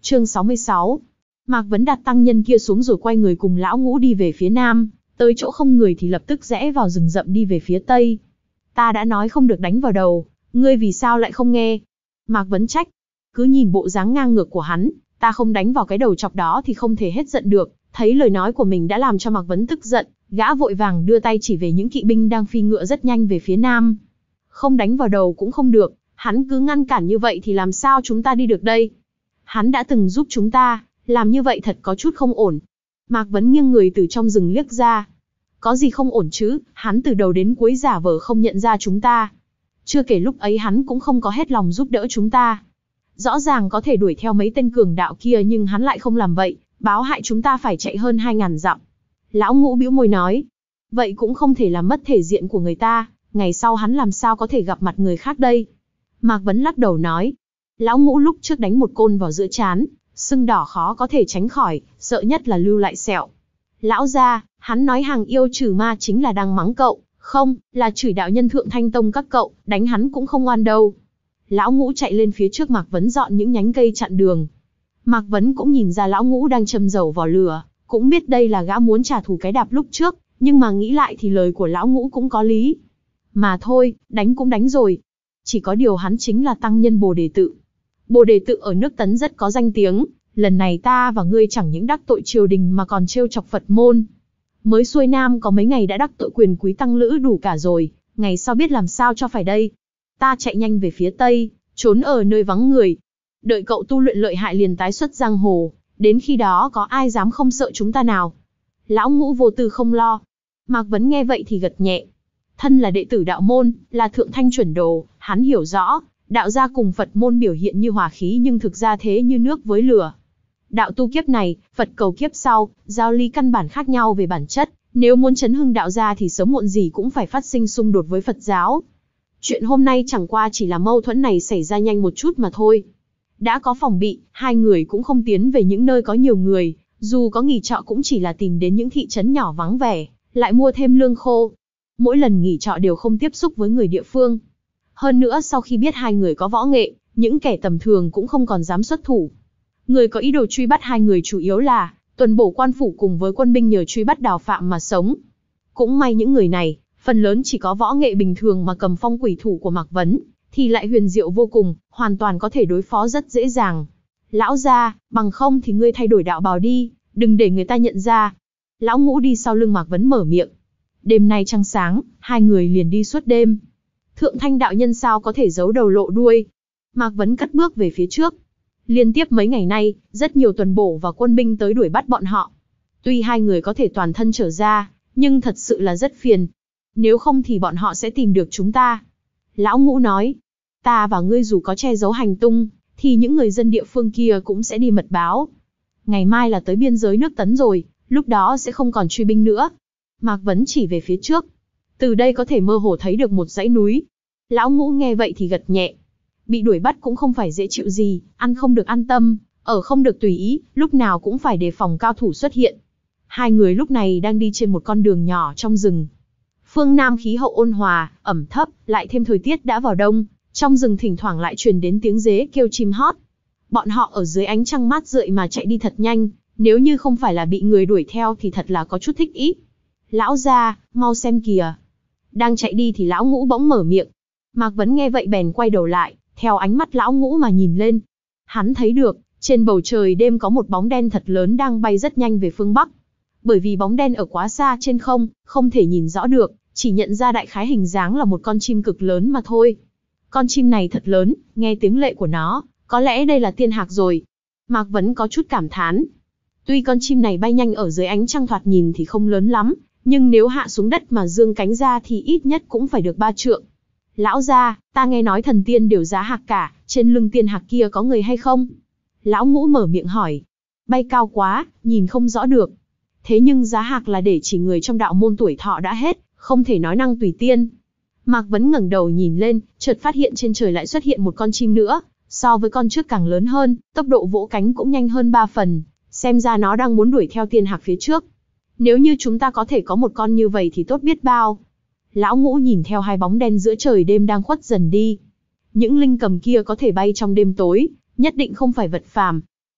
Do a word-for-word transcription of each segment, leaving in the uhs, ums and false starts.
Chương sáu mươi sáu. Mạc Vấn đặt tăng nhân kia xuống rồi quay người cùng lão Ngũ đi về phía nam, tới chỗ không người thì lập tức rẽ vào rừng rậm đi về phía tây. Ta đã nói không được đánh vào đầu, ngươi vì sao lại không nghe? Mạc Vấn trách. Cứ nhìn bộ dáng ngang ngược của hắn, ta không đánh vào cái đầu chọc đó thì không thể hết giận được. Thấy lời nói của mình đã làm cho Mạc Vấn tức giận, gã vội vàng đưa tay chỉ về những kỵ binh đang phi ngựa rất nhanh về phía nam. Không đánh vào đầu cũng không được, hắn cứ ngăn cản như vậy thì làm sao chúng ta đi được đây? Hắn đã từng giúp chúng ta, làm như vậy thật có chút không ổn. Mạc Vấn nghiêng người từ trong rừng liếc ra. Có gì không ổn chứ, hắn từ đầu đến cuối giả vờ không nhận ra chúng ta. Chưa kể lúc ấy hắn cũng không có hết lòng giúp đỡ chúng ta. Rõ ràng có thể đuổi theo mấy tên cường đạo kia nhưng hắn lại không làm vậy, báo hại chúng ta phải chạy hơn hai ngàn dặm. Lão Ngũ bĩu môi nói. Vậy cũng không thể làm mất thể diện của người ta, ngày sau hắn làm sao có thể gặp mặt người khác đây? Mạc Vấn lắc đầu nói. Lão Ngũ lúc trước đánh một côn vào giữa trán, sưng đỏ khó có thể tránh khỏi, sợ nhất là lưu lại sẹo. Lão gia, hắn nói hàng yêu trừ ma chính là đang mắng cậu, không, là chửi đạo nhân Thượng Thanh Tông các cậu, đánh hắn cũng không ngoan đâu. Lão Ngũ chạy lên phía trước Mạc Vấn dọn những nhánh cây chặn đường. Mạc Vấn cũng nhìn ra Lão Ngũ đang châm dầu vào lửa, cũng biết đây là gã muốn trả thù cái đạp lúc trước, nhưng mà nghĩ lại thì lời của Lão Ngũ cũng có lý. Mà thôi, đánh cũng đánh rồi. Chỉ có điều hắn chính là tăng nhân Bồ Đề Tự. Bồ Đề Tự ở nước Tấn rất có danh tiếng, lần này ta và ngươi chẳng những đắc tội triều đình mà còn trêu chọc Phật môn. Mới xuôi nam có mấy ngày đã đắc tội quyền quý tăng lữ đủ cả rồi, ngày sau biết làm sao cho phải đây. Ta chạy nhanh về phía tây, trốn ở nơi vắng người. Đợi cậu tu luyện lợi hại liền tái xuất giang hồ, đến khi đó có ai dám không sợ chúng ta nào. Lão Ngũ vô tư không lo. Mạc Vấn nghe vậy thì gật nhẹ. Thân là đệ tử đạo môn, là thượng thanh chuẩn đồ, hắn hiểu rõ, đạo gia cùng Phật môn biểu hiện như hòa khí nhưng thực ra thế như nước với lửa. Đạo tu kiếp này, Phật cầu kiếp sau, giao ly căn bản khác nhau về bản chất, nếu muốn chấn hưng đạo gia thì sớm muộn gì cũng phải phát sinh xung đột với Phật giáo. Chuyện hôm nay chẳng qua chỉ là mâu thuẫn này xảy ra nhanh một chút mà thôi. Đã có phòng bị, hai người cũng không tiến về những nơi có nhiều người, dù có nghỉ trọ cũng chỉ là tìm đến những thị trấn nhỏ vắng vẻ, lại mua thêm lương khô. Mỗi lần nghỉ trọ đều không tiếp xúc với người địa phương. Hơn nữa sau khi biết hai người có võ nghệ, những kẻ tầm thường cũng không còn dám xuất thủ. Người có ý đồ truy bắt hai người chủ yếu là tuần bổ quan phủ cùng với quân binh nhờ truy bắt đào phạm mà sống. Cũng may những người này, phần lớn chỉ có võ nghệ bình thường mà cầm phong quỷ thủ của Mạc Vấn, thì lại huyền diệu vô cùng, hoàn toàn có thể đối phó rất dễ dàng. Lão gia, bằng không thì ngươi thay đổi đạo bào đi, đừng để người ta nhận ra. Lão Ngũ đi sau lưng Mạc Vấn mở miệng. Đêm nay trăng sáng, hai người liền đi suốt đêm. Thượng Thanh đạo nhân sao có thể giấu đầu lộ đuôi. Mạc Vấn cất bước về phía trước. Liên tiếp mấy ngày nay, rất nhiều tuần bổ và quân binh tới đuổi bắt bọn họ. Tuy hai người có thể toàn thân trở ra, nhưng thật sự là rất phiền. Nếu không thì bọn họ sẽ tìm được chúng ta. Lão Ngũ nói, ta và ngươi dù có che giấu hành tung, thì những người dân địa phương kia cũng sẽ đi mật báo. Ngày mai là tới biên giới nước Tấn rồi, lúc đó sẽ không còn truy binh nữa. Mạc Vấn chỉ về phía trước. Từ đây có thể mơ hồ thấy được một dãy núi. Lão Ngũ nghe vậy thì gật nhẹ. Bị đuổi bắt cũng không phải dễ chịu gì, ăn không được an tâm, ở không được tùy ý, lúc nào cũng phải đề phòng cao thủ xuất hiện. Hai người lúc này đang đi trên một con đường nhỏ trong rừng. Phương Nam khí hậu ôn hòa, ẩm thấp, lại thêm thời tiết đã vào đông, trong rừng thỉnh thoảng lại truyền đến tiếng dế kêu chim hót. Bọn họ ở dưới ánh trăng mát rượi mà chạy đi thật nhanh, nếu như không phải là bị người đuổi theo thì thật là có chút thích ý. Lão gia, mau xem kìa. Đang chạy đi thì Lão Ngũ bỗng mở miệng. Mạc Vấn nghe vậy bèn quay đầu lại, theo ánh mắt Lão Ngũ mà nhìn lên. Hắn thấy được, trên bầu trời đêm có một bóng đen thật lớn đang bay rất nhanh về phương Bắc. Bởi vì bóng đen ở quá xa trên không, không thể nhìn rõ được, chỉ nhận ra đại khái hình dáng là một con chim cực lớn mà thôi. Con chim này thật lớn, nghe tiếng lệ của nó, có lẽ đây là tiên hạc rồi. Mạc Vấn có chút cảm thán. Tuy con chim này bay nhanh ở dưới ánh trăng thoạt nhìn thì không lớn lắm, nhưng nếu hạ xuống đất mà dương cánh ra thì ít nhất cũng phải được ba trượng. Lão gia, ta nghe nói thần tiên đều giá hạc cả, trên lưng tiên hạc kia có người hay không? Lão Ngũ mở miệng hỏi. Bay cao quá, nhìn không rõ được. Thế nhưng giá hạc là để chỉ người trong đạo môn tuổi thọ đã hết, không thể nói năng tùy tiên. Mạc Vấn ngẩng đầu nhìn lên, chợt phát hiện trên trời lại xuất hiện một con chim nữa, so với con trước càng lớn hơn, tốc độ vỗ cánh cũng nhanh hơn ba phần, xem ra nó đang muốn đuổi theo tiên hạc phía trước. Nếu như chúng ta có thể có một con như vậy thì tốt biết bao. Lão Ngũ nhìn theo hai bóng đen giữa trời đêm đang khuất dần đi. Những linh cầm kia có thể bay trong đêm tối, nhất định không phải vật phàm.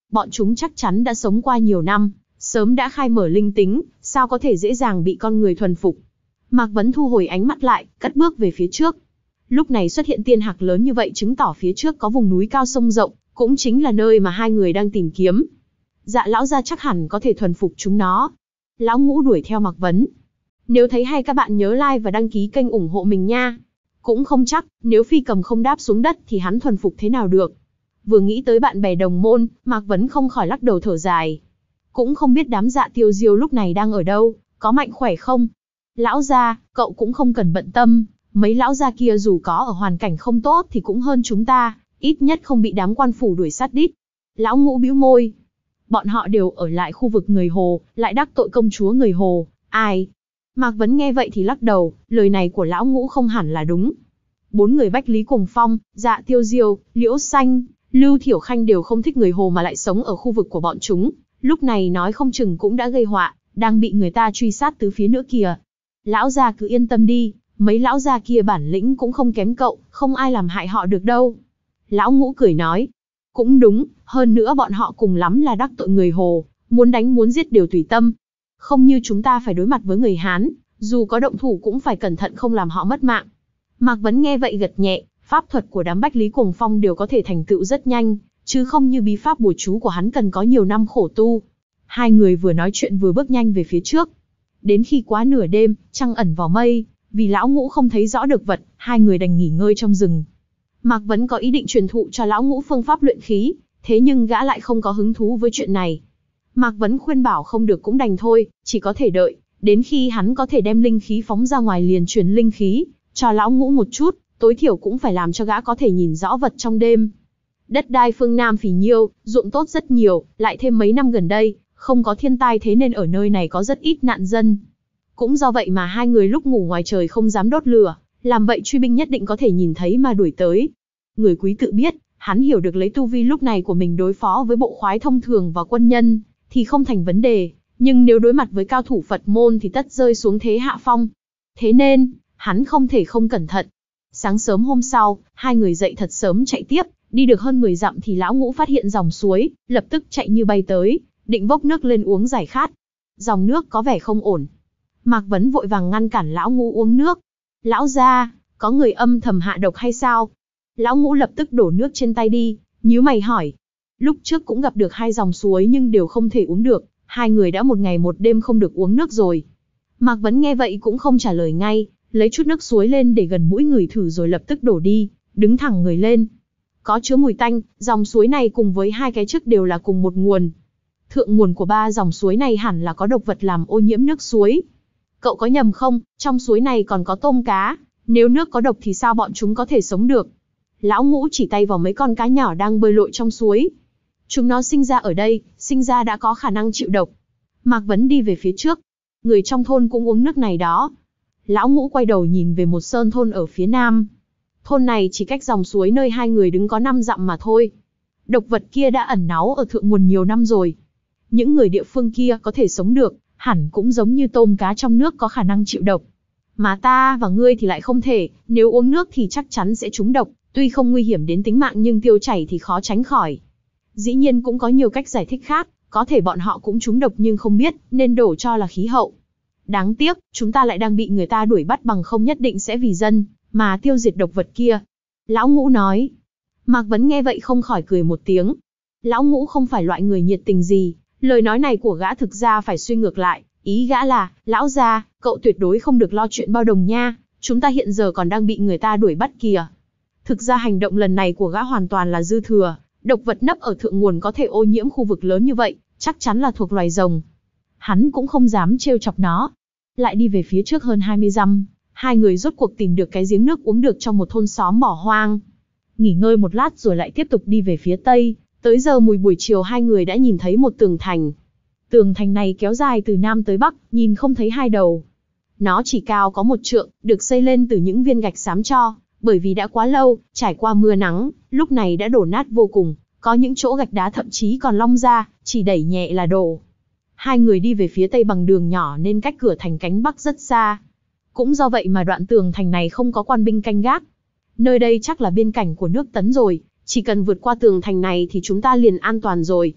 bọn chúng chắc chắn đã sống qua nhiều năm, sớm đã khai mở linh tính, sao có thể dễ dàng bị con người thuần phục. Mạc Vấn thu hồi ánh mắt lại, cất bước về phía trước. Lúc này xuất hiện tiên hạc lớn như vậy chứng tỏ phía trước có vùng núi cao sông rộng, cũng chính là nơi mà hai người đang tìm kiếm. Dạ lão gia chắc hẳn có thể thuần phục chúng nó. Lão Ngũ đuổi theo Mạc Vấn. Nếu thấy hay các bạn nhớ like và đăng ký kênh ủng hộ mình nha. Cũng không chắc, nếu Phi Cầm không đáp xuống đất thì hắn thuần phục thế nào được. Vừa nghĩ tới bạn bè đồng môn, Mạc Vấn không khỏi lắc đầu thở dài. Cũng không biết đám Dạ Tiêu Diêu lúc này đang ở đâu, có mạnh khỏe không? Lão gia, cậu cũng không cần bận tâm, mấy lão gia kia dù có ở hoàn cảnh không tốt thì cũng hơn chúng ta, ít nhất không bị đám quan phủ đuổi sát đít. Lão Ngũ bĩu môi. Bọn họ đều ở lại khu vực người Hồ, lại đắc tội công chúa người Hồ, ai? Mạc Vấn nghe vậy thì lắc đầu, lời này của Lão Ngũ không hẳn là đúng. Bốn người Bách Lý Cuồng Phong, Dạ Tiêu Diêu, Liễu Xanh, Lưu Thiểu Khanh đều không thích người Hồ mà lại sống ở khu vực của bọn chúng, lúc này nói không chừng cũng đã gây họa, đang bị người ta truy sát từ phía nữa kìa. Lão gia cứ yên tâm đi, mấy lão gia kia bản lĩnh cũng không kém cậu, không ai làm hại họ được đâu. Lão Ngũ cười nói, cũng đúng, hơn nữa bọn họ cùng lắm là đắc tội người Hồ, muốn đánh muốn giết đều tùy tâm. Không như chúng ta phải đối mặt với người Hán, dù có động thủ cũng phải cẩn thận không làm họ mất mạng. Mạc Vấn nghe vậy gật nhẹ, pháp thuật của đám Bách Lý Cuồng Phong đều có thể thành tựu rất nhanh, chứ không như bí pháp bùa chú của hắn cần có nhiều năm khổ tu. Hai người vừa nói chuyện vừa bước nhanh về phía trước. Đến khi quá nửa đêm, trăng ẩn vào mây, vì Lão Ngũ không thấy rõ được vật, hai người đành nghỉ ngơi trong rừng. Mạc Vấn có ý định truyền thụ cho Lão Ngũ phương pháp luyện khí, thế nhưng gã lại không có hứng thú với chuyện này. Mạc Vấn khuyên bảo không được cũng đành thôi, chỉ có thể đợi, đến khi hắn có thể đem linh khí phóng ra ngoài liền truyền linh khí, cho Lão Ngũ một chút, tối thiểu cũng phải làm cho gã có thể nhìn rõ vật trong đêm. Đất đai phương Nam phì nhiêu, ruộng tốt rất nhiều, lại thêm mấy năm gần đây, không có thiên tai thế nên ở nơi này có rất ít nạn dân. Cũng do vậy mà hai người lúc ngủ ngoài trời không dám đốt lửa, làm vậy truy binh nhất định có thể nhìn thấy mà đuổi tới. Người Quý tự biết, hắn hiểu được lấy tu vi lúc này của mình đối phó với bộ khoái thông thường và quân nhân, thì không thành vấn đề, nhưng nếu đối mặt với cao thủ Phật môn thì tất rơi xuống thế hạ phong. Thế nên, hắn không thể không cẩn thận. Sáng sớm hôm sau, hai người dậy thật sớm chạy tiếp, đi được hơn mười dặm thì Lão Ngũ phát hiện dòng suối, lập tức chạy như bay tới, định vốc nước lên uống giải khát. Dòng nước có vẻ không ổn. Mạc Vấn vội vàng ngăn cản Lão Ngũ uống nước. Lão gia, có người âm thầm hạ độc hay sao? Lão Ngũ lập tức đổ nước trên tay đi, nhíu mày hỏi. Lúc trước cũng gặp được hai dòng suối nhưng đều không thể uống được, hai người đã một ngày một đêm không được uống nước rồi. Mạc Vấn nghe vậy cũng không trả lời ngay, lấy chút nước suối lên để gần mũi người thử rồi lập tức đổ đi, đứng thẳng người lên. Có chứa mùi tanh, dòng suối này cùng với hai cái trước đều là cùng một nguồn. Thượng nguồn của ba dòng suối này hẳn là có độc vật làm ô nhiễm nước suối. Cậu có nhầm không, trong suối này còn có tôm cá, nếu nước có độc thì sao bọn chúng có thể sống được? Lão Ngũ chỉ tay vào mấy con cá nhỏ đang bơi lội trong suối. Chúng nó sinh ra ở đây, sinh ra đã có khả năng chịu độc. Mạc Vấn đi về phía trước. Người trong thôn cũng uống nước này đó. Lão Ngũ quay đầu nhìn về một sơn thôn ở phía nam. Thôn này chỉ cách dòng suối nơi hai người đứng có năm dặm mà thôi. Độc vật kia đã ẩn náu ở thượng nguồn nhiều năm rồi. Những người địa phương kia có thể sống được, hẳn cũng giống như tôm cá trong nước có khả năng chịu độc. Mà ta và ngươi thì lại không thể, nếu uống nước thì chắc chắn sẽ trúng độc, tuy không nguy hiểm đến tính mạng nhưng tiêu chảy thì khó tránh khỏi. Dĩ nhiên cũng có nhiều cách giải thích khác, có thể bọn họ cũng trúng độc nhưng không biết, nên đổ cho là khí hậu. Đáng tiếc, chúng ta lại đang bị người ta đuổi bắt bằng không nhất định sẽ vì dân, mà tiêu diệt độc vật kia. Lão Ngũ nói. Mạc Vấn nghe vậy không khỏi cười một tiếng. Lão Ngũ không phải loại người nhiệt tình gì, lời nói này của gã thực ra phải suy ngược lại, ý gã là, lão gia, cậu tuyệt đối không được lo chuyện bao đồng nha, chúng ta hiện giờ còn đang bị người ta đuổi bắt kìa. Thực ra hành động lần này của gã hoàn toàn là dư thừa, độc vật nấp ở thượng nguồn có thể ô nhiễm khu vực lớn như vậy, chắc chắn là thuộc loài rồng. Hắn cũng không dám trêu chọc nó. Lại đi về phía trước hơn hai mươi dặm, hai người rốt cuộc tìm được cái giếng nước uống được trong một thôn xóm bỏ hoang. Nghỉ ngơi một lát rồi lại tiếp tục đi về phía tây, tới giờ mùi buổi chiều hai người đã nhìn thấy một tường thành. Tường thành này kéo dài từ nam tới bắc, nhìn không thấy hai đầu. Nó chỉ cao có một trượng, được xây lên từ những viên gạch xám tro, bởi vì đã quá lâu, trải qua mưa nắng, lúc này đã đổ nát vô cùng, có những chỗ gạch đá thậm chí còn long ra, chỉ đẩy nhẹ là đổ. Hai người đi về phía tây bằng đường nhỏ nên cách cửa thành cánh bắc rất xa. Cũng do vậy mà đoạn tường thành này không có quan binh canh gác. Nơi đây chắc là biên cảnh của nước Tấn rồi, chỉ cần vượt qua tường thành này thì chúng ta liền an toàn rồi.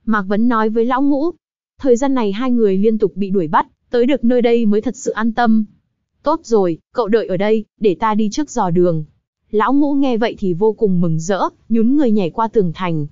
Mạc Vấn nói với Lão Ngũ. Thời gian này hai người liên tục bị đuổi bắt, tới được nơi đây mới thật sự an tâm. Tốt rồi, cậu đợi ở đây, để ta đi trước dò đường. Lão Ngũ nghe vậy thì vô cùng mừng rỡ, nhún người nhảy qua tường thành.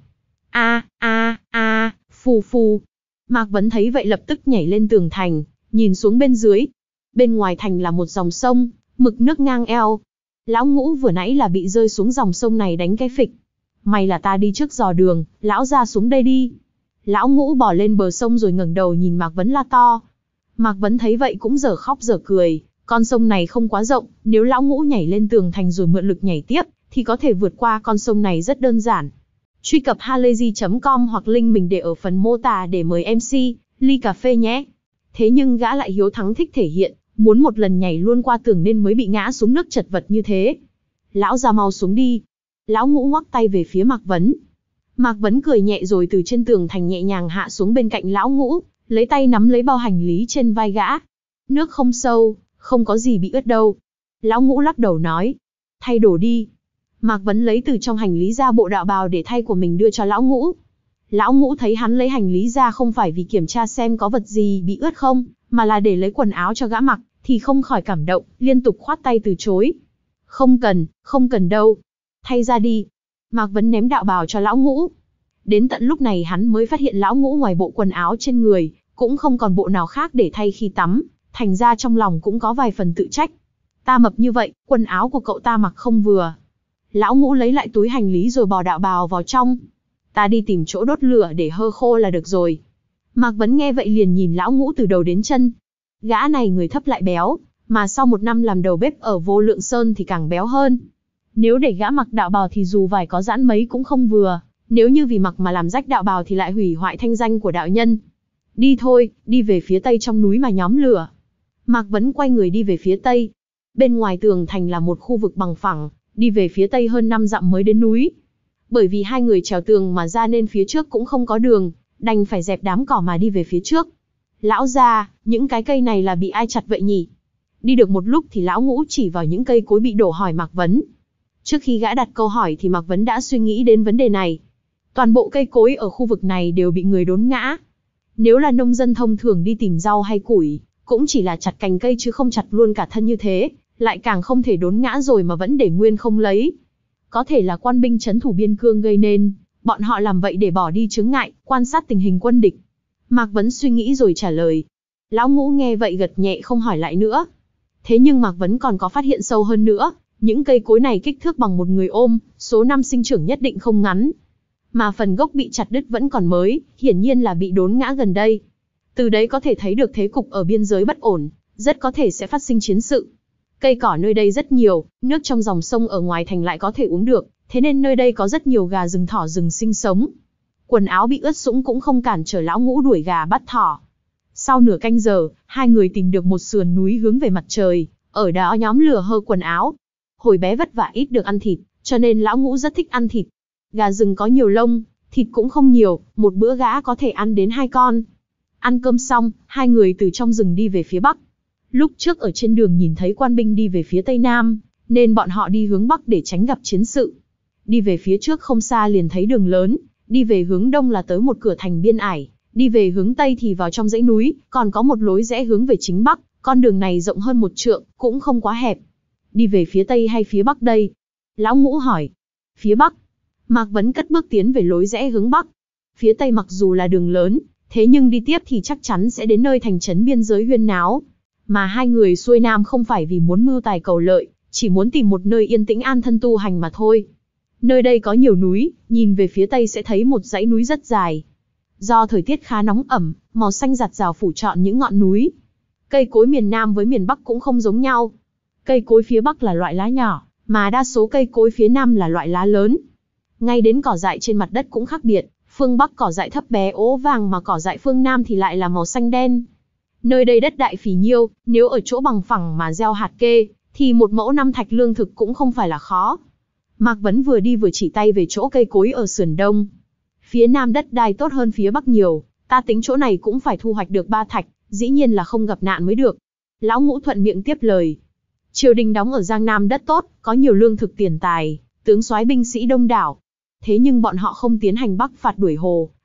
A a a, phù phù. Mạc Vấn thấy vậy lập tức nhảy lên tường thành, nhìn xuống bên dưới. Bên ngoài thành là một dòng sông, mực nước ngang eo. Lão Ngũ vừa nãy là bị rơi xuống dòng sông này đánh cái phịch. May là ta đi trước dò đường, lão ra xuống đây đi. Lão Ngũ bỏ lên bờ sông rồi ngẩng đầu nhìn Mạc Vấn la to. Mạc Vấn thấy vậy cũng dở khóc dở cười, con sông này không quá rộng, nếu Lão Ngũ nhảy lên tường thành rồi mượn lực nhảy tiếp, thì có thể vượt qua con sông này rất đơn giản. Truy cập halayzi chấm com hoặc link mình để ở phần mô tả để mời em xê, ly cà phê nhé. Thế nhưng gã lại hiếu thắng thích thể hiện, muốn một lần nhảy luôn qua tường nên mới bị ngã xuống nước chật vật như thế. Lão ra mau xuống đi. Lão Ngũ ngoắc tay về phía Mạc Vấn. Mạc Vấn cười nhẹ rồi từ trên tường thành nhẹ nhàng hạ xuống bên cạnh Lão Ngũ, lấy tay nắm lấy bao hành lý trên vai gã. Nước không sâu, không có gì bị ướt đâu. Lão Ngũ lắc đầu nói. Thay đồ đi. Mạc Vấn lấy từ trong hành lý ra bộ đạo bào để thay của mình đưa cho Lão Ngũ. Lão Ngũ thấy hắn lấy hành lý ra không phải vì kiểm tra xem có vật gì bị ướt không, mà là để lấy quần áo cho gã mặc, thì không khỏi cảm động, liên tục khoát tay từ chối. Không cần, không cần đâu. Thay ra đi. Mạc Vấn ném đạo bào cho Lão Ngũ. Đến tận lúc này hắn mới phát hiện Lão Ngũ ngoài bộ quần áo trên người, cũng không còn bộ nào khác để thay khi tắm, thành ra trong lòng cũng có vài phần tự trách. Ta mập như vậy, quần áo của cậu ta mặc không vừa. Lão Ngũ lấy lại túi hành lý rồi bò đạo bào vào trong. Ta đi tìm chỗ đốt lửa để hơ khô là được rồi. Mạc Vấn nghe vậy liền nhìn Lão Ngũ từ đầu đến chân. Gã này người thấp lại béo, mà sau một năm làm đầu bếp ở Vô Lượng Sơn thì càng béo hơn. Nếu để gã mặc đạo bào thì dù vải có giãn mấy cũng không vừa, nếu như vì mặc mà làm rách đạo bào thì lại hủy hoại thanh danh của đạo nhân. Đi thôi, đi về phía tây trong núi mà nhóm lửa. Mạc Vấn quay người đi về phía tây. Bên ngoài tường thành là một khu vực bằng phẳng, đi về phía tây hơn năm dặm mới đến núi. Bởi vì hai người trèo tường mà ra nên phía trước cũng không có đường, đành phải dẹp đám cỏ mà đi về phía trước. Lão gia, những cái cây này là bị ai chặt vậy nhỉ? Đi được một lúc thì Lão Ngũ chỉ vào những cây cối bị đổ hỏi Mạc Vấn. Trước khi gã đặt câu hỏi thì Mạc Vấn đã suy nghĩ đến vấn đề này. Toàn bộ cây cối ở khu vực này đều bị người đốn ngã. Nếu là nông dân thông thường đi tìm rau hay củi, cũng chỉ là chặt cành cây chứ không chặt luôn cả thân như thế, lại càng không thể đốn ngã rồi mà vẫn để nguyên không lấy. Có thể là quan binh trấn thủ biên cương gây nên, bọn họ làm vậy để bỏ đi chướng ngại, quan sát tình hình quân địch. Mạc Vấn suy nghĩ rồi trả lời. Lão Ngũ nghe vậy gật nhẹ không hỏi lại nữa. Thế nhưng Mạc Vấn còn có phát hiện sâu hơn nữa, những cây cối này kích thước bằng một người ôm, số năm sinh trưởng nhất định không ngắn. Mà phần gốc bị chặt đứt vẫn còn mới, hiển nhiên là bị đốn ngã gần đây. Từ đấy có thể thấy được thế cục ở biên giới bất ổn, rất có thể sẽ phát sinh chiến sự. Cây cỏ nơi đây rất nhiều, nước trong dòng sông ở ngoài thành lại có thể uống được, thế nên nơi đây có rất nhiều gà rừng thỏ rừng sinh sống. Quần áo bị ướt sũng cũng không cản trở Lão Ngũ đuổi gà bắt thỏ. Sau nửa canh giờ, hai người tìm được một sườn núi hướng về mặt trời, ở đó nhóm lửa hơ quần áo. Hồi bé vất vả ít được ăn thịt, cho nên Lão Ngũ rất thích ăn thịt. Gà rừng có nhiều lông, thịt cũng không nhiều, một bữa gã có thể ăn đến hai con. Ăn cơm xong, hai người từ trong rừng đi về phía bắc. Lúc trước ở trên đường nhìn thấy quan binh đi về phía tây nam, nên bọn họ đi hướng bắc để tránh gặp chiến sự. Đi về phía trước không xa liền thấy đường lớn, đi về hướng đông là tới một cửa thành biên ải, đi về hướng tây thì vào trong dãy núi, còn có một lối rẽ hướng về chính bắc, con đường này rộng hơn một trượng, cũng không quá hẹp. Đi về phía tây hay phía bắc đây? Lão Ngũ hỏi. Phía bắc. Mạc Vấn cất bước tiến về lối rẽ hướng bắc. Phía tây mặc dù là đường lớn, thế nhưng đi tiếp thì chắc chắn sẽ đến nơi thành trấn biên giới huyên náo. Mà hai người xuôi nam không phải vì muốn mưu tài cầu lợi, chỉ muốn tìm một nơi yên tĩnh an thân tu hành mà thôi. Nơi đây có nhiều núi, nhìn về phía tây sẽ thấy một dãy núi rất dài. Do thời tiết khá nóng ẩm, màu xanh rạt rào phủ trọn những ngọn núi. Cây cối miền Nam với miền Bắc cũng không giống nhau. Cây cối phía Bắc là loại lá nhỏ, mà đa số cây cối phía Nam là loại lá lớn. Ngay đến cỏ dại trên mặt đất cũng khác biệt, phương Bắc cỏ dại thấp bé ố vàng mà cỏ dại phương Nam thì lại là màu xanh đen. Nơi đây đất đại phì nhiêu, nếu ở chỗ bằng phẳng mà gieo hạt kê, thì một mẫu năm thạch lương thực cũng không phải là khó. Mạc Vấn vừa đi vừa chỉ tay về chỗ cây cối ở sườn đông. Phía Nam đất đai tốt hơn phía Bắc nhiều, ta tính chỗ này cũng phải thu hoạch được ba thạch, dĩ nhiên là không gặp nạn mới được. Lão Ngũ thuận miệng tiếp lời. Triều đình đóng ở Giang Nam đất tốt, có nhiều lương thực tiền tài, tướng soái binh sĩ đông đảo. Thế nhưng bọn họ không tiến hành bắc phạt đuổi hồ,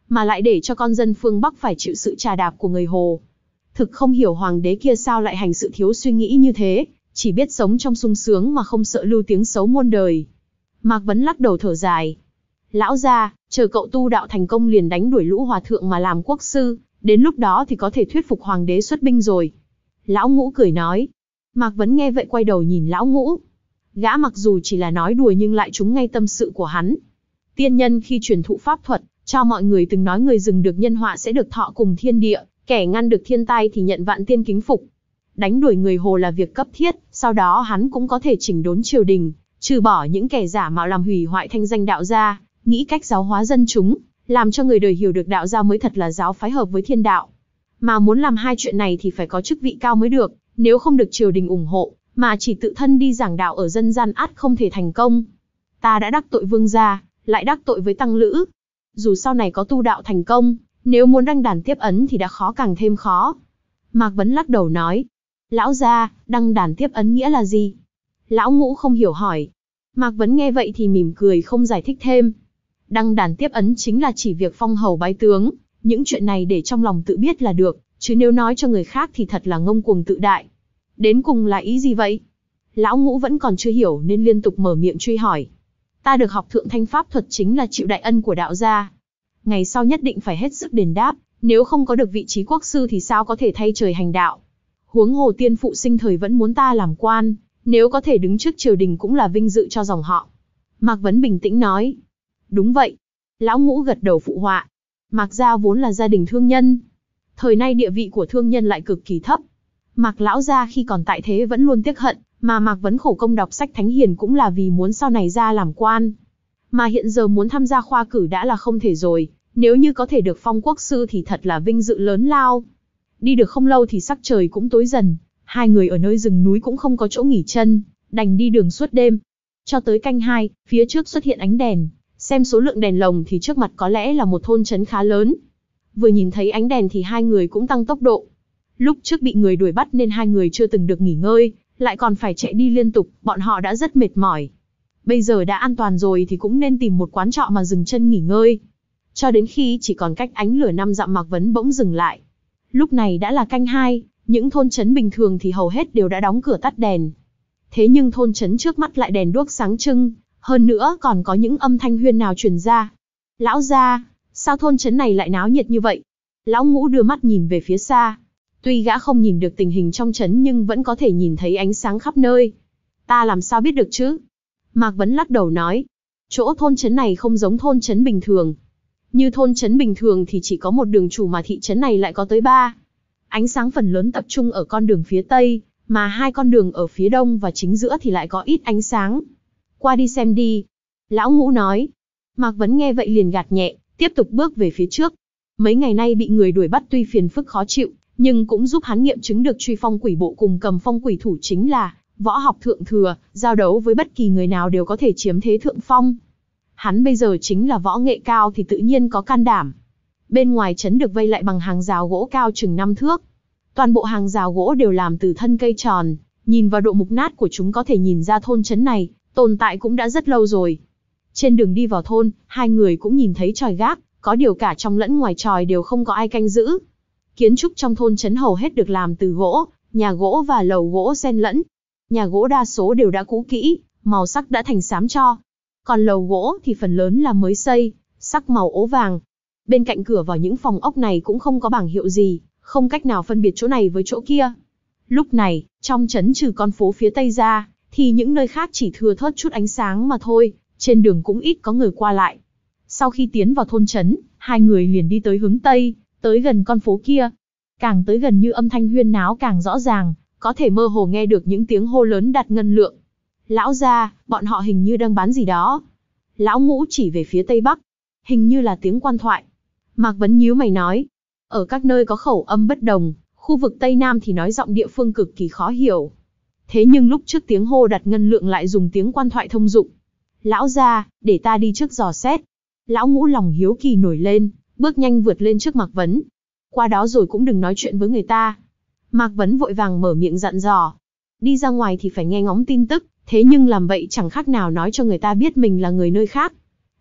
mà lại để cho con dân phương Bắc phải chịu sự trà đạp của người Hồ. Thực không hiểu hoàng đế kia sao lại hành sự thiếu suy nghĩ như thế, chỉ biết sống trong sung sướng mà không sợ lưu tiếng xấu muôn đời. Mạc Vấn lắc đầu thở dài. Lão gia, chờ cậu tu đạo thành công liền đánh đuổi lũ hòa thượng mà làm quốc sư, đến lúc đó thì có thể thuyết phục hoàng đế xuất binh rồi. Lão Ngũ cười nói. Mạc Vấn nghe vậy quay đầu nhìn Lão Ngũ. Gã mặc dù chỉ là nói đùa nhưng lại trúng ngay tâm sự của hắn. Tiên nhân khi truyền thụ pháp thuật, cho mọi người từng nói người dừng được nhân họa sẽ được thọ cùng thiên địa, kẻ ngăn được thiên tai thì nhận vạn tiên kính phục. Đánh đuổi người Hồ là việc cấp thiết, sau đó hắn cũng có thể chỉnh đốn triều đình, trừ bỏ những kẻ giả mạo làm hủy hoại thanh danh đạo gia, nghĩ cách giáo hóa dân chúng, làm cho người đời hiểu được đạo gia mới thật là giáo phái hợp với thiên đạo. Mà muốn làm hai chuyện này thì phải có chức vị cao mới được, nếu không được triều đình ủng hộ, mà chỉ tự thân đi giảng đạo ở dân gian ắt không thể thành công. Ta đã đắc tội vương gia, lại đắc tội với tăng lữ. Dù sau này có tu đạo thành công, nếu muốn đăng đàn tiếp ấn thì đã khó càng thêm khó. Mạc Vấn lắc đầu nói. Lão gia, đăng đàn tiếp ấn nghĩa là gì? Lão Ngũ không hiểu hỏi. Mạc Vấn nghe vậy thì mỉm cười không giải thích thêm. Đăng đàn tiếp ấn chính là chỉ việc phong hầu bái tướng, những chuyện này để trong lòng tự biết là được, chứ nếu nói cho người khác thì thật là ngông cuồng tự đại. Đến cùng là ý gì vậy? Lão Ngũ vẫn còn chưa hiểu nên liên tục mở miệng truy hỏi. Ta được học thượng thanh pháp thuật chính là chịu đại ân của đạo gia. Ngày sau nhất định phải hết sức đền đáp, nếu không có được vị trí quốc sư thì sao có thể thay trời hành đạo. Huống hồ tiên phụ sinh thời vẫn muốn ta làm quan, nếu có thể đứng trước triều đình cũng là vinh dự cho dòng họ. Mạc Vấn bình tĩnh nói. Đúng vậy. Lão Ngũ gật đầu phụ họa. Mạc gia vốn là gia đình thương nhân. Thời nay địa vị của thương nhân lại cực kỳ thấp. Mạc lão gia khi còn tại thế vẫn luôn tiếc hận, mà Mạc Vấn khổ công đọc sách thánh hiền cũng là vì muốn sau này ra làm quan. Mà hiện giờ muốn tham gia khoa cử đã là không thể rồi, nếu như có thể được phong quốc sư thì thật là vinh dự lớn lao. Đi được không lâu thì sắc trời cũng tối dần, hai người ở nơi rừng núi cũng không có chỗ nghỉ chân, đành đi đường suốt đêm. Cho tới canh hai, phía trước xuất hiện ánh đèn, xem số lượng đèn lồng thì trước mặt có lẽ là một thôn trấn khá lớn. Vừa nhìn thấy ánh đèn thì hai người cũng tăng tốc độ. Lúc trước bị người đuổi bắt nên hai người chưa từng được nghỉ ngơi, lại còn phải chạy đi liên tục, bọn họ đã rất mệt mỏi. Bây giờ đã an toàn rồi thì cũng nên tìm một quán trọ mà dừng chân nghỉ ngơi. Cho đến khi chỉ còn cách ánh lửa năm dặm Mạc Vấn bỗng dừng lại. Lúc này đã là canh hai, những thôn trấn bình thường thì hầu hết đều đã đóng cửa tắt đèn. Thế nhưng thôn trấn trước mắt lại đèn đuốc sáng trưng, hơn nữa còn có những âm thanh huyên nào truyền ra. Lão gia, sao thôn trấn này lại náo nhiệt như vậy? Lão Ngũ đưa mắt nhìn về phía xa. Tuy gã không nhìn được tình hình trong trấn nhưng vẫn có thể nhìn thấy ánh sáng khắp nơi. Ta làm sao biết được chứ? Mạc Vấn lắc đầu nói. Chỗ thôn trấn này không giống thôn trấn bình thường. Như thôn trấn bình thường thì chỉ có một đường chủ mà thị trấn này lại có tới ba. Ánh sáng phần lớn tập trung ở con đường phía tây, mà hai con đường ở phía đông và chính giữa thì lại có ít ánh sáng. Qua đi xem đi. Lão Ngũ nói. Mạc Vấn nghe vậy liền gạt nhẹ, tiếp tục bước về phía trước. Mấy ngày nay bị người đuổi bắt tuy phiền phức khó chịu, nhưng cũng giúp hắn nghiệm chứng được truy phong quỷ bộ cùng cầm phong quỷ thủ chính là võ học thượng thừa, giao đấu với bất kỳ người nào đều có thể chiếm thế thượng phong. Hắn bây giờ chính là võ nghệ cao thì tự nhiên có can đảm. Bên ngoài trấn được vây lại bằng hàng rào gỗ cao chừng năm thước. Toàn bộ hàng rào gỗ đều làm từ thân cây tròn, nhìn vào độ mục nát của chúng có thể nhìn ra thôn trấn này tồn tại cũng đã rất lâu rồi. Trên đường đi vào thôn, hai người cũng nhìn thấy chòi gác, có điều cả trong lẫn ngoài chòi đều không có ai canh giữ. Kiến trúc trong thôn trấn hầu hết được làm từ gỗ, nhà gỗ và lầu gỗ xen lẫn. Nhà gỗ đa số đều đã cũ kỹ, màu sắc đã thành xám tro. Còn lầu gỗ thì phần lớn là mới xây, sắc màu ố vàng. Bên cạnh cửa vào những phòng ốc này cũng không có bảng hiệu gì, không cách nào phân biệt chỗ này với chỗ kia. Lúc này, trong trấn trừ con phố phía tây ra, thì những nơi khác chỉ thưa thớt chút ánh sáng mà thôi, trên đường cũng ít có người qua lại. Sau khi tiến vào thôn trấn, hai người liền đi tới hướng tây, tới gần con phố kia. Càng tới gần như âm thanh huyên náo càng rõ ràng, có thể mơ hồ nghe được những tiếng hô lớn đạt ngân lượng. Lão gia, bọn họ hình như đang bán gì đó. Lão Ngũ chỉ về phía tây bắc, hình như là tiếng quan thoại. Mạc Vấn nhíu mày nói, ở các nơi có khẩu âm bất đồng, khu vực tây nam thì nói giọng địa phương cực kỳ khó hiểu. Thế nhưng lúc trước tiếng hô đạt ngân lượng lại dùng tiếng quan thoại thông dụng. Lão gia, để ta đi trước dò xét. Lão Ngũ lòng hiếu kỳ nổi lên, bước nhanh vượt lên trước Mạc Vấn. Qua đó rồi cũng đừng nói chuyện với người ta. Mạc Vấn vội vàng mở miệng dặn dò. Đi ra ngoài thì phải nghe ngóng tin tức, thế nhưng làm vậy chẳng khác nào nói cho người ta biết mình là người nơi khác.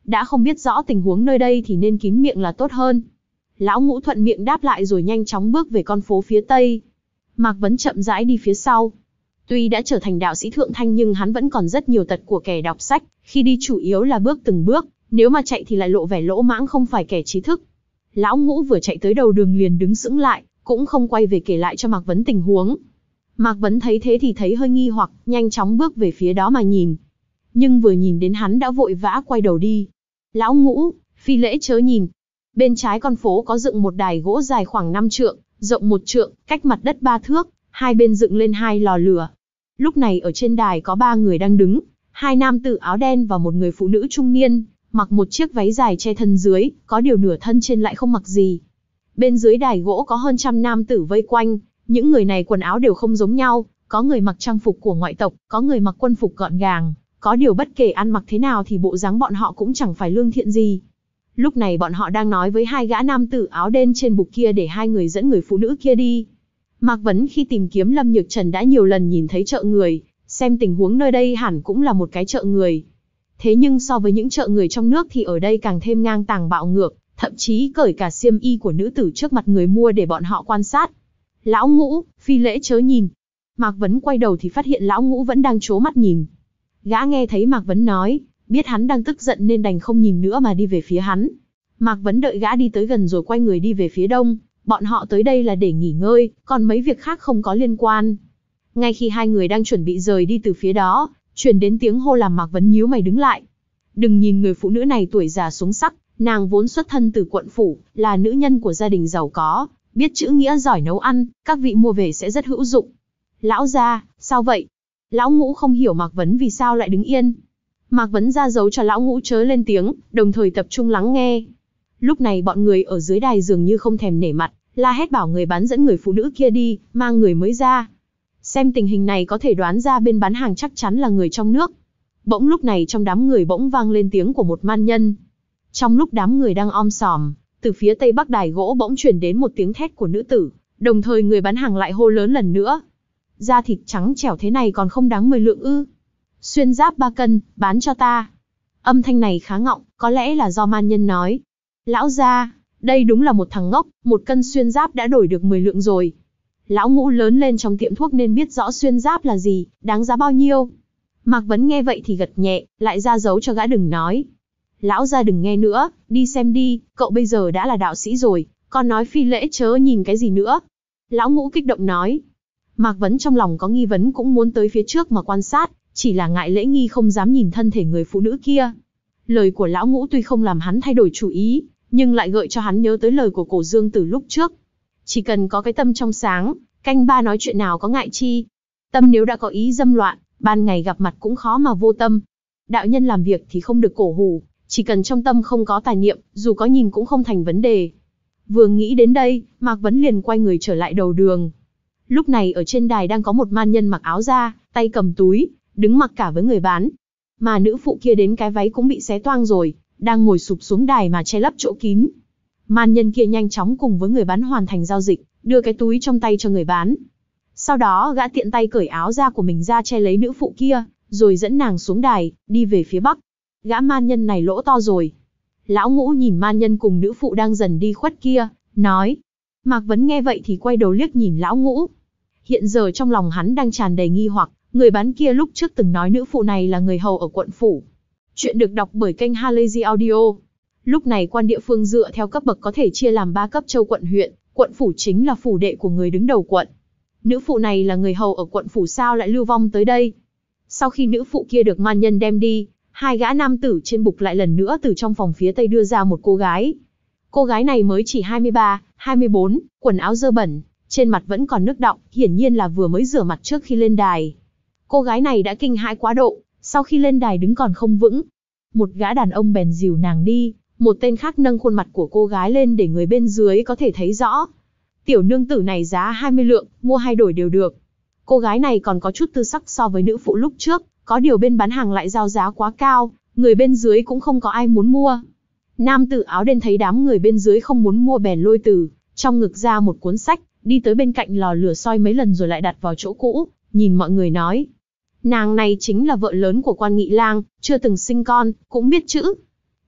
đã không biết rõ tình huống nơi đây thì nên kín miệng là tốt hơn. Lão Ngũ thuận miệng đáp lại rồi nhanh chóng bước về con phố phía tây. Mạc Vấn chậm rãi đi phía sau. Tuy đã trở thành đạo sĩ thượng thanh nhưng hắn vẫn còn rất nhiều tật của kẻ đọc sách, khi đi chủ yếu là bước từng bước, nếu mà chạy thì lại lộ vẻ lỗ mãng không phải kẻ trí thức. Lão Ngũ vừa chạy tới đầu đường liền đứng sững lại, cũng không quay về kể lại cho Mạc Vấn tình huống. Mạc Vấn thấy thế thì thấy hơi nghi hoặc, nhanh chóng bước về phía đó mà nhìn. Nhưng vừa nhìn đến hắn đã vội vã quay đầu đi. Lão Ngũ, phi lễ chớ nhìn. Bên trái con phố có dựng một đài gỗ dài khoảng năm trượng, rộng một trượng, cách mặt đất ba thước, hai bên dựng lên hai lò lửa. Lúc này ở trên đài có ba người đang đứng, hai nam tử áo đen và một người phụ nữ trung niên, mặc một chiếc váy dài che thân dưới, có điều nửa thân trên lại không mặc gì. Bên dưới đài gỗ có hơn trăm nam tử vây quanh, những người này quần áo đều không giống nhau, có người mặc trang phục của ngoại tộc, có người mặc quân phục gọn gàng, có điều bất kể ăn mặc thế nào thì bộ dáng bọn họ cũng chẳng phải lương thiện gì. Lúc này bọn họ đang nói với hai gã nam tử áo đen trên bục kia để hai người dẫn người phụ nữ kia đi. Mạc Vấn khi tìm kiếm Lâm Nhược Trần đã nhiều lần nhìn thấy chợ người, xem tình huống nơi đây hẳn cũng là một cái chợ người. Thế nhưng so với những chợ người trong nước thì ở đây càng thêm ngang tàng bạo ngược, thậm chí cởi cả xiêm y của nữ tử trước mặt người mua để bọn họ quan sát. Lão Ngũ, phi lễ chớ nhìn. Mạc Vấn quay đầu thì phát hiện Lão Ngũ vẫn đang trố mắt nhìn. Gã nghe thấy Mạc Vấn nói, biết hắn đang tức giận nên đành không nhìn nữa mà đi về phía hắn. Mạc Vấn đợi gã đi tới gần rồi quay người đi về phía đông, bọn họ tới đây là để nghỉ ngơi, còn mấy việc khác không có liên quan. Ngay khi hai người đang chuẩn bị rời đi từ phía đó, truyền đến tiếng hô làm Mạc Vấn nhíu mày đứng lại. Đừng nhìn người phụ nữ này tuổi già xuống sắc, nàng vốn xuất thân từ quận phủ, là nữ nhân của gia đình giàu có, biết chữ nghĩa giỏi nấu ăn, các vị mua về sẽ rất hữu dụng. Lão gia, sao vậy? Lão Ngũ không hiểu Mạc Vấn vì sao lại đứng yên. Mạc Vấn ra dấu cho Lão Ngũ chớ lên tiếng, đồng thời tập trung lắng nghe. Lúc này bọn người ở dưới đài dường như không thèm nể mặt, la hét bảo người bán dẫn người phụ nữ kia đi, mang người mới ra. Xem tình hình này có thể đoán ra bên bán hàng chắc chắn là người trong nước. Bỗng lúc này trong đám người bỗng vang lên tiếng của một man nhân. Trong lúc đám người đang om sòm, từ phía tây bắc đài gỗ bỗng truyền đến một tiếng thét của nữ tử, đồng thời người bán hàng lại hô lớn lần nữa. Da thịt trắng trẻo thế này còn không đáng mười lượng ư? Xuyên giáp ba cân, bán cho ta. Âm thanh này khá ngọng, có lẽ là do man nhân nói. Lão gia, đây đúng là một thằng ngốc, một cân xuyên giáp đã đổi được mười lượng rồi. Lão Ngũ lớn lên trong tiệm thuốc nên biết rõ xuyên giáp là gì, đáng giá bao nhiêu. Mạc Vấn nghe vậy thì gật nhẹ, lại ra dấu cho gã đừng nói. Lão gia đừng nghe nữa, đi xem đi, cậu bây giờ đã là đạo sĩ rồi, còn nói phi lễ chớ nhìn cái gì nữa. Lão Ngũ kích động nói. Mạc Vấn trong lòng có nghi vấn cũng muốn tới phía trước mà quan sát, chỉ là ngại lễ nghi không dám nhìn thân thể người phụ nữ kia. Lời của Lão Ngũ tuy không làm hắn thay đổi chủ ý, nhưng lại gợi cho hắn nhớ tới lời của Cổ Dương Tử lúc trước. Chỉ cần có cái tâm trong sáng, canh ba nói chuyện nào có ngại chi. Tâm nếu đã có ý dâm loạn, ban ngày gặp mặt cũng khó mà vô tâm. Đạo nhân làm việc thì không được cổ hủ, chỉ cần trong tâm không có tà niệm, dù có nhìn cũng không thành vấn đề. Vừa nghĩ đến đây, Mạc Vấn liền quay người trở lại đầu đường. Lúc này ở trên đài đang có một man nhân mặc áo da, tay cầm túi, đứng mặc cả với người bán. Mà nữ phụ kia đến cái váy cũng bị xé toang rồi, đang ngồi sụp xuống đài mà che lấp chỗ kín. Man nhân kia nhanh chóng cùng với người bán hoàn thành giao dịch, đưa cái túi trong tay cho người bán. Sau đó gã tiện tay cởi áo da của mình ra che lấy nữ phụ kia, rồi dẫn nàng xuống đài, đi về phía bắc. Gã man nhân này lỗ to rồi. Lão Ngũ nhìn man nhân cùng nữ phụ đang dần đi khuất kia, nói. Mạc Vấn nghe vậy thì quay đầu liếc nhìn Lão Ngũ. Hiện giờ trong lòng hắn đang tràn đầy nghi hoặc, người bán kia lúc trước từng nói nữ phụ này là người hầu ở quận phủ. Chuyện được đọc bởi kênh Halazy Audio. Lúc này quan địa phương dựa theo cấp bậc có thể chia làm ba cấp châu quận huyện, quận phủ chính là phủ đệ của người đứng đầu quận. Nữ phụ này là người hầu ở quận phủ sao lại lưu vong tới đây? Sau khi nữ phụ kia được man nhân đem đi, hai gã nam tử trên bục lại lần nữa từ trong phòng phía tây đưa ra một cô gái. Cô gái này mới chỉ hai mươi ba, hai mươi bốn, quần áo dơ bẩn, trên mặt vẫn còn nước đọng, hiển nhiên là vừa mới rửa mặt trước khi lên đài. Cô gái này đã kinh hãi quá độ, sau khi lên đài đứng còn không vững. Một gã đàn ông bèn dìu nàng đi, một tên khác nâng khuôn mặt của cô gái lên để người bên dưới có thể thấy rõ. Tiểu nương tử này giá hai mươi lượng, mua hai đổi đều được. Cô gái này còn có chút tư sắc so với nữ phụ lúc trước, có điều bên bán hàng lại giao giá quá cao, người bên dưới cũng không có ai muốn mua. Nam tử áo đen thấy đám người bên dưới không muốn mua bèn lôi từ trong ngực ra một cuốn sách, đi tới bên cạnh lò lửa soi mấy lần rồi lại đặt vào chỗ cũ, nhìn mọi người nói. Nàng này chính là vợ lớn của quan nghị lang, chưa từng sinh con, cũng biết chữ.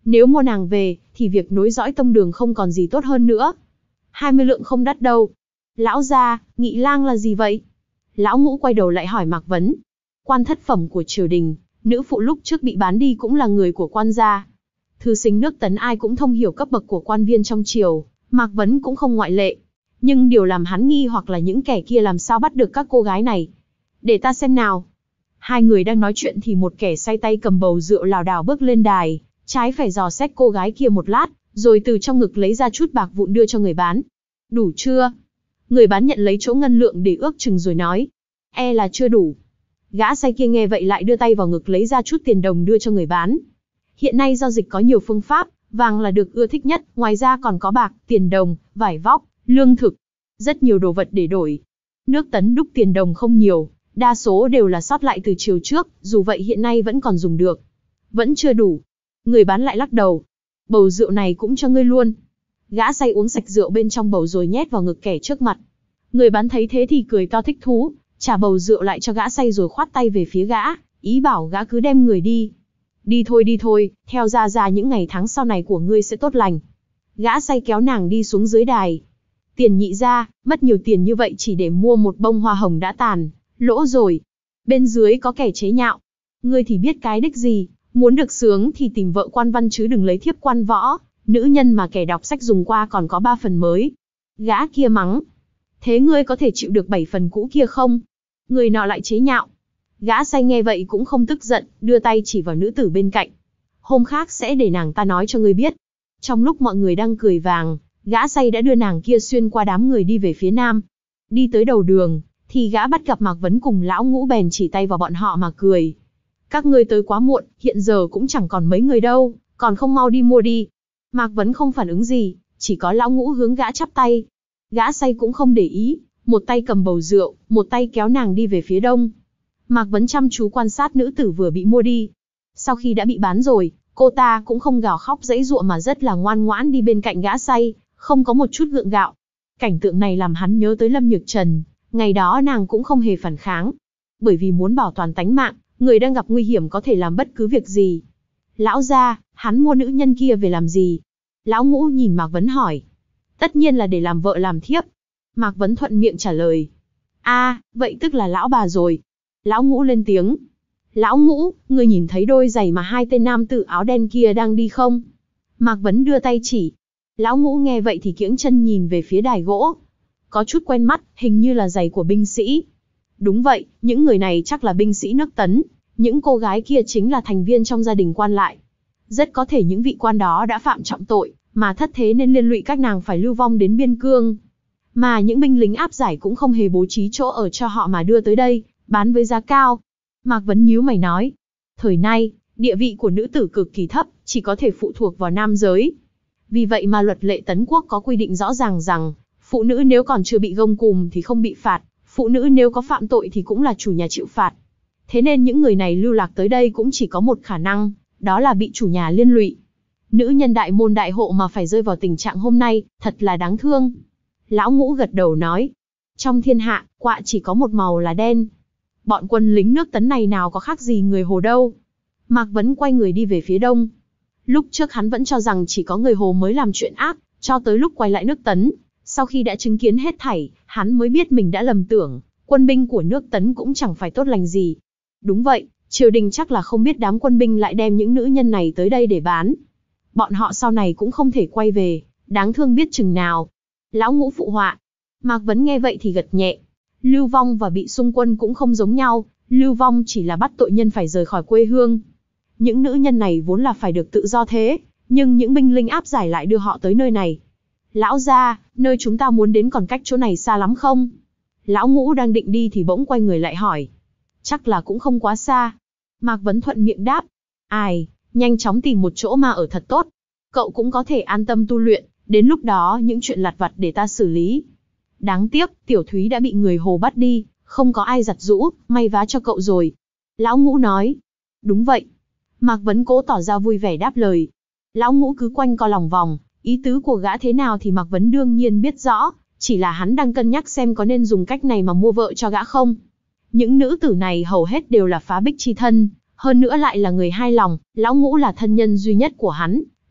Nếu mua nàng về, thì việc nối dõi tông đường không còn gì tốt hơn nữa. hai mươi lượng không đắt đâu. Lão gia, Nghị lang là gì vậy? Lão Ngũ quay đầu lại hỏi Mạc Vấn. Quan thất phẩm của triều đình, nữ phụ lúc trước bị bán đi cũng là người của quan gia. Thư sinh nước Tấn ai cũng thông hiểu cấp bậc của quan viên trong triều, Mạc Vấn cũng không ngoại lệ. Nhưng điều làm hắn nghi hoặc là những kẻ kia làm sao bắt được các cô gái này. Để ta xem nào. Hai người đang nói chuyện thì một kẻ say tay cầm bầu rượu lảo đảo bước lên đài, trái phải dò xét cô gái kia một lát, rồi từ trong ngực lấy ra chút bạc vụn đưa cho người bán. Đủ chưa? Người bán nhận lấy chỗ ngân lượng để ước chừng rồi nói. E là chưa đủ. Gã say kia nghe vậy lại đưa tay vào ngực lấy ra chút tiền đồng đưa cho người bán. Hiện nay giao dịch có nhiều phương pháp, vàng là được ưa thích nhất, ngoài ra còn có bạc, tiền đồng, vải vóc, lương thực, rất nhiều đồ vật để đổi. Nước Tấn đúc tiền đồng không nhiều, đa số đều là sót lại từ triều trước, dù vậy hiện nay vẫn còn dùng được. Vẫn chưa đủ. Người bán lại lắc đầu. Bầu rượu này cũng cho ngươi luôn. Gã say uống sạch rượu bên trong bầu rồi nhét vào ngực kẻ trước mặt. Người bán thấy thế thì cười to thích thú, trả bầu rượu lại cho gã say rồi khoát tay về phía gã, ý bảo gã cứ đem người đi. Đi thôi đi thôi, theo ra ra những ngày tháng sau này của ngươi sẽ tốt lành. Gã say kéo nàng đi xuống dưới đài. Tiền nhị ra, mất nhiều tiền như vậy chỉ để mua một bông hoa hồng đã tàn, lỗ rồi. Bên dưới có kẻ chế nhạo. Ngươi thì biết cái đích gì, muốn được sướng thì tìm vợ quan văn chứ đừng lấy thiếp quan võ, nữ nhân mà kẻ đọc sách dùng qua còn có ba phần mới. Gã kia mắng. Thế ngươi có thể chịu được bảy phần cũ kia không? Người nọ lại chế nhạo. Gã say nghe vậy cũng không tức giận, đưa tay chỉ vào nữ tử bên cạnh. Hôm khác sẽ để nàng ta nói cho ngươi biết. Trong lúc mọi người đang cười vàng, gã say đã đưa nàng kia xuyên qua đám người đi về phía nam. Đi tới đầu đường, thì gã bắt gặp Mạc Vấn cùng Lão Ngũ bèn chỉ tay vào bọn họ mà cười. Các ngươi tới quá muộn, hiện giờ cũng chẳng còn mấy người đâu, còn không mau đi mua đi. Mạc Vấn không phản ứng gì, chỉ có Lão Ngũ hướng gã chắp tay. Gã say cũng không để ý, một tay cầm bầu rượu, một tay kéo nàng đi về phía đông. Mạc Vấn chăm chú quan sát nữ tử vừa bị mua đi. Sau khi đã bị bán rồi, cô ta cũng không gào khóc giãy giụa mà rất là ngoan ngoãn đi bên cạnh gã say, không có một chút gượng gạo. Cảnh tượng này làm hắn nhớ tới Lâm Nhược Trần, ngày đó nàng cũng không hề phản kháng. Bởi vì muốn bảo toàn tánh mạng, người đang gặp nguy hiểm có thể làm bất cứ việc gì. Lão gia, hắn mua nữ nhân kia về làm gì? Lão Ngũ nhìn Mạc Vấn hỏi. Tất nhiên là để làm vợ làm thiếp. Mạc Vấn thuận miệng trả lời. A, vậy tức là lão bà rồi. Lão Ngũ lên tiếng. Lão Ngũ, ngươi nhìn thấy đôi giày mà hai tên nam tử áo đen kia đang đi không? Mạc Vấn đưa tay chỉ. Lão Ngũ nghe vậy thì kiễng chân nhìn về phía đài gỗ. Có chút quen mắt, hình như là giày của binh sĩ. Đúng vậy, những người này chắc là binh sĩ nước Tấn. Những cô gái kia chính là thành viên trong gia đình quan lại. Rất có thể những vị quan đó đã phạm trọng tội, mà thất thế nên liên lụy các nàng phải lưu vong đến biên cương. Mà những binh lính áp giải cũng không hề bố trí chỗ ở cho họ mà đưa tới đây, bán với giá cao. Mạc Vấn nhíu mày nói. Thời nay, địa vị của nữ tử cực kỳ thấp, chỉ có thể phụ thuộc vào nam giới. Vì vậy mà luật lệ Tấn Quốc có quy định rõ ràng rằng, phụ nữ nếu còn chưa bị gông cùm thì không bị phạt, phụ nữ nếu có phạm tội thì cũng là chủ nhà chịu phạt. Thế nên những người này lưu lạc tới đây cũng chỉ có một khả năng, đó là bị chủ nhà liên lụy. Nữ nhân đại môn đại hộ mà phải rơi vào tình trạng hôm nay, thật là đáng thương. Lão Ngũ gật đầu nói. Trong thiên hạ, quạ chỉ có một màu là đen. Bọn quân lính nước Tấn này nào có khác gì người Hồ đâu. Mạc Vấn quay người đi về phía đông. Lúc trước hắn vẫn cho rằng chỉ có người Hồ mới làm chuyện ác, cho tới lúc quay lại nước Tấn. Sau khi đã chứng kiến hết thảy, hắn mới biết mình đã lầm tưởng, quân binh của nước Tấn cũng chẳng phải tốt lành gì. Đúng vậy, triều đình chắc là không biết đám quân binh lại đem những nữ nhân này tới đây để bán. Bọn họ sau này cũng không thể quay về, đáng thương biết chừng nào. Lão Ngũ phụ họa. Mạc Vấn nghe vậy thì gật nhẹ. Lưu vong và bị xung quân cũng không giống nhau, lưu vong chỉ là bắt tội nhân phải rời khỏi quê hương. Những nữ nhân này vốn là phải được tự do thế, nhưng những binh lính áp giải lại đưa họ tới nơi này. Lão gia, nơi chúng ta muốn đến còn cách chỗ này xa lắm không? Lão Ngũ đang định đi thì bỗng quay người lại hỏi. Chắc là cũng không quá xa. Mạc Vấn thuận miệng đáp. Ai, nhanh chóng tìm một chỗ mà ở thật tốt. Cậu cũng có thể an tâm tu luyện, đến lúc đó những chuyện lặt vặt để ta xử lý. Đáng tiếc, Tiểu Thúy đã bị người Hồ bắt đi, không có ai giặt giũ, may vá cho cậu rồi. Lão Ngũ nói. Đúng vậy. Mạc Vấn cố tỏ ra vui vẻ đáp lời. Lão Ngũ cứ quanh co lòng vòng, ý tứ của gã thế nào thì Mạc Vấn đương nhiên biết rõ, chỉ là hắn đang cân nhắc xem có nên dùng cách này mà mua vợ cho gã không. Những nữ tử này hầu hết đều là phá bích chi thân, hơn nữa lại là người hai lòng, Lão Ngũ là thân nhân duy nhất của hắn,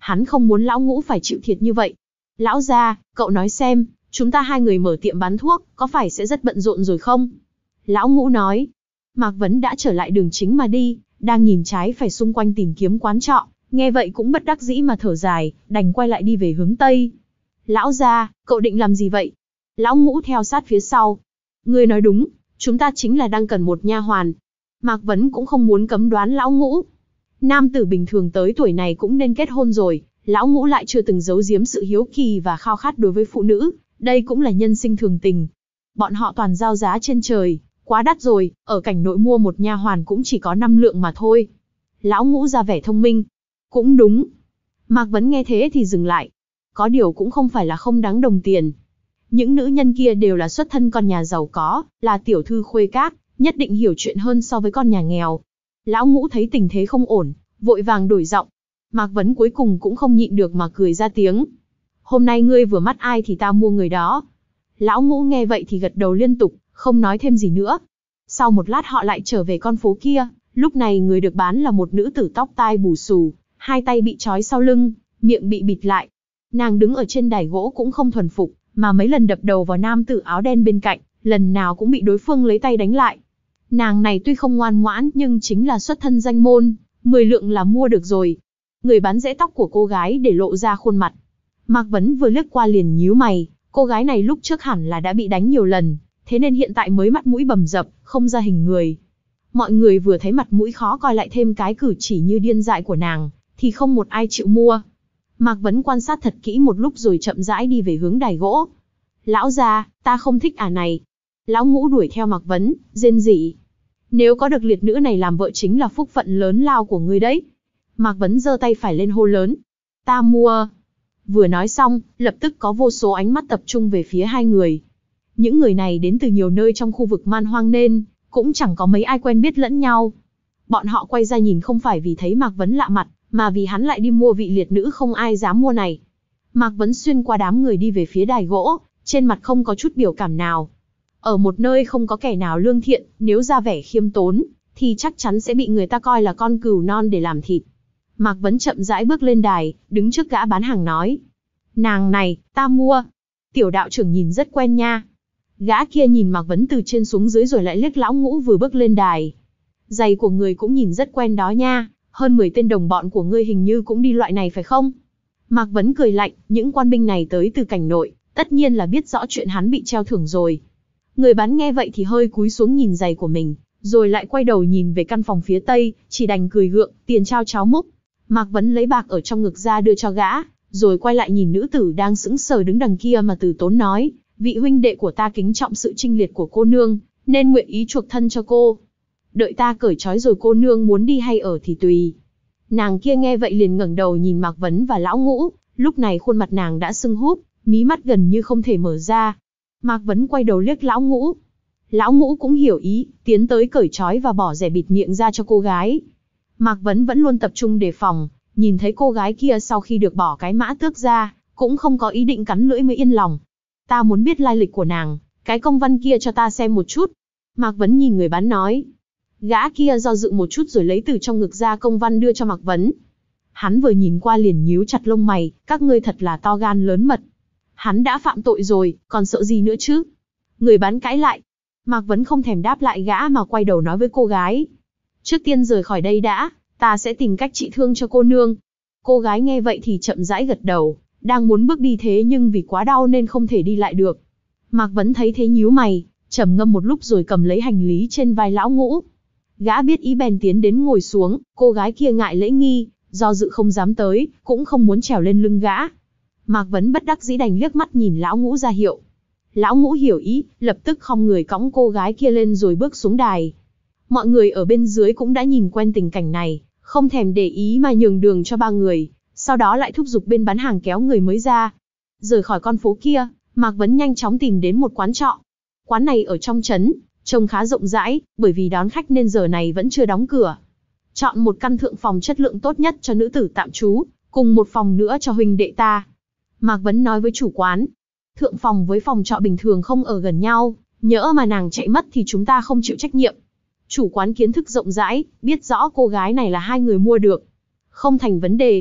Hắn không muốn lão Ngũ phải chịu thiệt như vậy. Lão gia, cậu nói xem, chúng ta hai người mở tiệm bán thuốc, có phải sẽ rất bận rộn rồi không? Lão Ngũ nói. Mạc Vấn đã trở lại đường chính mà đi, đang nhìn trái phải xung quanh tìm kiếm quán trọ, nghe vậy cũng bất đắc dĩ mà thở dài, đành quay lại đi về hướng Tây. Lão gia, cậu định làm gì vậy? Lão Ngũ theo sát phía sau. Ngươi nói đúng, chúng ta chính là đang cần một nha hoàn. Mạc Vấn cũng không muốn cấm đoán Lão Ngũ. Nam tử bình thường tới tuổi này cũng nên kết hôn rồi, Lão Ngũ lại chưa từng giấu giếm sự hiếu kỳ và khao khát đối với phụ nữ, đây cũng là nhân sinh thường tình. Bọn họ toàn giao giá trên trời, quá đắt rồi, ở cảnh nội mua một nha hoàn cũng chỉ có năm lượng mà thôi. Lão Ngũ ra vẻ thông minh. Cũng đúng. Mạc Vấn nghe thế thì dừng lại. Có điều cũng không phải là không đáng đồng tiền. Những nữ nhân kia đều là xuất thân con nhà giàu có, là tiểu thư khuê các, nhất định hiểu chuyện hơn so với con nhà nghèo. Lão Ngũ thấy tình thế không ổn, vội vàng đổi giọng. Mạc Vấn cuối cùng cũng không nhịn được mà cười ra tiếng. Hôm nay ngươi vừa mắt ai thì ta mua người đó. Lão Ngũ nghe vậy thì gật đầu liên tục, không nói thêm gì nữa. Sau một lát họ lại trở về con phố kia, lúc này người được bán là một nữ tử tóc tai bù xù, hai tay bị trói sau lưng, miệng bị bịt lại. Nàng đứng ở trên đài gỗ cũng không thuần phục, mà mấy lần đập đầu vào nam tử áo đen bên cạnh, lần nào cũng bị đối phương lấy tay đánh lại. Nàng này tuy không ngoan ngoãn nhưng chính là xuất thân danh môn, mười lượng là mua được rồi. Người bán rễ tóc của cô gái để lộ ra khuôn mặt. Mạc Vấn vừa liếc qua liền nhíu mày, cô gái này lúc trước hẳn là đã bị đánh nhiều lần, thế nên hiện tại mới mặt mũi bầm dập, không ra hình người. Mọi người vừa thấy mặt mũi khó coi lại thêm cái cử chỉ như điên dại của nàng, thì không một ai chịu mua. Mạc Vấn quan sát thật kỹ một lúc rồi chậm rãi đi về hướng đài gỗ. Lão gia, ta không thích ả này. Lão Ngũ đuổi theo Mạc Vấn, rên rỉ. Nếu có được liệt nữ này làm vợ chính là phúc phận lớn lao của ngươi đấy. Mạc Vấn giơ tay phải lên hô lớn. Ta mua. Vừa nói xong, lập tức có vô số ánh mắt tập trung về phía hai người. Những người này đến từ nhiều nơi trong khu vực man hoang nên cũng chẳng có mấy ai quen biết lẫn nhau. Bọn họ quay ra nhìn không phải vì thấy Mạc Vấn lạ mặt, mà vì hắn lại đi mua vị liệt nữ không ai dám mua này. Mạc Vấn xuyên qua đám người đi về phía đài gỗ, trên mặt không có chút biểu cảm nào. Ở một nơi không có kẻ nào lương thiện, nếu ra vẻ khiêm tốn, thì chắc chắn sẽ bị người ta coi là con cừu non để làm thịt. Mạc Vấn chậm rãi bước lên đài, đứng trước gã bán hàng nói. Nàng này, ta mua. Tiểu đạo trưởng nhìn rất quen nha. Gã kia nhìn Mạc Vấn từ trên xuống dưới rồi lại liếc Lão Ngũ vừa bước lên đài. Giày của người cũng nhìn rất quen đó nha, hơn mười tên đồng bọn của ngươi hình như cũng đi loại này phải không? Mạc Vấn cười lạnh, những quan binh này tới từ cảnh nội, tất nhiên là biết rõ chuyện hắn bị treo thưởng rồi. Người bán nghe vậy thì hơi cúi xuống nhìn giày của mình, rồi lại quay đầu nhìn về căn phòng phía tây, chỉ đành cười gượng, tiền trao cháo múc. Mạc Vấn lấy bạc ở trong ngực ra đưa cho gã, rồi quay lại nhìn nữ tử đang sững sờ đứng đằng kia mà từ tốn nói, vị huynh đệ của ta kính trọng sự chinh liệt của cô nương, nên nguyện ý chuộc thân cho cô. Đợi ta cởi trói rồi cô nương muốn đi hay ở thì tùy. Nàng kia nghe vậy liền ngẩng đầu nhìn Mạc Vấn và Lão Ngũ, lúc này khuôn mặt nàng đã sưng húp, mí mắt gần như không thể mở ra. Mạc Vấn quay đầu liếc Lão Ngũ. Lão Ngũ cũng hiểu ý, tiến tới cởi trói và bỏ rẻ bịt miệng ra cho cô gái. Mạc Vấn vẫn luôn tập trung đề phòng, nhìn thấy cô gái kia sau khi được bỏ cái mã tước ra, cũng không có ý định cắn lưỡi mới yên lòng. Ta muốn biết lai lịch của nàng, cái công văn kia cho ta xem một chút. Mạc Vấn nhìn người bán nói. Gã kia do dự một chút rồi lấy từ trong ngực ra công văn đưa cho Mạc Vấn. Hắn vừa nhìn qua liền nhíu chặt lông mày, các ngươi thật là to gan lớn mật. Hắn đã phạm tội rồi, còn sợ gì nữa chứ? Người bán cãi lại. Mạc Vấn không thèm đáp lại gã mà quay đầu nói với cô gái. Trước tiên rời khỏi đây đã, ta sẽ tìm cách trị thương cho cô nương. Cô gái nghe vậy thì chậm rãi gật đầu, đang muốn bước đi thế nhưng vì quá đau nên không thể đi lại được. Mạc Vấn thấy thế nhíu mày, trầm ngâm một lúc rồi cầm lấy hành lý trên vai Lão Ngũ. Gã biết ý bèn tiến đến ngồi xuống, cô gái kia ngại lễ nghi, do dự không dám tới, cũng không muốn trèo lên lưng gã. Mạc Vấn bất đắc dĩ đành liếc mắt nhìn Lão Ngũ ra hiệu. Lão Ngũ hiểu ý, lập tức khom người cõng cô gái kia lên rồi bước xuống đài. Mọi người ở bên dưới cũng đã nhìn quen tình cảnh này, không thèm để ý mà nhường đường cho ba người, sau đó lại thúc giục bên bán hàng kéo người mới ra. Rời khỏi con phố kia, Mạc Vấn nhanh chóng tìm đến một quán trọ. Quán này ở trong trấn, trông khá rộng rãi, bởi vì đón khách nên giờ này vẫn chưa đóng cửa. Chọn một căn thượng phòng chất lượng tốt nhất cho nữ tử tạm trú, cùng một phòng nữa cho huynh đệ ta. Mạc Vấn nói với chủ quán. Thượng phòng với phòng trọ bình thường không ở gần nhau, nhỡ mà nàng chạy mất thì chúng ta không chịu trách nhiệm. Chủ quán kiến thức rộng rãi, biết rõ cô gái này là hai người mua được. Không thành vấn đề.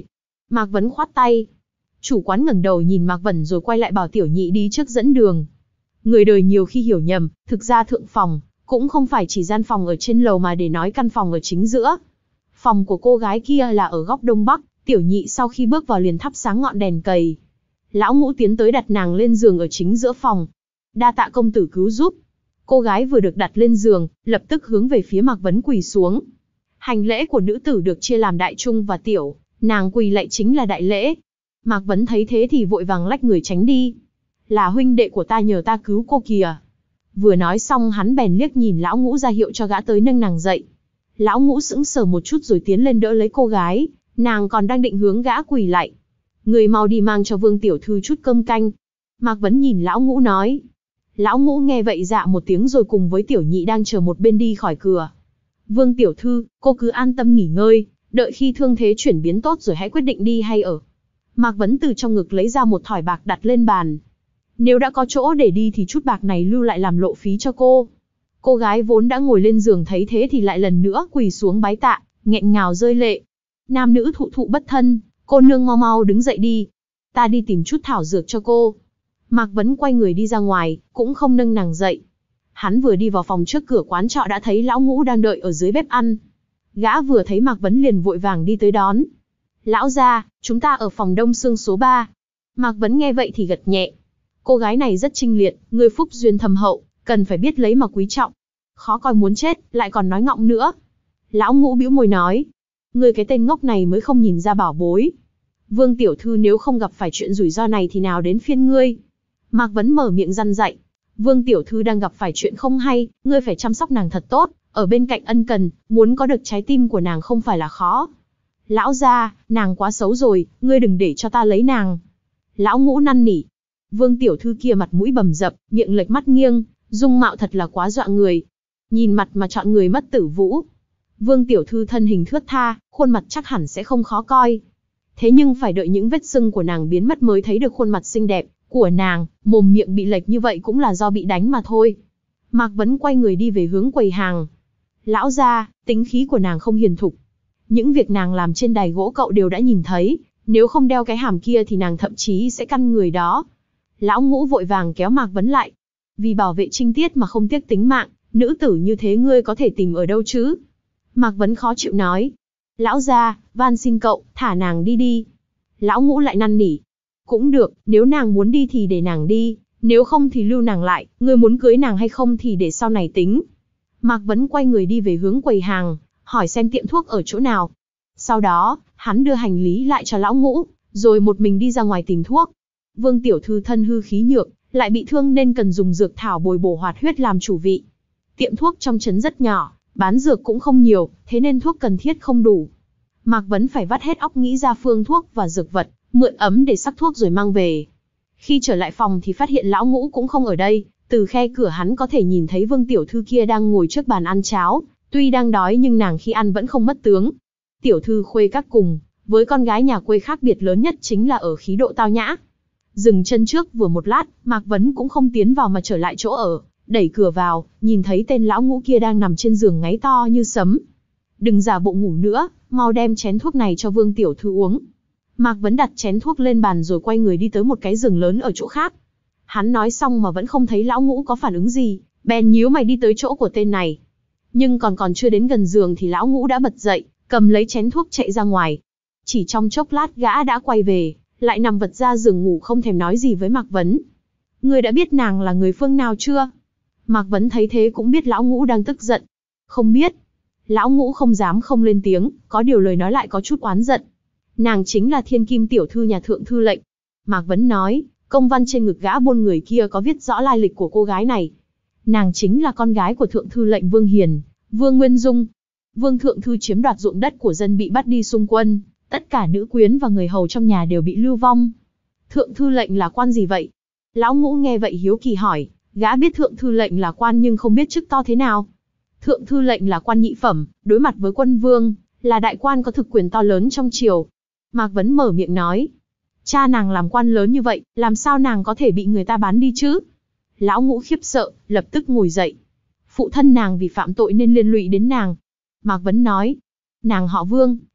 Mạc Vấn khoát tay. Chủ quán ngẩng đầu nhìn Mạc Vẩn rồi quay lại bảo tiểu nhị đi trước dẫn đường. Người đời nhiều khi hiểu nhầm, thực ra thượng phòng cũng không phải chỉ gian phòng ở trên lầu mà để nói căn phòng ở chính giữa. Phòng của cô gái kia là ở góc đông bắc, tiểu nhị sau khi bước vào liền thắp sáng ngọn đèn cầy. Lão Ngũ tiến tới đặt nàng lên giường ở chính giữa phòng. Đa tạ công tử cứu giúp. Cô gái vừa được đặt lên giường, lập tức hướng về phía Mạc Vấn quỳ xuống. Hành lễ của nữ tử được chia làm đại trung và tiểu, nàng quỳ lạy chính là đại lễ. Mạc Vấn thấy thế thì vội vàng lách người tránh đi. Là huynh đệ của ta nhờ ta cứu cô kìa. Vừa nói xong hắn bèn liếc nhìn Lão Ngũ ra hiệu cho gã tới nâng nàng dậy. Lão Ngũ sững sờ một chút rồi tiến lên đỡ lấy cô gái, nàng còn đang định hướng gã quỳ lạy. Người mau đi mang cho Vương tiểu thư chút cơm canh. Mạc Vấn nhìn Lão Ngũ nói. Lão Ngũ nghe vậy dạ một tiếng rồi cùng với tiểu nhị đang chờ một bên đi khỏi cửa. Vương tiểu thư, cô cứ an tâm nghỉ ngơi, đợi khi thương thế chuyển biến tốt rồi hãy quyết định đi hay ở. Mạc Vấn từ trong ngực lấy ra một thỏi bạc đặt lên bàn. Nếu đã có chỗ để đi thì chút bạc này lưu lại làm lộ phí cho cô. Cô gái vốn đã ngồi lên giường thấy thế thì lại lần nữa quỳ xuống bái tạ, nghẹn ngào rơi lệ. Nam nữ thụ thụ bất thân, cô nương mau mau đứng dậy đi. Ta đi tìm chút thảo dược cho cô. Mạc Vấn quay người đi ra ngoài, cũng không nâng nàng dậy. Hắn vừa đi vào phòng trước cửa quán trọ đã thấy Lão Ngũ đang đợi ở dưới bếp ăn. Gã vừa thấy Mạc Vấn liền vội vàng đi tới đón. Lão gia, chúng ta ở phòng đông xương số ba. Mạc Vấn nghe vậy thì gật nhẹ. Cô gái này rất trinh liệt, người phúc duyên thâm hậu, cần phải biết lấy mà quý trọng. Khó coi muốn chết, lại còn nói ngọng nữa. Lão Ngũ bĩu môi nói. Người cái tên ngốc này mới không nhìn ra bảo bối. Vương tiểu thư nếu không gặp phải chuyện rủi ro này thì nào đến phiên ngươi. Mạc Vấn mở miệng răn dạy. Vương tiểu thư đang gặp phải chuyện không hay, ngươi phải chăm sóc nàng thật tốt, ở bên cạnh ân cần, muốn có được trái tim của nàng không phải là khó. Lão gia, nàng quá xấu rồi, ngươi đừng để cho ta lấy nàng. Lão Ngũ năn nỉ. Vương tiểu thư kia mặt mũi bầm dập, miệng lệch mắt nghiêng, dung mạo thật là quá dọa người. Nhìn mặt mà chọn người mất tử vũ. Vương tiểu thư thân hình thướt tha, khuôn mặt chắc hẳn sẽ không khó coi. Thế nhưng phải đợi những vết sưng của nàng biến mất mới thấy được khuôn mặt xinh đẹp của nàng, mồm miệng bị lệch như vậy cũng là do bị đánh mà thôi. Mạc Vấn quay người đi về hướng quầy hàng. Lão gia, tính khí của nàng không hiền thục. Những việc nàng làm trên đài gỗ cậu đều đã nhìn thấy, nếu không đeo cái hàm kia thì nàng thậm chí sẽ căn người đó. Lão Ngũ vội vàng kéo Mạc Vấn lại. Vì bảo vệ trinh tiết mà không tiếc tính mạng, nữ tử như thế ngươi có thể tìm ở đâu chứ? Mạc Vấn khó chịu nói. Lão gia, van xin cậu, thả nàng đi đi. Lão Ngũ lại năn nỉ. Cũng được, nếu nàng muốn đi thì để nàng đi, nếu không thì lưu nàng lại, ngươi muốn cưới nàng hay không thì để sau này tính. Mạc Vấn quay người đi về hướng quầy hàng, hỏi xem tiệm thuốc ở chỗ nào. Sau đó, hắn đưa hành lý lại cho Lão Ngũ, rồi một mình đi ra ngoài tìm thuốc. Vương tiểu thư thân hư khí nhược, lại bị thương nên cần dùng dược thảo bồi bổ hoạt huyết làm chủ vị. Tiệm thuốc trong trấn rất nhỏ, bán dược cũng không nhiều, thế nên thuốc cần thiết không đủ. Mạc Vấn phải vắt hết óc nghĩ ra phương thuốc và dược vật, mượn ấm để sắc thuốc rồi mang về. Khi trở lại phòng thì phát hiện Lão Ngũ cũng không ở đây, từ khe cửa hắn có thể nhìn thấy Vương tiểu thư kia đang ngồi trước bàn ăn cháo, tuy đang đói nhưng nàng khi ăn vẫn không mất tướng. Tiểu thư khuê các cùng, với con gái nhà quê khác biệt lớn nhất chính là ở khí độ tao nhã. Dừng chân trước vừa một lát, Mạc Vấn cũng không tiến vào mà trở lại chỗ ở, đẩy cửa vào, nhìn thấy tên Lão Ngũ kia đang nằm trên giường ngáy to như sấm. Đừng giả bộ ngủ nữa, mau đem chén thuốc này cho Vương tiểu thư uống. Mạc Vấn đặt chén thuốc lên bàn rồi quay người đi tới một cái giường lớn ở chỗ khác. Hắn nói xong mà vẫn không thấy Lão Ngũ có phản ứng gì, bèn nhíu mày đi tới chỗ của tên này. Nhưng còn còn chưa đến gần giường thì Lão Ngũ đã bật dậy, cầm lấy chén thuốc chạy ra ngoài. Chỉ trong chốc lát gã đã quay về, lại nằm vật ra giường ngủ không thèm nói gì với Mạc Vấn. Ngươi đã biết nàng là người phương nào chưa? Mạc Vấn thấy thế cũng biết Lão Ngũ đang tức giận. Không biết. Lão Ngũ không dám không lên tiếng, có điều lời nói lại có chút oán giận. Nàng chính là Thiên Kim tiểu thư nhà Thượng Thư Lệnh. Mạc Vấn nói, công văn trên ngực gã buôn người kia có viết rõ lai lịch của cô gái này. Nàng chính là con gái của Thượng Thư Lệnh Vương Hiền, Vương Nguyên Dung. Vương Thượng Thư chiếm đoạt ruộng đất của dân bị bắt đi xung quân, tất cả nữ quyến và người hầu trong nhà đều bị lưu vong. Thượng Thư Lệnh là quan gì vậy? Lão Ngũ nghe vậy hiếu kỳ hỏi, gã biết Thượng Thư Lệnh là quan nhưng không biết chức to thế nào. Thượng Thư Lệnh là quan nhị phẩm, đối mặt với quân vương, là đại quan có thực quyền to lớn trong triều. Mạc Vấn mở miệng nói, cha nàng làm quan lớn như vậy, làm sao nàng có thể bị người ta bán đi chứ? Lão Ngũ khiếp sợ, lập tức ngồi dậy. Phụ thân nàng vì phạm tội nên liên lụy đến nàng. Mạc Vấn nói, nàng họ Vương,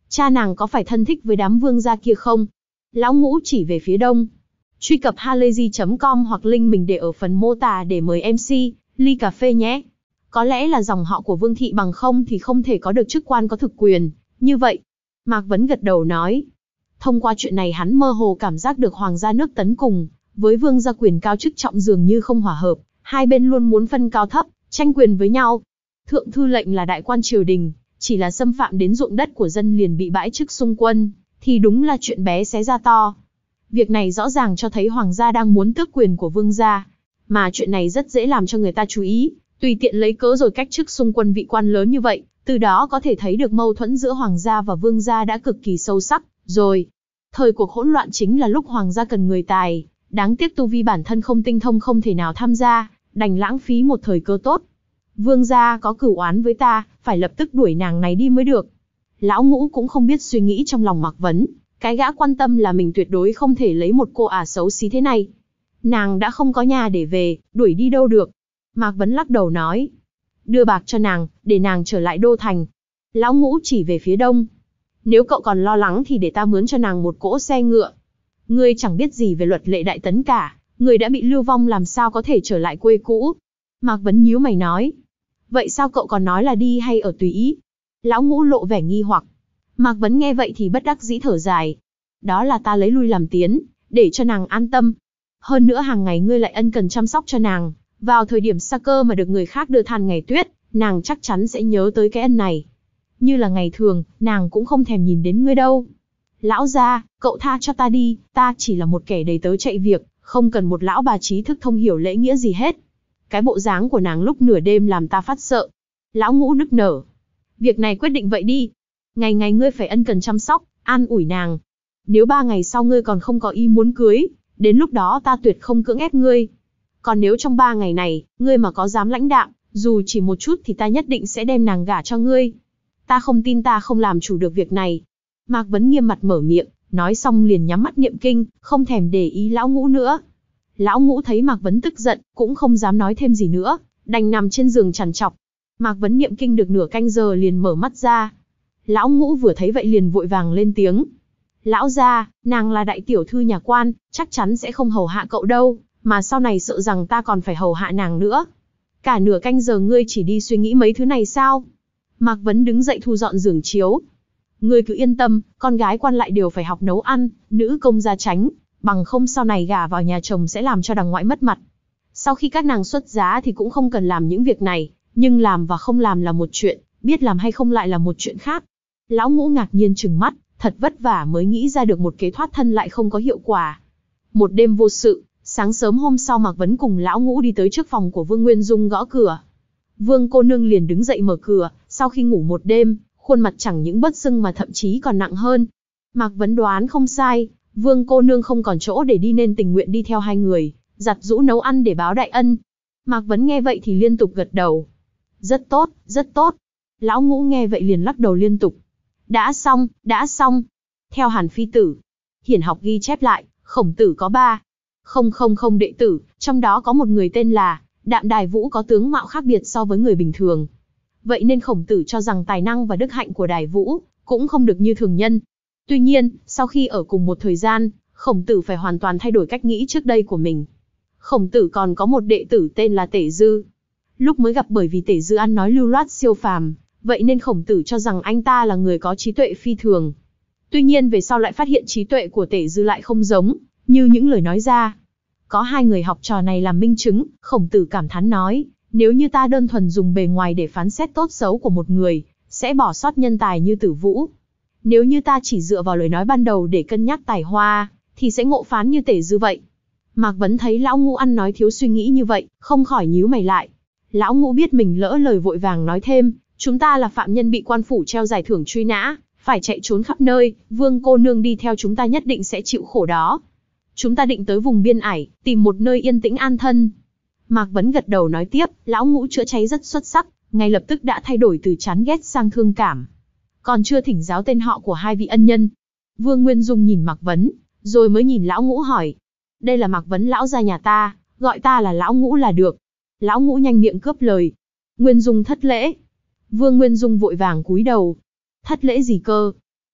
Cha nàng có phải thân thích với đám vương gia kia không? Lão Ngũ chỉ về phía đông. Truy cập halayzi chấm com hoặc link mình để ở phần mô tả để mời em xê, ly cà phê nhé. Có lẽ là dòng họ của Vương Thị, bằng không thì không thể có được chức quan có thực quyền như vậy. Mạc Vấn gật đầu nói. Thông qua chuyện này hắn mơ hồ cảm giác được hoàng gia nước Tấn cùng với vương gia quyền cao chức trọng dường như không hòa hợp, hai bên luôn muốn phân cao thấp, tranh quyền với nhau. Thượng thư lệnh là đại quan triều đình, chỉ là xâm phạm đến ruộng đất của dân liền bị bãi chức xung quân, thì đúng là chuyện bé xé ra to. Việc này rõ ràng cho thấy hoàng gia đang muốn tước quyền của vương gia, mà chuyện này rất dễ làm cho người ta chú ý, tùy tiện lấy cớ rồi cách chức xung quân vị quan lớn như vậy, từ đó có thể thấy được mâu thuẫn giữa hoàng gia và vương gia đã cực kỳ sâu sắc rồi. Thời cuộc hỗn loạn chính là lúc hoàng gia cần người tài, đáng tiếc tu vi bản thân không tinh thông không thể nào tham gia, đành lãng phí một thời cơ tốt. Vương gia có cửu oán với ta, phải lập tức đuổi nàng này đi mới được. Lão Ngũ cũng không biết suy nghĩ trong lòng Mạc Vấn, cái gã quan tâm là mình tuyệt đối không thể lấy một cô ả xấu xí thế này. Nàng đã không có nhà để về, đuổi đi đâu được. Mạc Vấn lắc đầu nói. Đưa bạc cho nàng, để nàng trở lại đô thành. Lão Ngũ chỉ về phía đông. Nếu cậu còn lo lắng thì để ta mướn cho nàng một cỗ xe ngựa. Ngươi chẳng biết gì về luật lệ Đại Tấn cả, người đã bị lưu vong làm sao có thể trở lại quê cũ. Mạc Vấn nhíu mày nói. Vậy sao cậu còn nói là đi hay ở tùy ý? Lão Ngũ lộ vẻ nghi hoặc. Mạc Vấn nghe vậy thì bất đắc dĩ thở dài. Đó là ta lấy lui làm tiến, để cho nàng an tâm. Hơn nữa hàng ngày ngươi lại ân cần chăm sóc cho nàng, vào thời điểm sa cơ mà được người khác đưa than ngày tuyết, nàng chắc chắn sẽ nhớ tới cái ân này. Như là ngày thường, nàng cũng không thèm nhìn đến ngươi đâu. Lão gia, cậu tha cho ta đi, ta chỉ là một kẻ đầy tớ chạy việc, không cần một lão bà trí thức thông hiểu lễ nghĩa gì hết. Cái bộ dáng của nàng lúc nửa đêm làm ta phát sợ. Lão Ngũ nức nở. Việc này quyết định vậy đi. Ngày ngày ngươi phải ân cần chăm sóc, an ủi nàng. Nếu ba ngày sau ngươi còn không có ý muốn cưới, đến lúc đó ta tuyệt không cưỡng ép ngươi. Còn nếu trong ba ngày này, ngươi mà có dám lãnh đạm, dù chỉ một chút thì ta nhất định sẽ đem nàng gả cho ngươi. Ta không tin ta không làm chủ được việc này. Mạc Vấn nghiêm mặt mở miệng, nói xong liền nhắm mắt niệm kinh, không thèm để ý Lão Ngũ nữa. Lão Ngũ thấy Mạc Vấn tức giận, cũng không dám nói thêm gì nữa, đành nằm trên giường trằn trọc. Mạc Vấn niệm kinh được nửa canh giờ liền mở mắt ra. Lão Ngũ vừa thấy vậy liền vội vàng lên tiếng. Lão gia, nàng là đại tiểu thư nhà quan, chắc chắn sẽ không hầu hạ cậu đâu, mà sau này sợ rằng ta còn phải hầu hạ nàng nữa. Cả nửa canh giờ ngươi chỉ đi suy nghĩ mấy thứ này sao? Mạc Vấn đứng dậy thu dọn giường chiếu. Ngươi cứ yên tâm, con gái quan lại đều phải học nấu ăn, nữ công gia tránh, bằng không sau này gả vào nhà chồng sẽ làm cho đằng ngoại mất mặt. Sau khi các nàng xuất giá thì cũng không cần làm những việc này, nhưng làm và không làm là một chuyện, biết làm hay không lại là một chuyện khác. Lão Ngũ ngạc nhiên trừng mắt, thật vất vả mới nghĩ ra được một kế thoát thân lại không có hiệu quả. Một đêm vô sự, sáng sớm hôm sau Mạc Vấn cùng Lão Ngũ đi tới trước phòng của Vương Nguyên Dung gõ cửa. Vương cô nương liền đứng dậy mở cửa, sau khi ngủ một đêm, khuôn mặt chẳng những bớt sưng mà thậm chí còn nặng hơn. Mạc Vấn đoán không sai, Vương cô nương không còn chỗ để đi nên tình nguyện đi theo hai người, giặt giũ nấu ăn để báo đại ân. Mạc Vấn nghe vậy thì liên tục gật đầu. Rất tốt, rất tốt. Lão Ngũ nghe vậy liền lắc đầu liên tục. Đã xong, đã xong. Theo Hàn Phi Tử, hiển học ghi chép lại, Khổng Tử có ba không không không đệ tử, trong đó có một người tên là Đạm Đài Vũ có tướng mạo khác biệt so với người bình thường. Vậy nên Khổng Tử cho rằng tài năng và đức hạnh của Đài Vũ cũng không được như thường nhân. Tuy nhiên, sau khi ở cùng một thời gian, Khổng Tử phải hoàn toàn thay đổi cách nghĩ trước đây của mình. Khổng Tử còn có một đệ tử tên là Tể Dư. Lúc mới gặp bởi vì Tể Dư ăn nói lưu loát siêu phàm, vậy nên Khổng Tử cho rằng anh ta là người có trí tuệ phi thường. Tuy nhiên về sau lại phát hiện trí tuệ của Tể Dư lại không giống như những lời nói ra. Có hai người học trò này làm minh chứng, Khổng Tử cảm thán nói, nếu như ta đơn thuần dùng bề ngoài để phán xét tốt xấu của một người, sẽ bỏ sót nhân tài như Tử Vũ. Nếu như ta chỉ dựa vào lời nói ban đầu để cân nhắc tài hoa, thì sẽ ngộ phán như Tể Dư vậy. Mạc Vấn thấy Lão Ngũ ăn nói thiếu suy nghĩ như vậy, không khỏi nhíu mày lại. Lão Ngũ biết mình lỡ lời vội vàng nói thêm, chúng ta là phạm nhân bị quan phủ treo giải thưởng truy nã, phải chạy trốn khắp nơi, Vương cô nương đi theo chúng ta nhất định sẽ chịu khổ đó. Chúng ta định tới vùng biên ải, tìm một nơi yên tĩnh an thân. Mạc Vấn gật đầu nói tiếp, Lão Ngũ chữa cháy rất xuất sắc, ngay lập tức đã thay đổi từ chán ghét sang thương cảm. Còn chưa thỉnh giáo tên họ của hai vị ân nhân. Vương Nguyên Dung nhìn Mạc Vấn, rồi mới nhìn Lão Ngũ hỏi. Đây là Mạc Vấn lão gia nhà ta, gọi ta là Lão Ngũ là được. Lão Ngũ nhanh miệng cướp lời. Nguyên Dung thất lễ. Vương Nguyên Dung vội vàng cúi đầu. Thất lễ gì cơ?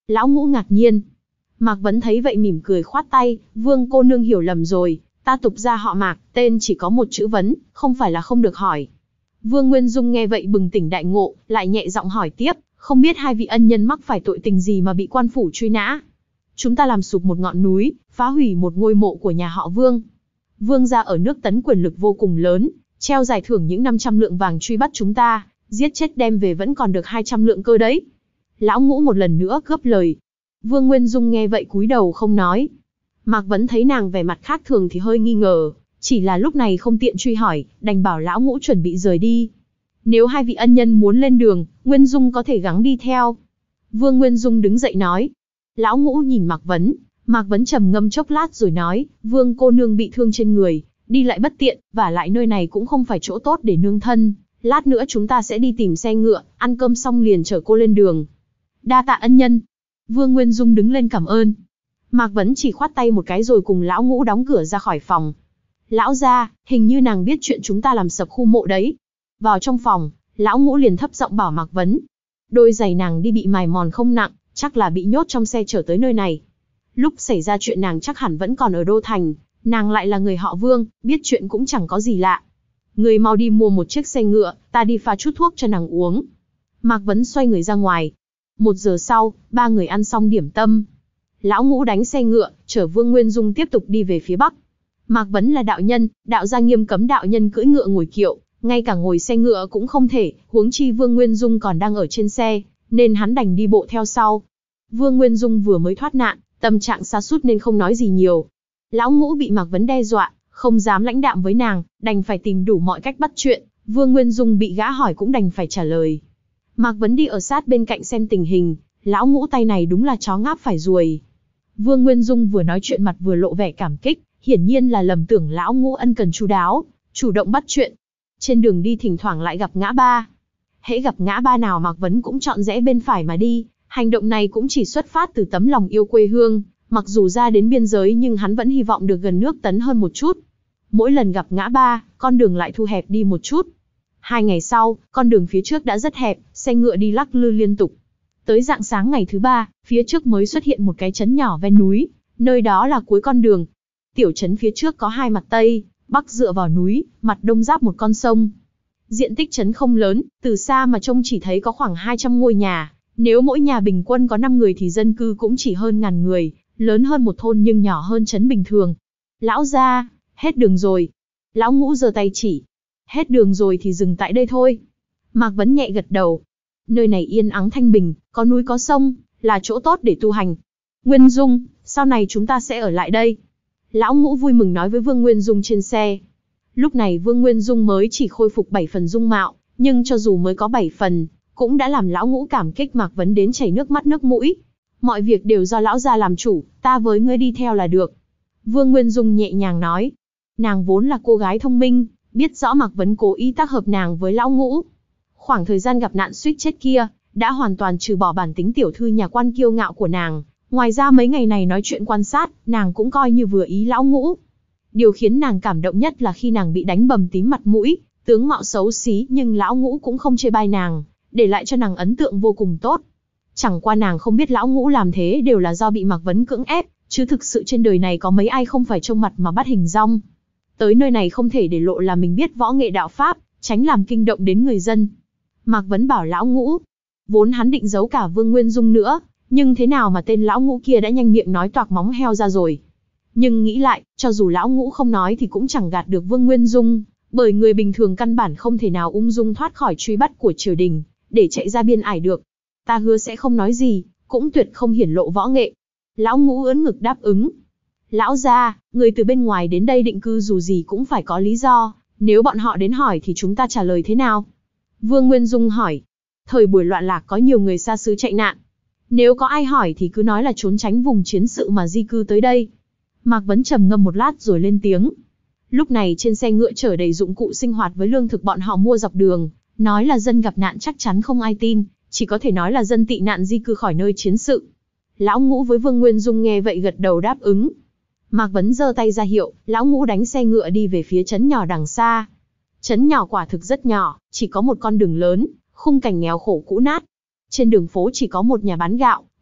Lão Ngũ ngạc nhiên. Mạc Vấn thấy vậy mỉm cười khoát tay, Vương cô nương hiểu lầm rồi, ta tục gia họ Mạc, tên chỉ có một chữ Vấn, không phải là không được hỏi. Vương Nguyên Dung nghe vậy bừng tỉnh đại ngộ, lại nhẹ giọng hỏi tiếp, không biết hai vị ân nhân mắc phải tội tình gì mà bị quan phủ truy nã. Chúng ta làm sụp một ngọn núi, phá hủy một ngôi mộ của nhà họ Vương. Vương gia ở nước Tấn quyền lực vô cùng lớn, treo giải thưởng những năm trăm lượng vàng truy bắt chúng ta, giết chết đem về vẫn còn được hai trăm lượng cơ đấy. Lão Ngũ một lần nữa cướp lời. Vương Nguyên Dung nghe vậy cúi đầu không nói. Mạc Vấn thấy nàng vẻ mặt khác thường thì hơi nghi ngờ, chỉ là lúc này không tiện truy hỏi, đành bảo Lão Ngũ chuẩn bị rời đi. Nếu hai vị ân nhân muốn lên đường, Nguyên Dung có thể gắng đi theo. Vương Nguyên Dung đứng dậy nói. Lão Ngũ nhìn Mạc Vấn, Mạc Vấn trầm ngâm chốc lát rồi nói, Vương cô nương bị thương trên người, đi lại bất tiện, và lại nơi này cũng không phải chỗ tốt để nương thân. Lát nữa chúng ta sẽ đi tìm xe ngựa, ăn cơm xong liền chở cô lên đường. Đa tạ ân nhân. Vương Nguyên Dung đứng lên cảm ơn. Mạc Vấn chỉ khoát tay một cái rồi cùng Lão Ngũ đóng cửa ra khỏi phòng. Lão gia, hình như nàng biết chuyện chúng ta làm sập khu mộ đấy. Vào trong phòng, Lão Ngũ liền thấp giọng bảo Mạc Vấn. Đôi giày nàng đi bị mài mòn không nặng, chắc là bị nhốt trong xe chở tới nơi này. Lúc xảy ra chuyện nàng chắc hẳn vẫn còn ở Đô Thành, nàng lại là người họ Vương, biết chuyện cũng chẳng có gì lạ. Người mau đi mua một chiếc xe ngựa, ta đi pha chút thuốc cho nàng uống. Mạc Vấn xoay người ra ngoài. Một giờ sau, ba người ăn xong điểm tâm. Lão Ngũ đánh xe ngựa, chở Vương Nguyên Dung tiếp tục đi về phía Bắc. Mạc Vấn là đạo nhân, đạo gia nghiêm cấm đạo nhân cưỡi ngựa ngồi kiệu, ngay cả ngồi xe ngựa cũng không thể, huống chi Vương Nguyên Dung còn đang ở trên xe, nên hắn đành đi bộ theo sau. Vương Nguyên Dung vừa mới thoát nạn, tâm trạng sa sút nên không nói gì nhiều. Lão Ngũ bị Mạc Vấn đe dọa, không dám lãnh đạm với nàng, đành phải tìm đủ mọi cách bắt chuyện. Vương Nguyên Dung bị gã hỏi cũng đành phải trả lời. Mạc Vấn đi ở sát bên cạnh xem tình hình, Lão Ngũ tay này đúng là chó ngáp phải ruồi. Vương Nguyên Dung vừa nói chuyện mặt vừa lộ vẻ cảm kích, hiển nhiên là lầm tưởng Lão Ngũ ân cần chu đáo, chủ động bắt chuyện. Trên đường đi thỉnh thoảng lại gặp ngã ba. Hễ gặp ngã ba nào Mạc Vấn cũng chọn rẽ bên phải mà đi, hành động này cũng chỉ xuất phát từ tấm lòng yêu quê hương, mặc dù ra đến biên giới nhưng hắn vẫn hy vọng được gần nước Tấn hơn một chút. Mỗi lần gặp ngã ba, con đường lại thu hẹp đi một chút. Hai ngày sau, con đường phía trước đã rất hẹp, xe ngựa đi lắc lư liên tục. Tới rạng sáng ngày thứ ba, phía trước mới xuất hiện một cái trấn nhỏ ven núi, nơi đó là cuối con đường. Tiểu trấn phía trước có hai mặt Tây, Bắc dựa vào núi, mặt Đông giáp một con sông. Diện tích trấn không lớn, từ xa mà trông chỉ thấy có khoảng hai trăm ngôi nhà. Nếu mỗi nhà bình quân có năm người thì dân cư cũng chỉ hơn ngàn người, lớn hơn một thôn nhưng nhỏ hơn trấn bình thường. Lão gia, hết đường rồi. Lão Ngũ giơ tay chỉ. Hết đường rồi thì dừng tại đây thôi. Mạc Vấn nhẹ gật đầu. Nơi này yên ắng thanh bình, có núi có sông, là chỗ tốt để tu hành. Nguyên Dung, sau này chúng ta sẽ ở lại đây. Lão Ngũ vui mừng nói với Vương Nguyên Dung trên xe. Lúc này Vương Nguyên Dung mới chỉ khôi phục bảy phần dung mạo, nhưng cho dù mới có bảy phần, cũng đã làm Lão Ngũ cảm kích Mạc Vấn đến chảy nước mắt nước mũi. Mọi việc đều do lão gia làm chủ, ta với ngươi đi theo là được. Vương Nguyên Dung nhẹ nhàng nói. Nàng vốn là cô gái thông minh, biết rõ Mạc Vấn cố ý tác hợp nàng với Lão Ngũ. Khoảng thời gian gặp nạn suýt chết kia, đã hoàn toàn trừ bỏ bản tính tiểu thư nhà quan kiêu ngạo của nàng. Ngoài ra mấy ngày này nói chuyện quan sát, nàng cũng coi như vừa ý Lão Ngũ. Điều khiến nàng cảm động nhất là khi nàng bị đánh bầm tím mặt mũi, tướng mạo xấu xí nhưng Lão Ngũ cũng không chê bai nàng, để lại cho nàng ấn tượng vô cùng tốt. Chẳng qua nàng không biết Lão Ngũ làm thế đều là do bị Mạc Vấn cưỡng ép, chứ thực sự trên đời này có mấy ai không phải trông mặt mà bắt hình dong. Tới nơi này không thể để lộ là mình biết võ nghệ đạo pháp, tránh làm kinh động đến người dân. Mạc Vấn bảo Lão Ngũ, vốn hắn định giấu cả Vương Nguyên Dung nữa, nhưng thế nào mà tên Lão Ngũ kia đã nhanh miệng nói toạc móng heo ra rồi. Nhưng nghĩ lại, cho dù Lão Ngũ không nói thì cũng chẳng gạt được Vương Nguyên Dung, bởi người bình thường căn bản không thể nào ung dung thoát khỏi truy bắt của triều đình, để chạy ra biên ải được. Ta hứa sẽ không nói gì, cũng tuyệt không hiển lộ võ nghệ. Lão Ngũ ưỡn ngực đáp ứng. Lão gia, người từ bên ngoài đến đây định cư dù gì cũng phải có lý do, nếu bọn họ đến hỏi thì chúng ta trả lời thế nào? Vương Nguyên Dung hỏi. Thời buổi loạn lạc có nhiều người xa xứ chạy nạn. Nếu có ai hỏi thì cứ nói là trốn tránh vùng chiến sự mà di cư tới đây. Mạc Vấn trầm ngâm một lát rồi lên tiếng. Lúc này trên xe ngựa chở đầy dụng cụ sinh hoạt với lương thực bọn họ mua dọc đường, nói là dân gặp nạn chắc chắn không ai tin, chỉ có thể nói là dân tị nạn di cư khỏi nơi chiến sự. Lão Ngũ với Vương Nguyên Dung nghe vậy gật đầu đáp ứng. Mạc Vấn giơ tay ra hiệu, Lão Ngũ đánh xe ngựa đi về phía trấn nhỏ đằng xa. Trấn nhỏ quả thực rất nhỏ, chỉ có một con đường lớn, khung cảnh nghèo khổ cũ nát. Trên đường phố chỉ có một nhà bán gạo,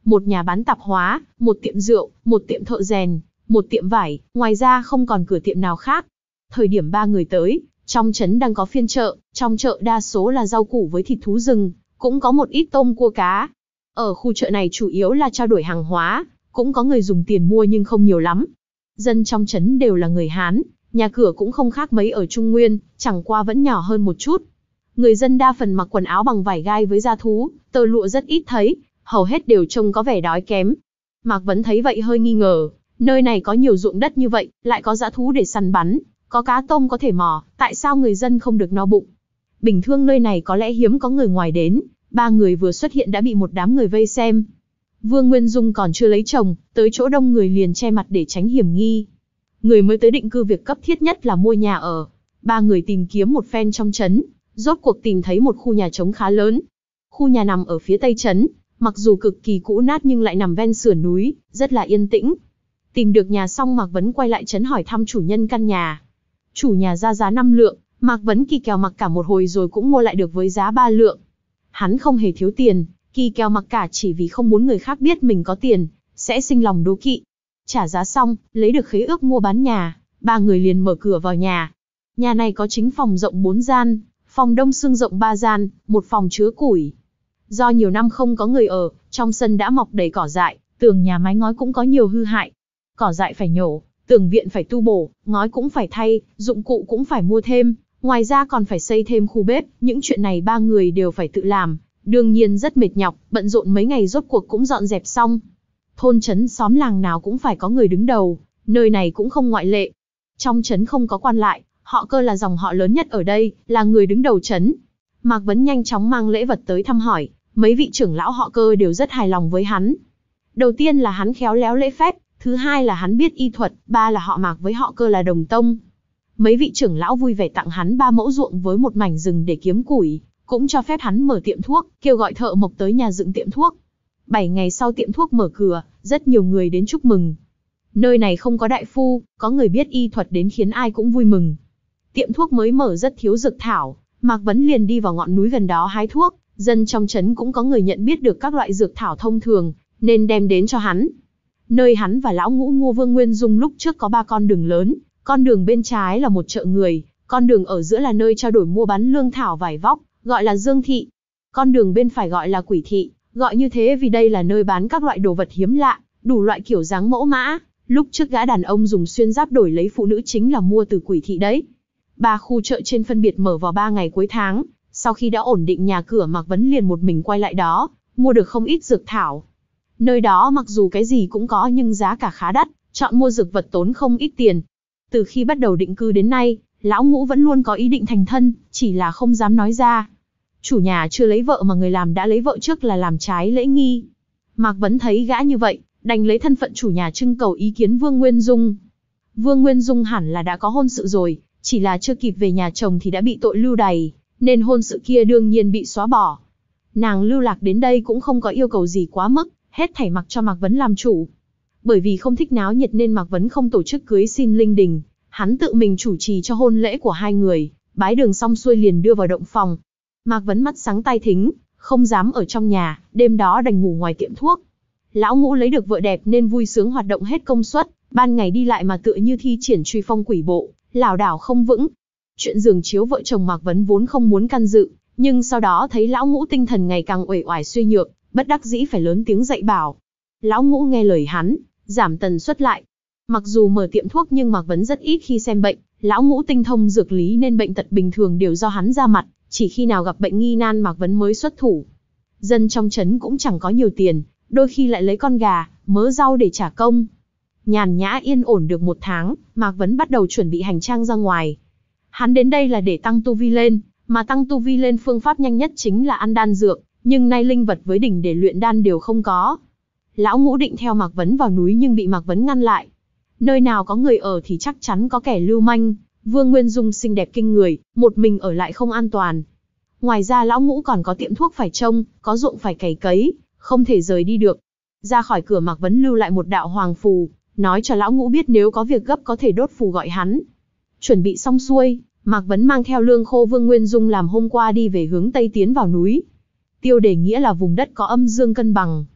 một nhà bán tạp hóa, một tiệm rượu, một tiệm thợ rèn, một tiệm vải, ngoài ra không còn cửa tiệm nào khác. Thời điểm ba người tới, trong trấn đang có phiên chợ, trong chợ đa số là rau củ với thịt thú rừng, cũng có một ít tôm cua cá. Ở khu chợ này chủ yếu là trao đổi hàng hóa, cũng có người dùng tiền mua nhưng không nhiều lắm. Dân trong trấn đều là người Hán, nhà cửa cũng không khác mấy ở Trung Nguyên, chẳng qua vẫn nhỏ hơn một chút. Người dân đa phần mặc quần áo bằng vải gai với da thú, tơ lụa rất ít thấy, hầu hết đều trông có vẻ đói kém. Mạc Vấn thấy vậy hơi nghi ngờ, nơi này có nhiều ruộng đất như vậy, lại có dã thú để săn bắn, có cá tôm có thể mò, tại sao người dân không được no bụng? Bình thường nơi này có lẽ hiếm có người ngoài đến, ba người vừa xuất hiện đã bị một đám người vây xem. Vương Nguyên Dung còn chưa lấy chồng, tới chỗ đông người liền che mặt để tránh hiểm nghi. Người mới tới định cư việc cấp thiết nhất là mua nhà ở. Ba người tìm kiếm một phen trong trấn, rốt cuộc tìm thấy một khu nhà trống khá lớn. Khu nhà nằm ở phía tây trấn, mặc dù cực kỳ cũ nát nhưng lại nằm ven sườn núi, rất là yên tĩnh. Tìm được nhà xong Mạc Vấn quay lại trấn hỏi thăm chủ nhân căn nhà. Chủ nhà ra giá năm lượng, Mạc Vấn kỳ kèo mặc cả một hồi rồi cũng mua lại được với giá ba lượng. Hắn không hề thiếu tiền, kỳ kèo mặc cả chỉ vì không muốn người khác biết mình có tiền, sẽ sinh lòng đố kỵ. Trả giá xong, lấy được khế ước mua bán nhà, ba người liền mở cửa vào nhà. Nhà này có chính phòng rộng bốn gian, phòng đông xương rộng ba gian, một phòng chứa củi. Do nhiều năm không có người ở, trong sân đã mọc đầy cỏ dại, tường nhà mái ngói cũng có nhiều hư hại. Cỏ dại phải nhổ, tường viện phải tu bổ, ngói cũng phải thay, dụng cụ cũng phải mua thêm, ngoài ra còn phải xây thêm khu bếp, những chuyện này ba người đều phải tự làm, đương nhiên rất mệt nhọc, bận rộn mấy ngày rốt cuộc cũng dọn dẹp xong. Thôn trấn xóm làng nào cũng phải có người đứng đầu, nơi này cũng không ngoại lệ. Trong trấn không có quan lại, họ Cơ là dòng họ lớn nhất ở đây, là người đứng đầu trấn. Mạc Vấn nhanh chóng mang lễ vật tới thăm hỏi, mấy vị trưởng lão họ Cơ đều rất hài lòng với hắn. Đầu tiên là hắn khéo léo lễ phép, thứ hai là hắn biết y thuật, ba là họ Mạc với họ Cơ là đồng tông. Mấy vị trưởng lão vui vẻ tặng hắn ba mẫu ruộng với một mảnh rừng để kiếm củi, cũng cho phép hắn mở tiệm thuốc, kêu gọi thợ mộc tới nhà dựng tiệm thuốc. Bảy ngày sau tiệm thuốc mở cửa, rất nhiều người đến chúc mừng. Nơi này không có đại phu, có người biết y thuật đến khiến ai cũng vui mừng. Tiệm thuốc mới mở rất thiếu dược thảo, Mạc Vấn liền đi vào ngọn núi gần đó hái thuốc, dân trong trấn cũng có người nhận biết được các loại dược thảo thông thường, nên đem đến cho hắn. Nơi hắn và lão ngũ mua Vương Nguyên Dung lúc trước có ba con đường lớn, con đường bên trái là một chợ người, con đường ở giữa là nơi trao đổi mua bán lương thảo vải vóc, gọi là Dương Thị. Con đường bên phải gọi là Quỷ Thị, gọi như thế vì đây là nơi bán các loại đồ vật hiếm lạ, đủ loại kiểu dáng mẫu mã. Lúc trước gã đàn ông dùng xuyên giáp đổi lấy phụ nữ chính là mua từ Quỷ Thị đấy. Ba khu chợ trên phân biệt mở vào ba ngày cuối tháng, sau khi đã ổn định nhà cửa Mạc Vấn liền một mình quay lại đó, mua được không ít dược thảo. Nơi đó mặc dù cái gì cũng có nhưng giá cả khá đắt, chọn mua dược vật tốn không ít tiền. Từ khi bắt đầu định cư đến nay, lão ngũ vẫn luôn có ý định thành thân, chỉ là không dám nói ra. Chủ nhà chưa lấy vợ mà người làm đã lấy vợ trước là làm trái lễ nghi. Mạc Vấn thấy gã như vậy, đành lấy thân phận chủ nhà trưng cầu ý kiến Vương Nguyên Dung. Vương Nguyên Dung hẳn là đã có hôn sự rồi, chỉ là chưa kịp về nhà chồng thì đã bị tội lưu đày, nên hôn sự kia đương nhiên bị xóa bỏ. Nàng lưu lạc đến đây cũng không có yêu cầu gì quá mức, hết thảy mặc cho Mạc Vấn làm chủ. Bởi vì không thích náo nhiệt nên Mạc Vấn không tổ chức cưới xin linh đình, hắn tự mình chủ trì cho hôn lễ của hai người, bái đường xong xuôi liền đưa vào động phòng. Mạc Vấn mắt sáng tai thính, không dám ở trong nhà, đêm đó đành ngủ ngoài tiệm thuốc. Lão ngũ lấy được vợ đẹp nên vui sướng hoạt động hết công suất, ban ngày đi lại mà tựa như thi triển truy phong quỷ bộ, lảo đảo không vững. Chuyện giường chiếu vợ chồng Mạc Vấn vốn không muốn can dự, nhưng sau đó thấy lão ngũ tinh thần ngày càng uể oải suy nhược, bất đắc dĩ phải lớn tiếng dạy bảo. Lão ngũ nghe lời hắn, giảm tần suất lại. Mặc dù mở tiệm thuốc nhưng Mạc Vấn rất ít khi xem bệnh, lão ngũ tinh thông dược lý nên bệnh tật bình thường đều do hắn ra mặt, chỉ khi nào gặp bệnh nghi nan Mạc Vấn mới xuất thủ. Dân trong trấn cũng chẳng có nhiều tiền, đôi khi lại lấy con gà, mớ rau để trả công. Nhàn nhã yên ổn được một tháng, Mạc Vấn bắt đầu chuẩn bị hành trang ra ngoài. Hắn đến đây là để tăng tu vi lên, mà tăng tu vi lên phương pháp nhanh nhất chính là ăn đan dược, nhưng nay linh vật với đỉnh để luyện đan đều không có. Lão ngũ định theo Mạc Vấn vào núi nhưng bị Mạc Vấn ngăn lại. Nơi nào có người ở thì chắc chắn có kẻ lưu manh, Vương Nguyên Dung xinh đẹp kinh người, một mình ở lại không an toàn. Ngoài ra lão ngũ còn có tiệm thuốc phải trông, có ruộng phải cày cấy, không thể rời đi được. Ra khỏi cửa Mạc Vấn lưu lại một đạo hoàng phù, nói cho lão ngũ biết nếu có việc gấp có thể đốt phù gọi hắn. Chuẩn bị xong xuôi, Mạc Vấn mang theo lương khô Vương Nguyên Dung làm hôm qua đi về hướng tây tiến vào núi. Tiêu đề nghĩa là vùng đất có âm dương cân bằng.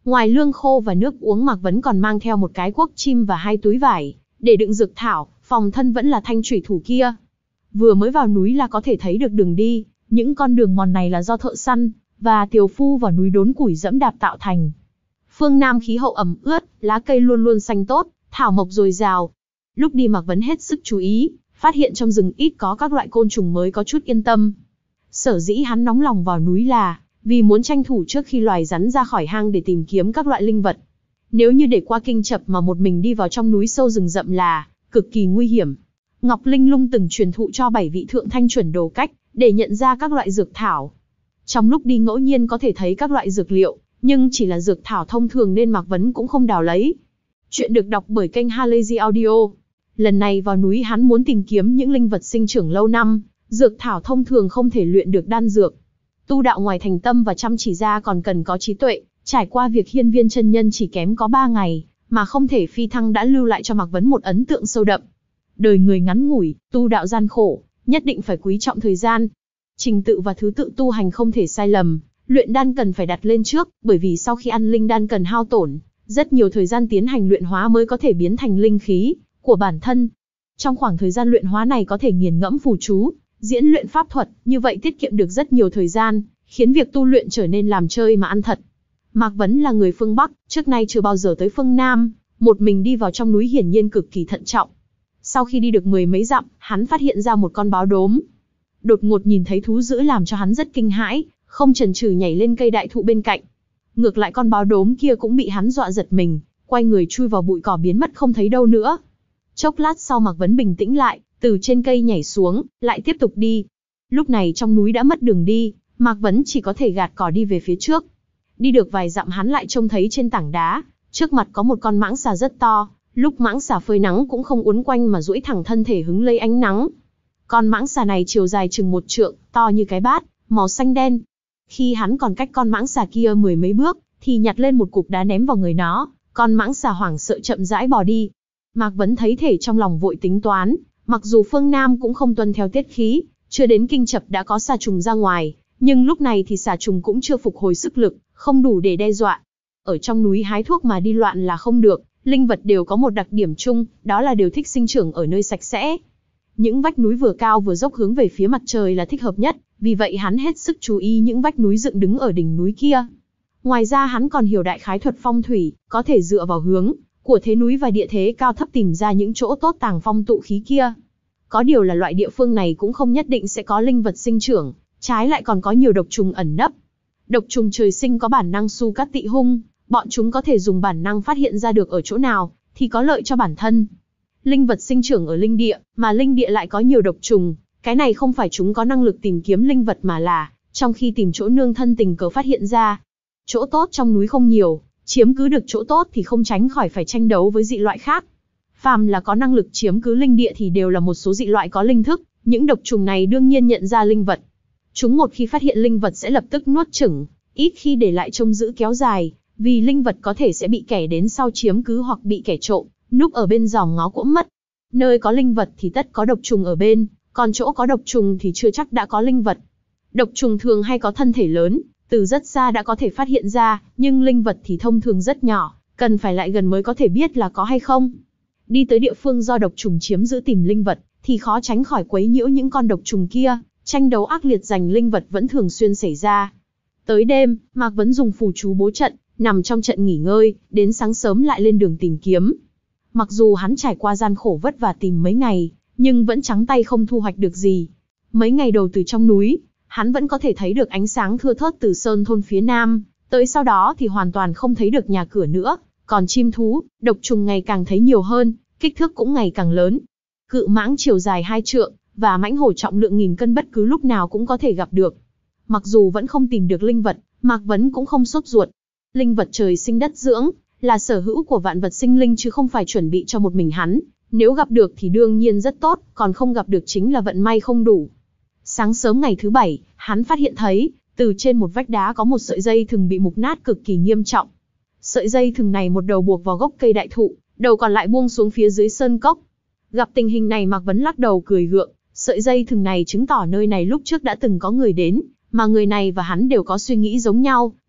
Ngoài lương khô và nước uống, Mạc Vấn còn mang theo một cái cuốc chim và hai túi vải, để đựng dược thảo, phòng thân vẫn là thanh chủy thủ kia. Vừa mới vào núi là có thể thấy được đường đi, những con đường mòn này là do thợ săn và tiều phu vào núi đốn củi dẫm đạp tạo thành. Phương Nam khí hậu ẩm ướt, lá cây luôn luôn xanh tốt, thảo mộc dồi dào. Lúc đi Mạc Vấn hết sức chú ý, phát hiện trong rừng ít có các loại côn trùng mới có chút yên tâm. Sở dĩ hắn nóng lòng vào núi là vì muốn tranh thủ trước khi loài rắn ra khỏi hang để tìm kiếm các loại linh vật. Nếu như để qua kinh chập mà một mình đi vào trong núi sâu rừng rậm là cực kỳ nguy hiểm. Ngọc Linh Lung từng truyền thụ cho bảy vị thượng thanh chuẩn đồ cách để nhận ra các loại dược thảo. Trong lúc đi ngẫu nhiên có thể thấy các loại dược liệu, nhưng chỉ là dược thảo thông thường nên Mạc Vấn cũng không đào lấy. Chuyện được đọc bởi kênh Halazy Audio. Lần này vào núi hắn muốn tìm kiếm những linh vật sinh trưởng lâu năm, dược thảo thông thường không thể luyện được đan dược. Tu đạo ngoài thành tâm và chăm chỉ ra còn cần có trí tuệ, trải qua việc hiên viên chân nhân chỉ kém có ba ngày, mà không thể phi thăng đã lưu lại cho Mạc Vấn một ấn tượng sâu đậm. Đời người ngắn ngủi, tu đạo gian khổ, nhất định phải quý trọng thời gian. Trình tự và thứ tự tu hành không thể sai lầm, luyện đan cần phải đặt lên trước, bởi vì sau khi ăn linh đan cần hao tổn rất nhiều thời gian tiến hành luyện hóa mới có thể biến thành linh khí của bản thân. Trong khoảng thời gian luyện hóa này có thể nghiền ngẫm phù chú, diễn luyện pháp thuật, như vậy tiết kiệm được rất nhiều thời gian, khiến việc tu luyện trở nên làm chơi mà ăn thật. Mạc Vấn là người phương Bắc, trước nay chưa bao giờ tới phương Nam, một mình đi vào trong núi hiển nhiên cực kỳ thận trọng. Sau khi đi được mười mấy dặm, hắn phát hiện ra một con báo đốm. Đột ngột nhìn thấy thú dữ làm cho hắn rất kinh hãi, không chần chừ nhảy lên cây đại thụ bên cạnh. Ngược lại con báo đốm kia cũng bị hắn dọa giật mình, quay người chui vào bụi cỏ biến mất không thấy đâu nữa. Chốc lát sau Mạc Vấn bình tĩnh lại, từ trên cây nhảy xuống, lại tiếp tục đi. Lúc này trong núi đã mất đường đi, Mạc Vấn chỉ có thể gạt cỏ đi về phía trước. Đi được vài dặm hắn lại trông thấy trên tảng đá, trước mặt có một con mãng xà rất to, lúc mãng xà phơi nắng cũng không uốn quanh mà duỗi thẳng thân thể hứng lấy ánh nắng. Con mãng xà này chiều dài chừng một trượng, to như cái bát, màu xanh đen. Khi hắn còn cách con mãng xà kia mười mấy bước, thì nhặt lên một cục đá ném vào người nó, con mãng xà hoảng sợ chậm rãi bò đi. Mạc Vấn thấy thể trong lòng vội tính toán, mặc dù phương Nam cũng không tuân theo tiết khí, chưa đến kinh chập đã có xà trùng ra ngoài, nhưng lúc này thì xà trùng cũng chưa phục hồi sức lực, không đủ để đe dọa. Ở trong núi hái thuốc mà đi loạn là không được, linh vật đều có một đặc điểm chung, đó là đều thích sinh trưởng ở nơi sạch sẽ. Những vách núi vừa cao vừa dốc hướng về phía mặt trời là thích hợp nhất, vì vậy hắn hết sức chú ý những vách núi dựng đứng ở đỉnh núi kia. Ngoài ra hắn còn hiểu đại khái thuật phong thủy, có thể dựa vào hướng của thế núi và địa thế cao thấp tìm ra những chỗ tốt tàng phong tụ khí kia. Có điều là loại địa phương này cũng không nhất định sẽ có linh vật sinh trưởng, trái lại còn có nhiều độc trùng ẩn nấp. Độc trùng trời sinh có bản năng su cát tị hung, bọn chúng có thể dùng bản năng phát hiện ra được ở chỗ nào thì có lợi cho bản thân. Linh vật sinh trưởng ở linh địa, mà linh địa lại có nhiều độc trùng, cái này không phải chúng có năng lực tìm kiếm linh vật mà là, trong khi tìm chỗ nương thân tình cờ phát hiện ra. Chỗ tốt trong núi không nhiều, chiếm cứ được chỗ tốt thì không tránh khỏi phải tranh đấu với dị loại khác. Phàm là có năng lực chiếm cứ linh địa thì đều là một số dị loại có linh thức, những độc trùng này đương nhiên nhận ra linh vật. Chúng một khi phát hiện linh vật sẽ lập tức nuốt chửng, ít khi để lại trông giữ kéo dài, vì linh vật có thể sẽ bị kẻ đến sau chiếm cứ hoặc bị kẻ trộm núp ở bên giòm ngó cuỗm mất. Nơi có linh vật thì tất có độc trùng ở bên, còn chỗ có độc trùng thì chưa chắc đã có linh vật. Độc trùng thường hay có thân thể lớn, từ rất xa đã có thể phát hiện ra, nhưng linh vật thì thông thường rất nhỏ, cần phải lại gần mới có thể biết là có hay không. Đi tới địa phương do độc trùng chiếm giữ tìm linh vật, thì khó tránh khỏi quấy nhiễu những con độc trùng kia, tranh đấu ác liệt giành linh vật vẫn thường xuyên xảy ra. Tới đêm, Mạc Vấn dùng phù chú bố trận, nằm trong trận nghỉ ngơi, đến sáng sớm lại lên đường tìm kiếm. Mặc dù hắn trải qua gian khổ vất vả tìm mấy ngày, nhưng vẫn trắng tay không thu hoạch được gì. Mấy ngày đầu từ trong núi, hắn vẫn có thể thấy được ánh sáng thưa thớt từ sơn thôn phía nam, tới sau đó thì hoàn toàn không thấy được nhà cửa nữa, còn chim thú, độc trùng ngày càng thấy nhiều hơn, kích thước cũng ngày càng lớn. Cự mãng chiều dài hai trượng, và mãnh hổ trọng lượng nghìn cân bất cứ lúc nào cũng có thể gặp được. Mặc dù vẫn không tìm được linh vật, Mạc Vấn cũng không sốt ruột. Linh vật trời sinh đất dưỡng, là sở hữu của vạn vật sinh linh chứ không phải chuẩn bị cho một mình hắn. Nếu gặp được thì đương nhiên rất tốt, còn không gặp được chính là vận may không đủ. Sáng sớm ngày thứ bảy, hắn phát hiện thấy, từ trên một vách đá có một sợi dây thừng bị mục nát cực kỳ nghiêm trọng. Sợi dây thừng này một đầu buộc vào gốc cây đại thụ, đầu còn lại buông xuống phía dưới sơn cốc. Gặp tình hình này Mạc Vấn lắc đầu cười gượng, sợi dây thừng này chứng tỏ nơi này lúc trước đã từng có người đến, mà người này và hắn đều có suy nghĩ giống nhau,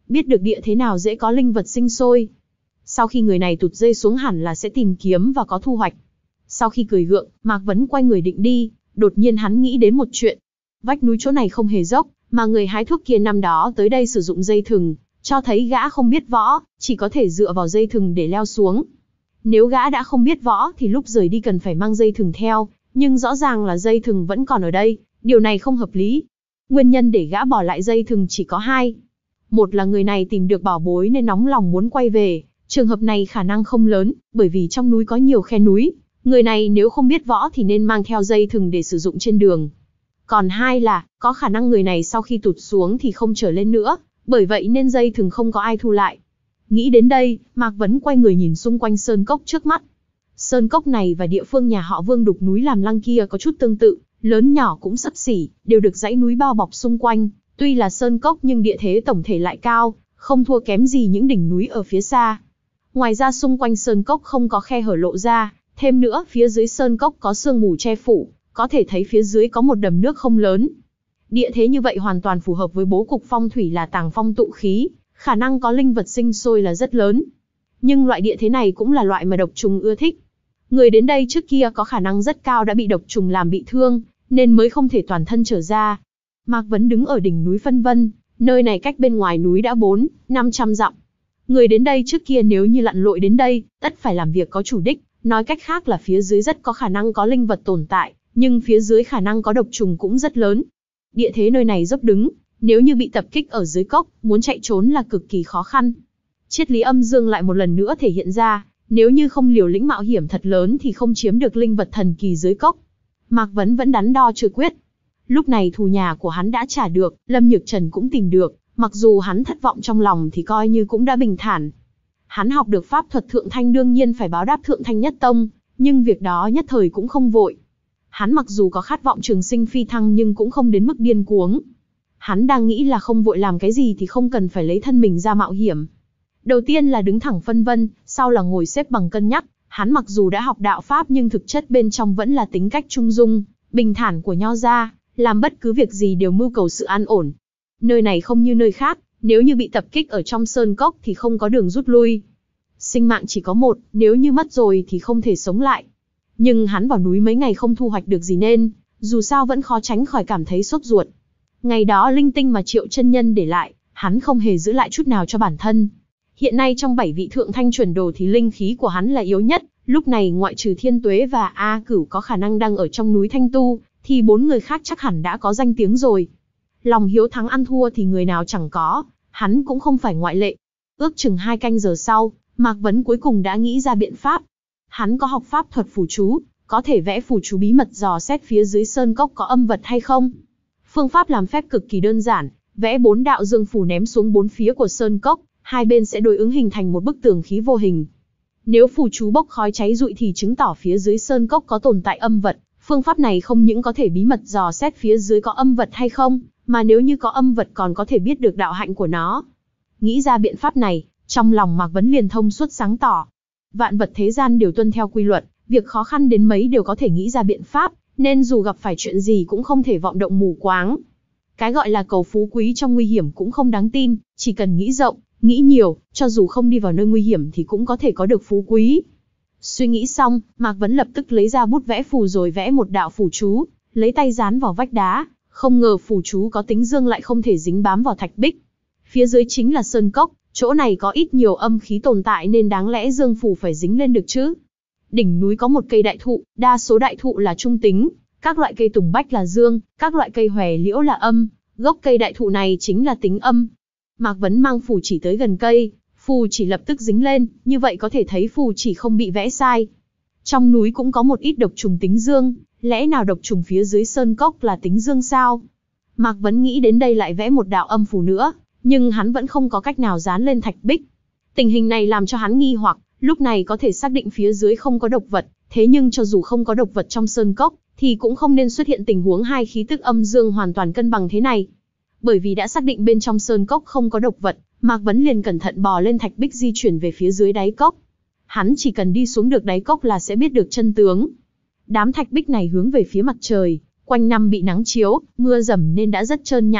biết được địa thế nào dễ có linh vật sinh sôi. Sau khi người này tụt dây xuống hẳn là sẽ tìm kiếm và có thu hoạch. Sau khi cười gượng, Mạc Vấn quay người định đi, đột nhiên hắn nghĩ đến một chuyện. Vách núi chỗ này không hề dốc, mà người hái thuốc kia năm đó tới đây sử dụng dây thừng, cho thấy gã không biết võ, chỉ có thể dựa vào dây thừng để leo xuống. Nếu gã đã không biết võ thì lúc rời đi cần phải mang dây thừng theo, nhưng rõ ràng là dây thừng vẫn còn ở đây, điều này không hợp lý. Nguyên nhân để gã bỏ lại dây thừng chỉ có hai. Một là người này tìm được bảo bối nên nóng lòng muốn quay về, trường hợp này khả năng không lớn, bởi vì trong núi có nhiều khe núi, người này nếu không biết võ thì nên mang theo dây thừng để sử dụng trên đường. Còn hai là, có khả năng người này sau khi tụt xuống thì không trở lên nữa, bởi vậy nên dây thừng không có ai thu lại. Nghĩ đến đây, Mạc Vấn quay người nhìn xung quanh sơn cốc trước mắt. Sơn cốc này và địa phương nhà họ Vương đục núi làm lăng kia có chút tương tự, lớn nhỏ cũng xấp xỉ, đều được dãy núi bao bọc xung quanh. Tuy là sơn cốc nhưng địa thế tổng thể lại cao, không thua kém gì những đỉnh núi ở phía xa. Ngoài ra xung quanh sơn cốc không có khe hở lộ ra, thêm nữa phía dưới sơn cốc có sương mù che phủ, có thể thấy phía dưới có một đầm nước không lớn. Địa thế như vậy hoàn toàn phù hợp với bố cục phong thủy là tàng phong tụ khí, khả năng có linh vật sinh sôi là rất lớn. Nhưng loại địa thế này cũng là loại mà độc trùng ưa thích. Người đến đây trước kia có khả năng rất cao đã bị độc trùng làm bị thương, nên mới không thể toàn thân trở ra. Mạc Vấn đứng ở đỉnh núi phân vân, nơi này cách bên ngoài núi đã bốn, năm trăm dặm. Người đến đây trước kia nếu như lặn lội đến đây, tất phải làm việc có chủ đích, nói cách khác là phía dưới rất có khả năng có linh vật tồn tại, nhưng phía dưới khả năng có độc trùng cũng rất lớn. Địa thế nơi này dốc đứng, nếu như bị tập kích ở dưới cốc, muốn chạy trốn là cực kỳ khó khăn. Triết lý âm dương lại một lần nữa thể hiện ra, nếu như không liều lĩnh mạo hiểm thật lớn thì không chiếm được linh vật thần kỳ dưới cốc. Mạc Vấn vẫn đắn đo chưa quyết. Lúc này thù nhà của hắn đã trả được, Lâm Nhược Trần cũng tìm được, mặc dù hắn thất vọng trong lòng thì coi như cũng đã bình thản. Hắn học được pháp thuật Thượng Thanh đương nhiên phải báo đáp Thượng Thanh Nhất Tông, nhưng việc đó nhất thời cũng không vội. Hắn mặc dù có khát vọng trường sinh phi thăng nhưng cũng không đến mức điên cuồng. Hắn đang nghĩ là không vội làm cái gì thì không cần phải lấy thân mình ra mạo hiểm. Đầu tiên là đứng thẳng phân vân, sau là ngồi xếp bằng cân nhắc. Hắn mặc dù đã học đạo pháp nhưng thực chất bên trong vẫn là tính cách trung dung, bình thản của nho gia, làm bất cứ việc gì đều mưu cầu sự an ổn. Nơi này không như nơi khác, nếu như bị tập kích ở trong sơn cốc thì không có đường rút lui. Sinh mạng chỉ có một, nếu như mất rồi thì không thể sống lại. Nhưng hắn vào núi mấy ngày không thu hoạch được gì nên, dù sao vẫn khó tránh khỏi cảm thấy sốt ruột. Ngày đó linh tinh mà Triệu chân nhân để lại, hắn không hề giữ lại chút nào cho bản thân. Hiện nay trong bảy vị thượng thanh chuẩn đồ thì linh khí của hắn là yếu nhất, lúc này ngoại trừ Thiên Tuế và A Cửu có khả năng đang ở trong núi Thanh Tu, thì bốn người khác chắc hẳn đã có danh tiếng rồi. Lòng hiếu thắng ăn thua thì người nào chẳng có, hắn cũng không phải ngoại lệ. Ước chừng hai canh giờ sau, Mạc Vấn cuối cùng đã nghĩ ra biện pháp. Hắn có học pháp thuật phù chú, có thể vẽ phù chú bí mật dò xét phía dưới sơn cốc có âm vật hay không. Phương pháp làm phép cực kỳ đơn giản, vẽ bốn đạo dương phù ném xuống bốn phía của sơn cốc, hai bên sẽ đối ứng hình thành một bức tường khí vô hình. Nếu phù chú bốc khói cháy rụi thì chứng tỏ phía dưới sơn cốc có tồn tại âm vật. Phương pháp này không những có thể bí mật dò xét phía dưới có âm vật hay không, mà nếu như có âm vật còn có thể biết được đạo hạnh của nó. Nghĩ ra biện pháp này, trong lòng Mạc Vấn liền thông suốt sáng tỏ. Vạn vật thế gian đều tuân theo quy luật, việc khó khăn đến mấy đều có thể nghĩ ra biện pháp, nên dù gặp phải chuyện gì cũng không thể vọng động mù quáng. Cái gọi là cầu phú quý trong nguy hiểm cũng không đáng tin, chỉ cần nghĩ rộng, nghĩ nhiều, cho dù không đi vào nơi nguy hiểm thì cũng có thể có được phú quý. Suy nghĩ xong, Mạc Vấn lập tức lấy ra bút vẽ phù rồi vẽ một đạo phù chú, lấy tay dán vào vách đá, không ngờ phù chú có tính dương lại không thể dính bám vào thạch bích. Phía dưới chính là sơn cốc, chỗ này có ít nhiều âm khí tồn tại nên đáng lẽ dương phù phải dính lên được chứ. Đỉnh núi có một cây đại thụ, đa số đại thụ là trung tính, các loại cây tùng bách là dương, các loại cây hòe liễu là âm, gốc cây đại thụ này chính là tính âm. Mạc Vấn mang phù chỉ tới gần cây, phù chỉ lập tức dính lên, như vậy có thể thấy phù chỉ không bị vẽ sai. Trong núi cũng có một ít độc trùng tính dương, lẽ nào độc trùng phía dưới sơn cốc là tính dương sao? Mạc Vấn nghĩ đến đây lại vẽ một đạo âm phù nữa, nhưng hắn vẫn không có cách nào dán lên thạch bích. Tình hình này làm cho hắn nghi hoặc, lúc này có thể xác định phía dưới không có độc vật, thế nhưng cho dù không có độc vật trong sơn cốc, thì cũng không nên xuất hiện tình huống hai khí tức âm dương hoàn toàn cân bằng thế này. Bởi vì đã xác định bên trong sơn cốc không có độc vật, Mạc Vấn liền cẩn thận bò lên thạch bích di chuyển về phía dưới đáy cốc. Hắn chỉ cần đi xuống được đáy cốc là sẽ biết được chân tướng. Đám thạch bích này hướng về phía mặt trời, quanh năm bị nắng chiếu, mưa dầm nên đã rất trơn nhẵn,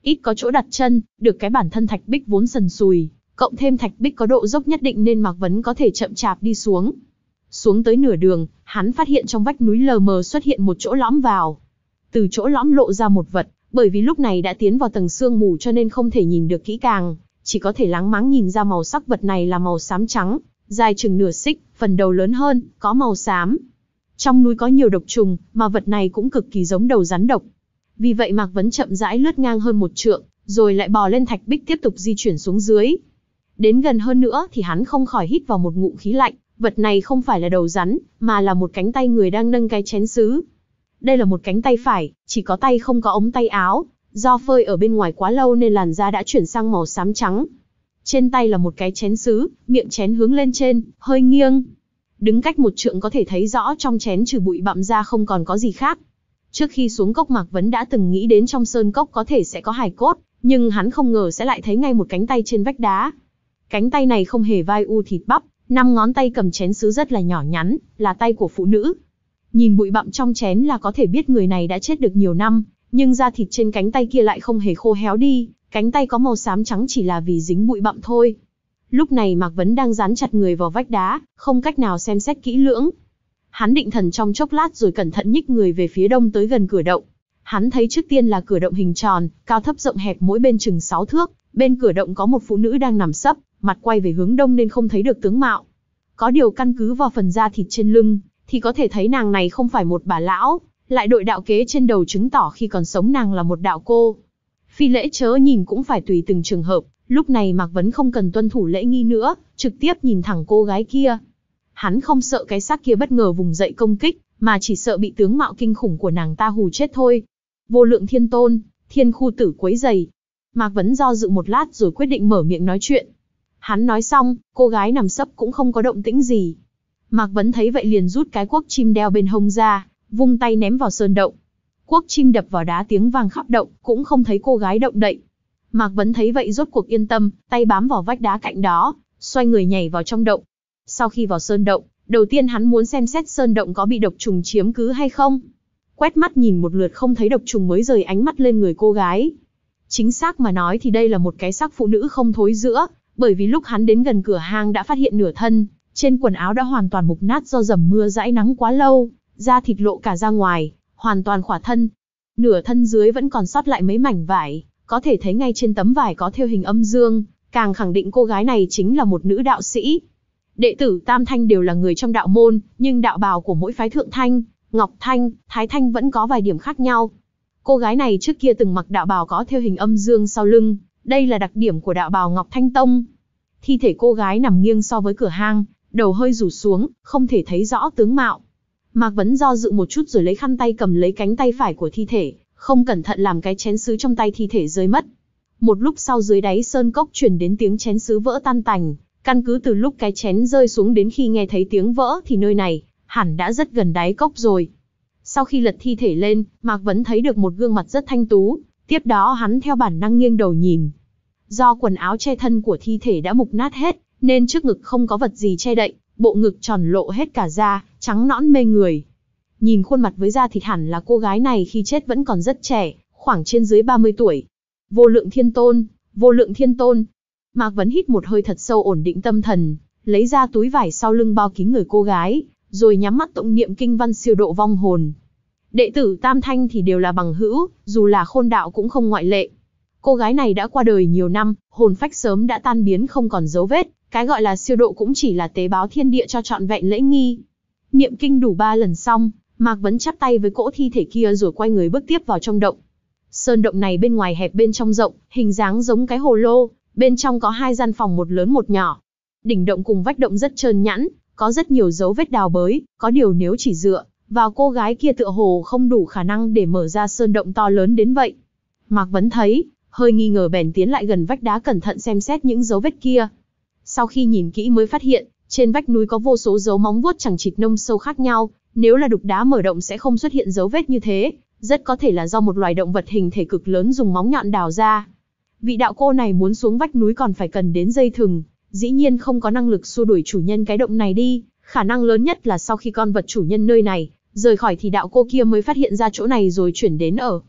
ít có chỗ đặt chân, được cái bản thân thạch bích vốn sần sùi, cộng thêm thạch bích có độ dốc nhất định nên Mạc Vấn có thể chậm chạp đi xuống. Xuống tới nửa đường, hắn phát hiện trong vách núi lờ mờ xuất hiện một chỗ lõm vào. Từ chỗ lõm lộ ra một vật, bởi vì lúc này đã tiến vào tầng sương mù cho nên không thể nhìn được kỹ càng, chỉ có thể láng máng nhìn ra màu sắc vật này là màu xám trắng, dài chừng nửa xích, phần đầu lớn hơn, có màu xám. Trong núi có nhiều độc trùng, mà vật này cũng cực kỳ giống đầu rắn độc. Vì vậy Mạc Vấn chậm rãi lướt ngang hơn một trượng, rồi lại bò lên thạch bích tiếp tục di chuyển xuống dưới. Đến gần hơn nữa thì hắn không khỏi hít vào một ngụm khí lạnh, vật này không phải là đầu rắn, mà là một cánh tay người đang nâng cái chén sứ. Đây là một cánh tay phải, chỉ có tay không có ống tay áo, do phơi ở bên ngoài quá lâu nên làn da đã chuyển sang màu xám trắng. Trên tay là một cái chén sứ, miệng chén hướng lên trên, hơi nghiêng. Đứng cách một trượng có thể thấy rõ trong chén trừ bụi bặm ra không còn có gì khác. Trước khi xuống cốc Mạc Vấn đã từng nghĩ đến trong sơn cốc có thể sẽ có hài cốt, nhưng hắn không ngờ sẽ lại thấy ngay một cánh tay trên vách đá. Cánh tay này không hề vai u thịt bắp, năm ngón tay cầm chén sứ rất là nhỏ nhắn, là tay của phụ nữ. Nhìn bụi bặm trong chén là có thể biết người này đã chết được nhiều năm, nhưng da thịt trên cánh tay kia lại không hề khô héo đi, cánh tay có màu xám trắng chỉ là vì dính bụi bặm thôi. Lúc này Mạc Vấn đang dán chặt người vào vách đá, không cách nào xem xét kỹ lưỡng. Hắn định thần trong chốc lát rồi cẩn thận nhích người về phía đông tới gần cửa động. Hắn thấy trước tiên là cửa động hình tròn, cao thấp rộng hẹp mỗi bên chừng sáu thước, bên cửa động có một phụ nữ đang nằm sấp, mặt quay về hướng đông nên không thấy được tướng mạo. Có điều căn cứ vào phần da thịt trên lưng, thì có thể thấy nàng này không phải một bà lão, lại đội đạo kế trên đầu chứng tỏ khi còn sống nàng là một đạo cô. Phi lễ chớ nhìn cũng phải tùy từng trường hợp, lúc này Mạc Vấn không cần tuân thủ lễ nghi nữa, trực tiếp nhìn thẳng cô gái kia. Hắn không sợ cái xác kia bất ngờ vùng dậy công kích, mà chỉ sợ bị tướng mạo kinh khủng của nàng ta hù chết thôi. Vô Lượng Thiên Tôn, Thiên Khu Tử quấy rầy. Mạc Vấn do dự một lát rồi quyết định mở miệng nói chuyện. Hắn nói xong, cô gái nằm sấp cũng không có động tĩnh gì. Mạc Vấn thấy vậy liền rút cái cuốc chim đeo bên hông ra, vung tay ném vào sơn động. Cuốc chim đập vào đá tiếng vang khắp động, cũng không thấy cô gái động đậy. Mạc Vấn thấy vậy rốt cuộc yên tâm, tay bám vào vách đá cạnh đó, xoay người nhảy vào trong động. Sau khi vào sơn động, đầu tiên hắn muốn xem xét sơn động có bị độc trùng chiếm cứ hay không. Quét mắt nhìn một lượt không thấy độc trùng mới rời ánh mắt lên người cô gái. Chính xác mà nói thì đây là một cái xác phụ nữ không thối rữa, bởi vì lúc hắn đến gần cửa hang đã phát hiện nửa thân, trên quần áo đã hoàn toàn mục nát do dầm mưa dãi nắng quá lâu, da thịt lộ cả ra ngoài, hoàn toàn khỏa thân. Nửa thân dưới vẫn còn sót lại mấy mảnh vải, có thể thấy ngay trên tấm vải có thêu hình âm dương, càng khẳng định cô gái này chính là một nữ đạo sĩ. Đệ tử Tam Thanh đều là người trong đạo môn, nhưng đạo bào của mỗi phái Thượng Thanh, Ngọc Thanh, Thái Thanh vẫn có vài điểm khác nhau. Cô gái này trước kia từng mặc đạo bào có thêu hình âm dương sau lưng, đây là đặc điểm của đạo bào Ngọc Thanh Tông. Thi thể cô gái nằm nghiêng so với cửa hang, đầu hơi rủ xuống, không thể thấy rõ tướng mạo. Mạc Vấn do dự một chút rồi lấy khăn tay cầm lấy cánh tay phải của thi thể, không cẩn thận làm cái chén sứ trong tay thi thể rơi mất. Một lúc sau dưới đáy sơn cốc truyền đến tiếng chén sứ vỡ tan tành, căn cứ từ lúc cái chén rơi xuống đến khi nghe thấy tiếng vỡ thì nơi này hẳn đã rất gần đáy cốc rồi. Sau khi lật thi thể lên, Mạc Vấn thấy được một gương mặt rất thanh tú, tiếp đó hắn theo bản năng nghiêng đầu nhìn. Do quần áo che thân của thi thể đã mục nát hết, nên trước ngực không có vật gì che đậy, bộ ngực tròn lộ hết cả da, trắng nõn mê người. Nhìn khuôn mặt với da thịt hẳn là cô gái này khi chết vẫn còn rất trẻ, khoảng trên dưới ba mươi tuổi. Vô Lượng Thiên Tôn, Vô Lượng Thiên Tôn. Mạc Vấn hít một hơi thật sâu ổn định tâm thần, lấy ra túi vải sau lưng bao kín người cô gái, rồi nhắm mắt tụng niệm kinh văn siêu độ vong hồn. Đệ tử Tam Thanh thì đều là bằng hữu, dù là Khôn đạo cũng không ngoại lệ. Cô gái này đã qua đời nhiều năm, hồn phách sớm đã tan biến không còn dấu vết, cái gọi là siêu độ cũng chỉ là tế báo thiên địa cho trọn vẹn lễ nghi. Niệm kinh đủ ba lần xong, Mạc Vấn chắp tay với cỗ thi thể kia rồi quay người bước tiếp vào trong động. Sơn động này bên ngoài hẹp bên trong rộng, hình dáng giống cái hồ lô, bên trong có hai gian phòng một lớn một nhỏ. Đỉnh động cùng vách động rất trơn nhẵn, có rất nhiều dấu vết đào bới, có điều nếu chỉ dựa vào cô gái kia tựa hồ không đủ khả năng để mở ra sơn động to lớn đến vậy. Mạc Vấn thấy, hơi nghi ngờ bèn tiến lại gần vách đá cẩn thận xem xét những dấu vết kia. Sau khi nhìn kỹ mới phát hiện, trên vách núi có vô số dấu móng vuốt chằng chịt nông sâu khác nhau, nếu là đục đá mở động sẽ không xuất hiện dấu vết như thế, rất có thể là do một loài động vật hình thể cực lớn dùng móng nhọn đào ra. Vị đạo cô này muốn xuống vách núi còn phải cần đến dây thừng, dĩ nhiên không có năng lực xua đuổi chủ nhân cái động này đi, khả năng lớn nhất là sau khi con vật chủ nhân nơi này rời khỏi thì đạo cô kia mới phát hiện ra chỗ này rồi chuyển đến ở.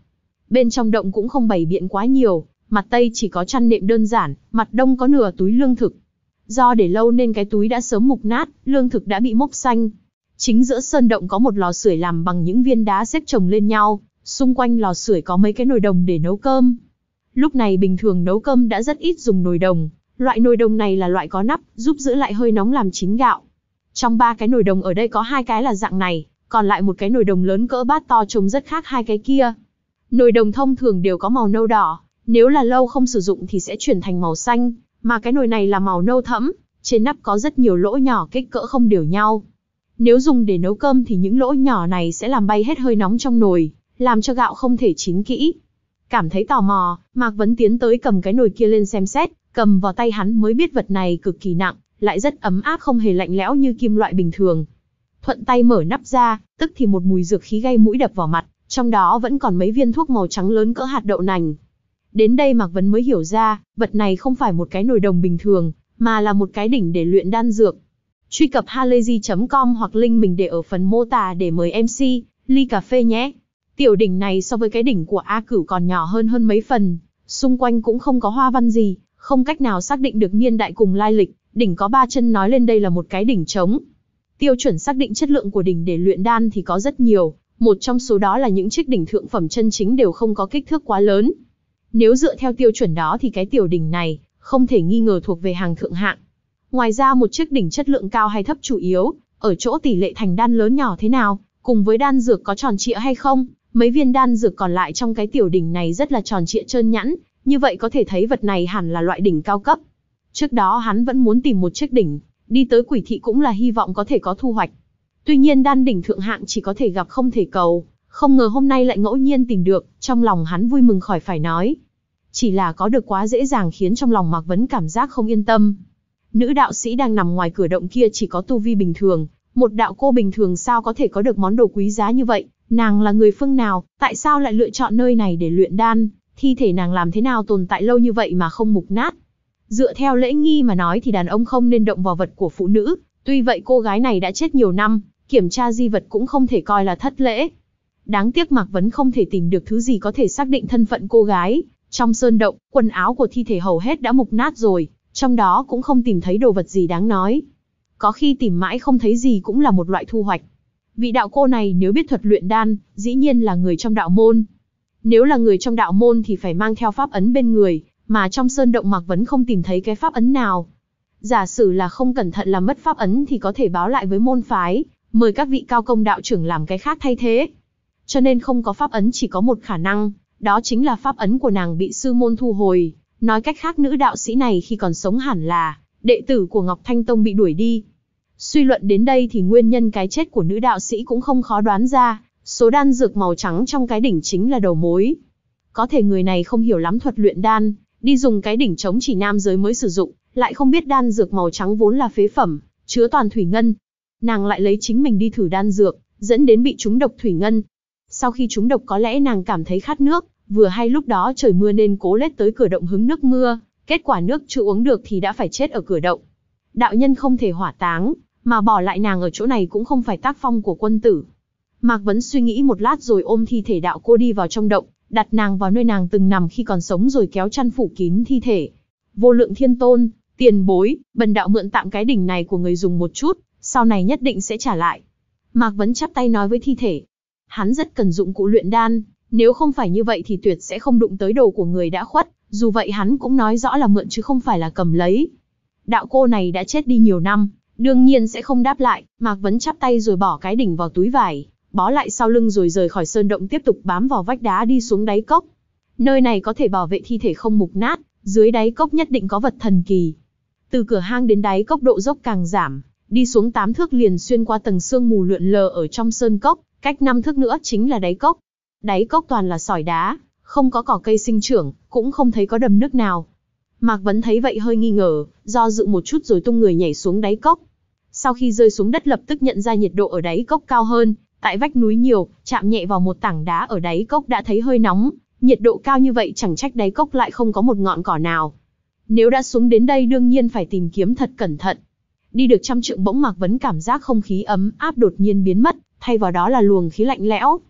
Bên trong động cũng không bày biện quá nhiều, mặt Tây chỉ có chăn nệm đơn giản, mặt Đông có nửa túi lương thực. Do để lâu nên cái túi đã sớm mục nát, lương thực đã bị mốc xanh. Chính giữa sơn động có một lò sưởi làm bằng những viên đá xếp chồng lên nhau, xung quanh lò sưởi có mấy cái nồi đồng để nấu cơm. Lúc này bình thường nấu cơm đã rất ít dùng nồi đồng, loại nồi đồng này là loại có nắp, giúp giữ lại hơi nóng làm chín gạo. Trong ba cái nồi đồng ở đây có hai cái là dạng này, còn lại một cái nồi đồng lớn cỡ bát to trông rất khác hai cái kia. Nồi đồng thông thường đều có màu nâu đỏ, nếu là lâu không sử dụng thì sẽ chuyển thành màu xanh, mà cái nồi này là màu nâu thẫm, trên nắp có rất nhiều lỗ nhỏ kích cỡ không đều nhau. Nếu dùng để nấu cơm thì những lỗ nhỏ này sẽ làm bay hết hơi nóng trong nồi, làm cho gạo không thể chín kỹ. Cảm thấy tò mò, Mạc Vấn tiến tới cầm cái nồi kia lên xem xét, cầm vào tay hắn mới biết vật này cực kỳ nặng, lại rất ấm áp không hề lạnh lẽo như kim loại bình thường. Thuận tay mở nắp ra, tức thì một mùi dược khí gây mũi đập vào mặt, trong đó vẫn còn mấy viên thuốc màu trắng lớn cỡ hạt đậu nành. Đến đây Mạc Vấn mới hiểu ra, vật này không phải một cái nồi đồng bình thường, mà là một cái đỉnh để luyện đan dược. Truy cập halayzi chấm com hoặc link mình để ở phần mô tả để mời em xê, ly cà phê nhé. Tiểu đỉnh này so với cái đỉnh của A Cửu còn nhỏ hơn hơn mấy phần, xung quanh cũng không có hoa văn gì, không cách nào xác định được niên đại cùng lai lịch, đỉnh có ba chân nói lên đây là một cái đỉnh trống. Tiêu chuẩn xác định chất lượng của đỉnh để luyện đan thì có rất nhiều, một trong số đó là những chiếc đỉnh thượng phẩm chân chính đều không có kích thước quá lớn. Nếu dựa theo tiêu chuẩn đó thì cái tiểu đỉnh này, không thể nghi ngờ thuộc về hàng thượng hạng. Ngoài ra một chiếc đỉnh chất lượng cao hay thấp chủ yếu, ở chỗ tỷ lệ thành đan lớn nhỏ thế nào, cùng với đan dược có tròn trịa hay không, mấy viên đan dược còn lại trong cái tiểu đỉnh này rất là tròn trịa trơn nhẵn, như vậy có thể thấy vật này hẳn là loại đỉnh cao cấp. Trước đó hắn vẫn muốn tìm một chiếc đỉnh, đi tới Quỷ Thị cũng là hy vọng có thể có thu hoạch. Tuy nhiên đan đỉnh thượng hạng chỉ có thể gặp không thể cầu, không ngờ hôm nay lại ngẫu nhiên tìm được, trong lòng hắn vui mừng khỏi phải nói. Chỉ là có được quá dễ dàng khiến trong lòng Mạc Vấn cảm giác không yên tâm. Nữ đạo sĩ đang nằm ngoài cửa động kia chỉ có tu vi bình thường, một đạo cô bình thường sao có thể có được món đồ quý giá như vậy, nàng là người phương nào, tại sao lại lựa chọn nơi này để luyện đan, thi thể nàng làm thế nào tồn tại lâu như vậy mà không mục nát. Dựa theo lễ nghi mà nói thì đàn ông không nên động vào vật của phụ nữ, tuy vậy cô gái này đã chết nhiều năm, kiểm tra di vật cũng không thể coi là thất lễ. Đáng tiếc Mạc Vấn không thể tìm được thứ gì có thể xác định thân phận cô gái. Trong sơn động, quần áo của thi thể hầu hết đã mục nát rồi, trong đó cũng không tìm thấy đồ vật gì đáng nói. Có khi tìm mãi không thấy gì cũng là một loại thu hoạch. Vị đạo cô này nếu biết thuật luyện đan, dĩ nhiên là người trong đạo môn. Nếu là người trong đạo môn thì phải mang theo pháp ấn bên người, mà trong sơn động Mạc Vấn không tìm thấy cái pháp ấn nào. Giả sử là không cẩn thận làm mất pháp ấn thì có thể báo lại với môn phái, mời các vị cao công đạo trưởng làm cái khác thay thế. Cho nên không có pháp ấn chỉ có một khả năng, đó chính là pháp ấn của nàng bị sư môn thu hồi. Nói cách khác nữ đạo sĩ này khi còn sống hẳn là đệ tử của Ngọc Thanh Tông bị đuổi đi. Suy luận đến đây thì nguyên nhân cái chết của nữ đạo sĩ cũng không khó đoán ra, số đan dược màu trắng trong cái đỉnh chính là đầu mối. Có thể người này không hiểu lắm thuật luyện đan, đi dùng cái đỉnh trống chỉ nam giới mới sử dụng, lại không biết đan dược màu trắng vốn là phế phẩm, chứa toàn thủy ngân. Nàng lại lấy chính mình đi thử đan dược, dẫn đến bị trúng độc thủy ngân. Sau khi trúng độc có lẽ nàng cảm thấy khát nước, vừa hay lúc đó trời mưa nên cố lết tới cửa động hứng nước mưa, kết quả nước chưa uống được thì đã phải chết ở cửa động. Đạo nhân không thể hỏa táng, mà bỏ lại nàng ở chỗ này cũng không phải tác phong của quân tử. Mạc Vấn suy nghĩ một lát rồi ôm thi thể đạo cô đi vào trong động, đặt nàng vào nơi nàng từng nằm khi còn sống rồi kéo chăn phủ kín thi thể. Vô Lượng Thiên Tôn, tiền bối, bần đạo mượn tạm cái đỉnh này của người dùng một chút, sau này nhất định sẽ trả lại. Mạc Vấn chắp tay nói với thi thể. Hắn rất cần dụng cụ luyện đan, nếu không phải như vậy thì tuyệt sẽ không đụng tới đồ của người đã khuất, dù vậy hắn cũng nói rõ là mượn chứ không phải là cầm lấy. Đạo cô này đã chết đi nhiều năm, đương nhiên sẽ không đáp lại. Mạc Vấn chắp tay rồi bỏ cái đỉnh vào túi vải, bó lại sau lưng rồi rời khỏi sơn động tiếp tục bám vào vách đá đi xuống đáy cốc. Nơi này có thể bảo vệ thi thể không mục nát, dưới đáy cốc nhất định có vật thần kỳ. Từ cửa hang đến đáy cốc độ dốc càng giảm, đi xuống tám thước liền xuyên qua tầng sương mù lượn lờ ở trong sơn cốc, cách năm thước nữa chính là đáy cốc. Đáy cốc toàn là sỏi đá, không có cỏ cây sinh trưởng, cũng không thấy có đầm nước nào. Mạc Vấn thấy vậy hơi nghi ngờ, do dự một chút rồi tung người nhảy xuống đáy cốc. Sau khi rơi xuống đất lập tức nhận ra nhiệt độ ở đáy cốc cao hơn, tại vách núi nhiều, chạm nhẹ vào một tảng đá ở đáy cốc đã thấy hơi nóng, nhiệt độ cao như vậy chẳng trách đáy cốc lại không có một ngọn cỏ nào. Nếu đã xuống đến đây đương nhiên phải tìm kiếm thật cẩn thận. Đi được trăm trượng bỗng Mạc Vấn cảm giác không khí ấm áp đột nhiên biến mất, thay vào đó là luồng khí lạnh lẽo.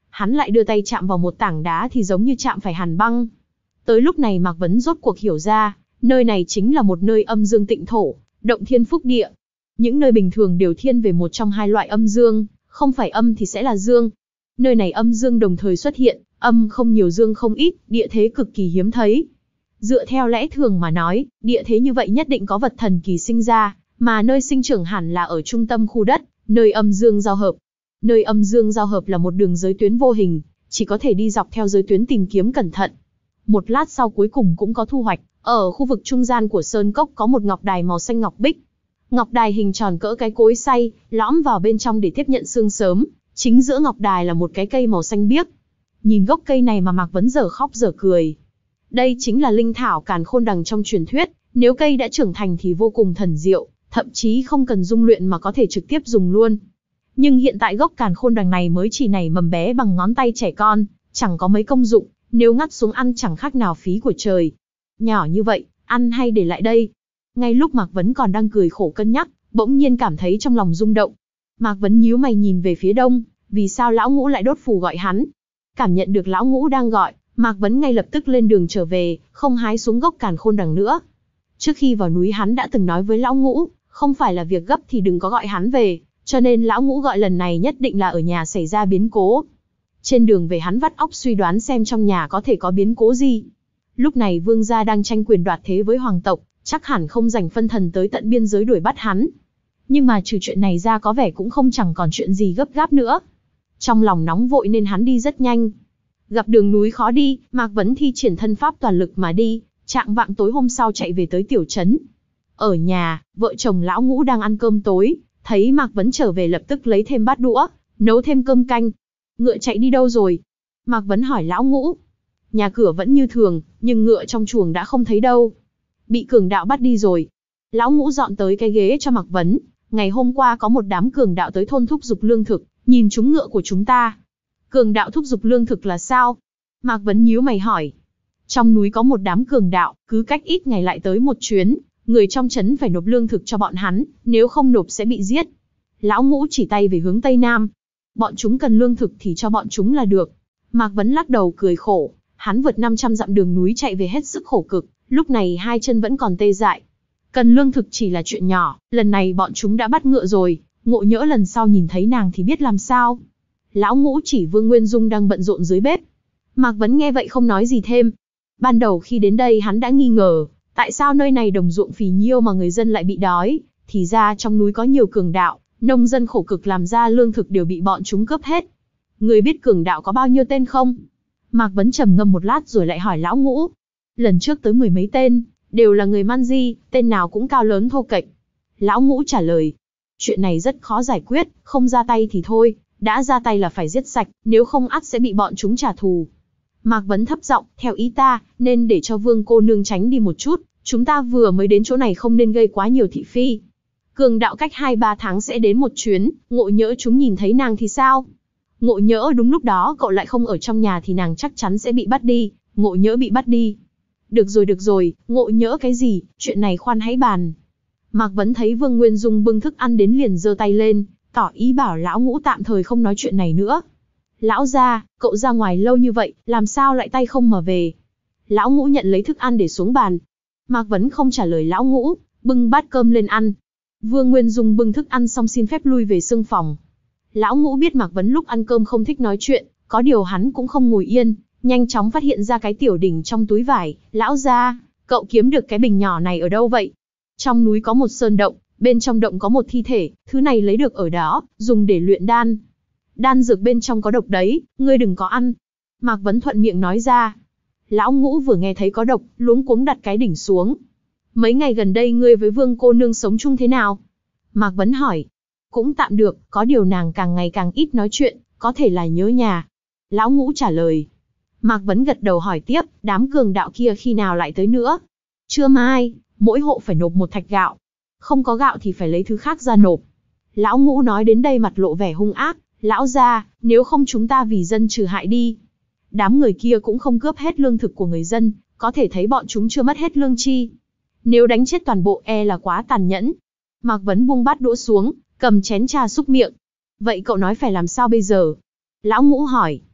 hắn lại đưa tay chạm vào một tảng đá thì giống như chạm phải hàn băng. Tới lúc này Mạc Vấn rốt cuộc hiểu ra, nơi này chính là một nơi âm dương tịnh thổ, động thiên phúc địa. Những nơi bình thường đều thiên về một trong hai loại âm dương, không phải âm thì sẽ là dương. Nơi này âm dương đồng thời xuất hiện, âm không nhiều dương không ít, địa thế cực kỳ hiếm thấy. Dựa theo lẽ thường mà nói, địa thế như vậy nhất định có vật thần kỳ sinh ra, mà nơi sinh trưởng hẳn là ở trung tâm khu đất, nơi âm dương giao hợp. Nơi âm dương giao hợp là một đường giới tuyến vô hình, chỉ có thể đi dọc theo giới tuyến tìm kiếm cẩn thận. Một lát sau cuối cùng cũng có thu hoạch, ở khu vực trung gian của sơn cốc có một ngọc đài màu xanh ngọc bích. Ngọc đài hình tròn cỡ cái cối xay, lõm vào bên trong để tiếp nhận sương sớm, chính giữa ngọc đài là một cái cây màu xanh biếc. Nhìn gốc cây này mà Mạc Vấn dở khóc dở cười. Đây chính là linh thảo càn khôn đằng trong truyền thuyết, nếu cây đã trưởng thành thì vô cùng thần diệu, thậm chí không cần dung luyện mà có thể trực tiếp dùng luôn. Nhưng hiện tại gốc càn khôn đằng này mới chỉ nảy mầm bé bằng ngón tay trẻ con, chẳng có mấy công dụng, nếu ngắt xuống ăn chẳng khác nào phí của trời. Nhỏ như vậy, ăn hay để lại đây? Ngay lúc Mạc Vấn còn đang cười khổ cân nhắc, bỗng nhiên cảm thấy trong lòng rung động. Mạc Vấn nhíu mày nhìn về phía đông, vì sao lão ngũ lại đốt phù gọi hắn? Cảm nhận được lão ngũ đang gọi, Mạc Vấn ngay lập tức lên đường trở về, không hái xuống gốc càn khôn đằng nữa. Trước khi vào núi hắn đã từng nói với lão ngũ, không phải là việc gấp thì đừng có gọi hắn về, cho nên lão ngũ gọi lần này nhất định là ở nhà xảy ra biến cố. Trên đường về hắn vắt óc suy đoán xem trong nhà có thể có biến cố gì. Lúc này vương gia đang tranh quyền đoạt thế với hoàng tộc, chắc hẳn không dành phân thần tới tận biên giới đuổi bắt hắn. Nhưng mà trừ chuyện này ra có vẻ cũng không chẳng còn chuyện gì gấp gáp nữa. Trong lòng nóng vội nên hắn đi rất nhanh. Gặp đường núi khó đi, Mạc Vấn thi triển thân pháp toàn lực mà đi, trạng vạng tối hôm sau chạy về tới tiểu trấn. Ở nhà, vợ chồng lão ngũ đang ăn cơm tối, thấy Mạc Vấn trở về lập tức lấy thêm bát đũa, nấu thêm cơm canh. Ngựa chạy đi đâu rồi? Mạc Vấn hỏi lão ngũ. Nhà cửa vẫn như thường, nhưng ngựa trong chuồng đã không thấy đâu. Bị cường đạo bắt đi rồi. Lão ngũ dọn tới cái ghế cho Mạc Vấn. Ngày hôm qua có một đám cường đạo tới thôn thúc giục lương thực, nhìn chúng ngựa của chúng ta. Cường đạo thúc giục lương thực là sao? Mạc Vấn nhíu mày hỏi. Trong núi có một đám cường đạo, cứ cách ít ngày lại tới một chuyến, người trong trấn phải nộp lương thực cho bọn hắn, nếu không nộp sẽ bị giết. Lão ngũ chỉ tay về hướng tây nam. Bọn chúng cần lương thực thì cho bọn chúng là được. Mạc Vấn lắc đầu cười khổ, hắn vượt năm trăm dặm đường núi chạy về hết sức khổ cực, lúc này hai chân vẫn còn tê dại. Cần lương thực chỉ là chuyện nhỏ, lần này bọn chúng đã bắt ngựa rồi, ngộ nhỡ lần sau nhìn thấy nàng thì biết làm sao. Lão ngũ chỉ Vương Nguyên Dung đang bận rộn dưới bếp. Mạc Vấn nghe vậy không nói gì thêm. Ban đầu khi đến đây hắn đã nghi ngờ, tại sao nơi này đồng ruộng phì nhiêu mà người dân lại bị đói, thì ra trong núi có nhiều cường đạo, nông dân khổ cực làm ra lương thực đều bị bọn chúng cướp hết. Người biết cường đạo có bao nhiêu tên không? Mạc Vấn trầm ngâm một lát rồi lại hỏi lão ngũ. Lần trước tới mười mấy tên, đều là người man di, tên nào cũng cao lớn thô kệch. Lão ngũ trả lời, chuyện này rất khó giải quyết, không ra tay thì thôi, đã ra tay là phải giết sạch, nếu không ắt sẽ bị bọn chúng trả thù. Mạc Vấn thấp giọng, theo ý ta, nên để cho Vương cô nương tránh đi một chút, chúng ta vừa mới đến chỗ này không nên gây quá nhiều thị phi. Cường đạo cách hai ba tháng sẽ đến một chuyến, ngộ nhỡ chúng nhìn thấy nàng thì sao? Ngộ nhỡ đúng lúc đó cậu lại không ở trong nhà thì nàng chắc chắn sẽ bị bắt đi, ngộ nhỡ bị bắt đi. Được rồi được rồi, ngộ nhỡ cái gì, chuyện này khoan hãy bàn. Mạc Vấn thấy Vương Nguyên Dung bưng thức ăn đến liền giơ tay lên, tỏ ý bảo lão ngũ tạm thời không nói chuyện này nữa. Lão gia, cậu ra ngoài lâu như vậy, làm sao lại tay không mà về? Lão ngũ nhận lấy thức ăn để xuống bàn. Mạc Vấn không trả lời lão ngũ, bưng bát cơm lên ăn. Vương Nguyên Dung bưng thức ăn xong xin phép lui về xương phòng. Lão ngũ biết Mạc Vấn lúc ăn cơm không thích nói chuyện, có điều hắn cũng không ngồi yên, nhanh chóng phát hiện ra cái tiểu đỉnh trong túi vải. Lão gia, cậu kiếm được cái bình nhỏ này ở đâu vậy? Trong núi có một sơn động, bên trong động có một thi thể, thứ này lấy được ở đó, dùng để luyện đan. Đan dược bên trong có độc đấy, ngươi đừng có ăn. Mạc Vấn thuận miệng nói ra. Lão ngũ vừa nghe thấy có độc, luống cuống đặt cái đỉnh xuống. Mấy ngày gần đây ngươi với Vương cô nương sống chung thế nào? Mạc Vấn hỏi. Cũng tạm được, có điều nàng càng ngày càng ít nói chuyện, có thể là nhớ nhà. Lão ngũ trả lời. Mạc Vấn gật đầu hỏi tiếp, đám cường đạo kia khi nào lại tới nữa? Trưa mai, mỗi hộ phải nộp một thạch gạo. Không có gạo thì phải lấy thứ khác ra nộp. Lão ngũ nói đến đây mặt lộ vẻ hung ác. Lão gia, nếu không chúng ta vì dân trừ hại đi. Đám người kia cũng không cướp hết lương thực của người dân, có thể thấy bọn chúng chưa mất hết lương chi. Nếu đánh chết toàn bộ e là quá tàn nhẫn. Mạc Vấn buông bát đũa xuống, cầm chén trà xúc miệng. Vậy cậu nói phải làm sao bây giờ? Lão ngũ hỏi.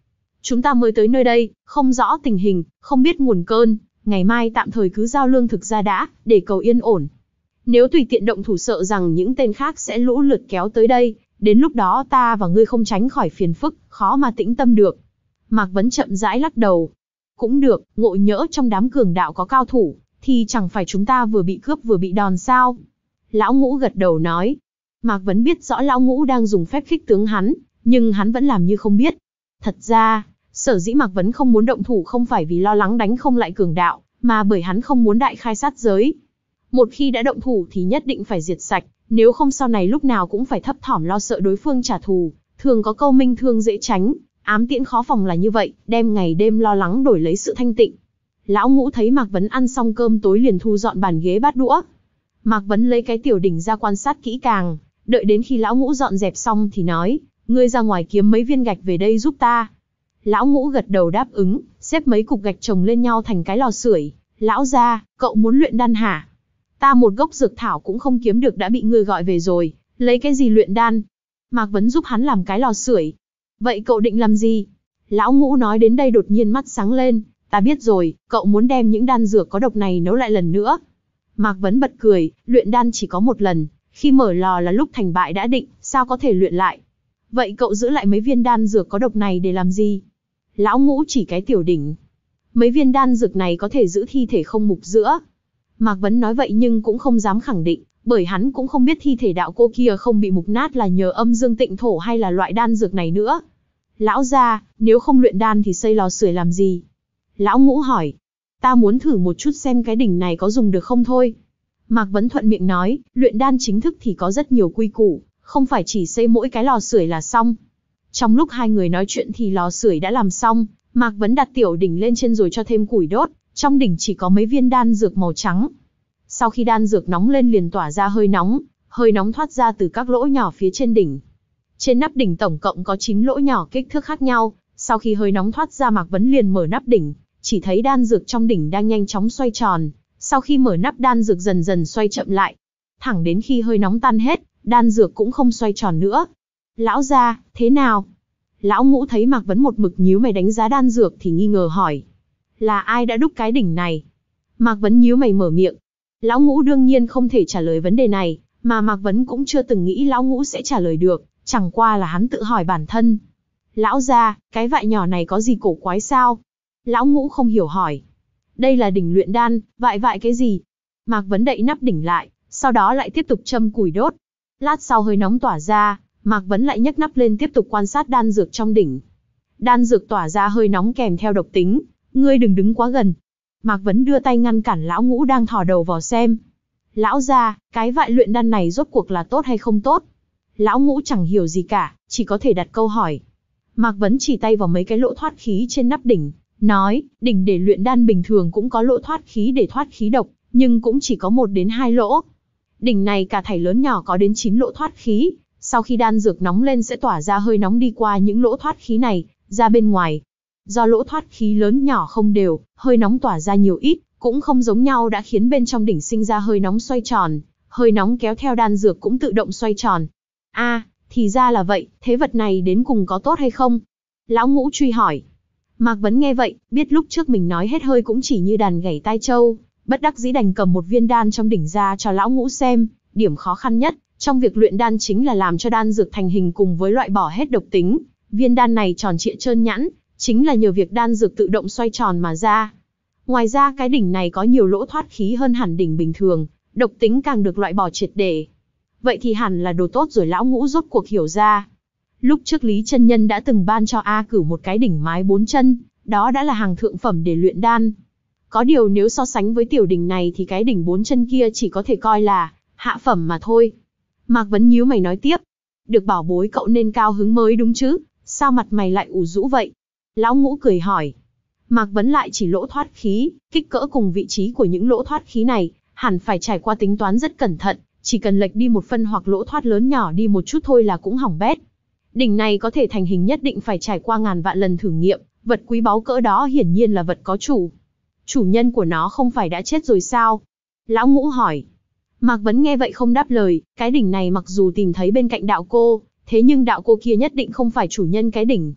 Chúng ta mới tới nơi đây, không rõ tình hình, không biết nguồn cơn, ngày mai tạm thời cứ giao lương thực ra đã, để cầu yên ổn. Nếu tùy tiện động thủ sợ rằng những tên khác sẽ lũ lượt kéo tới đây, đến lúc đó ta và ngươi không tránh khỏi phiền phức, khó mà tĩnh tâm được. Mạc Vấn chậm rãi lắc đầu. Cũng được, ngộ nhỡ trong đám cường đạo có cao thủ, thì chẳng phải chúng ta vừa bị cướp vừa bị đòn sao? Lão Ngũ gật đầu nói. Mạc Vấn biết rõ Lão Ngũ đang dùng phép khích tướng hắn, nhưng hắn vẫn làm như không biết. Thật ra, sở dĩ Mạc Vấn không muốn động thủ không phải vì lo lắng đánh không lại cường đạo, mà bởi hắn không muốn đại khai sát giới. Một khi đã động thủ thì nhất định phải diệt sạch, nếu không sau này lúc nào cũng phải thấp thỏm lo sợ đối phương trả thù. Thường có câu minh thương dễ tránh, ám tiễn khó phòng là như vậy, đem ngày đêm lo lắng đổi lấy sự thanh tịnh. Lão Ngũ thấy Mạc Vấn ăn xong cơm tối liền thu dọn bàn ghế bát đũa. Mạc Vấn lấy cái tiểu đỉnh ra quan sát kỹ càng, đợi đến khi Lão Ngũ dọn dẹp xong thì nói, ngươi ra ngoài kiếm mấy viên gạch về đây giúp ta. Lão Ngũ gật đầu đáp ứng, xếp mấy cục gạch chồng lên nhau thành cái lò sưởi. Lão gia, cậu muốn luyện đan hả? Ta một gốc dược thảo cũng không kiếm được đã bị ngươi gọi về rồi, lấy cái gì luyện đan? Mạc Vấn giúp hắn làm cái lò sưởi. Vậy cậu định làm gì? Lão Ngũ nói đến đây đột nhiên mắt sáng lên, ta biết rồi, cậu muốn đem những đan dược có độc này nấu lại lần nữa. Mạc Vấn bật cười, luyện đan chỉ có một lần, khi mở lò là lúc thành bại đã định, sao có thể luyện lại? Vậy cậu giữ lại mấy viên đan dược có độc này để làm gì? Lão Ngũ chỉ cái tiểu đỉnh. Mấy viên đan dược này có thể giữ thi thể không mục giữa. Mạc Vấn nói vậy nhưng cũng không dám khẳng định, bởi hắn cũng không biết thi thể đạo cô kia không bị mục nát là nhờ âm dương tịnh thổ hay là loại đan dược này nữa. Lão gia, nếu không luyện đan thì xây lò sưởi làm gì? Lão Ngũ hỏi. Ta muốn thử một chút xem cái đỉnh này có dùng được không thôi. Mạc Vấn thuận miệng nói, luyện đan chính thức thì có rất nhiều quy củ, không phải chỉ xây mỗi cái lò sưởi là xong. Trong lúc hai người nói chuyện thì lò sưởi đã làm xong, Mạc Vấn đặt tiểu đỉnh lên trên rồi cho thêm củi đốt, trong đỉnh chỉ có mấy viên đan dược màu trắng. Sau khi đan dược nóng lên liền tỏa ra hơi nóng, hơi nóng thoát ra từ các lỗ nhỏ phía trên đỉnh. Trên nắp đỉnh tổng cộng có chín lỗ nhỏ kích thước khác nhau, sau khi hơi nóng thoát ra Mạc Vấn liền mở nắp đỉnh, chỉ thấy đan dược trong đỉnh đang nhanh chóng xoay tròn, sau khi mở nắp đan dược dần dần xoay chậm lại. Thẳng đến khi hơi nóng tan hết, đan dược cũng không xoay tròn nữa. Lão gia, thế nào? Lão Ngũ thấy Mạc Vấn một mực nhíu mày đánh giá đan dược thì nghi ngờ hỏi. Là ai đã đúc cái đỉnh này? Mạc Vấn nhíu mày mở miệng. Lão Ngũ đương nhiên không thể trả lời vấn đề này, mà Mạc Vấn cũng chưa từng nghĩ Lão Ngũ sẽ trả lời được, chẳng qua là hắn tự hỏi bản thân. Lão gia, cái vại nhỏ này có gì cổ quái sao? Lão Ngũ không hiểu hỏi. Đây là đỉnh luyện đan, vại vại cái gì? Mạc Vấn đậy nắp đỉnh lại, sau đó lại tiếp tục châm củi đốt. Lát sau hơi nóng tỏa ra, Mạc Vấn lại nhấc nắp lên tiếp tục quan sát đan dược trong đỉnh. Đan dược tỏa ra hơi nóng kèm theo độc tính, ngươi đừng đứng quá gần. Mạc Vấn đưa tay ngăn cản Lão Ngũ đang thò đầu vào xem. Lão gia, cái vại luyện đan này rốt cuộc là tốt hay không tốt? Lão Ngũ chẳng hiểu gì cả, chỉ có thể đặt câu hỏi. Mạc Vấn chỉ tay vào mấy cái lỗ thoát khí trên nắp đỉnh, nói, đỉnh để luyện đan bình thường cũng có lỗ thoát khí để thoát khí độc, nhưng cũng chỉ có một đến hai lỗ. Đỉnh này cả thảy lớn nhỏ có đến chín lỗ thoát khí, sau khi đan dược nóng lên sẽ tỏa ra hơi nóng đi qua những lỗ thoát khí này, ra bên ngoài. Do lỗ thoát khí lớn nhỏ không đều, hơi nóng tỏa ra nhiều ít, cũng không giống nhau đã khiến bên trong đỉnh sinh ra hơi nóng xoay tròn, hơi nóng kéo theo đan dược cũng tự động xoay tròn. A, à, thì ra là vậy, thế vật này đến cùng có tốt hay không? Lão Ngũ truy hỏi. Mạc Vấn nghe vậy, biết lúc trước mình nói hết hơi cũng chỉ như đàn gảy tai trâu, bất đắc dĩ đành cầm một viên đan trong đỉnh ra cho Lão Ngũ xem. Điểm khó khăn nhất trong việc luyện đan chính là làm cho đan dược thành hình cùng với loại bỏ hết độc tính. Viên đan này tròn trịa trơn nhẵn, chính là nhờ việc đan dược tự động xoay tròn mà ra. Ngoài ra cái đỉnh này có nhiều lỗ thoát khí hơn hẳn đỉnh bình thường, độc tính càng được loại bỏ triệt để. Vậy thì hẳn là đồ tốt rồi. Lão Ngũ rốt cuộc hiểu ra. Lúc trước Lý Chân Nhân đã từng ban cho A Cửu một cái đỉnh mái bốn chân, đó đã là hàng thượng phẩm để luyện đan. Có điều nếu so sánh với tiểu đỉnh này thì cái đỉnh bốn chân kia chỉ có thể coi là hạ phẩm mà thôi. Mạc Vấn nhíu mày nói tiếp. Được bảo bối cậu nên cao hứng mới đúng chứ, sao mặt mày lại ủ rũ vậy? Lão Ngũ cười hỏi. Mạc Vấn lại chỉ lỗ thoát khí, kích cỡ cùng vị trí của những lỗ thoát khí này, hẳn phải trải qua tính toán rất cẩn thận, chỉ cần lệch đi một phân hoặc lỗ thoát lớn nhỏ đi một chút thôi là cũng hỏng bét. Đỉnh này có thể thành hình nhất định phải trải qua ngàn vạn lần thử nghiệm, vật quý báu cỡ đó hiển nhiên là vật có chủ. Chủ nhân của nó không phải đã chết rồi sao? Lão Ngũ hỏi. Mạc Vấn nghe vậy không đáp lời, cái đỉnh này mặc dù tìm thấy bên cạnh đạo cô, thế nhưng đạo cô kia nhất định không phải chủ nhân cái đỉnh.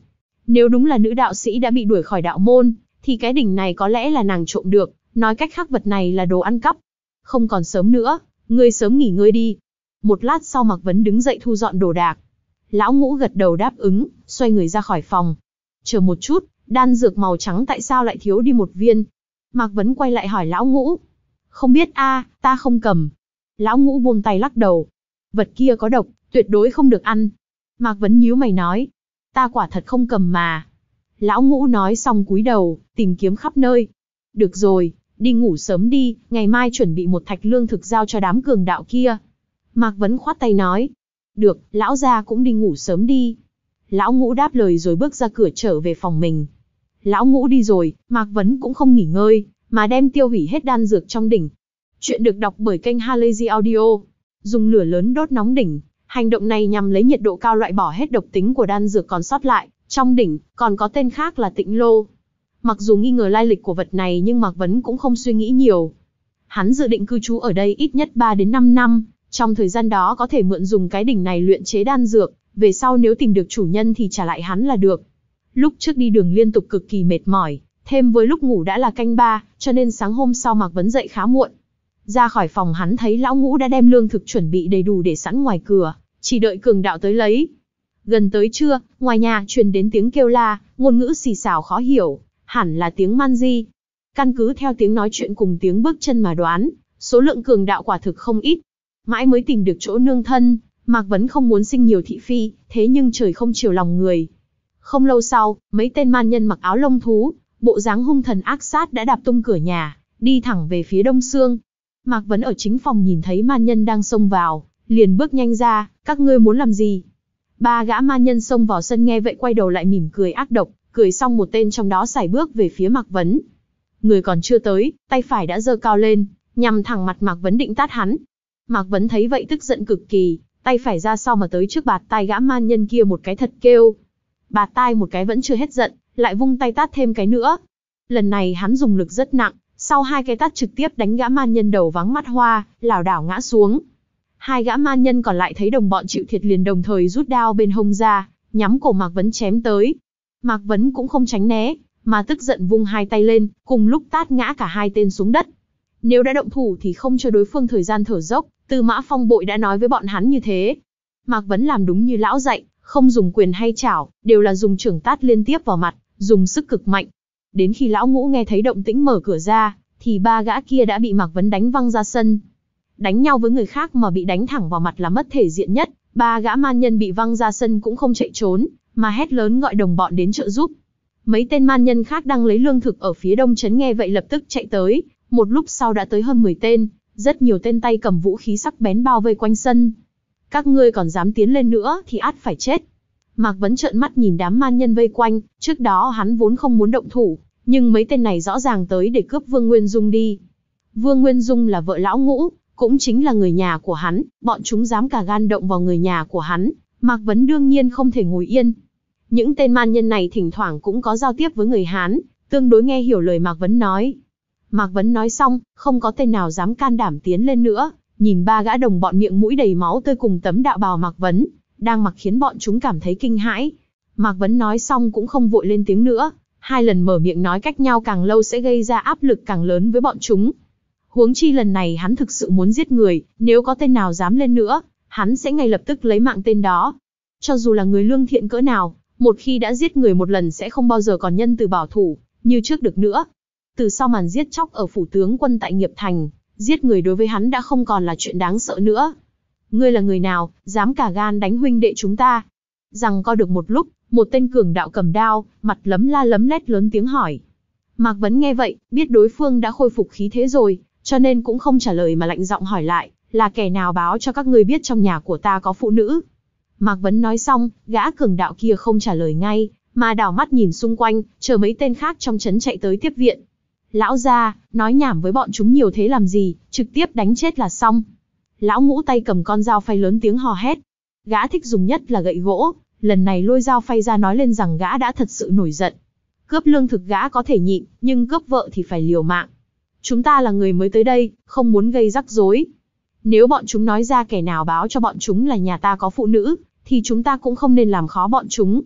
Nếu đúng là nữ đạo sĩ đã bị đuổi khỏi đạo môn, thì cái đỉnh này có lẽ là nàng trộm được, nói cách khác vật này là đồ ăn cắp. Không còn sớm nữa, ngươi sớm nghỉ ngơi đi. Một lát sau Mạc Vấn đứng dậy thu dọn đồ đạc. Lão Ngũ gật đầu đáp ứng, xoay người ra khỏi phòng. Chờ một chút, đan dược màu trắng tại sao lại thiếu đi một viên? Mạc Vấn quay lại hỏi Lão Ngũ. Không biết a, ta không cầm. Lão Ngũ buông tay lắc đầu. Vật kia có độc, tuyệt đối không được ăn. Mạc Vấn nhíu mày nói. Ta quả thật không cầm mà. Lão Ngũ nói xong cúi đầu, tìm kiếm khắp nơi. Được rồi, đi ngủ sớm đi, ngày mai chuẩn bị một thạch lương thực giao cho đám cường đạo kia. Mạc Vấn khoát tay nói. Được, lão gia cũng đi ngủ sớm đi. Lão Ngũ đáp lời rồi bước ra cửa trở về phòng mình. Lão Ngũ đi rồi, Mạc Vấn cũng không nghỉ ngơi, mà đem tiêu hủy hết đan dược trong đỉnh. Chuyện được đọc bởi kênh Halazy Audio. Dùng lửa lớn đốt nóng đỉnh. Hành động này nhằm lấy nhiệt độ cao loại bỏ hết độc tính của đan dược còn sót lại. Trong đỉnh, còn có tên khác là Tịnh Lô. Mặc dù nghi ngờ lai lịch của vật này nhưng Mạc Vấn cũng không suy nghĩ nhiều. Hắn dự định cư trú ở đây ít nhất ba đến năm năm. Trong thời gian đó có thể mượn dùng cái đỉnh này luyện chế đan dược. Về sau nếu tìm được chủ nhân thì trả lại hắn là được. Lúc trước đi đường liên tục cực kỳ mệt mỏi. Thêm với lúc ngủ đã là canh ba, cho nên sáng hôm sau Mạc Vấn dậy khá muộn. Ra khỏi phòng hắn thấy Lão Ngũ đã đem lương thực chuẩn bị đầy đủ để sẵn ngoài cửa, chỉ đợi cường đạo tới lấy. Gần tới trưa, ngoài nhà truyền đến tiếng kêu la, ngôn ngữ xì xào khó hiểu, hẳn là tiếng man di. Căn cứ theo tiếng nói chuyện cùng tiếng bước chân mà đoán, số lượng cường đạo quả thực không ít. Mãi mới tìm được chỗ nương thân, Mạc Vấn không muốn sinh nhiều thị phi, thế nhưng trời không chiều lòng người. Không lâu sau, mấy tên man nhân mặc áo lông thú, bộ dáng hung thần ác sát đã đạp tung cửa nhà, đi thẳng về phía Đông Sương. Mạc Vấn ở chính phòng nhìn thấy man nhân đang xông vào, liền bước nhanh ra, các ngươi muốn làm gì? Ba gã man nhân xông vào sân nghe vậy quay đầu lại mỉm cười ác độc, cười xong một tên trong đó sải bước về phía Mạc Vấn. Người còn chưa tới, tay phải đã giơ cao lên, nhằm thẳng mặt Mạc Vấn định tát hắn. Mạc Vấn thấy vậy tức giận cực kỳ, tay phải ra sau mà tới trước bạt tai gã man nhân kia một cái thật kêu. Bạt tai một cái vẫn chưa hết giận, lại vung tay tát thêm cái nữa. Lần này hắn dùng lực rất nặng, sau hai cái tát trực tiếp đánh gã man nhân đầu vắng mắt hoa, lảo đảo ngã xuống. Hai gã man nhân còn lại thấy đồng bọn chịu thiệt liền đồng thời rút đao bên hông ra, nhắm cổ Mạc Vấn chém tới. Mạc Vấn cũng không tránh né, mà tức giận vung hai tay lên, cùng lúc tát ngã cả hai tên xuống đất. Nếu đã động thủ thì không cho đối phương thời gian thở dốc, Tư Mã Phong Bội đã nói với bọn hắn như thế. Mạc Vấn làm đúng như lão dạy, không dùng quyền hay chảo, đều là dùng chưởng tát liên tiếp vào mặt, dùng sức cực mạnh. Đến khi Lão Ngũ nghe thấy động tĩnh mở cửa ra, thì ba gã kia đã bị Mạc Vấn đánh văng ra sân. Đánh nhau với người khác mà bị đánh thẳng vào mặt là mất thể diện nhất, ba gã man nhân bị văng ra sân cũng không chạy trốn, mà hét lớn gọi đồng bọn đến trợ giúp. Mấy tên man nhân khác đang lấy lương thực ở phía đông trấn nghe vậy lập tức chạy tới, một lúc sau đã tới hơn mười tên, rất nhiều tên tay cầm vũ khí sắc bén bao vây quanh sân. Các ngươi còn dám tiến lên nữa thì ắt phải chết. Mạc Vấn trợn mắt nhìn đám man nhân vây quanh, trước đó hắn vốn không muốn động thủ, nhưng mấy tên này rõ ràng tới để cướp Vương Nguyên Dung đi. Vương Nguyên Dung là vợ Lão Ngũ, cũng chính là người nhà của hắn, bọn chúng dám cả gan động vào người nhà của hắn, Mạc Vấn đương nhiên không thể ngồi yên. Những tên man nhân này thỉnh thoảng cũng có giao tiếp với người Hán, tương đối nghe hiểu lời Mạc Vấn nói. Mạc Vấn nói xong, không có tên nào dám can đảm tiến lên nữa, nhìn ba gã đồng bọn miệng mũi đầy máu tươi cùng tấm đạo bào Mạc Vấn đang mặc khiến bọn chúng cảm thấy kinh hãi. Mạc Vấn nói xong cũng không vội lên tiếng nữa, hai lần mở miệng nói cách nhau càng lâu sẽ gây ra áp lực càng lớn với bọn chúng. Huống chi lần này hắn thực sự muốn giết người, nếu có tên nào dám lên nữa, hắn sẽ ngay lập tức lấy mạng tên đó. Cho dù là người lương thiện cỡ nào, một khi đã giết người một lần sẽ không bao giờ còn nhân từ bảo thủ, như trước được nữa. Từ sau màn giết chóc ở phủ tướng quân tại Nghiệp Thành, giết người đối với hắn đã không còn là chuyện đáng sợ nữa. Ngươi là người nào, dám cả gan đánh huynh đệ chúng ta? Rằng co được một lúc, một tên cường đạo cầm đao, mặt lấm la lấm lét lớn tiếng hỏi. Mạc Vấn nghe vậy, biết đối phương đã khôi phục khí thế rồi, cho nên cũng không trả lời mà lạnh giọng hỏi lại, là kẻ nào báo cho các ngươi biết trong nhà của ta có phụ nữ? Mạc Vấn nói xong, gã cường đạo kia không trả lời ngay, mà đảo mắt nhìn xung quanh, chờ mấy tên khác trong trấn chạy tới tiếp viện. Lão gia, nói nhảm với bọn chúng nhiều thế làm gì, trực tiếp đánh chết là xong. Lão Ngũ tay cầm con dao phay lớn tiếng hò hét. Gã thích dùng nhất là gậy gỗ, lần này lôi dao phay ra nói lên rằng gã đã thật sự nổi giận. Cướp lương thực gã có thể nhịn, nhưng cướp vợ thì phải liều mạng. Chúng ta là người mới tới đây, không muốn gây rắc rối. Nếu bọn chúng nói ra kẻ nào báo cho bọn chúng là nhà ta có phụ nữ, thì chúng ta cũng không nên làm khó bọn chúng.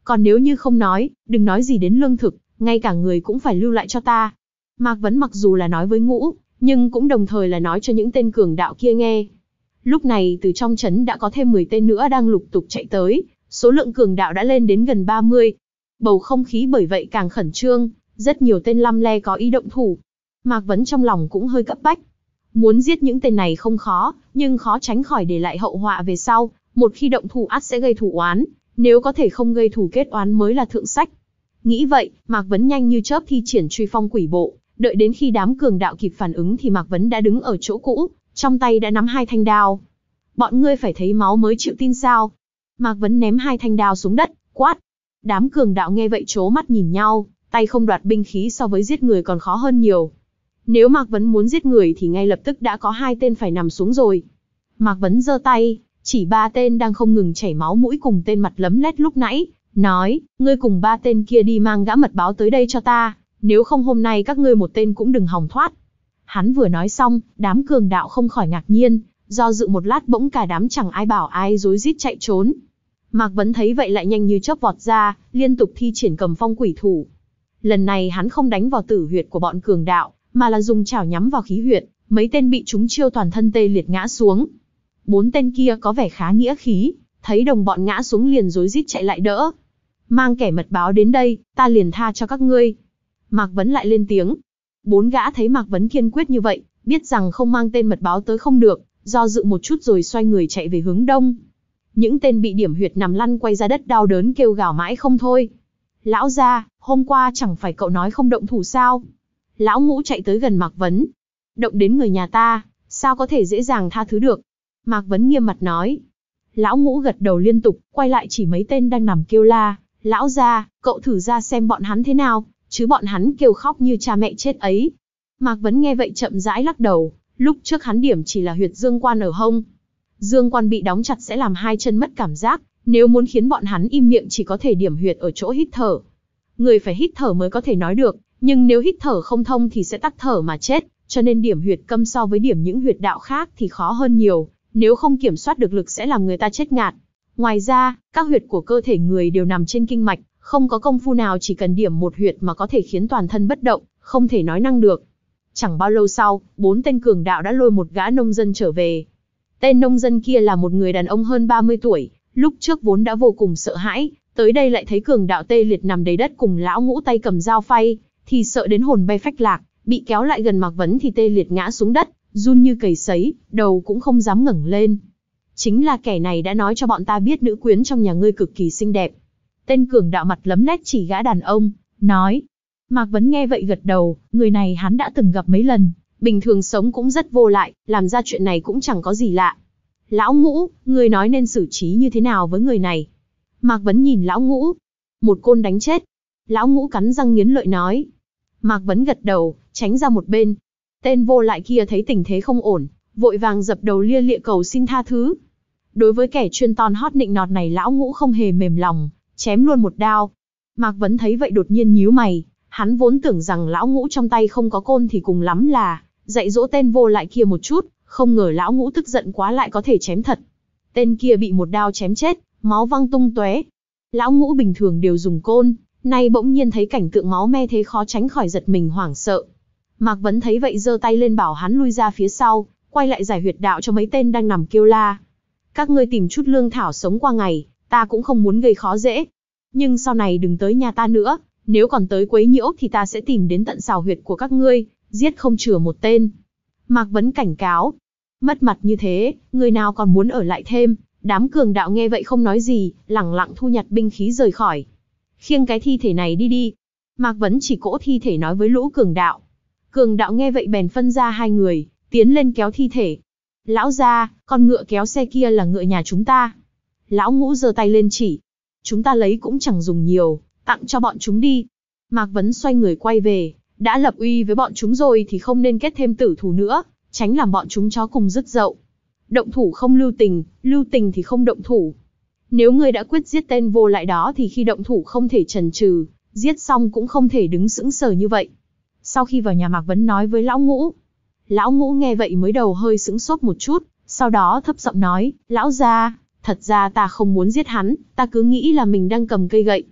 Còn nếu như không nói, đừng nói gì đến lương thực, ngay cả người cũng phải lưu lại cho ta. Mạc Vấn mặc dù là nói với Ngũ, nhưng cũng đồng thời là nói cho những tên cường đạo kia nghe. Lúc này từ trong trấn đã có thêm mười tên nữa đang lục tục chạy tới, số lượng cường đạo đã lên đến gần ba mươi. Bầu không khí bởi vậy càng khẩn trương, rất nhiều tên lăm le có ý động thủ. Mạc Vấn trong lòng cũng hơi cấp bách. Muốn giết những tên này không khó, nhưng khó tránh khỏi để lại hậu họa về sau, một khi động thủ ắt sẽ gây thù oán, nếu có thể không gây thù kết oán mới là thượng sách. Nghĩ vậy, Mạc Vấn nhanh như chớp thi triển truy phong quỷ bộ, đợi đến khi đám cường đạo kịp phản ứng thì Mạc Vấn đã đứng ở chỗ cũ, trong tay đã nắm hai thanh đao. Bọn ngươi phải thấy máu mới chịu tin sao? Mạc Vấn ném hai thanh đao xuống đất, quát. Đám cường đạo nghe vậy trố mắt nhìn nhau, tay không đoạt binh khí so với giết người còn khó hơn nhiều. Nếu Mạc Vấn muốn giết người thì ngay lập tức đã có hai tên phải nằm xuống rồi. Mạc Vấn giơ tay, chỉ ba tên đang không ngừng chảy máu mũi cùng tên mặt lấm lét lúc nãy, nói, ngươi cùng ba tên kia đi mang gã mật báo tới đây cho ta, nếu không hôm nay các ngươi một tên cũng đừng hòng thoát. Hắn vừa nói xong, đám cường đạo không khỏi ngạc nhiên, do dự một lát bỗng cả đám chẳng ai bảo ai rối rít chạy trốn. Mạc Vấn thấy vậy lại nhanh như chớp vọt ra, liên tục thi triển cầm phong quỷ thủ. Lần này hắn không đánh vào tử huyệt của bọn cường đạo, mà là dùng chảo nhắm vào khí huyệt, mấy tên bị trúng chiêu toàn thân tê liệt ngã xuống. Bốn tên kia có vẻ khá nghĩa khí, thấy đồng bọn ngã xuống liền rối rít chạy lại đỡ. Mang kẻ mật báo đến đây, ta liền tha cho các ngươi. Mạc Vấn lại lên tiếng. Bốn gã thấy Mạc Vấn kiên quyết như vậy, biết rằng không mang tên mật báo tới không được, do dự một chút rồi xoay người chạy về hướng đông. Những tên bị điểm huyệt nằm lăn quay ra đất đau đớn kêu gào mãi không thôi. Lão gia, hôm qua chẳng phải cậu nói không động thủ sao? Lão Ngũ chạy tới gần Mạc Vấn. Động đến người nhà ta, sao có thể dễ dàng tha thứ được? Mạc Vấn nghiêm mặt nói. Lão Ngũ gật đầu liên tục, quay lại chỉ mấy tên đang nằm kêu la. Lão gia, cậu thử ra xem bọn hắn thế nào, chứ bọn hắn kêu khóc như cha mẹ chết ấy. Mạc Vấn nghe vậy chậm rãi lắc đầu, lúc trước hắn điểm chỉ là huyệt dương quan ở hông. Dương quan bị đóng chặt sẽ làm hai chân mất cảm giác, nếu muốn khiến bọn hắn im miệng chỉ có thể điểm huyệt ở chỗ hít thở. Người phải hít thở mới có thể nói được, nhưng nếu hít thở không thông thì sẽ tắc thở mà chết, cho nên điểm huyệt câm so với điểm những huyệt đạo khác thì khó hơn nhiều, nếu không kiểm soát được lực sẽ làm người ta chết ngạt. Ngoài ra, các huyệt của cơ thể người đều nằm trên kinh mạch, không có công phu nào chỉ cần điểm một huyệt mà có thể khiến toàn thân bất động, không thể nói năng được. Chẳng bao lâu sau, bốn tên cường đạo đã lôi một gã nông dân trở về. Tên nông dân kia là một người đàn ông hơn ba mươi tuổi, lúc trước vốn đã vô cùng sợ hãi, tới đây lại thấy cường đạo tê liệt nằm đầy đất cùng Lão Ngũ tay cầm dao phay, thì sợ đến hồn bay phách lạc, bị kéo lại gần Mạc Vấn thì tê liệt ngã xuống đất, run như cầy sấy, đầu cũng không dám ngẩng lên. Chính là kẻ này đã nói cho bọn ta biết nữ quyến trong nhà ngươi cực kỳ xinh đẹp. Tên cường đạo mặt lấm lét chỉ gã đàn ông, nói. Mạc Vấn nghe vậy gật đầu, người này hắn đã từng gặp mấy lần, bình thường sống cũng rất vô lại, làm ra chuyện này cũng chẳng có gì lạ. Lão Ngũ, ngươi nói nên xử trí như thế nào với người này? Mạc Vấn nhìn Lão Ngũ. Một côn đánh chết. Lão Ngũ cắn răng nghiến lợi nói. Mạc Vấn gật đầu, tránh ra một bên. Tên vô lại kia thấy tình thế không ổn, vội vàng dập đầu lia lịa cầu xin tha thứ. Đối với kẻ chuyên ton hót nịnh nọt này Lão Ngũ không hề mềm lòng, chém luôn một đao. Mạc Vấn thấy vậy đột nhiên nhíu mày, hắn vốn tưởng rằng Lão Ngũ trong tay không có côn thì cùng lắm là dạy dỗ tên vô lại kia một chút, không ngờ Lão Ngũ tức giận quá lại có thể chém thật. Tên kia bị một đao chém chết, máu văng tung tóe. Lão Ngũ bình thường đều dùng côn, nay bỗng nhiên thấy cảnh tượng máu me thế khó tránh khỏi giật mình hoảng sợ. Mạc Vấn thấy vậy giơ tay lên bảo hắn lui ra phía sau, quay lại giải huyệt đạo cho mấy tên đang nằm kêu la. Các ngươi tìm chút lương thảo sống qua ngày, ta cũng không muốn gây khó dễ. Nhưng sau này đừng tới nhà ta nữa, nếu còn tới quấy nhiễu thì ta sẽ tìm đến tận sào huyệt của các ngươi, giết không chừa một tên. Mạc Vấn cảnh cáo. Mất mặt như thế, người nào còn muốn ở lại thêm? Đám cường đạo nghe vậy không nói gì, lẳng lặng thu nhặt binh khí rời khỏi. Khiêng cái thi thể này đi đi. Mạc Vấn chỉ cỗ thi thể nói với lũ cường đạo. Cường đạo nghe vậy bèn phân ra hai người, tiến lên kéo thi thể. Lão gia, con ngựa kéo xe kia là ngựa nhà chúng ta. Lão Ngũ giơ tay lên chỉ. Chúng ta lấy cũng chẳng dùng nhiều, tặng cho bọn chúng đi. Mạc Vấn xoay người quay về, đã lập uy với bọn chúng rồi thì không nên kết thêm tử thù nữa, tránh làm bọn chúng chó cùng rứt dậu. Động thủ không lưu tình, lưu tình thì không động thủ. Nếu ngươi đã quyết giết tên vô lại đó thì khi động thủ không thể chần chừ, giết xong cũng không thể đứng sững sờ như vậy. Sau khi vào nhà Mạc Vấn nói với Lão Ngũ. Lão Ngũ nghe vậy mới đầu hơi sững sốt một chút, sau đó thấp giọng nói, Lão gia, thật ra ta không muốn giết hắn, ta cứ nghĩ là mình đang cầm cây gậy.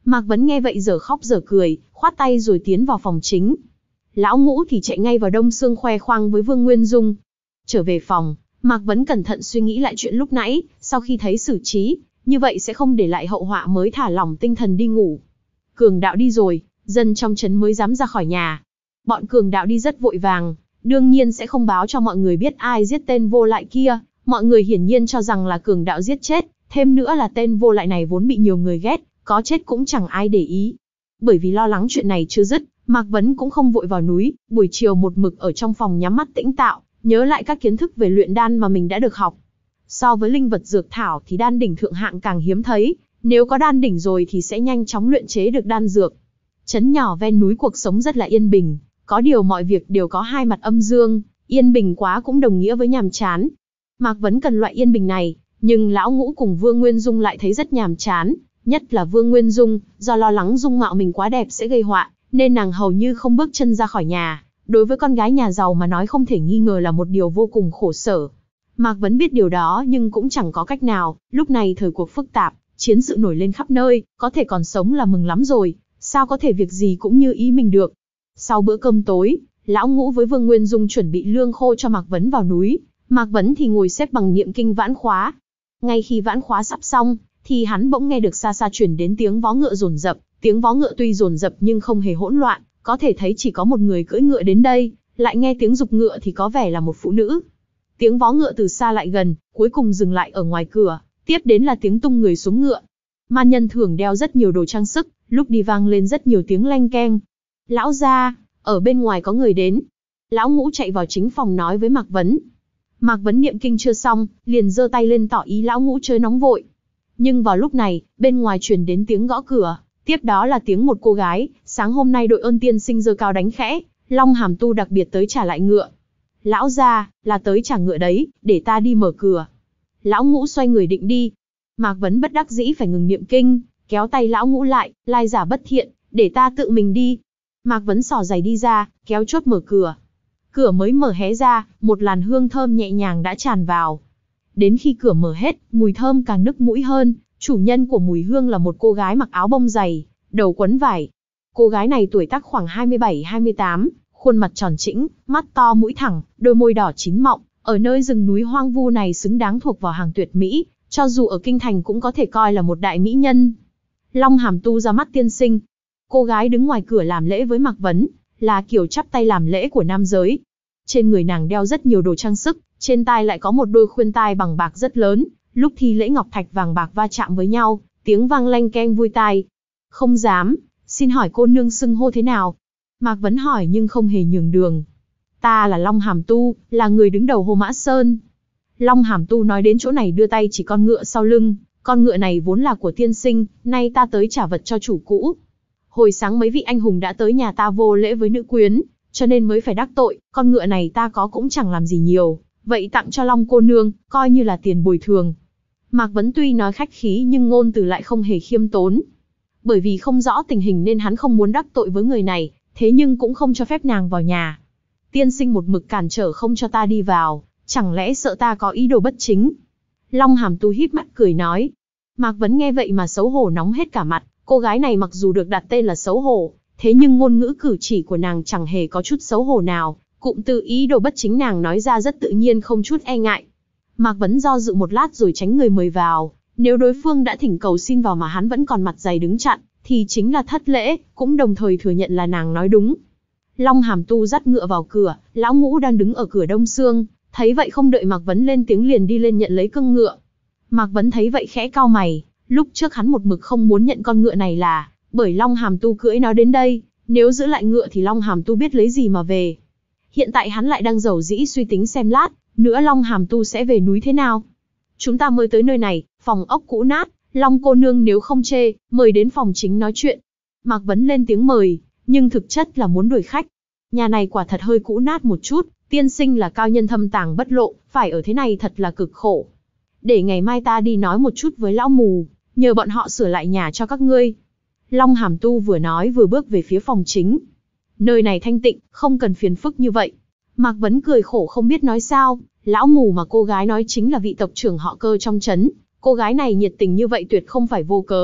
Mạc Vấn nghe vậy giờ khóc giờ cười, khoát tay rồi tiến vào phòng chính. Lão Ngũ thì chạy ngay vào Đông Sương khoe khoang với Vương Nguyên Dung. Trở về phòng, Mạc Vấn cẩn thận suy nghĩ lại chuyện lúc nãy, sau khi thấy xử trí, như vậy sẽ không để lại hậu họa mới thả lỏng tinh thần đi ngủ. Cường đạo đi rồi, dân trong trấn mới dám ra khỏi nhà. Bọn cường đạo đi rất vội vàng, đương nhiên sẽ không báo cho mọi người biết ai giết tên vô lại kia, mọi người hiển nhiên cho rằng là cường đạo giết chết, thêm nữa là tên vô lại này vốn bị nhiều người ghét, có chết cũng chẳng ai để ý. Bởi vì lo lắng chuyện này chưa dứt, Mạc Vấn cũng không vội vào núi, buổi chiều một mực ở trong phòng nhắm mắt tĩnh tạo, nhớ lại các kiến thức về luyện đan mà mình đã được học. So với linh vật dược thảo thì đan đỉnh thượng hạng càng hiếm thấy, nếu có đan đỉnh rồi thì sẽ nhanh chóng luyện chế được đan dược. Trấn nhỏ ven núi cuộc sống rất là yên bình, có điều mọi việc đều có hai mặt âm dương, yên bình quá cũng đồng nghĩa với nhàm chán. Mạc Vấn cần loại yên bình này, nhưng Lão Ngũ cùng Vương Nguyên Dung lại thấy rất nhàm chán, nhất là Vương Nguyên Dung, do lo lắng dung mạo mình quá đẹp sẽ gây họa, nên nàng hầu như không bước chân ra khỏi nhà. Đối với con gái nhà giàu mà nói không thể nghi ngờ là một điều vô cùng khổ sở. Mạc Vấn biết điều đó nhưng cũng chẳng có cách nào, lúc này thời cuộc phức tạp, chiến sự nổi lên khắp nơi, có thể còn sống là mừng lắm rồi, sao có thể việc gì cũng như ý mình được. Sau bữa cơm tối, Lão Ngũ với Vương Nguyên Dung chuẩn bị lương khô cho Mạc Vấn vào núi, Mạc Vấn thì ngồi xếp bằng niệm kinh vãn khóa. Ngay khi vãn khóa sắp xong, thì hắn bỗng nghe được xa xa truyền đến tiếng vó ngựa dồn dập, tiếng vó ngựa tuy dồn dập nhưng không hề hỗn loạn, có thể thấy chỉ có một người cưỡi ngựa đến đây, lại nghe tiếng giục ngựa thì có vẻ là một phụ nữ. Tiếng vó ngựa từ xa lại gần, cuối cùng dừng lại ở ngoài cửa, tiếp đến là tiếng tung người xuống ngựa. Man nhân thường đeo rất nhiều đồ trang sức, lúc đi vang lên rất nhiều tiếng leng keng. Lão gia, ở bên ngoài có người đến. Lão Ngũ chạy vào chính phòng nói với Mạc Vấn. Mạc Vấn niệm kinh chưa xong, liền giơ tay lên tỏ ý Lão Ngũ chớ nóng vội. Nhưng vào lúc này, bên ngoài truyền đến tiếng gõ cửa, tiếp đó là tiếng một cô gái, sáng hôm nay đội ơn tiên sinh giơ cao đánh khẽ, Long Hàm Tu đặc biệt tới trả lại ngựa. Lão gia, là tới trả ngựa đấy, để ta đi mở cửa. Lão Ngũ xoay người định đi. Mạc Vấn bất đắc dĩ phải ngừng niệm kinh, kéo tay Lão Ngũ lại, lai giả bất thiện, để ta tự mình đi. Mạc Vấn xỏ giày đi ra, kéo chốt mở cửa. Cửa mới mở hé ra, một làn hương thơm nhẹ nhàng đã tràn vào. Đến khi cửa mở hết, mùi thơm càng nức mũi hơn, chủ nhân của mùi hương là một cô gái mặc áo bông dày, đầu quấn vải. Cô gái này tuổi tác khoảng hai mươi bảy hai mươi tám, khuôn mặt tròn trĩnh, mắt to mũi thẳng, đôi môi đỏ chín mọng, ở nơi rừng núi hoang vu này xứng đáng thuộc vào hàng tuyệt mỹ, cho dù ở kinh thành cũng có thể coi là một đại mỹ nhân. Long Hàm Tu ra mắt tiên sinh. Cô gái đứng ngoài cửa làm lễ với Mạc Vấn, là kiểu chắp tay làm lễ của nam giới. Trên người nàng đeo rất nhiều đồ trang sức, trên tai lại có một đôi khuyên tai bằng bạc rất lớn, lúc thi lễ ngọc thạch vàng bạc va chạm với nhau, tiếng vang leng keng vui tai. Không dám, xin hỏi cô nương xưng hô thế nào? Mạc Vấn hỏi nhưng không hề nhường đường. Ta là Long Hàm Tu, là người đứng đầu Hồ Mã Sơn. Long Hàm Tu nói đến chỗ này đưa tay chỉ con ngựa sau lưng, con ngựa này vốn là của tiên sinh, nay ta tới trả vật cho chủ cũ. Hồi sáng mấy vị anh hùng đã tới nhà ta vô lễ với nữ quyến, cho nên mới phải đắc tội, con ngựa này ta có cũng chẳng làm gì nhiều, vậy tặng cho Long cô nương, coi như là tiền bồi thường. Mạc Vấn tuy nói khách khí nhưng ngôn từ lại không hề khiêm tốn. Bởi vì không rõ tình hình nên hắn không muốn đắc tội với người này, thế nhưng cũng không cho phép nàng vào nhà. Tiên sinh một mực cản trở không cho ta đi vào, chẳng lẽ sợ ta có ý đồ bất chính? Long Hàm Tu híp mắt cười nói. Mạc Vấn nghe vậy mà xấu hổ nóng hết cả mặt, cô gái này mặc dù được đặt tên là xấu hổ, thế nhưng ngôn ngữ cử chỉ của nàng chẳng hề có chút xấu hổ nào, cụm từ ý đồ bất chính nàng nói ra rất tự nhiên không chút e ngại. Mạc Vấn do dự một lát rồi tránh người mời vào, nếu đối phương đã thỉnh cầu xin vào mà hắn vẫn còn mặt dày đứng chặn, thì chính là thất lễ, cũng đồng thời thừa nhận là nàng nói đúng. Long Hàm Tu dắt ngựa vào cửa, Lão Ngũ đang đứng ở cửa Đông Sương, thấy vậy không đợi Mạc Vấn lên tiếng liền đi lên nhận lấy cương ngựa. Mạc Vấn thấy vậy khẽ cau mày, lúc trước hắn một mực không muốn nhận con ngựa này là bởi Long Hàm Tu cưỡi nó đến đây, nếu giữ lại ngựa thì Long Hàm Tu biết lấy gì mà về. Hiện tại hắn lại đang dầu dĩ suy tính xem lát nữa Long Hàm Tu sẽ về núi thế nào. Chúng ta mới tới nơi này, phòng ốc cũ nát, Long cô nương nếu không chê, mời đến phòng chính nói chuyện. Mạc Vấn lên tiếng mời, nhưng thực chất là muốn đuổi khách. Nhà này quả thật hơi cũ nát một chút, tiên sinh là cao nhân thâm tàng bất lộ, phải ở thế này thật là cực khổ. Để ngày mai ta đi nói một chút với lão mù, nhờ bọn họ sửa lại nhà cho các ngươi. Long Hàm Tu vừa nói vừa bước về phía phòng chính. Nơi này thanh tịnh, không cần phiền phức như vậy. Mạc Vấn cười khổ không biết nói sao, lão mù mà cô gái nói chính là vị tộc trưởng họ Cơ trong trấn. Cô gái này nhiệt tình như vậy tuyệt không phải vô cớ,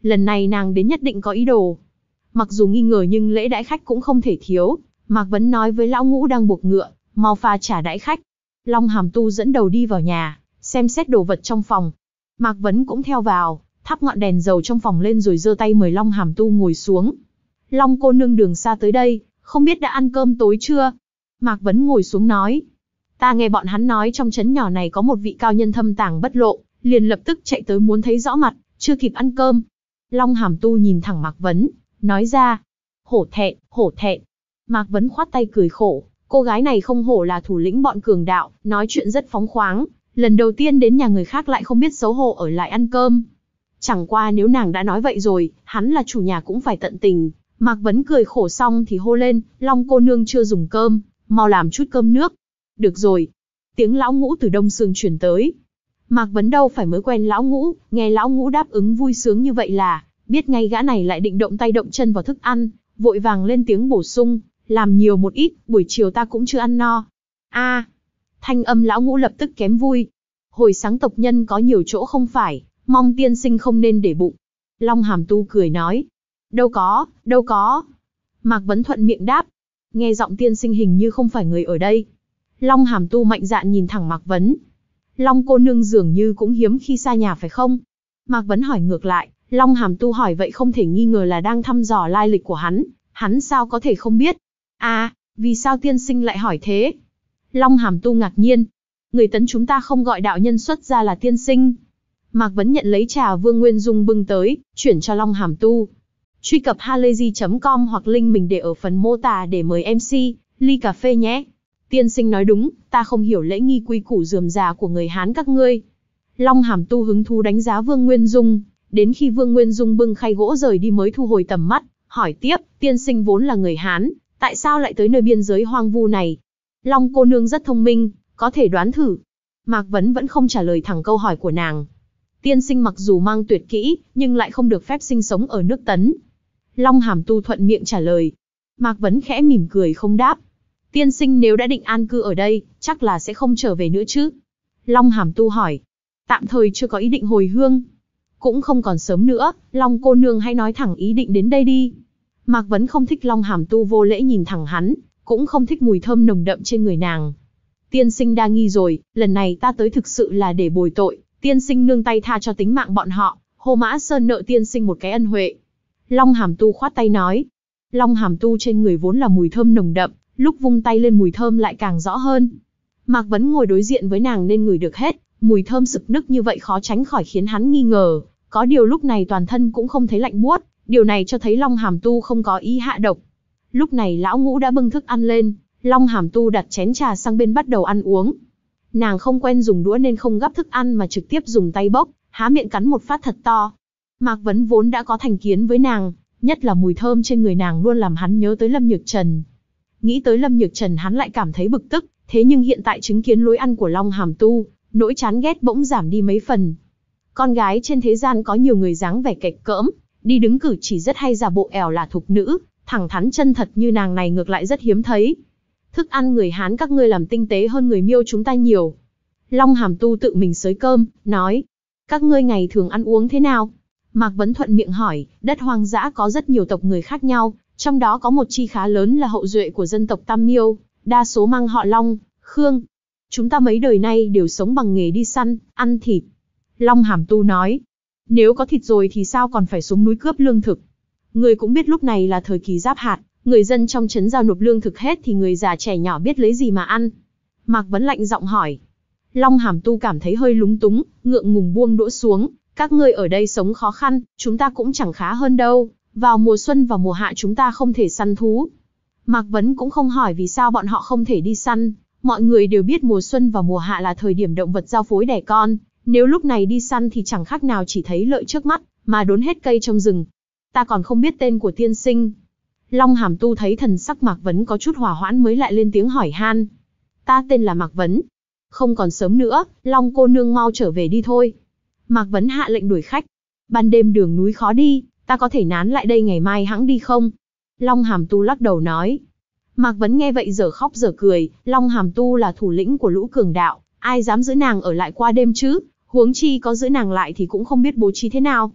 lần này nàng đến nhất định có ý đồ. Mặc dù nghi ngờ nhưng lễ đãi khách cũng không thể thiếu. Mạc Vấn nói với lão ngũ đang buộc ngựa, mau pha trà đãi khách. Long Hàm Tu dẫn đầu đi vào nhà, xem xét đồ vật trong phòng. Mạc Vấn cũng theo vào, thắp ngọn đèn dầu trong phòng lên rồi giơ tay mời Long Hàm Tu ngồi xuống. Long cô nương đường xa tới đây, không biết đã ăn cơm tối chưa? Mạc Vấn ngồi xuống nói. Ta nghe bọn hắn nói trong trấn nhỏ này có một vị cao nhân thâm tàng bất lộ, liền lập tức chạy tới muốn thấy rõ mặt, chưa kịp ăn cơm. Long Hàm Tu nhìn thẳng Mạc Vấn, nói ra. Hổ thẹn, hổ thẹn. Mạc Vấn khoát tay cười khổ, cô gái này không hổ là thủ lĩnh bọn cường đạo, nói chuyện rất phóng khoáng, lần đầu tiên đến nhà người khác lại không biết xấu hổ ở lại ăn cơm. Chẳng qua nếu nàng đã nói vậy rồi, hắn là chủ nhà cũng phải tận tình. Mạc Vấn cười khổ xong thì hô lên, Long cô nương chưa dùng cơm, mau làm chút cơm nước. Được rồi. Tiếng lão ngũ từ đông sương truyền tới. Mạc Vấn đâu phải mới quen lão ngũ, nghe lão ngũ đáp ứng vui sướng như vậy là, biết ngay gã này lại định động tay động chân vào thức ăn, vội vàng lên tiếng bổ sung, làm nhiều một ít, buổi chiều ta cũng chưa ăn no. A, thanh âm lão ngũ lập tức kém vui. Hồi sáng tộc nhân có nhiều chỗ không phải, mong tiên sinh không nên để bụng. Long Hàm Tu cười nói, đâu có, đâu có. Mạc Vấn thuận miệng đáp, nghe giọng tiên sinh hình như không phải người ở đây. Long Hàm Tu mạnh dạn nhìn thẳng Mạc Vấn. Long cô nương dường như cũng hiếm khi xa nhà phải không? Mạc Vấn hỏi ngược lại, Long Hàm Tu hỏi vậy không thể nghi ngờ là đang thăm dò lai lịch của hắn, hắn sao có thể không biết? À, vì sao tiên sinh lại hỏi thế? Long Hàm Tu ngạc nhiên, người tấn chúng ta không gọi đạo nhân xuất ra là tiên sinh. Mạc Vấn nhận lấy trà Vương Nguyên Dung bưng tới, chuyển cho Long Hàm Tu. Truy cập halayzi chấm com hoặc link mình để ở phần mô tả để mời em xê, ly cà phê nhé. Tiên sinh nói đúng, ta không hiểu lễ nghi quy củ rườm rà của người Hán các ngươi. Long Hàm Tu hứng thú đánh giá Vương Nguyên Dung, đến khi Vương Nguyên Dung bưng khay gỗ rời đi mới thu hồi tầm mắt, hỏi tiếp, tiên sinh vốn là người Hán, tại sao lại tới nơi biên giới hoang vu này? Long cô nương rất thông minh, có thể đoán thử. Mạc Vấn vẫn không trả lời thẳng câu hỏi của nàng. Tiên sinh mặc dù mang tuyệt kỹ, nhưng lại không được phép sinh sống ở nước Tấn. Long Hàm Tu thuận miệng trả lời. Mạc Vấn khẽ mỉm cười không đáp. Tiên sinh nếu đã định an cư ở đây, chắc là sẽ không trở về nữa chứ? Long Hàm Tu hỏi. Tạm thời chưa có ý định hồi hương. Cũng không còn sớm nữa, Long cô nương hãy nói thẳng ý định đến đây đi. Mạc Vấn không thích Long Hàm Tu vô lễ nhìn thẳng hắn, cũng không thích mùi thơm nồng đậm trên người nàng. Tiên sinh đa nghi rồi, lần này ta tới thực sự là để bồi tội, tiên sinh nương tay tha cho tính mạng bọn họ, Hồ Mã Sơn nợ tiên sinh một cái ân huệ. Long Hàm Tu khoát tay nói. Long Hàm Tu trên người vốn là mùi thơm nồng đậm, lúc vung tay lên mùi thơm lại càng rõ hơn. Mạc Vấn ngồi đối diện với nàng nên ngửi được hết, mùi thơm sực nức như vậy khó tránh khỏi khiến hắn nghi ngờ, có điều lúc này toàn thân cũng không thấy lạnh buốt, điều này cho thấy Long Hàm Tu không có ý hạ độc. Lúc này lão ngũ đã bưng thức ăn lên, Long Hàm Tu đặt chén trà sang bên bắt đầu ăn uống. Nàng không quen dùng đũa nên không gắp thức ăn mà trực tiếp dùng tay bốc, há miệng cắn một phát thật to. Mạc Vấn vốn đã có thành kiến với nàng, nhất là mùi thơm trên người nàng luôn làm hắn nhớ tới Lâm Nhược Trần. Nghĩ tới Lâm Nhược Trần hắn lại cảm thấy bực tức, thế nhưng hiện tại chứng kiến lối ăn của Long Hàm Tu, nỗi chán ghét bỗng giảm đi mấy phần. Con gái trên thế gian có nhiều người dáng vẻ kệch cỡm, đi đứng cử chỉ rất hay giả bộ ẻo là thục nữ, thẳng thắn chân thật như nàng này ngược lại rất hiếm thấy. Thức ăn người Hán các ngươi làm tinh tế hơn người Miêu chúng ta nhiều. Long Hàm Tu tự mình xới cơm, nói, các ngươi ngày thường ăn uống thế nào? Mạc Vấn thuận miệng hỏi, đất hoang dã có rất nhiều tộc người khác nhau, trong đó có một chi khá lớn là hậu duệ của dân tộc Tam Miêu, đa số mang họ Long, Khương. Chúng ta mấy đời nay đều sống bằng nghề đi săn, ăn thịt. Long Hàm Tu nói, nếu có thịt rồi thì sao còn phải xuống núi cướp lương thực? Người cũng biết lúc này là thời kỳ giáp hạt, người dân trong trấn giao nộp lương thực hết thì người già trẻ nhỏ biết lấy gì mà ăn. Mạc Vấn lạnh giọng hỏi. Long Hàm Tu cảm thấy hơi lúng túng, ngượng ngùng buông đũa xuống. Các ngươi ở đây sống khó khăn, chúng ta cũng chẳng khá hơn đâu. Vào mùa xuân và mùa hạ chúng ta không thể săn thú. Mạc Vấn cũng không hỏi vì sao bọn họ không thể đi săn. Mọi người đều biết mùa xuân và mùa hạ là thời điểm động vật giao phối đẻ con. Nếu lúc này đi săn thì chẳng khác nào chỉ thấy lợi trước mắt, mà đốn hết cây trong rừng. Ta còn không biết tên của tiên sinh. Long Hàm Tu thấy thần sắc Mạc Vấn có chút hòa hoãn mới lại lên tiếng hỏi han. Ta tên là Mạc Vấn. Không còn sớm nữa, Long cô nương mau trở về đi thôi. Mạc Vấn hạ lệnh đuổi khách. Ban đêm đường núi khó đi, ta có thể nán lại đây ngày mai hẵng đi không? Long Hàm Tu lắc đầu nói. Mạc Vấn nghe vậy giờ khóc giờ cười, Long Hàm Tu là thủ lĩnh của lũ cường đạo, ai dám giữ nàng ở lại qua đêm chứ, huống chi có giữ nàng lại thì cũng không biết bố trí thế nào.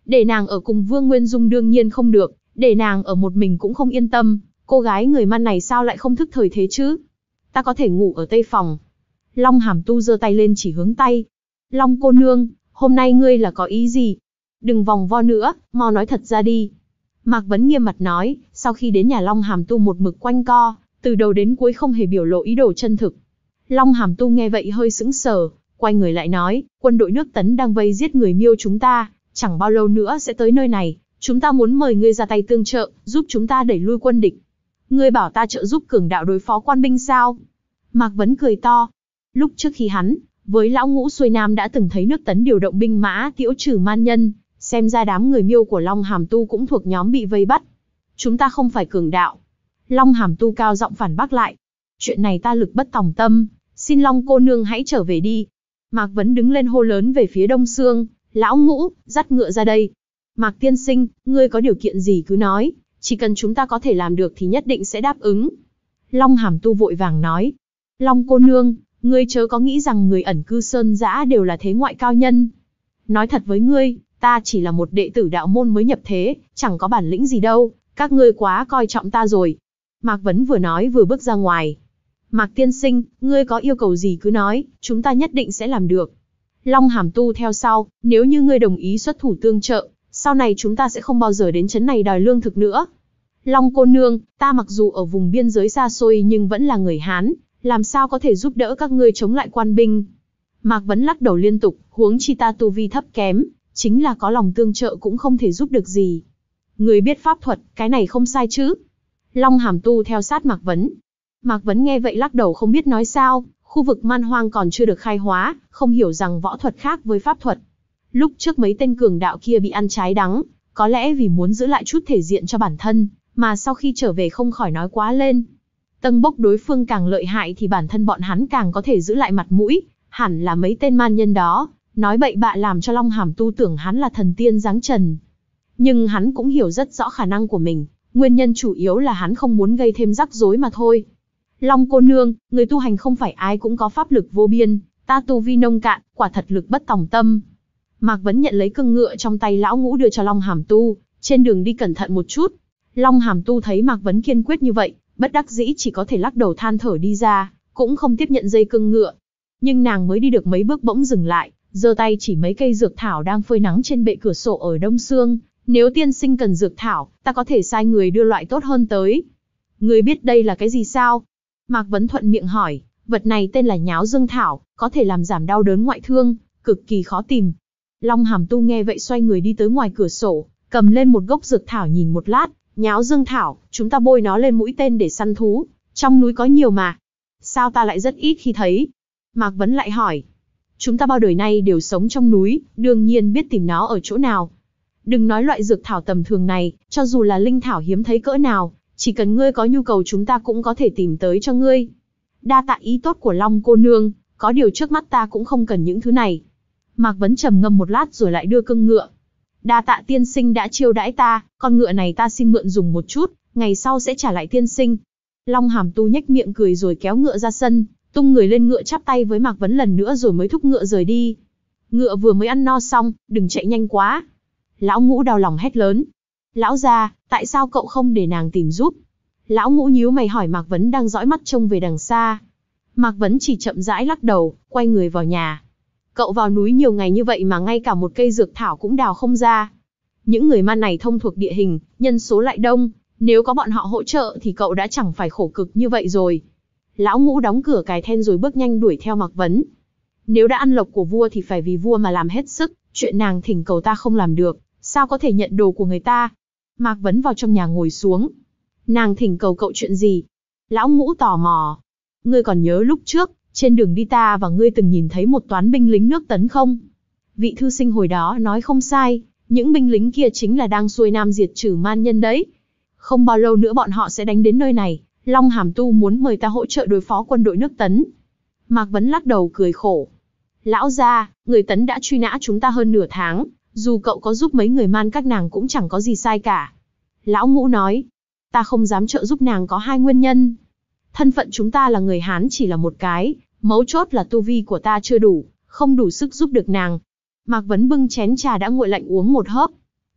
Để nàng ở cùng Vương Nguyên Dung đương nhiên không được, để nàng ở một mình cũng không yên tâm, cô gái người Man này sao lại không thức thời thế chứ? Ta có thể ngủ ở tây phòng. Long Hàm Tu giơ tay lên chỉ hướng tay. Long cô nương, hôm nay ngươi là có ý gì? Đừng vòng vo nữa, mau nói thật ra đi. Mạc Vấn nghiêm mặt nói, sau khi đến nhà Long Hàm Tu một mực quanh co, từ đầu đến cuối không hề biểu lộ ý đồ chân thực. Long Hàm Tu nghe vậy hơi sững sờ, quay người lại nói, quân đội nước Tấn đang vây giết người Miêu chúng ta, chẳng bao lâu nữa sẽ tới nơi này, chúng ta muốn mời ngươi ra tay tương trợ, giúp chúng ta đẩy lui quân địch. Ngươi bảo ta trợ giúp cường đạo đối phó quan binh sao? Mạc Vấn cười to. Lúc trước khi hắn, với lão ngũ xuôi nam đã từng thấy nước Tấn điều động binh mã tiễu trừ man nhân, xem ra đám người Miêu của Long Hàm Tu cũng thuộc nhóm bị vây bắt. Chúng ta không phải cường đạo. Long Hàm Tu cao giọng phản bác lại. Chuyện này ta lực bất tòng tâm, xin Long cô nương hãy trở về đi. Mạc Vấn đứng lên hô lớn về phía Đông Sương, lão ngũ, dắt ngựa ra đây. Mạc tiên sinh, ngươi có điều kiện gì cứ nói, chỉ cần chúng ta có thể làm được thì nhất định sẽ đáp ứng. Long Hàm Tu vội vàng nói. Long cô nương, ngươi chớ có nghĩ rằng người ẩn cư sơn dã đều là thế ngoại cao nhân. Nói thật với ngươi, ta chỉ là một đệ tử đạo môn mới nhập thế, chẳng có bản lĩnh gì đâu, các ngươi quá coi trọng ta rồi. Mạc Vấn vừa nói vừa bước ra ngoài. Mạc tiên sinh, ngươi có yêu cầu gì cứ nói, chúng ta nhất định sẽ làm được. Long Hàm Tu theo sau, nếu như ngươi đồng ý xuất thủ tương trợ, sau này chúng ta sẽ không bao giờ đến trấn này đòi lương thực nữa. Long cô nương, ta mặc dù ở vùng biên giới xa xôi nhưng vẫn là người Hán, làm sao có thể giúp đỡ các ngươi chống lại quan binh. Mạc Vấn lắc đầu liên tục, huống chi ta tu vi thấp kém, chính là có lòng tương trợ cũng không thể giúp được gì. Ngươi biết pháp thuật, cái này không sai chứ? Long Hàm Tu theo sát Mạc Vấn. Mạc Vấn nghe vậy lắc đầu không biết nói sao, khu vực man hoang còn chưa được khai hóa, không hiểu rằng võ thuật khác với pháp thuật. Lúc trước mấy tên cường đạo kia bị ăn trái đắng, có lẽ vì muốn giữ lại chút thể diện cho bản thân, mà sau khi trở về không khỏi nói quá lên. Tâng bốc đối phương càng lợi hại thì bản thân bọn hắn càng có thể giữ lại mặt mũi, hẳn là mấy tên man nhân đó, nói bậy bạ làm cho Long Hàm Tu tưởng hắn là thần tiên giáng trần. Nhưng hắn cũng hiểu rất rõ khả năng của mình, nguyên nhân chủ yếu là hắn không muốn gây thêm rắc rối mà thôi. Long cô nương, người tu hành không phải ai cũng có pháp lực vô biên, ta tu vi nông cạn, quả thật lực bất tòng tâm. Mạc Vấn nhận lấy cương ngựa trong tay lão ngũ đưa cho Long Hàm Tu, trên đường đi cẩn thận một chút. Long Hàm Tu thấy Mạc Vấn kiên quyết như vậy, bất đắc dĩ chỉ có thể lắc đầu than thở đi ra, cũng không tiếp nhận dây cương ngựa. Nhưng nàng mới đi được mấy bước bỗng dừng lại, giơ tay chỉ mấy cây dược thảo đang phơi nắng trên bệ cửa sổ ở Đông Sương. Nếu tiên sinh cần dược thảo, ta có thể sai người đưa loại tốt hơn tới. Ngươi biết đây là cái gì sao? Mạc Vấn thuận miệng hỏi, vật này tên là nháo dương thảo, có thể làm giảm đau đớn ngoại thương, cực kỳ khó tìm. Long Hàm Tu nghe vậy xoay người đi tới ngoài cửa sổ, cầm lên một gốc dược thảo nhìn một lát, nháo dương thảo, chúng ta bôi nó lên mũi tên để săn thú, trong núi có nhiều mà. Sao ta lại rất ít khi thấy? Mạc Vấn lại hỏi. Chúng ta bao đời nay đều sống trong núi, đương nhiên biết tìm nó ở chỗ nào. Đừng nói loại dược thảo tầm thường này, cho dù là linh thảo hiếm thấy cỡ nào, chỉ cần ngươi có nhu cầu chúng ta cũng có thể tìm tới cho ngươi. Đa tạ ý tốt của Long cô nương, có điều trước mắt ta cũng không cần những thứ này. Mạc Vấn trầm ngâm một lát rồi lại đưa cương ngựa. Đa tạ tiên sinh đã chiêu đãi ta, con ngựa này ta xin mượn dùng một chút, ngày sau sẽ trả lại tiên sinh. Long Hàm Tu nhếch miệng cười rồi kéo ngựa ra sân, tung người lên ngựa chắp tay với Mạc Vấn lần nữa rồi mới thúc ngựa rời đi. Ngựa vừa mới ăn no xong, đừng chạy nhanh quá. Lão ngũ đau lòng hét lớn. Lão gia, tại sao cậu không để nàng tìm giúp? Lão ngũ nhíu mày hỏi Mạc Vấn đang dõi mắt trông về đằng xa. Mạc Vấn chỉ chậm rãi lắc đầu, quay người vào nhà. Cậu vào núi nhiều ngày như vậy mà ngay cả một cây dược thảo cũng đào không ra. Những người man này thông thuộc địa hình, nhân số lại đông, nếu có bọn họ hỗ trợ thì cậu đã chẳng phải khổ cực như vậy rồi. Lão ngũ đóng cửa cài then rồi bước nhanh đuổi theo Mạc Vấn. Nếu đã ăn lộc của vua thì phải vì vua mà làm hết sức, chuyện nàng thỉnh cầu ta không làm được, sao có thể nhận đồ của người ta? Mạc Vấn vào trong nhà ngồi xuống. Nàng thỉnh cầu cậu chuyện gì? Lão ngũ tò mò. Ngươi còn nhớ lúc trước, trên đường đi ta và ngươi từng nhìn thấy một toán binh lính nước Tấn không? Vị thư sinh hồi đó nói không sai, những binh lính kia chính là đang xuôi nam diệt trừ man nhân đấy. Không bao lâu nữa bọn họ sẽ đánh đến nơi này, Long Hàm Tu muốn mời ta hỗ trợ đối phó quân đội nước Tấn. Mạc Vấn lắc đầu cười khổ. Lão gia, người Tấn đã truy nã chúng ta hơn nửa tháng, dù cậu có giúp mấy người man các nàng cũng chẳng có gì sai cả. Lão ngũ nói, ta không dám trợ giúp nàng có hai nguyên nhân. Thân phận chúng ta là người Hán chỉ là một cái, mấu chốt là tu vi của ta chưa đủ, không đủ sức giúp được nàng. Mạc Vấn bưng chén trà đã nguội lạnh uống một hớp.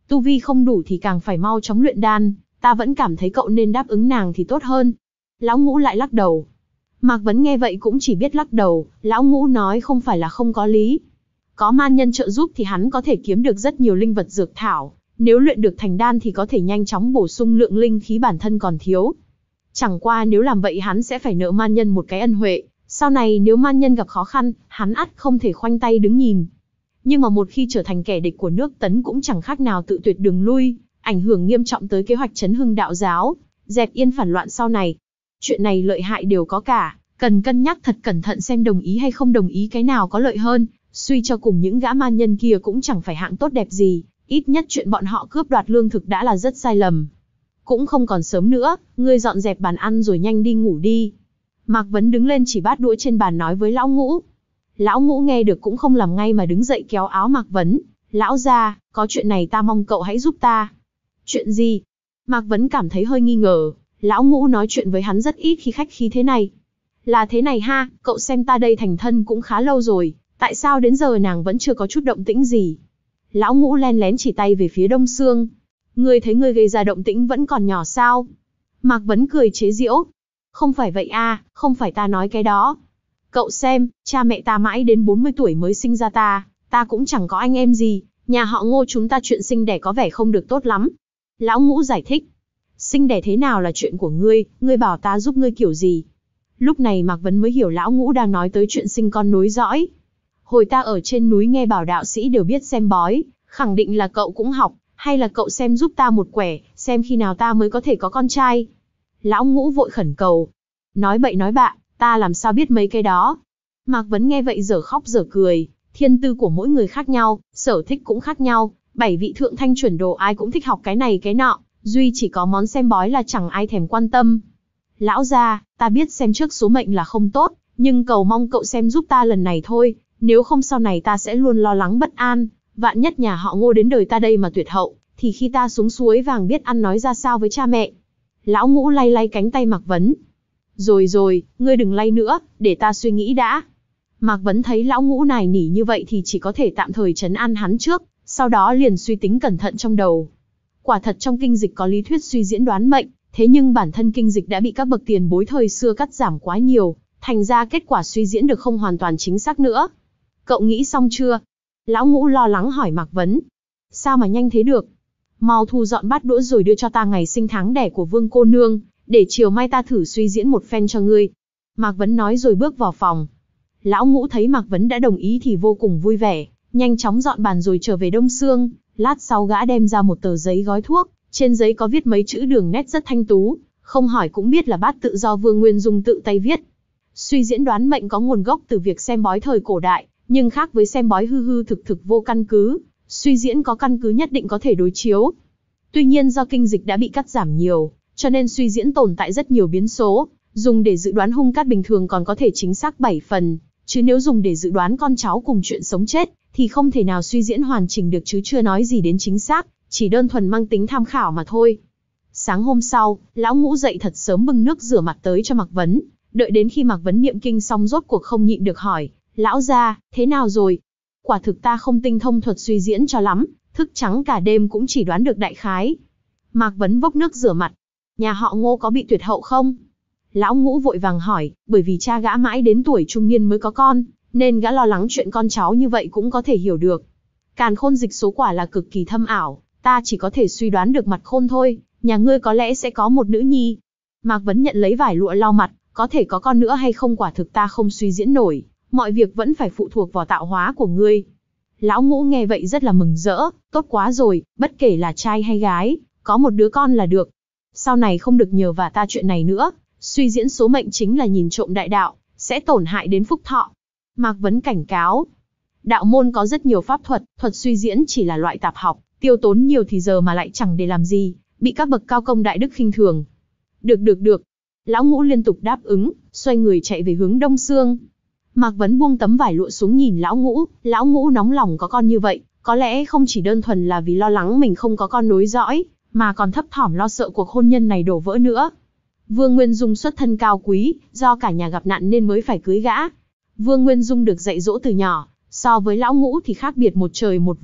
Tu vi không đủ thì càng phải mau chóng luyện đan, ta vẫn cảm thấy cậu nên đáp ứng nàng thì tốt hơn. Lão Ngũ lại lắc đầu. Mạc Vấn nghe vậy cũng chỉ biết lắc đầu, Lão Ngũ nói không phải là không có lý. Có man nhân trợ giúp thì hắn có thể kiếm được rất nhiều linh vật dược thảo, nếu luyện được thành đan thì có thể nhanh chóng bổ sung lượng linh khí bản thân còn thiếu. Chẳng qua nếu làm vậy hắn sẽ phải nợ man nhân một cái ân huệ, sau này nếu man nhân gặp khó khăn, hắn ắt không thể khoanh tay đứng nhìn. Nhưng mà một khi trở thành kẻ địch của nước Tấn cũng chẳng khác nào tự tuyệt đường lui, ảnh hưởng nghiêm trọng tới kế hoạch chấn hưng đạo giáo, dẹp yên phản loạn sau này. Chuyện này lợi hại đều có cả, cần cân nhắc thật cẩn thận xem đồng ý hay không đồng ý cái nào có lợi hơn, suy cho cùng những gã man nhân kia cũng chẳng phải hạng tốt đẹp gì, ít nhất chuyện bọn họ cướp đoạt lương thực đã là rất sai lầm. Cũng không còn sớm nữa, ngươi dọn dẹp bàn ăn rồi nhanh đi ngủ đi. Mạc Vấn đứng lên chỉ bát đũa trên bàn nói với Lão Ngũ. Lão Ngũ nghe được cũng không làm ngay mà đứng dậy kéo áo Mạc Vấn. Lão gia, có chuyện này ta mong cậu hãy giúp ta. Chuyện gì? Mạc Vấn cảm thấy hơi nghi ngờ, Lão Ngũ nói chuyện với hắn rất ít khi khách khí thế này. Là thế này ha, cậu xem ta đây thành thân cũng khá lâu rồi, tại sao đến giờ nàng vẫn chưa có chút động tĩnh gì? Lão Ngũ len lén chỉ tay về phía Đông Sương. Ngươi thấy ngươi gây ra động tĩnh vẫn còn nhỏ sao? Mạc Vấn cười chế giễu. Không phải vậy a, không phải ta nói cái đó. Cậu xem, cha mẹ ta mãi đến bốn mươi tuổi mới sinh ra ta, ta cũng chẳng có anh em gì, nhà họ Ngô chúng ta chuyện sinh đẻ có vẻ không được tốt lắm. Lão Ngũ giải thích. Sinh đẻ thế nào là chuyện của ngươi, ngươi bảo ta giúp ngươi kiểu gì? Lúc này Mạc Vấn mới hiểu Lão Ngũ đang nói tới chuyện sinh con nối dõi. Hồi ta ở trên núi nghe bảo đạo sĩ đều biết xem bói, khẳng định là cậu cũng học, hay là cậu xem giúp ta một quẻ, xem khi nào ta mới có thể có con trai. Lão Ngũ vội khẩn cầu. Nói bậy nói bạ, ta làm sao biết mấy cái đó. Mạc Vấn nghe vậy dở khóc dở cười, thiên tư của mỗi người khác nhau, sở thích cũng khác nhau, bảy vị thượng thanh chuẩn đồ ai cũng thích học cái này cái nọ, duy chỉ có món xem bói là chẳng ai thèm quan tâm. Lão gia, ta biết xem trước số mệnh là không tốt, nhưng cầu mong cậu xem giúp ta lần này thôi, nếu không sau này ta sẽ luôn lo lắng bất an, vạn nhất nhà họ Ngô đến đời ta đây mà tuyệt hậu, thì khi ta xuống suối vàng biết ăn nói ra sao với cha mẹ. Lão Ngũ lay lay cánh tay Mạc Vấn. Rồi rồi, ngươi đừng lay nữa, để ta suy nghĩ đã. Mạc Vấn thấy Lão Ngũ nài nỉ như vậy thì chỉ có thể tạm thời trấn an hắn trước, sau đó liền suy tính cẩn thận trong đầu. Quả thật trong kinh dịch có lý thuyết suy diễn đoán mệnh, thế nhưng bản thân kinh dịch đã bị các bậc tiền bối thời xưa cắt giảm quá nhiều, thành ra kết quả suy diễn được không hoàn toàn chính xác nữa. Cậu nghĩ xong chưa? Lão Ngũ lo lắng hỏi Mạc Vấn. Sao mà nhanh thế được? Mau thu dọn bát đũa rồi đưa cho ta ngày sinh tháng đẻ của Vương cô nương, để chiều mai ta thử suy diễn một phen cho ngươi. Mạc Vấn nói rồi bước vào phòng. Lão Ngũ thấy Mạc Vấn đã đồng ý thì vô cùng vui vẻ, nhanh chóng dọn bàn rồi trở về Đông Sương. Lát sau gã đem ra một tờ giấy gói thuốc, trên giấy có viết mấy chữ đường nét rất thanh tú, không hỏi cũng biết là bát tự do Vương Nguyên Dung tự tay viết. Suy diễn đoán mệnh có nguồn gốc từ việc xem bói thời cổ đại, nhưng khác với xem bói hư hư thực thực vô căn cứ, suy diễn có căn cứ nhất định có thể đối chiếu. Tuy nhiên do kinh dịch đã bị cắt giảm nhiều, cho nên suy diễn tồn tại rất nhiều biến số, dùng để dự đoán hung cát bình thường còn có thể chính xác bảy phần, chứ nếu dùng để dự đoán con cháu cùng chuyện sống chết, thì không thể nào suy diễn hoàn chỉnh được chứ chưa nói gì đến chính xác, chỉ đơn thuần mang tính tham khảo mà thôi. Sáng hôm sau, Lão Ngũ dậy thật sớm bưng nước rửa mặt tới cho Mạc Vấn, đợi đến khi Mạc Vấn niệm kinh xong rốt cuộc không nhịn được hỏi, Lão gia, thế nào rồi? Quả thực ta không tinh thông thuật suy diễn cho lắm, thức trắng cả đêm cũng chỉ đoán được đại khái. Mạc Vấn vốc nước rửa mặt. Nhà họ Ngô có bị tuyệt hậu không? Lão Ngũ vội vàng hỏi, bởi vì cha gã mãi đến tuổi trung niên mới có con, nên gã lo lắng chuyện con cháu như vậy cũng có thể hiểu được. Càn khôn dịch số quả là cực kỳ thâm ảo, ta chỉ có thể suy đoán được mặt khôn thôi, nhà ngươi có lẽ sẽ có một nữ nhi. Mạc Vấn nhận lấy vải lụa lau mặt, có thể có con nữa hay không quả thực ta không suy diễn nổi, mọi việc vẫn phải phụ thuộc vào tạo hóa của ngươi. Lão Ngũ nghe vậy rất là mừng rỡ, tốt quá rồi, bất kể là trai hay gái, có một đứa con là được. Sau này không được nhờ vả ta chuyện này nữa, suy diễn số mệnh chính là nhìn trộm đại đạo, sẽ tổn hại đến phúc thọ. Mạc Vấn cảnh cáo. Đạo môn có rất nhiều pháp thuật, thuật suy diễn chỉ là loại tạp học, tiêu tốn nhiều thì giờ mà lại chẳng để làm gì, bị các bậc cao công đại đức khinh thường. Được được được. Lão Ngũ liên tục đáp ứng, xoay người chạy về hướng Đông Sương. Mạc Vấn buông tấm vải lụa xuống nhìn Lão Ngũ, Lão Ngũ nóng lòng có con như vậy, có lẽ không chỉ đơn thuần là vì lo lắng mình không có con nối dõi, mà còn thấp thỏm lo sợ cuộc hôn nhân này đổ vỡ nữa. Vương Nguyên Dung xuất thân cao quý, do cả nhà gặp nạn nên mới phải cưới gã. Vương Nguyên Dung được dạy dỗ từ nhỏ, so với Lão Ngũ thì khác biệt một trời một vực,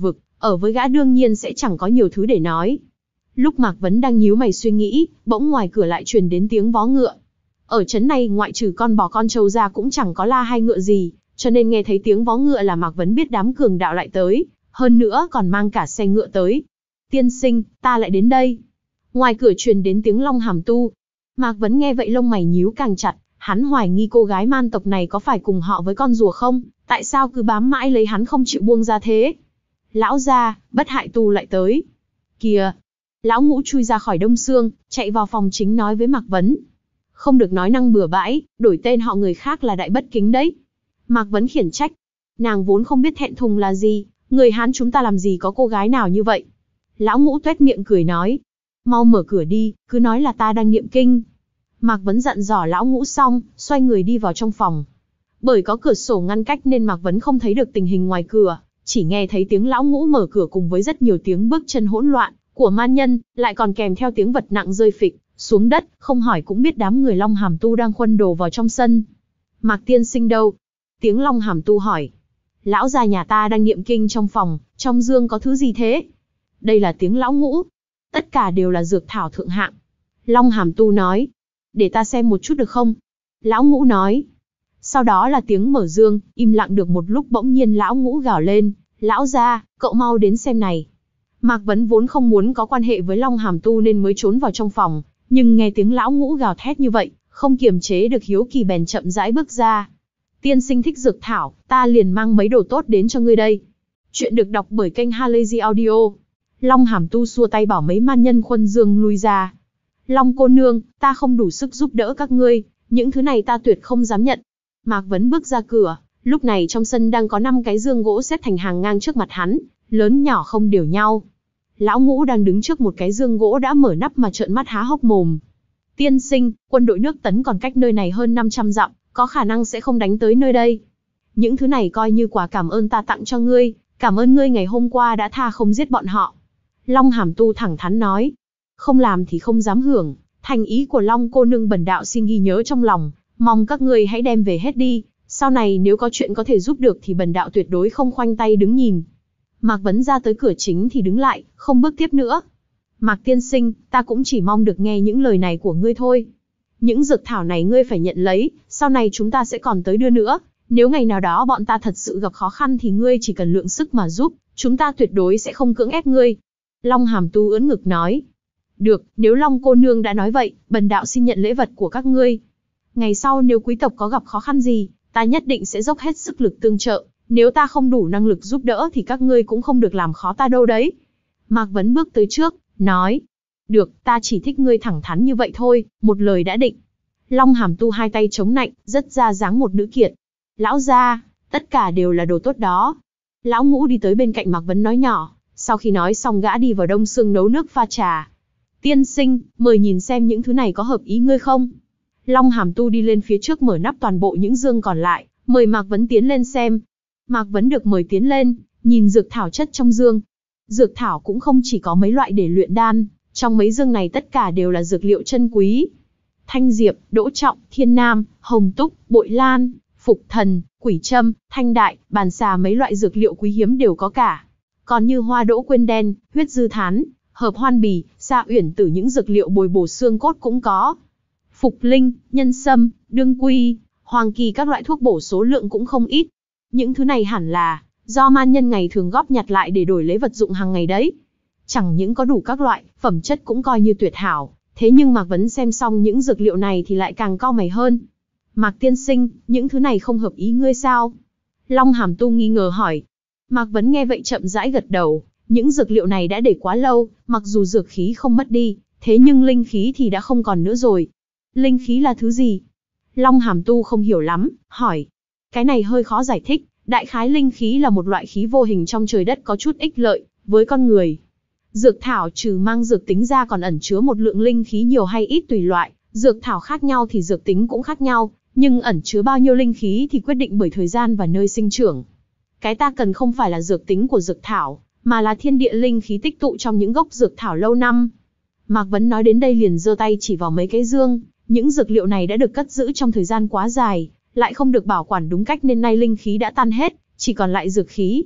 ở với gã đương nhiên sẽ chẳng có nhiều thứ để nói. Lúc Mạc Vấn đang nhíu mày suy nghĩ, bỗng ngoài cửa lại truyền đến tiếng vó ngựa. Ở trấn này ngoại trừ con bò con trâu ra cũng chẳng có la hay ngựa gì, cho nên nghe thấy tiếng vó ngựa là Mạc Vấn biết đám cường đạo lại tới, hơn nữa còn mang cả xe ngựa tới. Tiên sinh, ta lại đến đây. Ngoài cửa truyền đến tiếng Long Hàm Tu. Mạc Vấn nghe vậy lông mày nhíu càng chặt, hắn hoài nghi cô gái man tộc này có phải cùng họ với con rùa không, tại sao cứ bám mãi lấy hắn không chịu buông ra thế. Lão gia, Bất Hại Tu lại tới. Kìa! Lão Ngũ chui ra khỏi đông xương, chạy vào phòng chính nói với Mạc Vấn. Không được nói năng bừa bãi, đổi tên họ người khác là đại bất kính đấy. Mạc Vấn khiển trách. Nàng vốn không biết thẹn thùng là gì, người Hán chúng ta làm gì có cô gái nào như vậy. Lão Ngũ tuét miệng cười nói. Mau mở cửa đi, cứ nói là ta đang niệm kinh. Mạc Vấn dặn dò Lão Ngũ xong, xoay người đi vào trong phòng. Bởi có cửa sổ ngăn cách nên Mạc Vấn không thấy được tình hình ngoài cửa, chỉ nghe thấy tiếng Lão Ngũ mở cửa cùng với rất nhiều tiếng bước chân hỗn loạn của man nhân, lại còn kèm theo tiếng vật nặng rơi phịch xuống đất, không hỏi cũng biết đám người Long Hàm Tu đang khuân đồ vào trong sân. Mạc tiên sinh đâu? Tiếng Long Hàm Tu hỏi. Lão già nhà ta đang niệm kinh trong phòng, trong dương có thứ gì thế? Đây là tiếng Lão Ngũ. Tất cả đều là dược thảo thượng hạng. Long Hàm Tu nói. Để ta xem một chút được không? Lão Ngũ nói. Sau đó là tiếng mở dương, im lặng được một lúc bỗng nhiên Lão Ngũ gào lên. Lão gia, cậu mau đến xem này. Mạc Vấn vốn không muốn có quan hệ với Long Hàm Tu nên mới trốn vào trong phòng, nhưng nghe tiếng Lão Ngũ gào thét như vậy, không kiềm chế được hiếu kỳ bèn chậm rãi bước ra. Tiên sinh thích dược thảo, ta liền mang mấy đồ tốt đến cho ngươi đây. Chuyện được đọc bởi kênh Halazy Audio. Long Hàm Tu xua tay bảo mấy man nhân khuân dương lui ra. Long cô nương, ta không đủ sức giúp đỡ các ngươi, những thứ này ta tuyệt không dám nhận. Mạc Vấn bước ra cửa, lúc này trong sân đang có năm cái dương gỗ xếp thành hàng ngang trước mặt hắn, lớn nhỏ không đều nhau. Lão Ngũ đang đứng trước một cái dương gỗ đã mở nắp mà trợn mắt há hốc mồm. Tiên sinh, quân đội nước Tấn còn cách nơi này hơn năm trăm dặm, có khả năng sẽ không đánh tới nơi đây. Những thứ này coi như quà cảm ơn ta tặng cho ngươi, cảm ơn ngươi ngày hôm qua đã tha không giết bọn họ. Long Hàm Tu thẳng thắn nói. Không làm thì không dám hưởng, thành ý của Long cô nương bần đạo xin ghi nhớ trong lòng, mong các ngươi hãy đem về hết đi, sau này nếu có chuyện có thể giúp được thì bần đạo tuyệt đối không khoanh tay đứng nhìn. Mạc Vấn ra tới cửa chính thì đứng lại, không bước tiếp nữa. Mạc tiên sinh, ta cũng chỉ mong được nghe những lời này của ngươi thôi. Những dược thảo này ngươi phải nhận lấy, sau này chúng ta sẽ còn tới đưa nữa. Nếu ngày nào đó bọn ta thật sự gặp khó khăn thì ngươi chỉ cần lượng sức mà giúp, chúng ta tuyệt đối sẽ không cưỡng ép ngươi. Long Hàm Tu ưỡn ngực nói. Được, nếu Long cô nương đã nói vậy, bần đạo xin nhận lễ vật của các ngươi. Ngày sau nếu quý tộc có gặp khó khăn gì, ta nhất định sẽ dốc hết sức lực tương trợ. Nếu ta không đủ năng lực giúp đỡ thì các ngươi cũng không được làm khó ta đâu đấy. Mạc Vấn bước tới trước, nói. Được, ta chỉ thích ngươi thẳng thắn như vậy thôi, một lời đã định. Long Hàm Tu hai tay chống nạnh, rất ra dáng một nữ kiệt. Lão gia, tất cả đều là đồ tốt đó. Lão Ngũ đi tới bên cạnh Mạc Vấn nói nhỏ, sau khi nói xong gã đi vào đông xương nấu nước pha trà. Tiên sinh, mời nhìn xem những thứ này có hợp ý ngươi không? Long Hàm Tu đi lên phía trước mở nắp toàn bộ những dương còn lại, mời Mạc Vấn tiến lên xem. Mạc Vấn được mời tiến lên, nhìn dược thảo chất trong dương. Dược thảo cũng không chỉ có mấy loại để luyện đan, trong mấy dương này tất cả đều là dược liệu chân quý. Thanh diệp, đỗ trọng, thiên nam, hồng túc, bội lan, phục thần, quỷ châm, thanh đại, bàn xà mấy loại dược liệu quý hiếm đều có cả. Còn như hoa đỗ quyên đen, huyết dư thán, hợp hoan bì, sa uyển tử những dược liệu bồi bổ xương cốt cũng có. Phục linh, nhân sâm, đương quy, hoàng kỳ các loại thuốc bổ số lượng cũng không ít. Những thứ này hẳn là do man nhân ngày thường góp nhặt lại để đổi lấy vật dụng hàng ngày đấy. Chẳng những có đủ các loại, phẩm chất cũng coi như tuyệt hảo. Thế nhưng Mạc Vấn xem xong những dược liệu này thì lại càng cau mày hơn. Mạc tiên sinh, những thứ này không hợp ý ngươi sao? Long Hàm Tu nghi ngờ hỏi. Mạc Vấn nghe vậy chậm rãi gật đầu. Những dược liệu này đã để quá lâu, mặc dù dược khí không mất đi, thế nhưng linh khí thì đã không còn nữa rồi. Linh khí là thứ gì? Long Hàm Tu không hiểu lắm, hỏi. Cái này hơi khó giải thích, đại khái linh khí là một loại khí vô hình trong trời đất có chút ích lợi với con người. Dược thảo trừ mang dược tính ra còn ẩn chứa một lượng linh khí nhiều hay ít tùy loại, dược thảo khác nhau thì dược tính cũng khác nhau, nhưng ẩn chứa bao nhiêu linh khí thì quyết định bởi thời gian và nơi sinh trưởng. Cái ta cần không phải là dược tính của dược thảo, mà là thiên địa linh khí tích tụ trong những gốc dược thảo lâu năm. Mạc Vấn nói đến đây liền giơ tay chỉ vào mấy cái dương, những dược liệu này đã được cất giữ trong thời gian quá dài, lại không được bảo quản đúng cách nên nay linh khí đã tan hết, chỉ còn lại dược khí.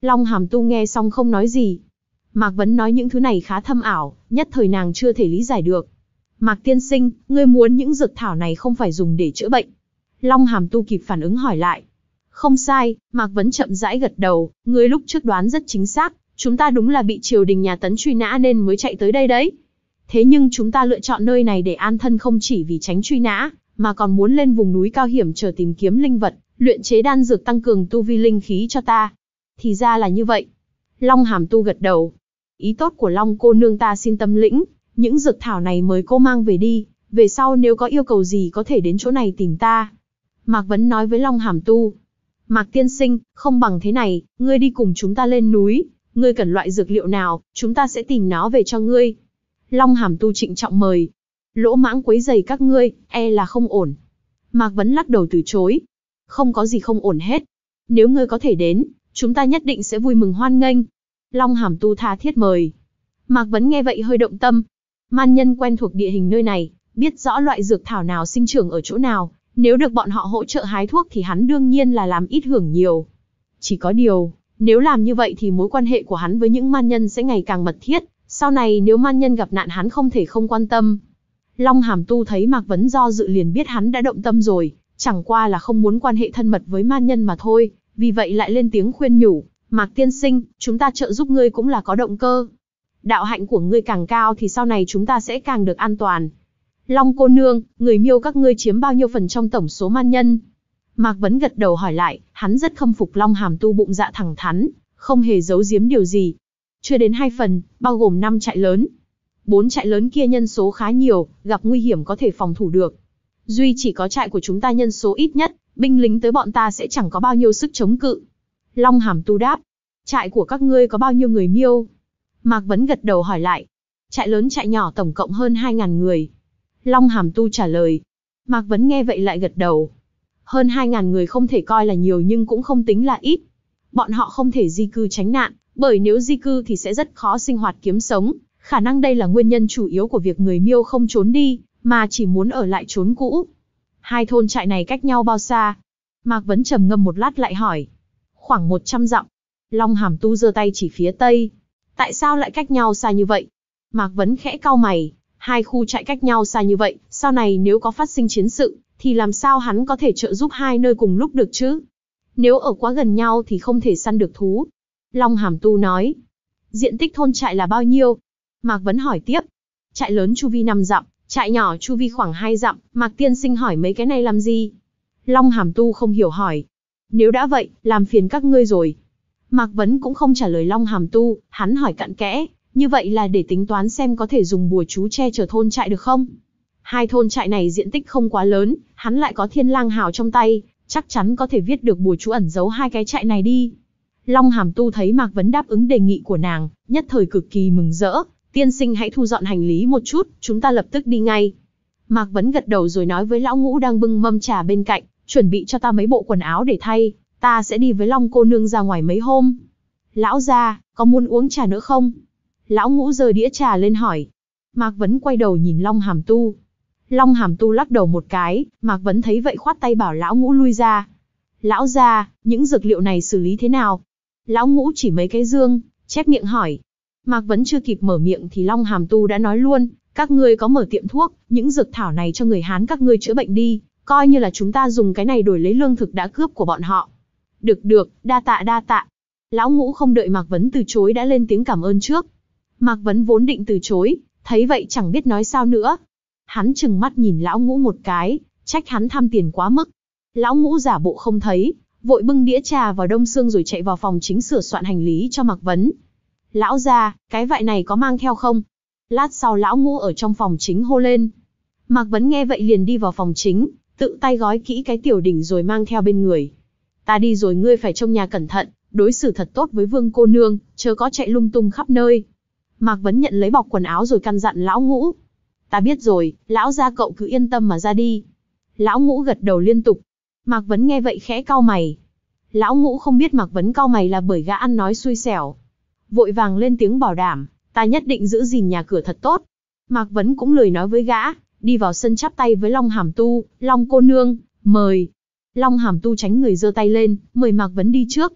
Long Hàm Tu nghe xong không nói gì. Mạc Vấn nói những thứ này khá thâm ảo, nhất thời nàng chưa thể lý giải được. Mạc tiên sinh, ngươi muốn những dược thảo này không phải dùng để chữa bệnh. Long Hàm Tu kịp phản ứng hỏi lại. Không sai, Mạc Vấn chậm rãi gật đầu, ngươi lúc trước đoán rất chính xác, chúng ta đúng là bị triều đình nhà Tấn truy nã nên mới chạy tới đây đấy. Thế nhưng chúng ta lựa chọn nơi này để an thân không chỉ vì tránh truy nã, mà còn muốn lên vùng núi cao hiểm chờ tìm kiếm linh vật, luyện chế đan dược tăng cường tu vi linh khí cho ta. Thì ra là như vậy. Long Hàm Tu gật đầu. Ý tốt của Long cô nương ta xin tâm lĩnh, những dược thảo này mời cô mang về đi, về sau nếu có yêu cầu gì có thể đến chỗ này tìm ta. Mạc Vấn nói với Long Hàm Tu. Mạc tiên sinh, không bằng thế này, ngươi đi cùng chúng ta lên núi, ngươi cần loại dược liệu nào, chúng ta sẽ tìm nó về cho ngươi. Long Hàm Tu trịnh trọng mời. Lỗ mãng quấy rầy các ngươi, e là không ổn. Mạc Vấn lắc đầu từ chối. Không có gì không ổn hết. Nếu ngươi có thể đến, chúng ta nhất định sẽ vui mừng hoan nghênh. Long Hàm Tu tha thiết mời. Mạc Vấn nghe vậy hơi động tâm. Man nhân quen thuộc địa hình nơi này, biết rõ loại dược thảo nào sinh trưởng ở chỗ nào, nếu được bọn họ hỗ trợ hái thuốc thì hắn đương nhiên là làm ít hưởng nhiều. Chỉ có điều, nếu làm như vậy thì mối quan hệ của hắn với những man nhân sẽ ngày càng mật thiết, sau này nếu man nhân gặp nạn hắn không thể không quan tâm. Long Hàm Tu thấy Mạc Vấn do dự liền biết hắn đã động tâm rồi, chẳng qua là không muốn quan hệ thân mật với man nhân mà thôi, vì vậy lại lên tiếng khuyên nhủ. Mạc tiên sinh, chúng ta trợ giúp ngươi cũng là có động cơ. Đạo hạnh của ngươi càng cao thì sau này chúng ta sẽ càng được an toàn. Long cô nương, người Miêu các ngươi chiếm bao nhiêu phần trong tổng số man nhân? Mạc Vấn gật đầu hỏi lại, hắn rất khâm phục Long Hàm Tu bụng dạ thẳng thắn, không hề giấu giếm điều gì. Chưa đến hai phần, bao gồm năm trại lớn. Bốn trại lớn kia nhân số khá nhiều, gặp nguy hiểm có thể phòng thủ được. Duy chỉ có trại của chúng ta nhân số ít nhất, binh lính tới bọn ta sẽ chẳng có bao nhiêu sức chống cự. Long Hàm Tu đáp, trại của các ngươi có bao nhiêu người Miêu? Mạc Vấn gật đầu hỏi lại, trại lớn trại nhỏ tổng cộng hơn hai ngàn người. Long Hàm Tu trả lời. Mạc Vấn nghe vậy lại gật đầu. Hơn hai ngàn người không thể coi là nhiều nhưng cũng không tính là ít. Bọn họ không thể di cư tránh nạn, bởi nếu di cư thì sẽ rất khó sinh hoạt kiếm sống. Khả năng đây là nguyên nhân chủ yếu của việc người Miêu không trốn đi, mà chỉ muốn ở lại chốn cũ. Hai thôn trại này cách nhau bao xa? Mạc Vấn trầm ngâm một lát lại hỏi. Khoảng một trăm dặm. Long Hàm Tu giơ tay chỉ phía tây. Tại sao lại cách nhau xa như vậy? Mạc Vấn khẽ cau mày. Hai khu trại cách nhau xa như vậy, sau này nếu có phát sinh chiến sự, thì làm sao hắn có thể trợ giúp hai nơi cùng lúc được chứ? Nếu ở quá gần nhau thì không thể săn được thú. Long Hàm Tu nói. Diện tích thôn trại là bao nhiêu? Mạc Vấn hỏi tiếp. Trại lớn chu vi năm dặm, trại nhỏ chu vi khoảng hai dặm, Mạc tiên sinh hỏi mấy cái này làm gì? Long Hàm Tu không hiểu hỏi. Nếu đã vậy, làm phiền các ngươi rồi. Mạc Vấn cũng không trả lời Long Hàm Tu, hắn hỏi cặn kẽ. Như vậy là để tính toán xem có thể dùng bùa chú che chở thôn trại được không? Hai thôn trại này diện tích không quá lớn, hắn lại có Thiên Lang Hào trong tay, chắc chắn có thể viết được bùa chú ẩn giấu hai cái trại này đi. Long Hàm Tu thấy Mạc Vấn đáp ứng đề nghị của nàng, nhất thời cực kỳ mừng rỡ. Tiên sinh hãy thu dọn hành lý một chút, chúng ta lập tức đi ngay. Mạc Vấn gật đầu rồi nói với lão ngũ đang bưng mâm trà bên cạnh, chuẩn bị cho ta mấy bộ quần áo để thay, ta sẽ đi với Long cô nương ra ngoài mấy hôm. Lão gia, có muốn uống trà nữa không? Lão ngũ giơ đĩa trà lên hỏi. Mạc Vấn quay đầu nhìn Long Hàm Tu. Long Hàm Tu lắc đầu một cái, Mạc Vấn thấy vậy khoát tay bảo lão ngũ lui ra. Lão gia, những dược liệu này xử lý thế nào? Lão ngũ chỉ mấy cái dương, chép miệng hỏi. Mạc Vấn chưa kịp mở miệng thì Long Hàm Tu đã nói luôn, các ngươi có mở tiệm thuốc, những dược thảo này cho người Hán các ngươi chữa bệnh đi, coi như là chúng ta dùng cái này đổi lấy lương thực đã cướp của bọn họ. Được được, đa tạ đa tạ. Lão ngũ không đợi Mạc Vấn từ chối đã lên tiếng cảm ơn trước. Mạc Vấn vốn định từ chối, thấy vậy chẳng biết nói sao nữa. Hắn trừng mắt nhìn lão ngũ một cái, trách hắn tham tiền quá mức. Lão ngũ giả bộ không thấy, vội bưng đĩa trà vào đông xương rồi chạy vào phòng chính sửa soạn hành lý cho Mạc Vấn. Lão gia, cái vại này có mang theo không? Lát sau lão ngũ ở trong phòng chính hô lên. Mạc Vấn nghe vậy liền đi vào phòng chính, tự tay gói kỹ cái tiểu đỉnh rồi mang theo bên người. Ta đi rồi ngươi phải trông nhà cẩn thận, đối xử thật tốt với Vương cô nương, chớ có chạy lung tung khắp nơi. Mạc Vấn nhận lấy bọc quần áo rồi căn dặn lão ngũ. Ta biết rồi, lão gia cậu cứ yên tâm mà ra đi. Lão ngũ gật đầu liên tục. Mạc Vấn nghe vậy khẽ cau mày. Lão ngũ không biết Mạc Vấn cau mày là bởi gã ăn nói xui xẻo. Vội vàng lên tiếng bảo đảm, ta nhất định giữ gìn nhà cửa thật tốt. Mạc Vấn cũng lười nói với gã, đi vào sân chắp tay với Long Hàm Tu. Long cô nương, mời. Long Hàm Tu tránh người giơ tay lên, mời Mạc Vấn đi trước.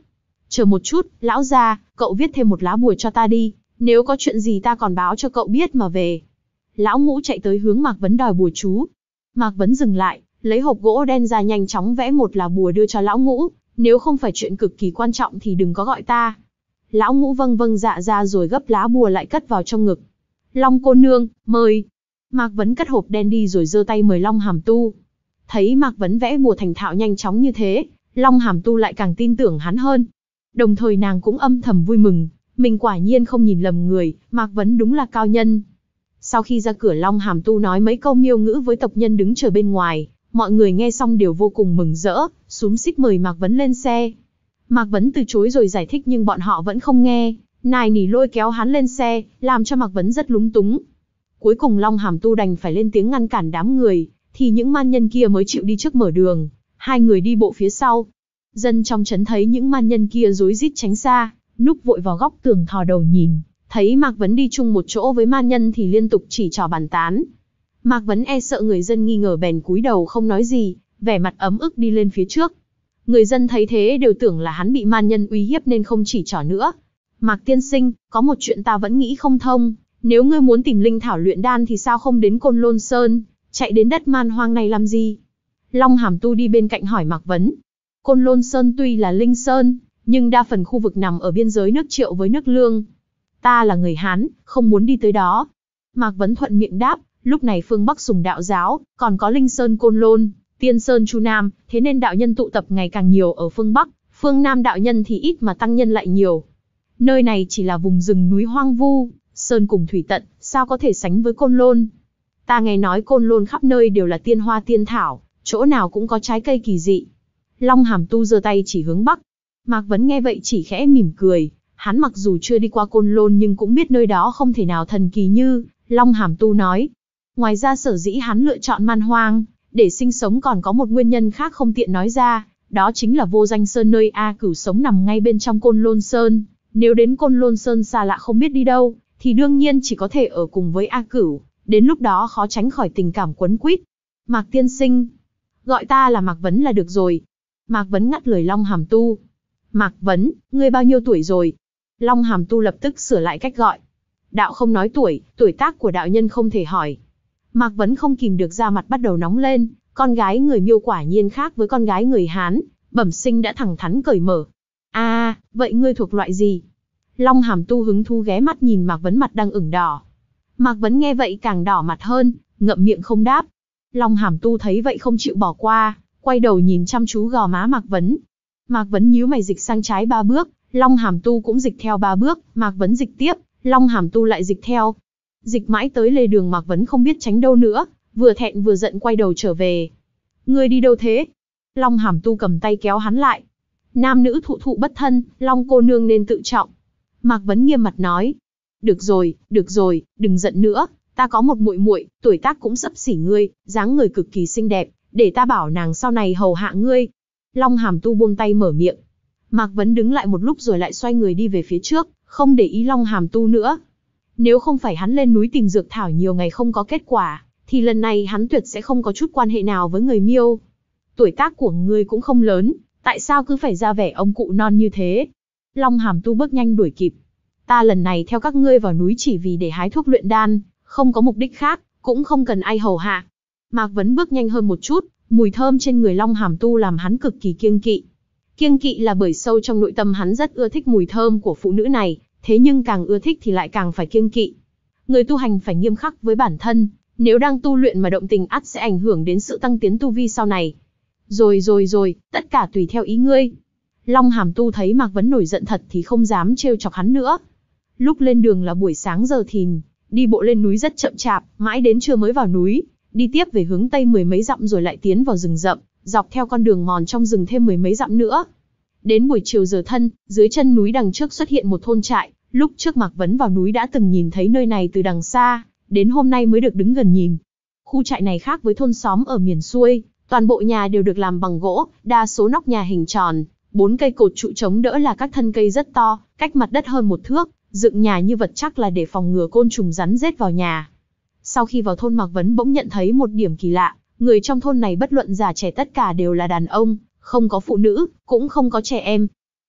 Chờ một chút, lão gia, cậu viết thêm một lá bùa cho ta đi, nếu có chuyện gì ta còn báo cho cậu biết mà về. Lão Ngũ chạy tới hướng Mạc Vấn đòi bùa chú. Mạc Vấn dừng lại, lấy hộp gỗ đen ra nhanh chóng vẽ một lá bùa đưa cho Lão Ngũ, nếu không phải chuyện cực kỳ quan trọng thì đừng có gọi ta. Lão Ngũ vâng vâng dạ ra rồi gấp lá bùa lại cất vào trong ngực. Long cô nương, mời. Mạc Vấn cất hộp đen đi rồi giơ tay mời Long Hàm Tu. Thấy Mạc Vấn vẽ bùa thành thạo nhanh chóng như thế, Long Hàm Tu lại càng tin tưởng hắn hơn. Đồng thời nàng cũng âm thầm vui mừng, mình quả nhiên không nhìn lầm người, Mạc Vấn đúng là cao nhân. Sau khi ra cửa, Long Hàm Tu nói mấy câu miêu ngữ với tộc nhân đứng chờ bên ngoài, mọi người nghe xong đều vô cùng mừng rỡ, xúm xít mời Mạc Vấn lên xe. Mạc Vấn từ chối rồi giải thích nhưng bọn họ vẫn không nghe, nài nỉ lôi kéo hắn lên xe, làm cho Mạc Vấn rất lúng túng. Cuối cùng Long Hàm Tu đành phải lên tiếng ngăn cản đám người, thì những man nhân kia mới chịu đi trước mở đường, hai người đi bộ phía sau. Dân trong trấn thấy những man nhân kia rối rít tránh xa, núp vội vào góc tường thò đầu nhìn, thấy Mạc Vấn đi chung một chỗ với man nhân thì liên tục chỉ trỏ bàn tán. Mạc Vấn e sợ người dân nghi ngờ bèn cúi đầu không nói gì, vẻ mặt ấm ức đi lên phía trước. Người dân thấy thế đều tưởng là hắn bị man nhân uy hiếp nên không chỉ trỏ nữa. Mạc tiên sinh, có một chuyện ta vẫn nghĩ không thông, nếu ngươi muốn tìm linh thảo luyện đan thì sao không đến Côn Lôn Sơn, chạy đến đất man hoang này làm gì? Long Hàm Tu đi bên cạnh hỏi Mạc Vấn. Côn Lôn Sơn tuy là linh sơn, nhưng đa phần khu vực nằm ở biên giới nước Triệu với nước Lương. Ta là người Hán, không muốn đi tới đó. Mạc Vấn thuận miệng đáp, lúc này phương Bắc sùng đạo giáo, còn có linh sơn Côn Lôn, Tiên Sơn Chu Nam, thế nên đạo nhân tụ tập ngày càng nhiều ở phương Bắc, phương Nam đạo nhân thì ít mà tăng nhân lại nhiều. Nơi này chỉ là vùng rừng núi hoang vu, sơn cùng thủy tận, sao có thể sánh với Côn Lôn. Ta nghe nói Côn Lôn khắp nơi đều là tiên hoa tiên thảo, chỗ nào cũng có trái cây kỳ dị. Long Hàm Tu giơ tay chỉ hướng Bắc. Mạc Vấn nghe vậy chỉ khẽ mỉm cười, hắn mặc dù chưa đi qua Côn Lôn nhưng cũng biết nơi đó không thể nào thần kỳ như Long Hàm Tu nói. Ngoài ra sở dĩ hắn lựa chọn man hoang để sinh sống còn có một nguyên nhân khác không tiện nói ra, đó chính là Vô Danh Sơn nơi A Cửu sống nằm ngay bên trong Côn Lôn Sơn. Nếu đến Côn Lôn Sơn xa lạ không biết đi đâu, thì đương nhiên chỉ có thể ở cùng với A Cửu, đến lúc đó khó tránh khỏi tình cảm quấn quýt. Mạc tiên sinh, gọi ta là Mạc Vấn là được rồi. Mạc Vấn ngắt lời Long Hàm Tu. Mạc Vấn, ngươi bao nhiêu tuổi rồi? Long Hàm Tu lập tức sửa lại cách gọi. Đạo không nói tuổi, tuổi tác của đạo nhân không thể hỏi. Mạc Vấn không kìm được da mặt bắt đầu nóng lên, con gái người Miêu quả nhiên khác với con gái người Hán, bẩm sinh đã thẳng thắn cởi mở. À, vậy ngươi thuộc loại gì? Long Hàm Tu hứng thú ghé mắt nhìn Mạc Vấn mặt đang ửng đỏ. Mạc Vấn nghe vậy càng đỏ mặt hơn, ngậm miệng không đáp. Long Hàm Tu thấy vậy không chịu bỏ qua, quay đầu nhìn chăm chú gò má Mạc Vấn. Mạc Vấn nhíu mày dịch sang trái ba bước, Long Hàm Tu cũng dịch theo ba bước, Mạc Vấn dịch tiếp, Long Hàm Tu lại dịch theo. Dịch mãi tới lề đường Mạc Vấn không biết tránh đâu nữa, vừa thẹn vừa giận quay đầu trở về. Ngươi đi đâu thế? Long Hàm Tu cầm tay kéo hắn lại. Nam nữ thụ thụ bất thân, Long cô nương nên tự trọng. Mạc Vấn nghiêm mặt nói. Được rồi, được rồi, đừng giận nữa, ta có một muội muội, tuổi tác cũng xấp xỉ ngươi, dáng người cực kỳ xinh đẹp, để ta bảo nàng sau này hầu hạ ngươi. Long Hàm Tu buông tay mở miệng. Mạc Vấn đứng lại một lúc rồi lại xoay người đi về phía trước, không để ý Long Hàm Tu nữa. Nếu không phải hắn lên núi tìm dược thảo nhiều ngày không có kết quả, thì lần này hắn tuyệt sẽ không có chút quan hệ nào với người Miêu. Tuổi tác của ngươi cũng không lớn, tại sao cứ phải ra vẻ ông cụ non như thế? Long Hàm Tu bước nhanh đuổi kịp. Ta lần này theo các ngươi vào núi chỉ vì để hái thuốc luyện đan, không có mục đích khác, cũng không cần ai hầu hạ. Mạc Vấn bước nhanh hơn một chút, mùi thơm trên người Long Hàm Tu làm hắn cực kỳ kiêng kỵ. Kiêng kỵ là bởi sâu trong nội tâm hắn rất ưa thích mùi thơm của phụ nữ này, thế nhưng càng ưa thích thì lại càng phải kiêng kỵ. Người tu hành phải nghiêm khắc với bản thân, nếu đang tu luyện mà động tình ắt sẽ ảnh hưởng đến sự tăng tiến tu vi sau này. Rồi rồi rồi, tất cả tùy theo ý ngươi. Long Hàm Tu thấy Mạc Vấn nổi giận thật thì không dám trêu chọc hắn nữa. Lúc lên đường là buổi sáng giờ thìn, đi bộ lên núi rất chậm chạp, mãi đến trưa mới vào núi, đi tiếp về hướng tây mười mấy dặm rồi lại tiến vào rừng rậm, dọc theo con đường mòn trong rừng thêm mười mấy dặm nữa. Đến buổi chiều giờ thân, dưới chân núi đằng trước xuất hiện một thôn trại, lúc trước Mạc Vấn vào núi đã từng nhìn thấy nơi này từ đằng xa, đến hôm nay mới được đứng gần nhìn. Khu trại này khác với thôn xóm ở miền xuôi, toàn bộ nhà đều được làm bằng gỗ, đa số nóc nhà hình tròn, bốn cây cột trụ chống đỡ là các thân cây rất to, cách mặt đất hơn một thước, dựng nhà như vật chắc là để phòng ngừa côn trùng rắn rết vào nhà. Sau khi vào thôn Mạc Vấn bỗng nhận thấy một điểm kỳ lạ, người trong thôn này bất luận già trẻ tất cả đều là đàn ông, không có phụ nữ, cũng không có trẻ em.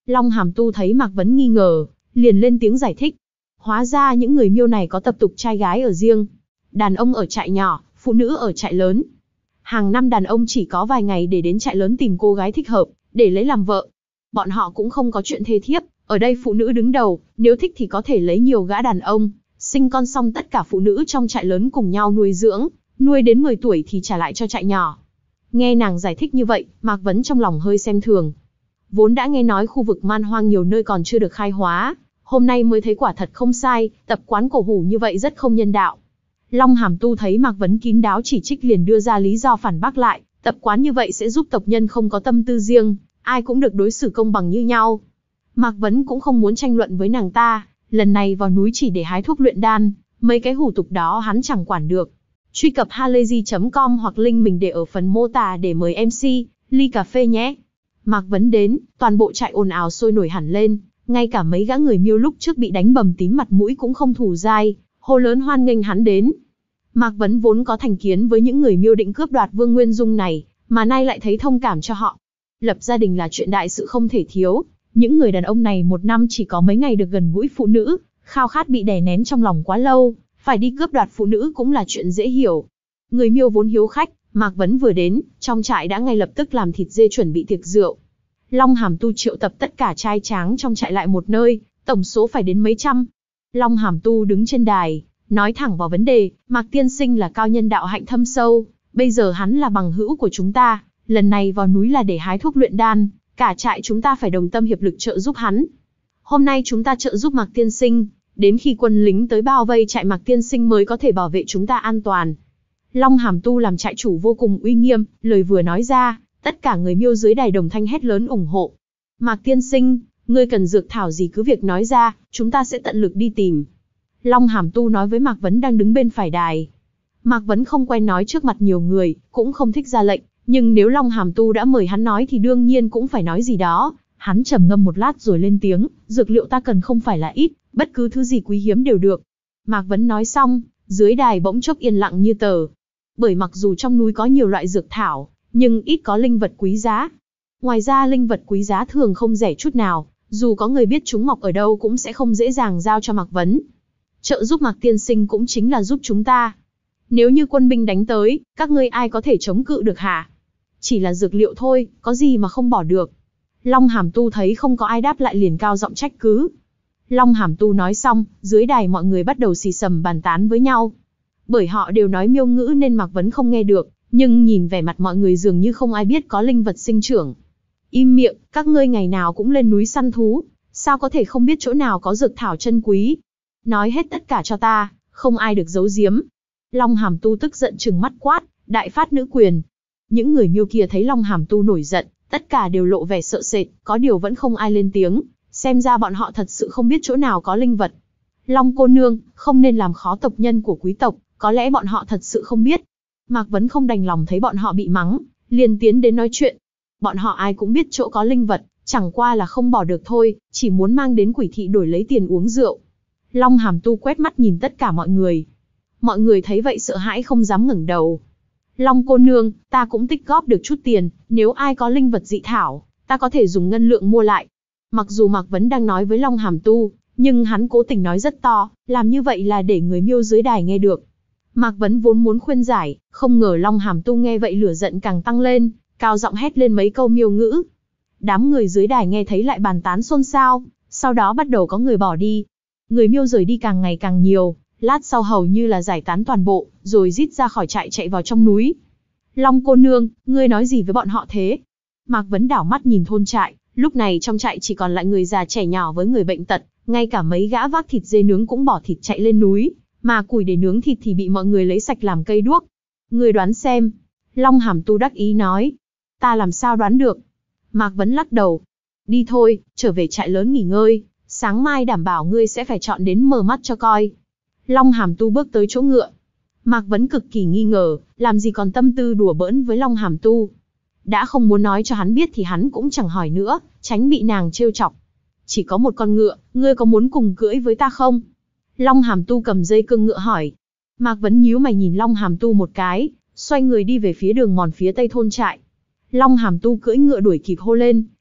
Long Hàm Tu thấy Mạc Vấn nghi ngờ, liền lên tiếng giải thích. Hóa ra những người Miêu này có tập tục trai gái ở riêng. Đàn ông ở trại nhỏ, phụ nữ ở trại lớn. Hàng năm đàn ông chỉ có vài ngày để đến trại lớn tìm cô gái thích hợp, để lấy làm vợ. Bọn họ cũng không có chuyện thê thiếp, ở đây phụ nữ đứng đầu, nếu thích thì có thể lấy nhiều gã đàn ông, sinh con xong tất cả phụ nữ trong trại lớn cùng nhau nuôi dưỡng, nuôi đến mười tuổi thì trả lại cho trại nhỏ. Nghe nàng giải thích như vậy, Mạc Vấn trong lòng hơi xem thường. Vốn đã nghe nói khu vực man hoang nhiều nơi còn chưa được khai hóa, hôm nay mới thấy quả thật không sai, tập quán cổ hủ như vậy rất không nhân đạo. Long Hàm Tu thấy Mạc Vấn kín đáo chỉ trích liền đưa ra lý do phản bác lại, tập quán như vậy sẽ giúp tộc nhân không có tâm tư riêng, ai cũng được đối xử công bằng như nhau. Mạc Vấn cũng không muốn tranh luận với nàng ta, lần này vào núi chỉ để hái thuốc luyện đan, mấy cái hủ tục đó hắn chẳng quản được. Truy cập halayzi chấm com hoặc link mình để ở phần mô tả để mời em xê, ly cà phê nhé. Mạc Vấn đến, toàn bộ trại ồn ào sôi nổi hẳn lên, ngay cả mấy gã người Miêu lúc trước bị đánh bầm tím mặt mũi cũng không thủ dai, hô lớn hoan nghênh hắn đến. Mạc Vấn vốn có thành kiến với những người Miêu định cướp đoạt Vương Nguyên Dung này, mà nay lại thấy thông cảm cho họ. Lập gia đình là chuyện đại sự không thể thiếu, những người đàn ông này một năm chỉ có mấy ngày được gần gũi phụ nữ, khao khát bị đè nén trong lòng quá lâu, phải đi cướp đoạt phụ nữ cũng là chuyện dễ hiểu. Người Miêu vốn hiếu khách, Mạc Vấn vừa đến, trong trại đã ngay lập tức làm thịt dê chuẩn bị tiệc rượu. Long Hàm Tu triệu tập tất cả trai tráng trong trại lại một nơi, tổng số phải đến mấy trăm. Long Hàm Tu đứng trên đài, nói thẳng vào vấn đề, Mạc tiên sinh là cao nhân đạo hạnh thâm sâu, bây giờ hắn là bằng hữu của chúng ta, lần này vào núi là để hái thuốc luyện đan, cả trại chúng ta phải đồng tâm hiệp lực trợ giúp hắn. Hôm nay chúng ta trợ giúp Mạc tiên sinh, đến khi quân lính tới bao vây trại Mạc tiên sinh mới có thể bảo vệ chúng ta an toàn. Long Hàm Tu làm trại chủ vô cùng uy nghiêm, lời vừa nói ra, tất cả người Miêu dưới đài đồng thanh hét lớn ủng hộ. Mạc tiên sinh, ngươi cần dược thảo gì cứ việc nói ra, chúng ta sẽ tận lực đi tìm. Long Hàm Tu nói với Mạc Vấn đang đứng bên phải đài. Mạc Vấn không quen nói trước mặt nhiều người, cũng không thích ra lệnh, nhưng nếu Long Hàm Tu đã mời hắn nói thì đương nhiên cũng phải nói gì đó. Hắn trầm ngâm một lát rồi lên tiếng, dược liệu ta cần không phải là ít, bất cứ thứ gì quý hiếm đều được. Mạc Vấn nói xong, dưới đài bỗng chốc yên lặng như tờ. Bởi mặc dù trong núi có nhiều loại dược thảo, nhưng ít có linh vật quý giá. Ngoài ra linh vật quý giá thường không rẻ chút nào, dù có người biết chúng mọc ở đâu cũng sẽ không dễ dàng giao cho Mạc Vấn. Trợ giúp Mạc tiên sinh cũng chính là giúp chúng ta. Nếu như quân binh đánh tới, các ngươi ai có thể chống cự được hả? Chỉ là dược liệu thôi, có gì mà không bỏ được. Long Hàm Tu thấy không có ai đáp lại liền cao giọng trách cứ. Long Hàm Tu nói xong, dưới đài mọi người bắt đầu xì xầm bàn tán với nhau. Bởi họ đều nói Miêu ngữ nên Mạc Vấn không nghe được, nhưng nhìn vẻ mặt mọi người dường như không ai biết có linh vật sinh trưởng. Im miệng, các ngươi ngày nào cũng lên núi săn thú, sao có thể không biết chỗ nào có dược thảo chân quý? Nói hết tất cả cho ta, không ai được giấu giếm. Long Hàm Tu tức giận trừng mắt quát, đại phát nữ quyền. Những người Miêu kia thấy Long Hàm Tu nổi giận, tất cả đều lộ vẻ sợ sệt, có điều vẫn không ai lên tiếng, xem ra bọn họ thật sự không biết chỗ nào có linh vật. Long cô nương, không nên làm khó tộc nhân của quý tộc, có lẽ bọn họ thật sự không biết. Mạc Vấn không đành lòng thấy bọn họ bị mắng, liền tiến đến nói chuyện. Bọn họ ai cũng biết chỗ có linh vật, chẳng qua là không bỏ được thôi, chỉ muốn mang đến Quỷ thị đổi lấy tiền uống rượu. Long Hàm Tu quét mắt nhìn tất cả mọi người. Mọi người thấy vậy sợ hãi không dám ngẩng đầu. Long cô nương, ta cũng tích góp được chút tiền, nếu ai có linh vật dị thảo, ta có thể dùng ngân lượng mua lại. Mặc dù Mạc Vấn đang nói với Long Hàm Tu, nhưng hắn cố tình nói rất to, làm như vậy là để người Miêu dưới đài nghe được. Mạc Vấn vốn muốn khuyên giải, không ngờ Long Hàm Tu nghe vậy lửa giận càng tăng lên, cao giọng hét lên mấy câu Miêu ngữ. Đám người dưới đài nghe thấy lại bàn tán xôn xao, sau đó bắt đầu có người bỏ đi. Người Miêu rời đi càng ngày càng nhiều, lát sau hầu như là giải tán toàn bộ, rồi rít ra khỏi trại chạy vào trong núi. Long cô nương, ngươi nói gì với bọn họ thế? Mạc Vấn đảo mắt nhìn thôn trại, lúc này trong trại chỉ còn lại người già trẻ nhỏ với người bệnh tật, ngay cả mấy gã vác thịt dê nướng cũng bỏ thịt chạy lên núi, mà củi để nướng thịt thì bị mọi người lấy sạch làm cây đuốc. Ngươi đoán xem. Long Hàm Tu đắc ý nói. Ta làm sao đoán được? Mạc Vấn lắc đầu. Đi thôi, trở về trại lớn nghỉ ngơi, sáng mai đảm bảo ngươi sẽ phải chọn đến mở mắt cho coi. Long Hàm Tu bước tới chỗ ngựa. Mạc Vấn cực kỳ nghi ngờ, làm gì còn tâm tư đùa bỡn với Long Hàm Tu. Đã không muốn nói cho hắn biết thì hắn cũng chẳng hỏi nữa, tránh bị nàng trêu chọc. Chỉ có một con ngựa, ngươi có muốn cùng cưỡi với ta không? Long Hàm Tu cầm dây cương ngựa hỏi. Mạc Vấn nhíu mày nhìn Long Hàm Tu một cái, xoay người đi về phía đường mòn phía tây thôn trại. Long Hàm Tu cưỡi ngựa đuổi kịp hô lên,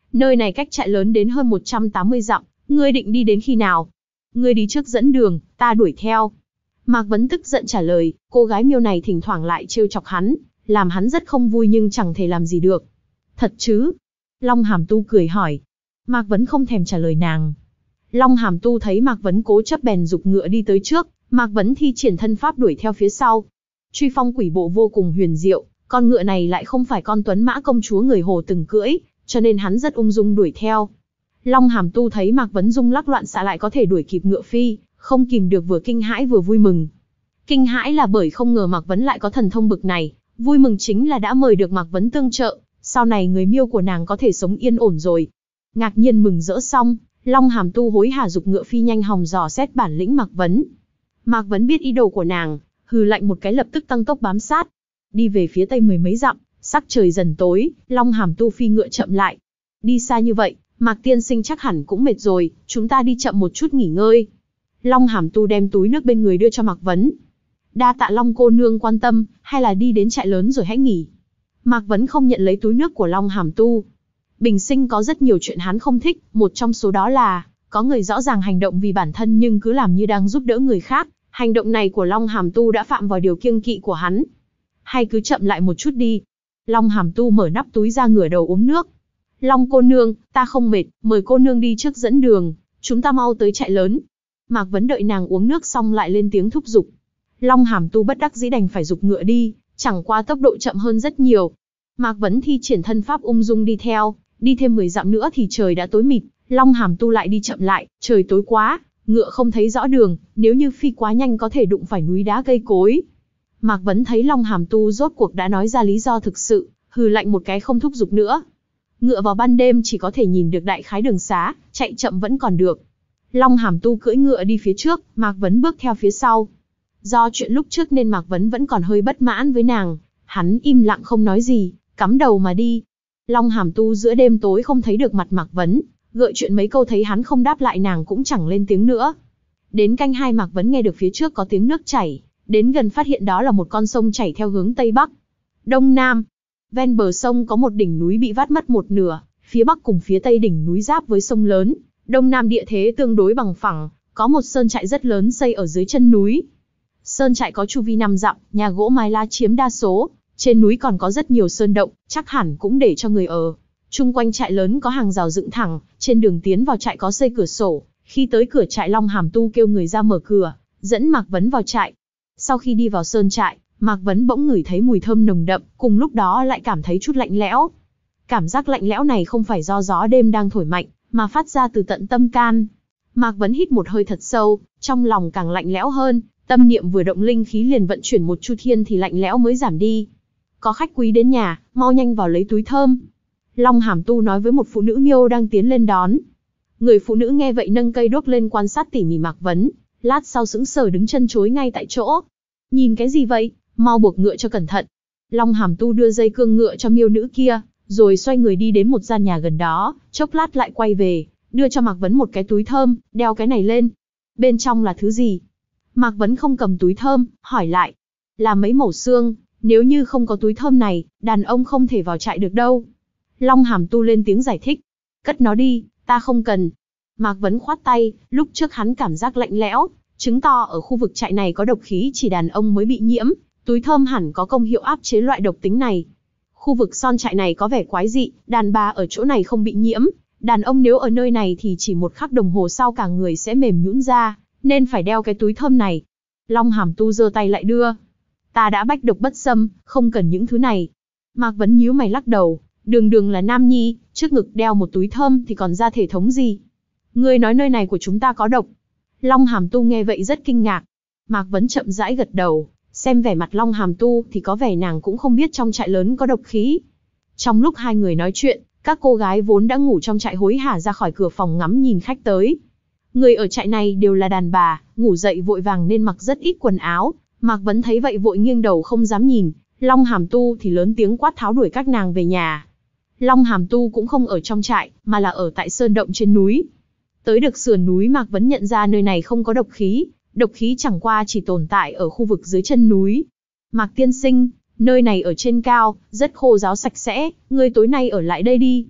nơi này cách trại lớn đến hơn một trăm tám mươi dặm, ngươi định đi đến khi nào? Ngươi đi trước dẫn đường, ta đuổi theo. Mạc Vấn tức giận trả lời, cô gái Miêu này thỉnh thoảng lại trêu chọc hắn, làm hắn rất không vui nhưng chẳng thể làm gì được. Thật chứ? Long Hàm Tu cười hỏi. Mạc Vấn không thèm trả lời nàng. Long Hàm Tu thấy Mạc Vấn cố chấp bèn giục ngựa đi tới trước, Mạc Vấn thi triển thân pháp đuổi theo phía sau. Truy phong quỷ bộ vô cùng huyền diệu, con ngựa này lại không phải con tuấn mã công chúa người Hồ từng cưỡi, cho nên hắn rất ung dung đuổi theo. Long Hàm Tu thấy Mạc Vấn rung lắc loạn xạ lại có thể đuổi kịp ngựa phi, không kìm được vừa kinh hãi vừa vui mừng. Kinh hãi là bởi không ngờ Mạc Vấn lại có thần thông bực này, vui mừng chính là đã mời được Mạc Vấn tương trợ, sau này người Miêu của nàng có thể sống yên ổn rồi. Ngạc nhiên mừng rỡ xong, Long Hàm Tu hối hả giục ngựa phi nhanh hòng dò xét bản lĩnh Mạc Vấn. Mạc Vấn biết ý đồ của nàng, hừ lạnh một cái lập tức tăng tốc bám sát. Đi về phía tây mười mấy dặm, sắc trời dần tối, Long Hàm Tu phi ngựa chậm lại. Đi xa như vậy, Mạc tiên sinh chắc hẳn cũng mệt rồi, chúng ta đi chậm một chút nghỉ ngơi. Long Hàm Tu đem túi nước bên người đưa cho Mạc Vấn. Đa tạ Long cô nương quan tâm, hay là đi đến trại lớn rồi hãy nghỉ. Mạc Vấn không nhận lấy túi nước của Long Hàm Tu. Bình sinh có rất nhiều chuyện hắn không thích, một trong số đó là, có người rõ ràng hành động vì bản thân nhưng cứ làm như đang giúp đỡ người khác. Hành động này của Long Hàm Tu đã phạm vào điều kiêng kỵ của hắn. Hay cứ chậm lại một chút đi. Long Hàm Tu mở nắp túi ra ngửa đầu uống nước. Long cô nương, ta không mệt, mời cô nương đi trước dẫn đường, chúng ta mau tới trại lớn. Mạc Vấn đợi nàng uống nước xong lại lên tiếng thúc giục. Long Hàm Tu bất đắc dĩ đành phải giục ngựa đi, chẳng qua tốc độ chậm hơn rất nhiều. Mạc Vấn thi triển thân pháp ung dung đi theo, đi thêm mười dặm nữa thì trời đã tối mịt, Long Hàm Tu lại đi chậm lại, trời tối quá, ngựa không thấy rõ đường, nếu như phi quá nhanh có thể đụng phải núi đá cây cối. Mạc Vấn thấy Long Hàm Tu rốt cuộc đã nói ra lý do thực sự, hừ lạnh một cái không thúc giục nữa. Ngựa vào ban đêm chỉ có thể nhìn được đại khái đường xá, chạy chậm vẫn còn được. Long Hàm Tu cưỡi ngựa đi phía trước, Mạc Vấn bước theo phía sau. Do chuyện lúc trước nên Mạc Vấn vẫn còn hơi bất mãn với nàng, hắn im lặng không nói gì, cắm đầu mà đi. Long Hàm Tu giữa đêm tối không thấy được mặt Mạc Vấn, gợi chuyện mấy câu thấy hắn không đáp lại nàng cũng chẳng lên tiếng nữa. Đến canh hai Mạc Vấn nghe được phía trước có tiếng nước chảy, đến gần phát hiện đó là một con sông chảy theo hướng Tây Bắc. Đông Nam, ven bờ sông có một đỉnh núi bị vát mất một nửa, phía Bắc cùng phía Tây đỉnh núi giáp với sông lớn. Đông Nam địa thế tương đối bằng phẳng, có một sơn trại rất lớn xây ở dưới chân núi. Sơn trại có chu vi năm dặm, nhà gỗ mái lá chiếm đa số, trên núi còn có rất nhiều sơn động, chắc hẳn cũng để cho người ở. Chung quanh trại lớn có hàng rào dựng thẳng, trên đường tiến vào trại có xây cửa sổ, khi tới cửa trại Long Hàm Tu kêu người ra mở cửa, dẫn Mạc Vấn vào trại. Sau khi đi vào sơn trại, Mạc Vấn bỗng ngửi thấy mùi thơm nồng đậm, cùng lúc đó lại cảm thấy chút lạnh lẽo. Cảm giác lạnh lẽo này không phải do gió đêm đang thổi mạnh, mà phát ra từ tận tâm can. Mạc Vấn hít một hơi thật sâu, trong lòng càng lạnh lẽo hơn, tâm niệm vừa động linh khí liền vận chuyển một chu thiên thì lạnh lẽo mới giảm đi. Có khách quý đến nhà, mau nhanh vào lấy túi thơm. Long Hàm Tu nói với một phụ nữ Miêu đang tiến lên đón. Người phụ nữ nghe vậy nâng cây đuốc lên quan sát tỉ mỉ Mạc Vấn, lát sau sững sờ đứng chân chối ngay tại chỗ. Nhìn cái gì vậy, mau buộc ngựa cho cẩn thận. Long Hàm Tu đưa dây cương ngựa cho Miêu nữ kia, rồi xoay người đi đến một gian nhà gần đó, chốc lát lại quay về, đưa cho Mạc Vấn một cái túi thơm, đeo cái này lên. Bên trong là thứ gì? Mạc Vấn không cầm túi thơm, hỏi lại. Là mấy mẩu xương, nếu như không có túi thơm này, đàn ông không thể vào trại được đâu. Long Hàm Tu lên tiếng giải thích. Cất nó đi, ta không cần. Mạc Vấn khoát tay, lúc trước hắn cảm giác lạnh lẽo, chứng tỏ ở khu vực trại này có độc khí chỉ đàn ông mới bị nhiễm, túi thơm hẳn có công hiệu áp chế loại độc tính này. Khu vực son trại này có vẻ quái dị, đàn bà ở chỗ này không bị nhiễm, đàn ông nếu ở nơi này thì chỉ một khắc đồng hồ sau cả người sẽ mềm nhũn ra, nên phải đeo cái túi thơm này. Long Hàm Tu giơ tay lại đưa. Ta đã bách độc bất xâm, không cần những thứ này. Mạc Vấn nhíu mày lắc đầu, đường đường là nam nhi, trước ngực đeo một túi thơm thì còn ra thể thống gì? Ngươi nói nơi này của chúng ta có độc? Long Hàm Tu nghe vậy rất kinh ngạc. Mạc Vấn chậm rãi gật đầu, xem vẻ mặt Long Hàm Tu thì có vẻ nàng cũng không biết trong trại lớn có độc khí. Trong lúc hai người nói chuyện, các cô gái vốn đã ngủ trong trại hối hả ra khỏi cửa phòng ngắm nhìn khách tới. Người ở trại này đều là đàn bà, ngủ dậy vội vàng nên mặc rất ít quần áo. Mạc Vấn thấy vậy vội nghiêng đầu không dám nhìn. Long Hàm Tu thì lớn tiếng quát tháo đuổi các nàng về nhà. Long Hàm Tu cũng không ở trong trại, mà là ở tại sơn động trên núi. Tới được sườn núi Mạc Vấn nhận ra nơi này không có độc khí, độc khí chẳng qua chỉ tồn tại ở khu vực dưới chân núi. Mạc tiên sinh, nơi này ở trên cao, rất khô ráo sạch sẽ, ngươi tối nay ở lại đây đi.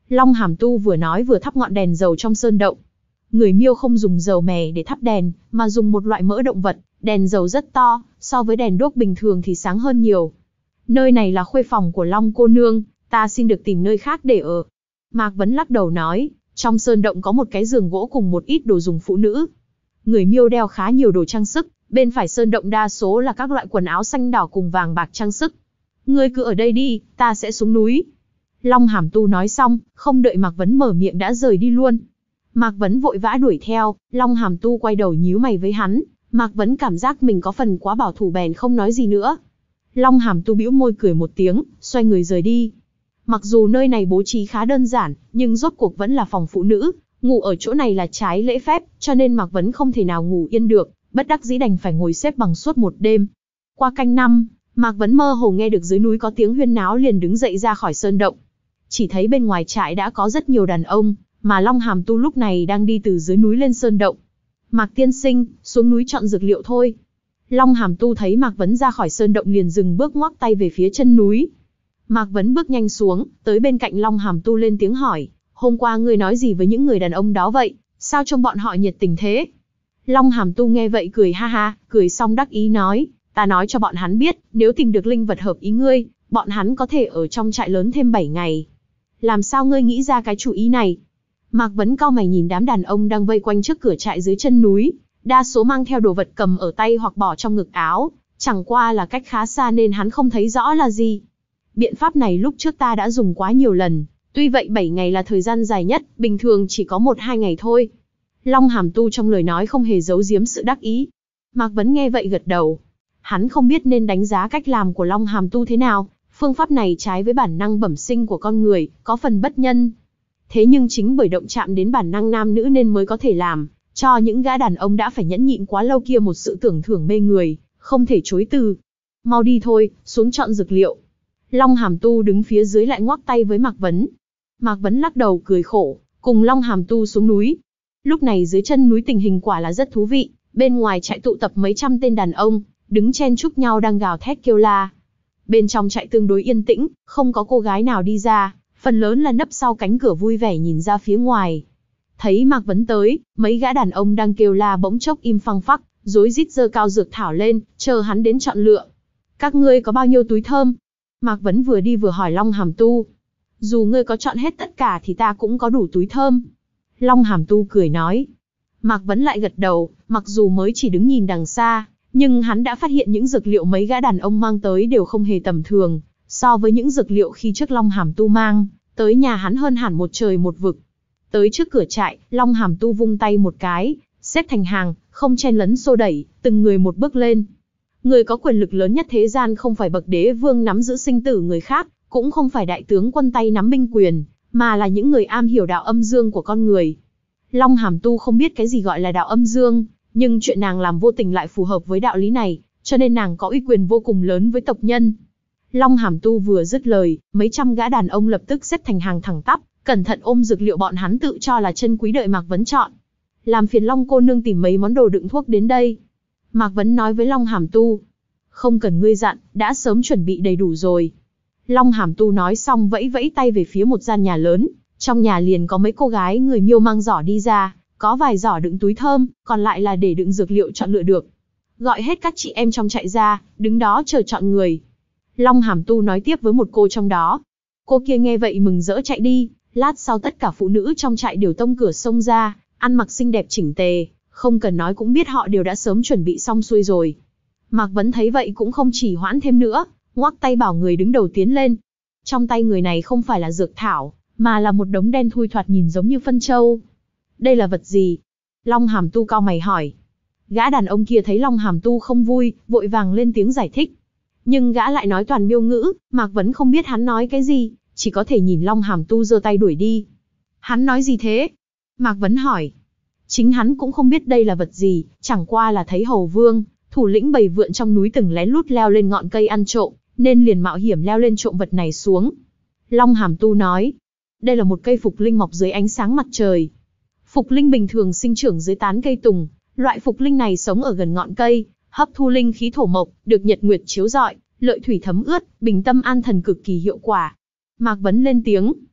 Long Hàm Tu vừa nói vừa thắp ngọn đèn dầu trong sơn động. Người Miêu không dùng dầu mè để thắp đèn, mà dùng một loại mỡ động vật, đèn dầu rất to, so với đèn đuốc bình thường thì sáng hơn nhiều. Nơi này là khuê phòng của Long cô nương, ta xin được tìm nơi khác để ở. Mạc Vấn lắc đầu nói, trong sơn động có một cái giường gỗ cùng một ít đồ dùng phụ nữ. Người Miêu đeo khá nhiều đồ trang sức, bên phải sơn động đa số là các loại quần áo xanh đỏ cùng vàng bạc trang sức. Ngươi cứ ở đây đi, ta sẽ xuống núi. Long Hàm Tu nói xong, không đợi Mạc Vấn mở miệng đã rời đi luôn. Mạc Vấn vội vã đuổi theo, Long Hàm Tu quay đầu nhíu mày với hắn. Mạc Vấn cảm giác mình có phần quá bảo thủ bèn không nói gì nữa. Long Hàm Tu bĩu môi cười một tiếng, xoay người rời đi. Mặc dù nơi này bố trí khá đơn giản, nhưng rốt cuộc vẫn là phòng phụ nữ, ngủ ở chỗ này là trái lễ phép, cho nên Mạc Vấn không thể nào ngủ yên được, bất đắc dĩ đành phải ngồi xếp bằng suốt một đêm. Qua canh năm, Mạc Vấn mơ hồ nghe được dưới núi có tiếng huyên náo liền đứng dậy ra khỏi sơn động. Chỉ thấy bên ngoài trại đã có rất nhiều đàn ông, mà Long Hàm Tu lúc này đang đi từ dưới núi lên sơn động. Mạc tiên sinh, xuống núi chọn dược liệu thôi. Long Hàm Tu thấy Mạc Vấn ra khỏi sơn động liền dừng bước ngoắc tay về phía chân núi. Mạc Vấn bước nhanh xuống, tới bên cạnh Long Hàm Tu lên tiếng hỏi, hôm qua ngươi nói gì với những người đàn ông đó vậy, sao trông bọn họ nhiệt tình thế? Long Hàm Tu nghe vậy cười ha ha, cười xong đắc ý nói, ta nói cho bọn hắn biết, nếu tìm được linh vật hợp ý ngươi, bọn hắn có thể ở trong trại lớn thêm bảy ngày. Làm sao ngươi nghĩ ra cái chủ ý này? Mạc Vấn cau mày nhìn đám đàn ông đang vây quanh trước cửa trại dưới chân núi, đa số mang theo đồ vật cầm ở tay hoặc bỏ trong ngực áo, chẳng qua là cách khá xa nên hắn không thấy rõ là gì. Biện pháp này lúc trước ta đã dùng quá nhiều lần, tuy vậy bảy ngày là thời gian dài nhất, bình thường chỉ có một hai ngày thôi. Long Hàm Tu trong lời nói không hề giấu giếm sự đắc ý. Mạc Vấn nghe vậy gật đầu. Hắn không biết nên đánh giá cách làm của Long Hàm Tu thế nào, phương pháp này trái với bản năng bẩm sinh của con người, có phần bất nhân. Thế nhưng chính bởi động chạm đến bản năng nam nữ nên mới có thể làm cho những gã đàn ông đã phải nhẫn nhịn quá lâu kia một sự tưởng thưởng mê người, không thể chối từ. Mau đi thôi, xuống chọn dược liệu. Long Hàm Tu đứng phía dưới lại ngoắc tay với Mạc Vấn. Mạc Vấn lắc đầu cười khổ, cùng Long Hàm Tu xuống núi. Lúc này dưới chân núi tình hình quả là rất thú vị, bên ngoài trại tụ tập mấy trăm tên đàn ông, đứng chen chúc nhau đang gào thét kêu la. Bên trong trại tương đối yên tĩnh, không có cô gái nào đi ra, phần lớn là nấp sau cánh cửa vui vẻ nhìn ra phía ngoài. Thấy Mạc Vấn tới, mấy gã đàn ông đang kêu la bỗng chốc im phăng phắc, rối rít giơ cao dược thảo lên, chờ hắn đến chọn lựa. Các ngươi có bao nhiêu túi thơm? Mạc Vấn vừa đi vừa hỏi Long Hàm Tu. Dù ngươi có chọn hết tất cả thì ta cũng có đủ túi thơm. Long Hàm Tu cười nói. Mạc Vấn lại gật đầu, mặc dù mới chỉ đứng nhìn đằng xa, nhưng hắn đã phát hiện những dược liệu mấy gã đàn ông mang tới đều không hề tầm thường, so với những dược liệu khi trước Long Hàm Tu mang tới nhà hắn hơn hẳn một trời một vực. Tới trước cửa trại, Long Hàm Tu vung tay một cái, xếp thành hàng, không chen lấn xô đẩy, từng người một bước lên. Người có quyền lực lớn nhất thế gian không phải bậc đế vương nắm giữ sinh tử người khác, cũng không phải đại tướng quân tay nắm binh quyền, mà là những người am hiểu đạo âm dương của con người. Long Hàm Tu không biết cái gì gọi là đạo âm dương, nhưng chuyện nàng làm vô tình lại phù hợp với đạo lý này, cho nên nàng có uy quyền vô cùng lớn với tộc nhân. Long Hàm Tu vừa dứt lời, mấy trăm gã đàn ông lập tức xếp thành hàng thẳng tắp, cẩn thận ôm dược liệu bọn hắn tự cho là chân quý đợi Mạc Vấn chọn. Làm phiền Long cô nương tìm mấy món đồ đựng thuốc đến đây. Mạc Vấn nói với Long Hàm Tu. Không cần ngươi dặn, đã sớm chuẩn bị đầy đủ rồi. Long Hàm Tu nói xong vẫy vẫy tay về phía một gian nhà lớn, trong nhà liền có mấy cô gái người Miêu mang giỏ đi ra, có vài giỏ đựng túi thơm, còn lại là để đựng dược liệu chọn lựa được. Gọi hết các chị em trong trại ra, đứng đó chờ chọn người. Long Hàm Tu nói tiếp với một cô trong đó. Cô kia nghe vậy mừng rỡ chạy đi, lát sau tất cả phụ nữ trong trại đều tông cửa xông ra, ăn mặc xinh đẹp chỉnh tề, không cần nói cũng biết họ đều đã sớm chuẩn bị xong xuôi rồi. Mạc Vấn thấy vậy cũng không chỉ hoãn thêm nữa, ngoắc tay bảo người đứng đầu tiến lên. Trong tay người này không phải là dược thảo, mà là một đống đen thui thoạt nhìn giống như phân châu. Đây là vật gì? Long Hàm Tu cau mày hỏi. Gã đàn ông kia thấy Long Hàm Tu không vui, vội vàng lên tiếng giải thích. Nhưng gã lại nói toàn Miêu ngữ, Mạc Vấn không biết hắn nói cái gì, chỉ có thể nhìn Long Hàm Tu giơ tay đuổi đi. Hắn nói gì thế? Mạc Vấn hỏi. Chính hắn cũng không biết đây là vật gì, chẳng qua là thấy Hầu Vương, thủ lĩnh bầy vượn trong núi từng lén lút leo lên ngọn cây ăn trộm, nên liền mạo hiểm leo lên trộm vật này xuống. Long Hàm Tu nói. Đây là một cây phục linh mọc dưới ánh sáng mặt trời. Phục linh bình thường sinh trưởng dưới tán cây tùng, loại phục linh này sống ở gần ngọn cây, hấp thu linh khí thổ mộc, được nhật nguyệt chiếu rọi, lợi thủy thấm ướt, bình tâm an thần cực kỳ hiệu quả. Mạc Vấn lên tiếng.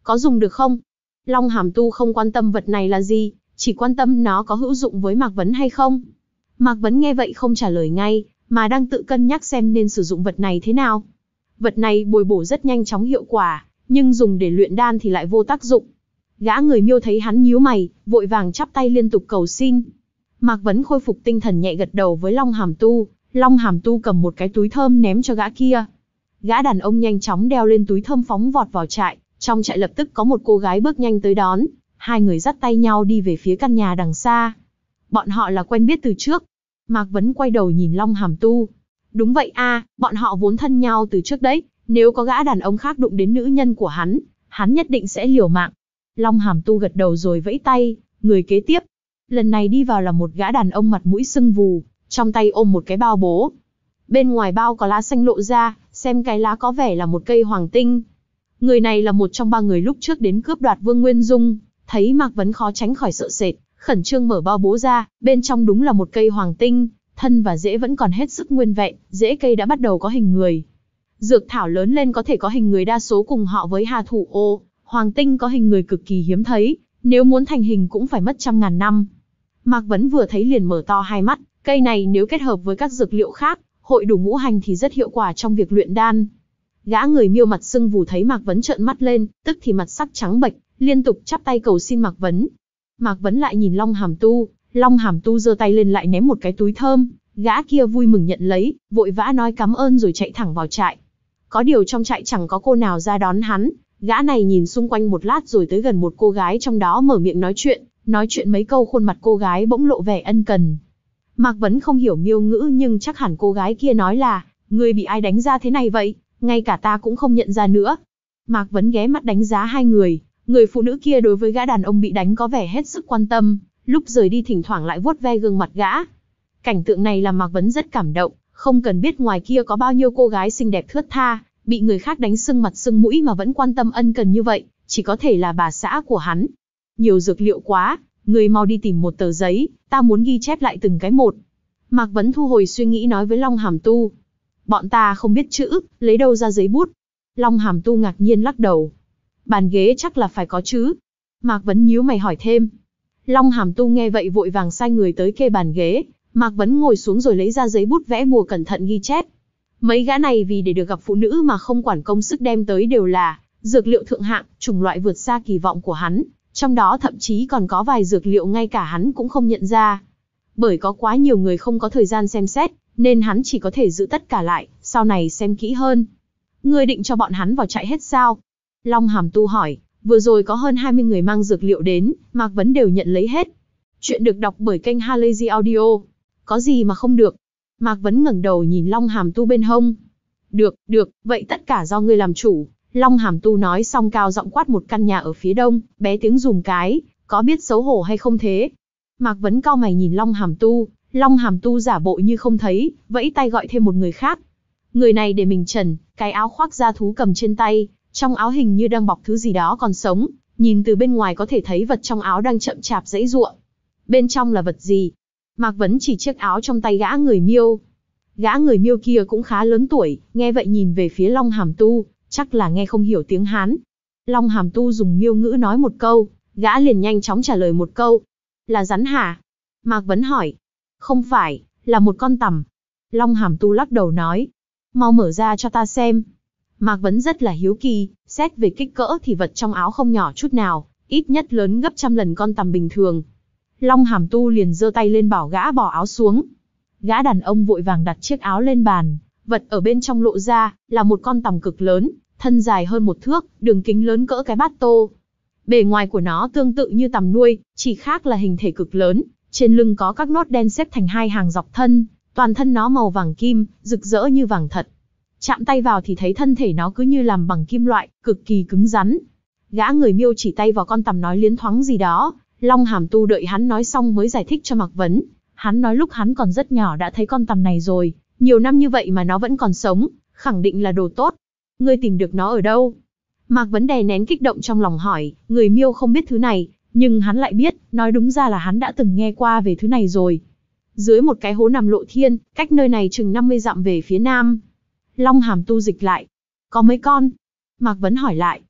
có dùng được không? Long Hàm Tu không quan tâm vật này là gì, chỉ quan tâm nó có hữu dụng với Mạc Vấn hay không. Mạc Vấn nghe vậy không trả lời ngay, mà đang tự cân nhắc xem nên sử dụng vật này thế nào. Vật này bồi bổ rất nhanh chóng hiệu quả, nhưng dùng để luyện đan thì lại vô tác dụng. Gã người Miêu thấy hắn nhíu mày, vội vàng chắp tay liên tục cầu xin. Mạc Vấn khôi phục tinh thần nhẹ gật đầu với Long Hàm Tu. Long Hàm Tu cầm một cái túi thơm ném cho gã kia. Gã đàn ông nhanh chóng đeo lên túi thơm phóng vọt vào trại. Trong trại lập tức có một cô gái bước nhanh tới đón. Hai người dắt tay nhau đi về phía căn nhà đằng xa. Bọn họ là quen biết từ trước. Mạc Vấn quay đầu nhìn Long Hàm Tu. Đúng vậy a, bọn họ vốn thân nhau từ trước đấy. Nếu có gã đàn ông khác đụng đến nữ nhân của hắn, hắn nhất định sẽ liều mạng. Long Hàm Tu gật đầu rồi vẫy tay. Người kế tiếp, lần này đi vào là một gã đàn ông mặt mũi sưng vù, trong tay ôm một cái bao bố. Bên ngoài bao có lá xanh lộ ra, xem cái lá có vẻ là một cây hoàng tinh. Người này là một trong ba người lúc trước đến cướp đoạt Vương Nguyên Dung, thấy Mạc Vấn khó tránh khỏi sợ sệt, khẩn trương mở bao bố ra, bên trong đúng là một cây hoàng tinh, thân và rễ vẫn còn hết sức nguyên vẹn, rễ cây đã bắt đầu có hình người. Dược thảo lớn lên có thể có hình người đa số cùng họ với Hà Thủ Ô, hoàng tinh có hình người cực kỳ hiếm thấy, nếu muốn thành hình cũng phải mất trăm ngàn năm. Mạc Vấn vừa thấy liền mở to hai mắt, cây này nếu kết hợp với các dược liệu khác, hội đủ ngũ hành thì rất hiệu quả trong việc luyện đan. Gã người Miêu mặt sưng vù thấy Mạc Vấn trợn mắt lên, tức thì mặt sắc trắng bệch, liên tục chắp tay cầu xin Mạc Vấn. Mạc Vấn lại nhìn Long Hàm Tu, Long Hàm Tu giơ tay lên lại ném một cái túi thơm, gã kia vui mừng nhận lấy, vội vã nói cảm ơn rồi chạy thẳng vào trại. Có điều trong trại chẳng có cô nào ra đón hắn, gã này nhìn xung quanh một lát rồi tới gần một cô gái trong đó mở miệng nói chuyện, nói chuyện mấy câu khuôn mặt cô gái bỗng lộ vẻ ân cần. Mạc Vấn không hiểu Miêu ngữ nhưng chắc hẳn cô gái kia nói là, ngươi bị ai đánh ra thế này vậy, ngay cả ta cũng không nhận ra nữa. Mạc Vấn ghé mắt đánh giá hai người, người phụ nữ kia đối với gã đàn ông bị đánh có vẻ hết sức quan tâm, lúc rời đi thỉnh thoảng lại vuốt ve gương mặt gã. Cảnh tượng này làm Mạc Vấn rất cảm động, không cần biết ngoài kia có bao nhiêu cô gái xinh đẹp thướt tha, bị người khác đánh sưng mặt sưng mũi mà vẫn quan tâm ân cần như vậy, chỉ có thể là bà xã của hắn. Nhiều dược liệu quá, người mau đi tìm một tờ giấy, ta muốn ghi chép lại từng cái một. Mạc Vấn thu hồi suy nghĩ nói với Long Hàm Tu. Bọn ta không biết chữ, lấy đâu ra giấy bút? Long Hàm Tu ngạc nhiên lắc đầu. Bàn ghế chắc là phải có chứ. Mạc Vấn nhíu mày hỏi thêm. Long Hàm Tu nghe vậy vội vàng sai người tới kê bàn ghế. Mạc Vấn ngồi xuống rồi lấy ra giấy bút vẽ bùa cẩn thận ghi chép. Mấy gã này vì để được gặp phụ nữ mà không quản công sức đem tới đều là dược liệu thượng hạng, chủng loại vượt xa kỳ vọng của hắn. Trong đó thậm chí còn có vài dược liệu ngay cả hắn cũng không nhận ra. Bởi có quá nhiều người không có thời gian xem xét, nên hắn chỉ có thể giữ tất cả lại, sau này xem kỹ hơn. Ngươi định cho bọn hắn vào trại hết sao? Long Hàm Tu hỏi, vừa rồi có hơn hai mươi người mang dược liệu đến, Mạc Vấn đều nhận lấy hết. Chuyện được đọc bởi kênh Halazy Audio. Có gì mà không được? Mạc Vấn ngẩng đầu nhìn Long Hàm Tu bên hông. Được, được, vậy tất cả do ngươi làm chủ. Long Hàm Tu nói xong cao giọng quát một căn nhà ở phía đông, bé tiếng dùm cái, có biết xấu hổ hay không thế? Mạc Vấn cau mày nhìn Long Hàm Tu, Long Hàm Tu giả bộ như không thấy, vẫy tay gọi thêm một người khác. Người này để mình trần, cái áo khoác da thú cầm trên tay, trong áo hình như đang bọc thứ gì đó còn sống, nhìn từ bên ngoài có thể thấy vật trong áo đang chậm chạp giãy giụa. Bên trong là vật gì? Mạc Vấn chỉ chiếc áo trong tay gã người Miêu. Gã người Miêu kia cũng khá lớn tuổi, nghe vậy nhìn về phía Long Hàm Tu, chắc là nghe không hiểu tiếng Hán. Long Hàm Tu dùng Miêu ngữ nói một câu, gã liền nhanh chóng trả lời một câu. Là rắn hả? Mạc Vấn hỏi. Không phải, là một con tằm. Long Hàm Tu lắc đầu nói. Mau mở ra cho ta xem. Mạc Vấn rất là hiếu kỳ, xét về kích cỡ thì vật trong áo không nhỏ chút nào, ít nhất lớn gấp trăm lần con tằm bình thường. Long Hàm Tu liền giơ tay lên bảo gã bỏ áo xuống. Gã đàn ông vội vàng đặt chiếc áo lên bàn, vật ở bên trong lộ ra, là một con tằm cực lớn, thân dài hơn một thước, đường kính lớn cỡ cái bát tô. Bề ngoài của nó tương tự như tằm nuôi, chỉ khác là hình thể cực lớn, trên lưng có các nốt đen xếp thành hai hàng dọc thân, toàn thân nó màu vàng kim, rực rỡ như vàng thật. Chạm tay vào thì thấy thân thể nó cứ như làm bằng kim loại, cực kỳ cứng rắn. Gã người Miêu chỉ tay vào con tằm nói liến thoáng gì đó, Long Hàm Tu đợi hắn nói xong mới giải thích cho Mạc Vấn. Hắn nói lúc hắn còn rất nhỏ đã thấy con tằm này rồi, nhiều năm như vậy mà nó vẫn còn sống, khẳng định là đồ tốt. Ngươi tìm được nó ở đâu? Mạc Vấn đè nén kích động trong lòng hỏi, người Miêu không biết thứ này, nhưng hắn lại biết, nói đúng ra là hắn đã từng nghe qua về thứ này rồi. Dưới một cái hố nằm lộ thiên, cách nơi này chừng năm mươi dặm về phía nam. Long Hàm Tu dịch lại. Có mấy con? Mạc Vấn hỏi lại,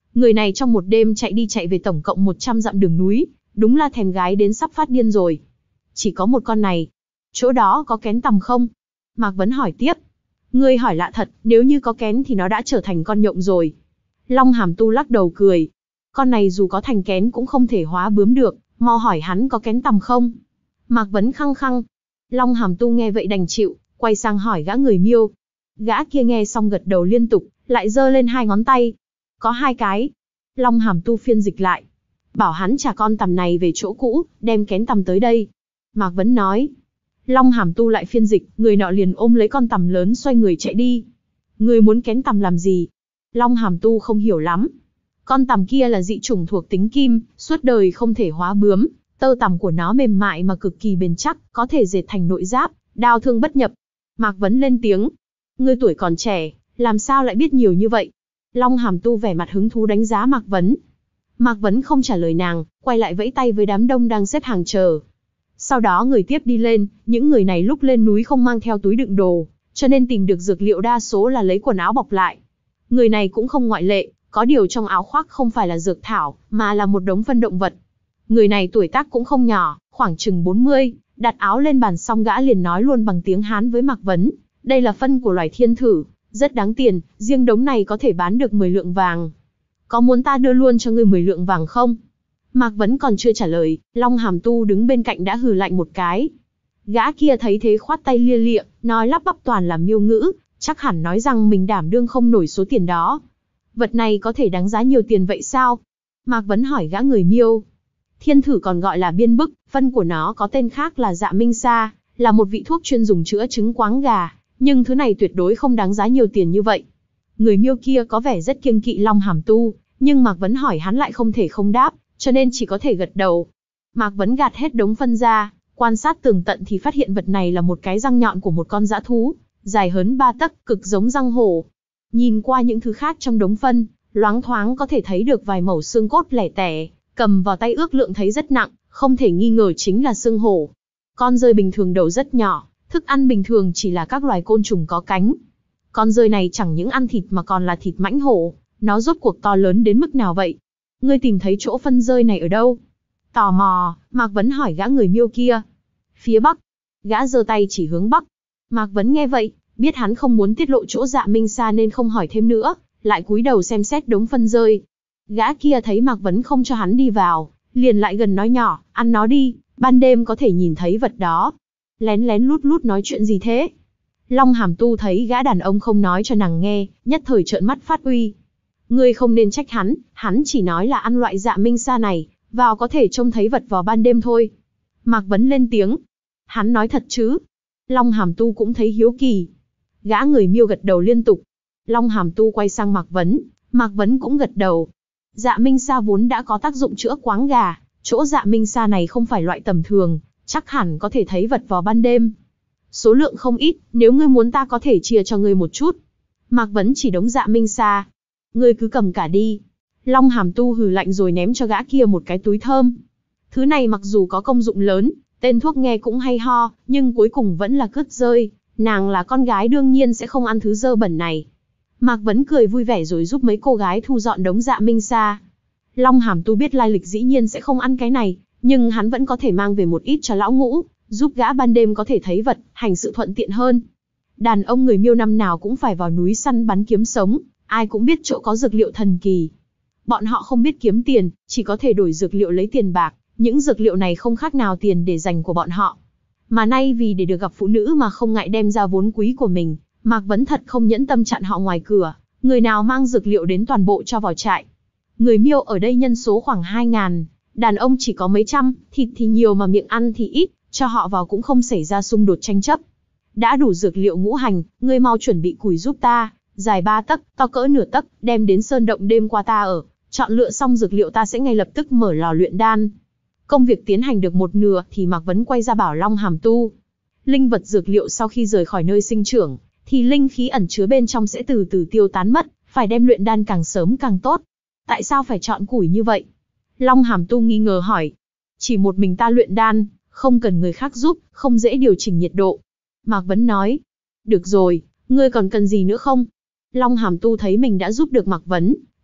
Người này trong một đêm chạy đi chạy về tổng cộng một trăm dặm đường núi, đúng là thèm gái đến sắp phát điên rồi. Chỉ có một con này. Chỗ đó có kén tằm không? Mạc Vấn hỏi tiếp. Ngươi hỏi lạ thật, nếu như có kén thì nó đã trở thành con nhộng rồi. Long Hàm Tu lắc đầu cười. Con này dù có thành kén cũng không thể hóa bướm được, mau hỏi hắn có kén tằm không? Mạc Vấn khăng khăng. Long Hàm Tu nghe vậy đành chịu, quay sang hỏi gã người Miêu. Gã kia nghe xong gật đầu liên tục, lại giơ lên hai ngón tay. Có hai cái. Long Hàm Tu phiên dịch lại. Bảo hắn trả con tằm này về chỗ cũ, đem kén tằm tới đây. Mạc Vấn nói. Long Hàm Tu lại phiên dịch, người nọ liền ôm lấy con tằm lớn xoay người chạy đi. Người muốn kén tằm làm gì? Long Hàm Tu không hiểu lắm. Con tằm kia là dị chủng thuộc tính kim, suốt đời không thể hóa bướm, tơ tằm của nó mềm mại mà cực kỳ bền chắc, có thể dệt thành nội giáp, đao thương bất nhập. Mạc Vấn lên tiếng. Ngươi tuổi còn trẻ, làm sao lại biết nhiều như vậy? Long Hàm Tu vẻ mặt hứng thú đánh giá Mạc Vấn. Mạc Vấn không trả lời nàng, quay lại vẫy tay với đám đông đang xếp hàng chờ. Sau đó người tiếp đi lên, những người này lúc lên núi không mang theo túi đựng đồ, cho nên tìm được dược liệu đa số là lấy quần áo bọc lại. Người này cũng không ngoại lệ, có điều trong áo khoác không phải là dược thảo, mà là một đống phân động vật. Người này tuổi tác cũng không nhỏ, khoảng chừng bốn mươi, đặt áo lên bàn xong gã liền nói luôn bằng tiếng Hán với Mạc Vấn. Đây là phân của loài thiên thử, rất đáng tiền, riêng đống này có thể bán được mười lượng vàng. Có muốn ta đưa luôn cho ngươi mười lượng vàng không? Mạc Vấn còn chưa trả lời, Long Hàm Tu đứng bên cạnh đã hừ lạnh một cái. Gã kia thấy thế khoát tay lia lịa, nói lắp bắp toàn là miêu ngữ, chắc hẳn nói rằng mình đảm đương không nổi số tiền đó. Vật này có thể đáng giá nhiều tiền vậy sao? Mạc Vấn hỏi gã người Miêu. Thiên thử còn gọi là biên bức, phân của nó có tên khác là dạ minh sa, là một vị thuốc chuyên dùng chữa chứng quáng gà, nhưng thứ này tuyệt đối không đáng giá nhiều tiền như vậy. Người Miêu kia có vẻ rất kiêng kỵ Long Hàm Tu, nhưng Mạc Vấn hỏi hắn lại không thể không đáp, cho nên chỉ có thể gật đầu. Mạc Vấn gạt hết đống phân ra, quan sát tường tận thì phát hiện vật này là một cái răng nhọn của một con dã thú, dài hơn ba tấc, cực giống răng hổ. Nhìn qua những thứ khác trong đống phân, loáng thoáng có thể thấy được vài mẩu xương cốt lẻ tẻ, cầm vào tay ước lượng thấy rất nặng, không thể nghi ngờ chính là xương hổ. Con dơi bình thường đầu rất nhỏ, thức ăn bình thường chỉ là các loài côn trùng có cánh. Con dơi này chẳng những ăn thịt mà còn là thịt mãnh hổ, nó rốt cuộc to lớn đến mức nào vậy? Ngươi tìm thấy chỗ phân dơi này ở đâu? Tò mò, Mạc Vấn hỏi gã người Miêu kia. Phía bắc. Gã giơ tay chỉ hướng bắc. Mạc Vấn nghe vậy, biết hắn không muốn tiết lộ chỗ dạ minh sa nên không hỏi thêm nữa, lại cúi đầu xem xét đống phân dơi. Gã kia thấy Mạc Vấn không cho hắn đi vào, liền lại gần nói nhỏ, ăn nó đi, ban đêm có thể nhìn thấy vật đó. Lén lén lút lút nói chuyện gì thế? Long Hàm Tu thấy gã đàn ông không nói cho nàng nghe, nhất thời trợn mắt phát uy. Ngươi không nên trách hắn, hắn chỉ nói là ăn loại dạ minh sa này, vào có thể trông thấy vật vào ban đêm thôi. Mạc Vấn lên tiếng. Hắn nói thật chứ? Long Hàm Tu cũng thấy hiếu kỳ. Gã người Miêu gật đầu liên tục. Long Hàm Tu quay sang Mạc Vấn, Mạc Vấn cũng gật đầu. Dạ minh sa vốn đã có tác dụng chữa quáng gà, chỗ dạ minh sa này không phải loại tầm thường, chắc hẳn có thể thấy vật vào ban đêm. Số lượng không ít, nếu ngươi muốn ta có thể chia cho ngươi một chút. Mạc Vấn chỉ đống dạ minh sa. Ngươi cứ cầm cả đi. Long Hàm Tu hừ lạnh rồi ném cho gã kia một cái túi thơm. Thứ này mặc dù có công dụng lớn, tên thuốc nghe cũng hay ho, nhưng cuối cùng vẫn là cứt rơi. Nàng là con gái đương nhiên sẽ không ăn thứ dơ bẩn này. Mạc Vấn cười vui vẻ rồi giúp mấy cô gái thu dọn đống dạ minh sa. Long Hàm Tu biết lai lịch dĩ nhiên sẽ không ăn cái này, nhưng hắn vẫn có thể mang về một ít cho lão ngũ, giúp gã ban đêm có thể thấy vật, hành sự thuận tiện hơn. Đàn ông người Miêu năm nào cũng phải vào núi săn bắn kiếm sống, ai cũng biết chỗ có dược liệu thần kỳ. Bọn họ không biết kiếm tiền, chỉ có thể đổi dược liệu lấy tiền bạc, những dược liệu này không khác nào tiền để dành của bọn họ. Mà nay vì để được gặp phụ nữ mà không ngại đem ra vốn quý của mình, Mạc Vấn thật không nhẫn tâm chặn họ ngoài cửa, người nào mang dược liệu đến toàn bộ cho vào trại. Người Miêu ở đây nhân số khoảng hai ngàn, đàn ông chỉ có mấy trăm, thịt thì nhiều mà miệng ăn thì ít, cho họ vào cũng không xảy ra xung đột tranh chấp. Đã đủ dược liệu ngũ hành, ngươi mau chuẩn bị củi giúp ta, dài ba tấc, to cỡ nửa tấc, đem đến sơn động đêm qua ta ở, chọn lựa xong dược liệu ta sẽ ngay lập tức mở lò luyện đan. Công việc tiến hành được một nửa thì Mạc Vấn quay ra bảo Long Hàm Tu. Linh vật dược liệu sau khi rời khỏi nơi sinh trưởng, thì linh khí ẩn chứa bên trong sẽ từ từ tiêu tán mất, phải đem luyện đan càng sớm càng tốt. Tại sao phải chọn củi như vậy? Long Hàm Tu nghi ngờ hỏi. Chỉ một mình ta luyện đan, không cần người khác giúp, không dễ điều chỉnh nhiệt độ. Mạc Vấn nói. Được rồi, ngươi còn cần gì nữa không? Long Hàm Tu thấy mình đã giúp được Mạc Vấn,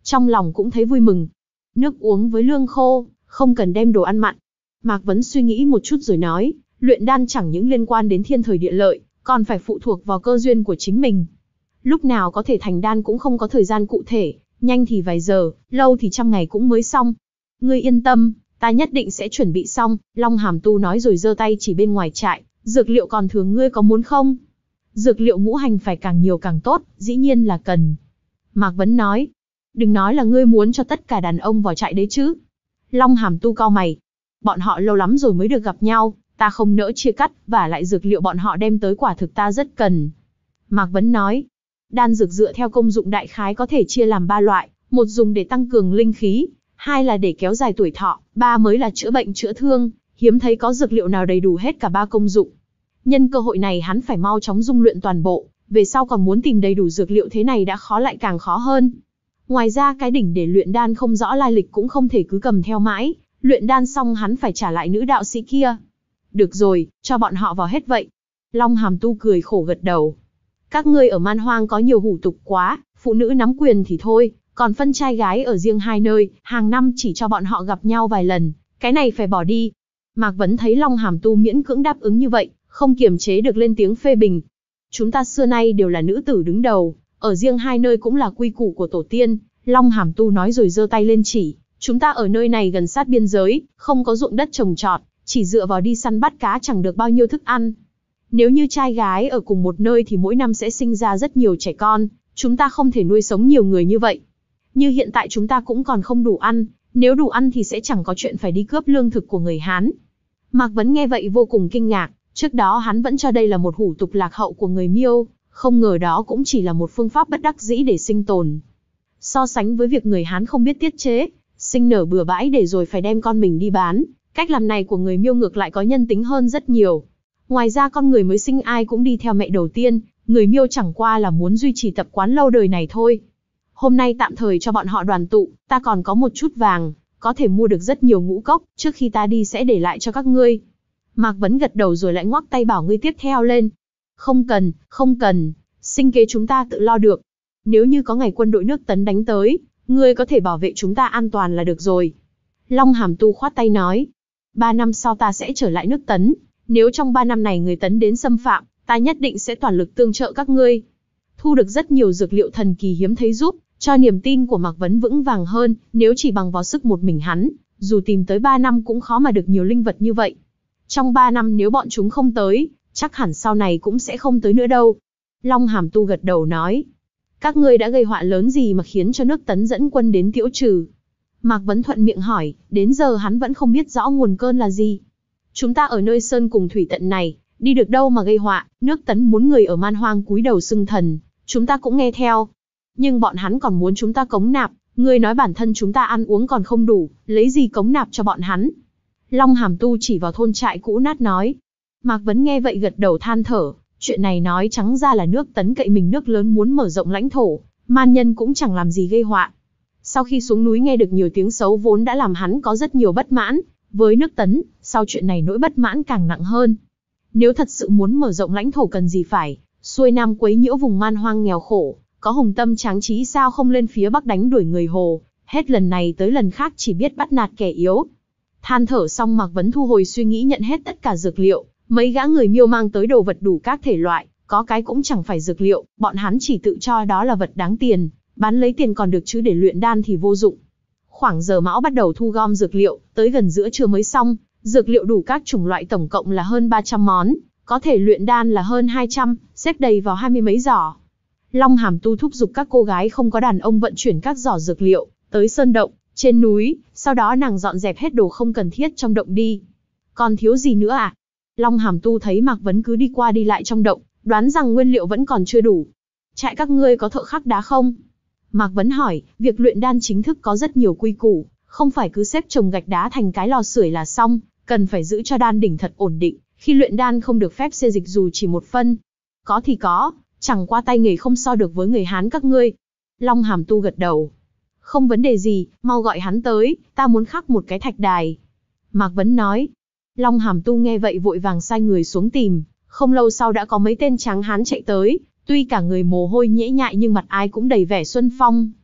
trong lòng cũng thấy vui mừng. Nước uống với lương khô, không cần đem đồ ăn mặn. Mạc Vấn suy nghĩ một chút rồi nói, luyện đan chẳng những liên quan đến thiên thời địa lợi, còn phải phụ thuộc vào cơ duyên của chính mình. Lúc nào có thể thành đan cũng không có thời gian cụ thể, nhanh thì vài giờ, lâu thì trăm ngày cũng mới xong. Ngươi yên tâm, ta nhất định sẽ chuẩn bị xong, Long Hàm Tu nói rồi giơ tay chỉ bên ngoài trại, dược liệu còn thừa ngươi có muốn không? Dược liệu ngũ hành phải càng nhiều càng tốt, dĩ nhiên là cần. Mạc Vấn nói, đừng nói là ngươi muốn cho tất cả đàn ông vào trại đấy chứ. Long Hàm Tu cau mày, bọn họ lâu lắm rồi mới được gặp nhau, ta không nỡ chia cắt, và lại dược liệu bọn họ đem tới quả thực ta rất cần. Mạc Vấn nói, đan dược dựa theo công dụng đại khái có thể chia làm ba loại, một dùng để tăng cường linh khí, hai là để kéo dài tuổi thọ, ba mới là chữa bệnh chữa thương, hiếm thấy có dược liệu nào đầy đủ hết cả ba công dụng. Nhân cơ hội này hắn phải mau chóng dung luyện toàn bộ, về sau còn muốn tìm đầy đủ dược liệu thế này đã khó lại càng khó hơn. Ngoài ra cái đỉnh để luyện đan không rõ lai lịch cũng không thể cứ cầm theo mãi, luyện đan xong hắn phải trả lại nữ đạo sĩ kia. Được rồi, cho bọn họ vào hết vậy. Long Hàm Tu cười khổ gật đầu. Các ngươi ở Man Hoang có nhiều hủ tục quá, phụ nữ nắm quyền thì thôi, còn phân trai gái ở riêng hai nơi, hàng năm chỉ cho bọn họ gặp nhau vài lần, cái này phải bỏ đi. Mạc Vấn thấy Long Hàm Tu miễn cưỡng đáp ứng như vậy, không kiềm chế được lên tiếng phê bình. Chúng ta xưa nay đều là nữ tử đứng đầu, ở riêng hai nơi cũng là quy củ của tổ tiên, Long Hàm Tu nói rồi giơ tay lên chỉ. Chúng ta ở nơi này gần sát biên giới, không có ruộng đất trồng trọt, chỉ dựa vào đi săn bắt cá chẳng được bao nhiêu thức ăn. Nếu như trai gái ở cùng một nơi thì mỗi năm sẽ sinh ra rất nhiều trẻ con, chúng ta không thể nuôi sống nhiều người như vậy. Như hiện tại chúng ta cũng còn không đủ ăn, nếu đủ ăn thì sẽ chẳng có chuyện phải đi cướp lương thực của người Hán. Mạc Vấn nghe vậy vô cùng kinh ngạc, trước đó hắn vẫn cho đây là một hủ tục lạc hậu của người Miêu, không ngờ đó cũng chỉ là một phương pháp bất đắc dĩ để sinh tồn. So sánh với việc người Hán không biết tiết chế, sinh nở bừa bãi để rồi phải đem con mình đi bán, cách làm này của người Miêu ngược lại có nhân tính hơn rất nhiều. Ngoài ra con người mới sinh ai cũng đi theo mẹ đầu tiên, người Miêu chẳng qua là muốn duy trì tập quán lâu đời này thôi. Hôm nay tạm thời cho bọn họ đoàn tụ, ta còn có một chút vàng, có thể mua được rất nhiều ngũ cốc, trước khi ta đi sẽ để lại cho các ngươi. Mạc Vấn gật đầu rồi lại ngoắc tay bảo ngươi tiếp theo lên. Không cần, không cần, sinh kế chúng ta tự lo được. Nếu như có ngày quân đội nước Tấn đánh tới, ngươi có thể bảo vệ chúng ta an toàn là được rồi. Long Hàm Tu khoát tay nói, ba năm sau ta sẽ trở lại nước Tấn, nếu trong ba năm này người Tấn đến xâm phạm, ta nhất định sẽ toàn lực tương trợ các ngươi. Thu được rất nhiều dược liệu thần kỳ hiếm thấy giúp cho niềm tin của Mạc Vấn vững vàng hơn, nếu chỉ bằng vào sức một mình hắn, dù tìm tới ba năm cũng khó mà được nhiều linh vật như vậy. Trong ba năm nếu bọn chúng không tới, chắc hẳn sau này cũng sẽ không tới nữa đâu. Long Hàm Tu gật đầu nói, các ngươi đã gây họa lớn gì mà khiến cho nước Tấn dẫn quân đến tiễu trừ? Mạc Vấn thuận miệng hỏi, đến giờ hắn vẫn không biết rõ nguồn cơn là gì. Chúng ta ở nơi sơn cùng thủy tận này, đi được đâu mà gây họa, nước Tấn muốn người ở Man Hoang cúi đầu xưng thần, chúng ta cũng nghe theo. Nhưng bọn hắn còn muốn chúng ta cống nạp, ngươi nói bản thân chúng ta ăn uống còn không đủ, lấy gì cống nạp cho bọn hắn? Long Hàm Tu chỉ vào thôn trại cũ nát nói. Mạc Vấn nghe vậy gật đầu than thở, chuyện này nói trắng ra là nước Tấn cậy mình nước lớn muốn mở rộng lãnh thổ, man nhân cũng chẳng làm gì gây họa. Sau khi xuống núi nghe được nhiều tiếng xấu vốn đã làm hắn có rất nhiều bất mãn với nước Tấn, sau chuyện này nỗi bất mãn càng nặng hơn. Nếu thật sự muốn mở rộng lãnh thổ cần gì phải xuôi nam quấy nhiễu vùng man hoang nghèo khổ, có hùng tâm tráng trí sao không lên phía bắc đánh đuổi người Hồ, hết lần này tới lần khác chỉ biết bắt nạt kẻ yếu. Than thở xong Mạc Vấn thu hồi suy nghĩ nhận hết tất cả dược liệu, mấy gã người Miêu mang tới đồ vật đủ các thể loại, có cái cũng chẳng phải dược liệu, bọn hắn chỉ tự cho đó là vật đáng tiền, bán lấy tiền còn được chứ để luyện đan thì vô dụng. Khoảng giờ mão bắt đầu thu gom dược liệu, tới gần giữa trưa mới xong, dược liệu đủ các chủng loại tổng cộng là hơn ba trăm món, có thể luyện đan là hơn hai trăm, xếp đầy vào hai mươi mấy giỏ. Long Hàm Tu thúc giục các cô gái không có đàn ông vận chuyển các giỏ dược liệu tới sơn động, trên núi, sau đó nàng dọn dẹp hết đồ không cần thiết trong động đi. Còn thiếu gì nữa à? Long Hàm Tu thấy Mạc Vấn cứ đi qua đi lại trong động, đoán rằng nguyên liệu vẫn còn chưa đủ. Trại các ngươi có thợ khắc đá không? Mạc Vấn hỏi, việc luyện đan chính thức có rất nhiều quy củ, không phải cứ xếp chồng gạch đá thành cái lò sưởi là xong, cần phải giữ cho đan đỉnh thật ổn định, khi luyện đan không được phép xê dịch dù chỉ một phân. Có thì có, chẳng qua tay nghề không so được với người Hán các ngươi. Long Hàm Tu gật đầu. Không vấn đề gì, mau gọi hắn tới, ta muốn khắc một cái thạch đài. Mạc Vấn nói. Long Hàm Tu nghe vậy vội vàng sai người xuống tìm, không lâu sau đã có mấy tên tráng hán chạy tới, tuy cả người mồ hôi nhễ nhại nhưng mặt ai cũng đầy vẻ xuân phong.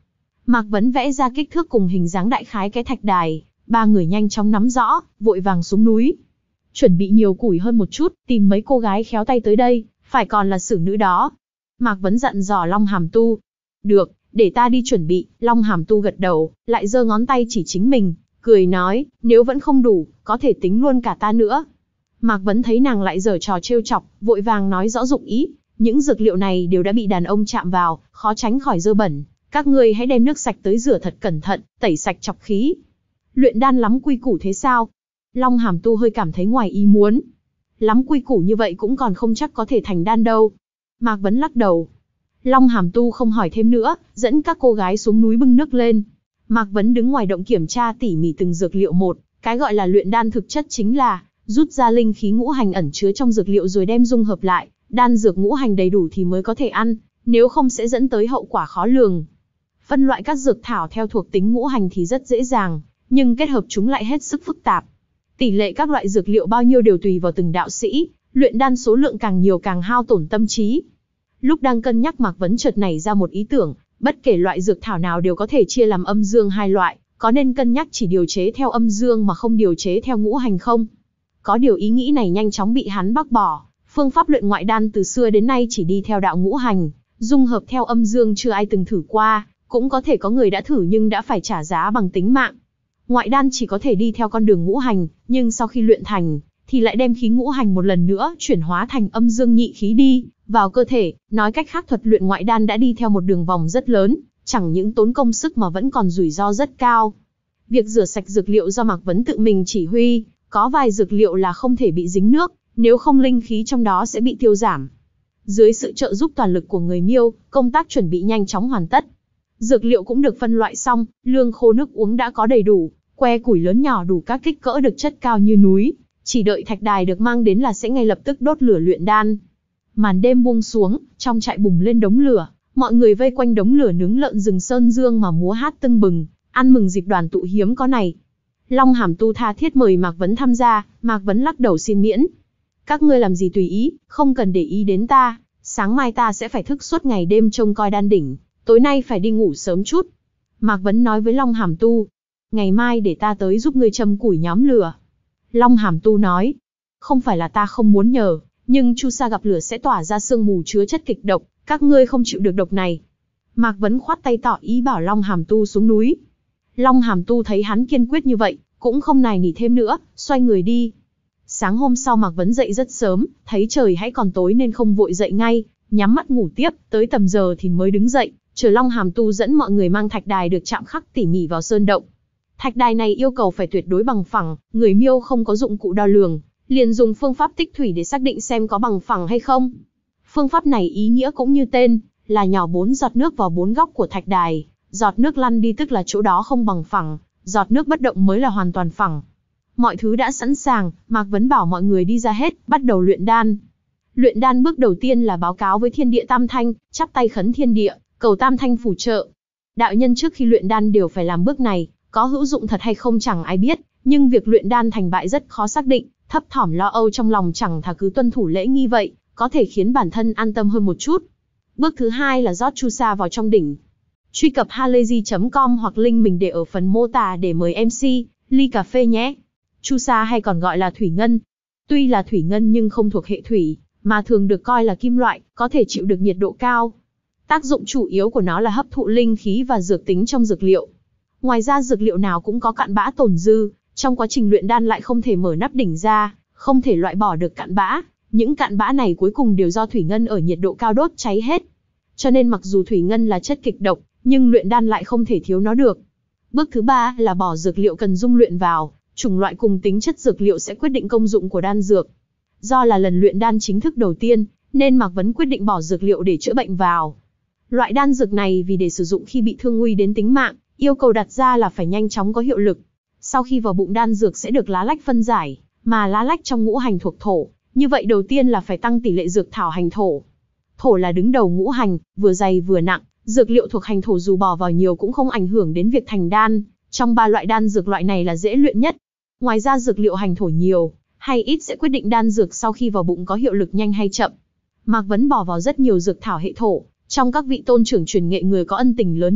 Mạc Vấn vẽ ra kích thước cùng hình dáng đại khái cái thạch đài, ba người nhanh chóng nắm rõ, vội vàng xuống núi. Chuẩn bị nhiều củi hơn một chút, tìm mấy cô gái khéo tay tới đây, phải còn là xử nữ đó. Mạc Vấn dặn dò Long Hàm Tu. Được, để ta đi chuẩn bị. Long Hàm Tu gật đầu, lại giơ ngón tay chỉ chính mình, cười nói, nếu vẫn không đủ, có thể tính luôn cả ta nữa. Mạc Vấn thấy nàng lại giở trò trêu chọc, vội vàng nói rõ dụng ý. Những dược liệu này đều đã bị đàn ông chạm vào, khó tránh khỏi dơ bẩn. Các ngươi hãy đem nước sạch tới rửa thật cẩn thận, tẩy sạch chọc khí. Luyện đan lắm quy củ thế sao? Long Hàm Tu hơi cảm thấy ngoài ý muốn. Lắm quy củ như vậy cũng còn không chắc có thể thành đan đâu. Mạc Vấn lắc đầu. Long Hàm Tu không hỏi thêm nữa, dẫn các cô gái xuống núi bưng nước lên. Mạc Vấn đứng ngoài động kiểm tra tỉ mỉ từng dược liệu một. Cái gọi là luyện đan thực chất chính là rút ra linh khí ngũ hành ẩn chứa trong dược liệu rồi đem dung hợp lại. Đan dược ngũ hành đầy đủ thì mới có thể ăn, nếu không sẽ dẫn tới hậu quả khó lường. Phân loại các dược thảo theo thuộc tính ngũ hành thì rất dễ dàng, nhưng kết hợp chúng lại hết sức phức tạp. Tỷ lệ các loại dược liệu bao nhiêu đều tùy vào từng đạo sĩ, luyện đan số lượng càng nhiều càng hao tổn tâm trí. Lúc đang cân nhắc Mạc Vấn chợt nảy ra một ý tưởng, bất kể loại dược thảo nào đều có thể chia làm âm dương hai loại, có nên cân nhắc chỉ điều chế theo âm dương mà không điều chế theo ngũ hành không? Có điều ý nghĩ này nhanh chóng bị hắn bác bỏ, phương pháp luyện ngoại đan từ xưa đến nay chỉ đi theo đạo ngũ hành, dung hợp theo âm dương chưa ai từng thử qua, cũng có thể có người đã thử nhưng đã phải trả giá bằng tính mạng. Ngoại đan chỉ có thể đi theo con đường ngũ hành, nhưng sau khi luyện thành, thì lại đem khí ngũ hành một lần nữa chuyển hóa thành âm dương nhị khí đi vào cơ thể. Nói cách khác, thuật luyện ngoại đan đã đi theo một đường vòng rất lớn, chẳng những tốn công sức mà vẫn còn rủi ro rất cao. Việc rửa sạch dược liệu do Mạc Vấn tự mình chỉ huy, có vài dược liệu là không thể bị dính nước, nếu không linh khí trong đó sẽ bị tiêu giảm. Dưới sự trợ giúp toàn lực của người Miêu, công tác chuẩn bị nhanh chóng hoàn tất. Dược liệu cũng được phân loại xong, lương khô nước uống đã có đầy đủ, que củi lớn nhỏ đủ các kích cỡ được chất cao như núi, chỉ đợi thạch đài được mang đến là sẽ ngay lập tức đốt lửa luyện đan. Màn đêm buông xuống, trong trại bùng lên đống lửa, mọi người vây quanh đống lửa nướng lợn rừng sơn dương mà múa hát tưng bừng, ăn mừng dịp đoàn tụ hiếm có này. Long Hàm Tu tha thiết mời Mạc Vấn tham gia, Mạc Vấn lắc đầu xin miễn. Các ngươi làm gì tùy ý, không cần để ý đến ta, sáng mai ta sẽ phải thức suốt ngày đêm trông coi đan đỉnh, tối nay phải đi ngủ sớm chút. Mạc Vấn nói với Long Hàm Tu, ngày mai để ta tới giúp ngươi châm củi nhóm lửa. Long Hàm Tu nói, không phải là ta không muốn nhờ, nhưng chu sa gặp lửa sẽ tỏa ra sương mù chứa chất kịch độc, các ngươi không chịu được độc này. Mạc Vấn khoát tay tỏ ý bảo Long Hàm Tu xuống núi. Long Hàm Tu thấy hắn kiên quyết như vậy, cũng không nài nỉ thêm nữa, xoay người đi. Sáng hôm sau Mạc Vấn dậy rất sớm, thấy trời hãy còn tối nên không vội dậy ngay, nhắm mắt ngủ tiếp, tới tầm giờ thì mới đứng dậy, chờ Long Hàm Tu dẫn mọi người mang thạch đài được chạm khắc tỉ mỉ vào sơn động. Thạch đài này yêu cầu phải tuyệt đối bằng phẳng, người Miêu không có dụng cụ đo lường, liền dùng phương pháp tích thủy để xác định xem có bằng phẳng hay không. Phương pháp này ý nghĩa cũng như tên, là nhỏ bốn giọt nước vào bốn góc của thạch đài, giọt nước lăn đi tức là chỗ đó không bằng phẳng, giọt nước bất động mới là hoàn toàn phẳng. Mọi thứ đã sẵn sàng, Mạc Vấn bảo mọi người đi ra hết, bắt đầu luyện đan. Luyện đan bước đầu tiên là báo cáo với thiên địa tam thanh, chắp tay khấn thiên địa, cầu tam thanh phù trợ. Đạo nhân trước khi luyện đan đều phải làm bước này, có hữu dụng thật hay không chẳng ai biết, nhưng việc luyện đan thành bại rất khó xác định, thấp thỏm lo âu trong lòng chẳng thà cứ tuân thủ lễ nghi vậy, có thể khiến bản thân an tâm hơn một chút. Bước thứ hai là rót chu sa vào trong đỉnh. Truy cập halayzi chấm com hoặc link mình để ở phần mô tả để mời em xê, ly cà phê nhé. Chu sa hay còn gọi là thủy ngân. Tuy là thủy ngân nhưng không thuộc hệ thủy, mà thường được coi là kim loại, có thể chịu được nhiệt độ cao. Tác dụng chủ yếu của nó là hấp thụ linh khí và dược tính trong dược liệu. Ngoài ra dược liệu nào cũng có cặn bã tồn dư, trong quá trình luyện đan lại không thể mở nắp đỉnh ra, không thể loại bỏ được cặn bã. Những cặn bã này cuối cùng đều do thủy ngân ở nhiệt độ cao đốt cháy hết. Cho nên mặc dù thủy ngân là chất kịch độc, nhưng luyện đan lại không thể thiếu nó được. Bước thứ ba là bỏ dược liệu cần dung luyện vào, chủng loại cùng tính chất dược liệu sẽ quyết định công dụng của đan dược. Do là lần luyện đan chính thức đầu tiên, nên Mạc Vấn quyết định bỏ dược liệu để chữa bệnh vào. Loại đan dược này vì để sử dụng khi bị thương nguy đến tính mạng, yêu cầu đặt ra là phải nhanh chóng có hiệu lực. Sau khi vào bụng đan dược sẽ được lá lách phân giải, mà lá lách trong ngũ hành thuộc thổ, như vậy đầu tiên là phải tăng tỷ lệ dược thảo hành thổ. Thổ là đứng đầu ngũ hành, vừa dày vừa nặng, dược liệu thuộc hành thổ dù bỏ vào nhiều cũng không ảnh hưởng đến việc thành đan. Trong ba loại đan dược loại này là dễ luyện nhất. Ngoài ra dược liệu hành thổ nhiều hay ít sẽ quyết định đan dược sau khi vào bụng có hiệu lực nhanh hay chậm. Mạc Vấn bỏ vào rất nhiều dược thảo hệ thổ, trong các vị tôn trưởng truyền nghệ người có ân tình lớn nhất,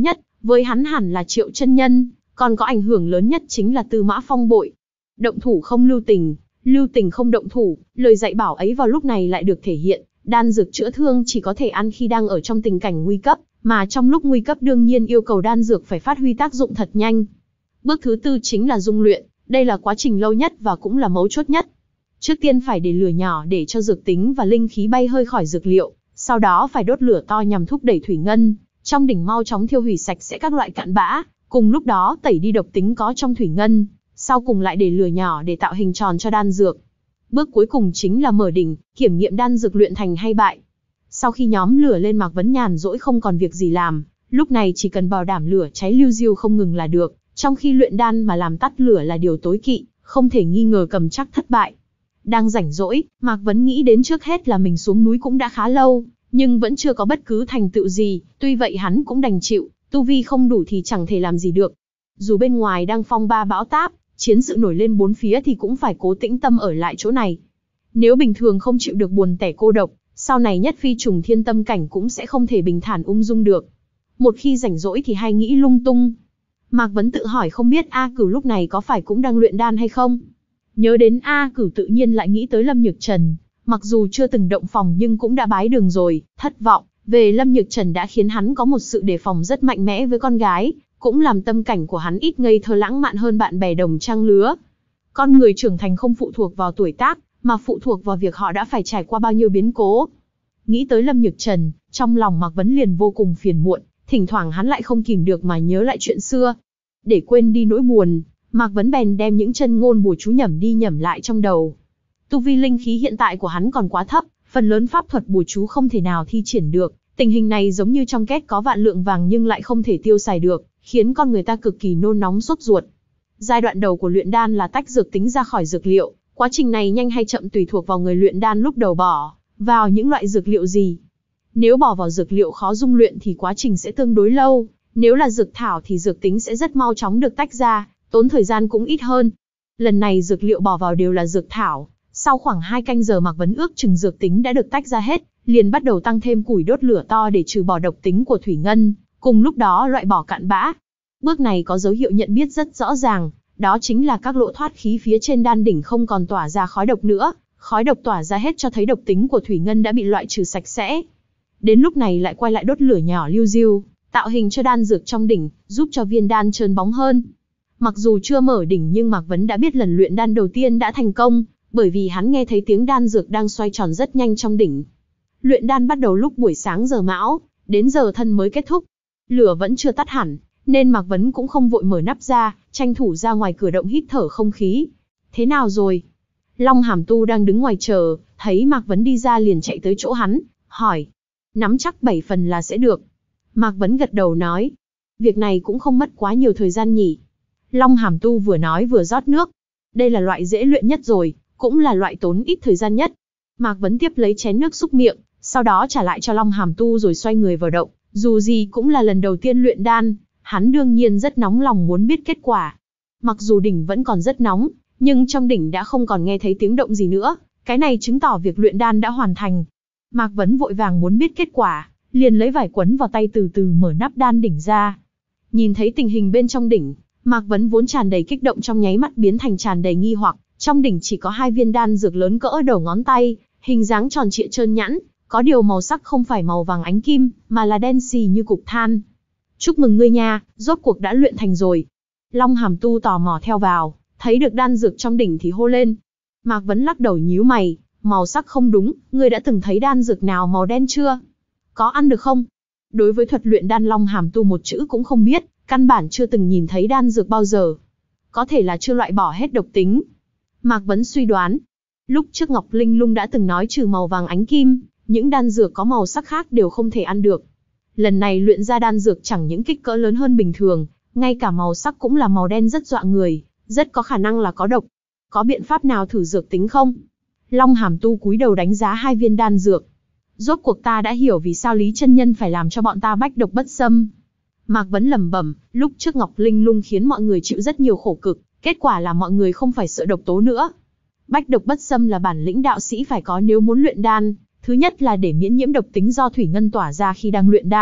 Với hắn hẳn là Triệu chân nhân, còn có ảnh hưởng lớn nhất chính là Tư Mã Phong bội. Động thủ không lưu tình, lưu tình không động thủ, lời dạy bảo ấy vào lúc này lại được thể hiện. Đan dược chữa thương chỉ có thể ăn khi đang ở trong tình cảnh nguy cấp, mà trong lúc nguy cấp đương nhiên yêu cầu đan dược phải phát huy tác dụng thật nhanh. Bước thứ tư chính là dung luyện, đây là quá trình lâu nhất và cũng là mấu chốt nhất. Trước tiên phải để lửa nhỏ để cho dược tính và linh khí bay hơi khỏi dược liệu, sau đó phải đốt lửa to nhằm thúc đẩy thủy ngân trong đỉnh mau chóng thiêu hủy sạch sẽ các loại cặn bã, cùng lúc đó tẩy đi độc tính có trong thủy ngân, sau cùng lại để lửa nhỏ để tạo hình tròn cho đan dược. Bước cuối cùng chính là mở đỉnh, kiểm nghiệm đan dược luyện thành hay bại. Sau khi nhóm lửa lên, Mạc Vấn nhàn rỗi không còn việc gì làm, lúc này chỉ cần bảo đảm lửa cháy liu riu không ngừng là được, trong khi luyện đan mà làm tắt lửa là điều tối kỵ, không thể nghi ngờ cầm chắc thất bại. Đang rảnh rỗi, Mạc Vấn nghĩ đến trước hết là mình xuống núi cũng đã khá lâu, nhưng vẫn chưa có bất cứ thành tựu gì, tuy vậy hắn cũng đành chịu, tu vi không đủ thì chẳng thể làm gì được. Dù bên ngoài đang phong ba bão táp, chiến sự nổi lên bốn phía thì cũng phải cố tĩnh tâm ở lại chỗ này. Nếu bình thường không chịu được buồn tẻ cô độc, sau này nhất phi trùng thiên tâm cảnh cũng sẽ không thể bình thản ung dung được. Một khi rảnh rỗi thì hay nghĩ lung tung. Mạc Vấn tự hỏi không biết A Cửu lúc này có phải cũng đang luyện đan hay không? Nhớ đến A Cửu tự nhiên lại nghĩ tới Lâm Nhược Trần, mặc dù chưa từng động phòng nhưng cũng đã bái đường rồi, thất vọng về Lâm Nhược Trần đã khiến hắn có một sự đề phòng rất mạnh mẽ với con gái, cũng làm tâm cảnh của hắn ít ngây thơ lãng mạn hơn bạn bè đồng trang lứa. Con người trưởng thành không phụ thuộc vào tuổi tác, mà phụ thuộc vào việc họ đã phải trải qua bao nhiêu biến cố. Nghĩ tới Lâm Nhược Trần, trong lòng Mạc Vấn liền vô cùng phiền muộn, thỉnh thoảng hắn lại không kìm được mà nhớ lại chuyện xưa. Để quên đi nỗi buồn, Mạc Vấn bèn đem những chân ngôn bùa chú nhẩm đi nhẩm lại trong đầu. Tu vi linh khí hiện tại của hắn còn quá thấp, phần lớn pháp thuật bùa chú không thể nào thi triển được. Tình hình này giống như trong két có vạn lượng vàng nhưng lại không thể tiêu xài được, khiến con người ta cực kỳ nôn nóng sốt ruột. Giai đoạn đầu của luyện đan là tách dược tính ra khỏi dược liệu, quá trình này nhanh hay chậm tùy thuộc vào người luyện đan lúc đầu bỏ vào những loại dược liệu gì. Nếu bỏ vào dược liệu khó dung luyện thì quá trình sẽ tương đối lâu, nếu là dược thảo thì dược tính sẽ rất mau chóng được tách ra, tốn thời gian cũng ít hơn. Lần này dược liệu bỏ vào đều là dược thảo, sau khoảng hai canh giờ Mạc Vấn ước chừng dược tính đã được tách ra hết, liền bắt đầu tăng thêm củi đốt lửa to để trừ bỏ độc tính của thủy ngân, cùng lúc đó loại bỏ cặn bã. Bước này có dấu hiệu nhận biết rất rõ ràng, đó chính là các lỗ thoát khí phía trên đan đỉnh không còn tỏa ra khói độc nữa, khói độc tỏa ra hết cho thấy độc tính của thủy ngân đã bị loại trừ sạch sẽ. Đến lúc này lại quay lại đốt lửa nhỏ liu riu, tạo hình cho đan dược trong đỉnh, giúp cho viên đan trơn bóng hơn. Mặc dù chưa mở đỉnh nhưng Mạc Vấn đã biết lần luyện đan đầu tiên đã thành công, bởi vì hắn nghe thấy tiếng đan dược đang xoay tròn rất nhanh trong đỉnh. Luyện đan bắt đầu lúc buổi sáng giờ mão, đến giờ thân mới kết thúc. Lửa vẫn chưa tắt hẳn, nên Mạc Vấn cũng không vội mở nắp ra, tranh thủ ra ngoài cửa động hít thở không khí. Thế nào rồi? Long Hàm Tu đang đứng ngoài chờ, thấy Mạc Vấn đi ra liền chạy tới chỗ hắn, hỏi. Nắm chắc bảy phần là sẽ được. Mạc Vấn gật đầu nói. Việc này cũng không mất quá nhiều thời gian nhỉ. Long Hàm Tu vừa nói vừa rót nước. Đây là loại dễ luyện nhất rồi, cũng là loại tốn ít thời gian nhất. Mạc Vấn tiếp lấy chén nước xúc miệng, sau đó trả lại cho Long Hàm Tu rồi xoay người vào động. Dù gì cũng là lần đầu tiên luyện đan, hắn đương nhiên rất nóng lòng muốn biết kết quả. Mặc dù đỉnh vẫn còn rất nóng, nhưng trong đỉnh đã không còn nghe thấy tiếng động gì nữa, cái này chứng tỏ việc luyện đan đã hoàn thành. Mạc Vấn vội vàng muốn biết kết quả, liền lấy vải quấn vào tay từ từ mở nắp đan đỉnh ra. Nhìn thấy tình hình bên trong đỉnh, Mạc Vấn vốn tràn đầy kích động trong nháy mắt biến thành tràn đầy nghi hoặc. Trong đỉnh chỉ có hai viên đan dược lớn cỡ đầu ngón tay, hình dáng tròn trịa trơn nhẵn, có điều màu sắc không phải màu vàng ánh kim, mà là đen xì như cục than. Chúc mừng ngươi nha, rốt cuộc đã luyện thành rồi. Long Hàm Tu tò mò theo vào, thấy được đan dược trong đỉnh thì hô lên. Mạc Vấn lắc đầu nhíu mày, màu sắc không đúng, ngươi đã từng thấy đan dược nào màu đen chưa? Có ăn được không? Đối với thuật luyện đan Long Hàm Tu một chữ cũng không biết, căn bản chưa từng nhìn thấy đan dược bao giờ. Có thể là chưa loại bỏ hết độc tính. Mạc Vấn suy đoán. Lúc trước Ngọc Linh Lung đã từng nói trừ màu vàng ánh kim, những đan dược có màu sắc khác đều không thể ăn được. Lần này luyện ra đan dược chẳng những kích cỡ lớn hơn bình thường, ngay cả màu sắc cũng là màu đen rất dọa người, rất có khả năng là có độc. Có biện pháp nào thử dược tính không? Long Hàm Tu cúi đầu đánh giá hai viên đan dược. Rốt cuộc ta đã hiểu vì sao Lý chân nhân phải làm cho bọn ta bách độc bất xâm. Mạc Vấn lẩm bẩm, lúc trước Ngọc Linh Lung khiến mọi người chịu rất nhiều khổ cực, kết quả là mọi người không phải sợ độc tố nữa. Bách độc bất xâm là bản lĩnh đạo sĩ phải có nếu muốn luyện đan. Thứ nhất là để miễn nhiễm độc tính do thủy ngân tỏa ra khi đang luyện đan,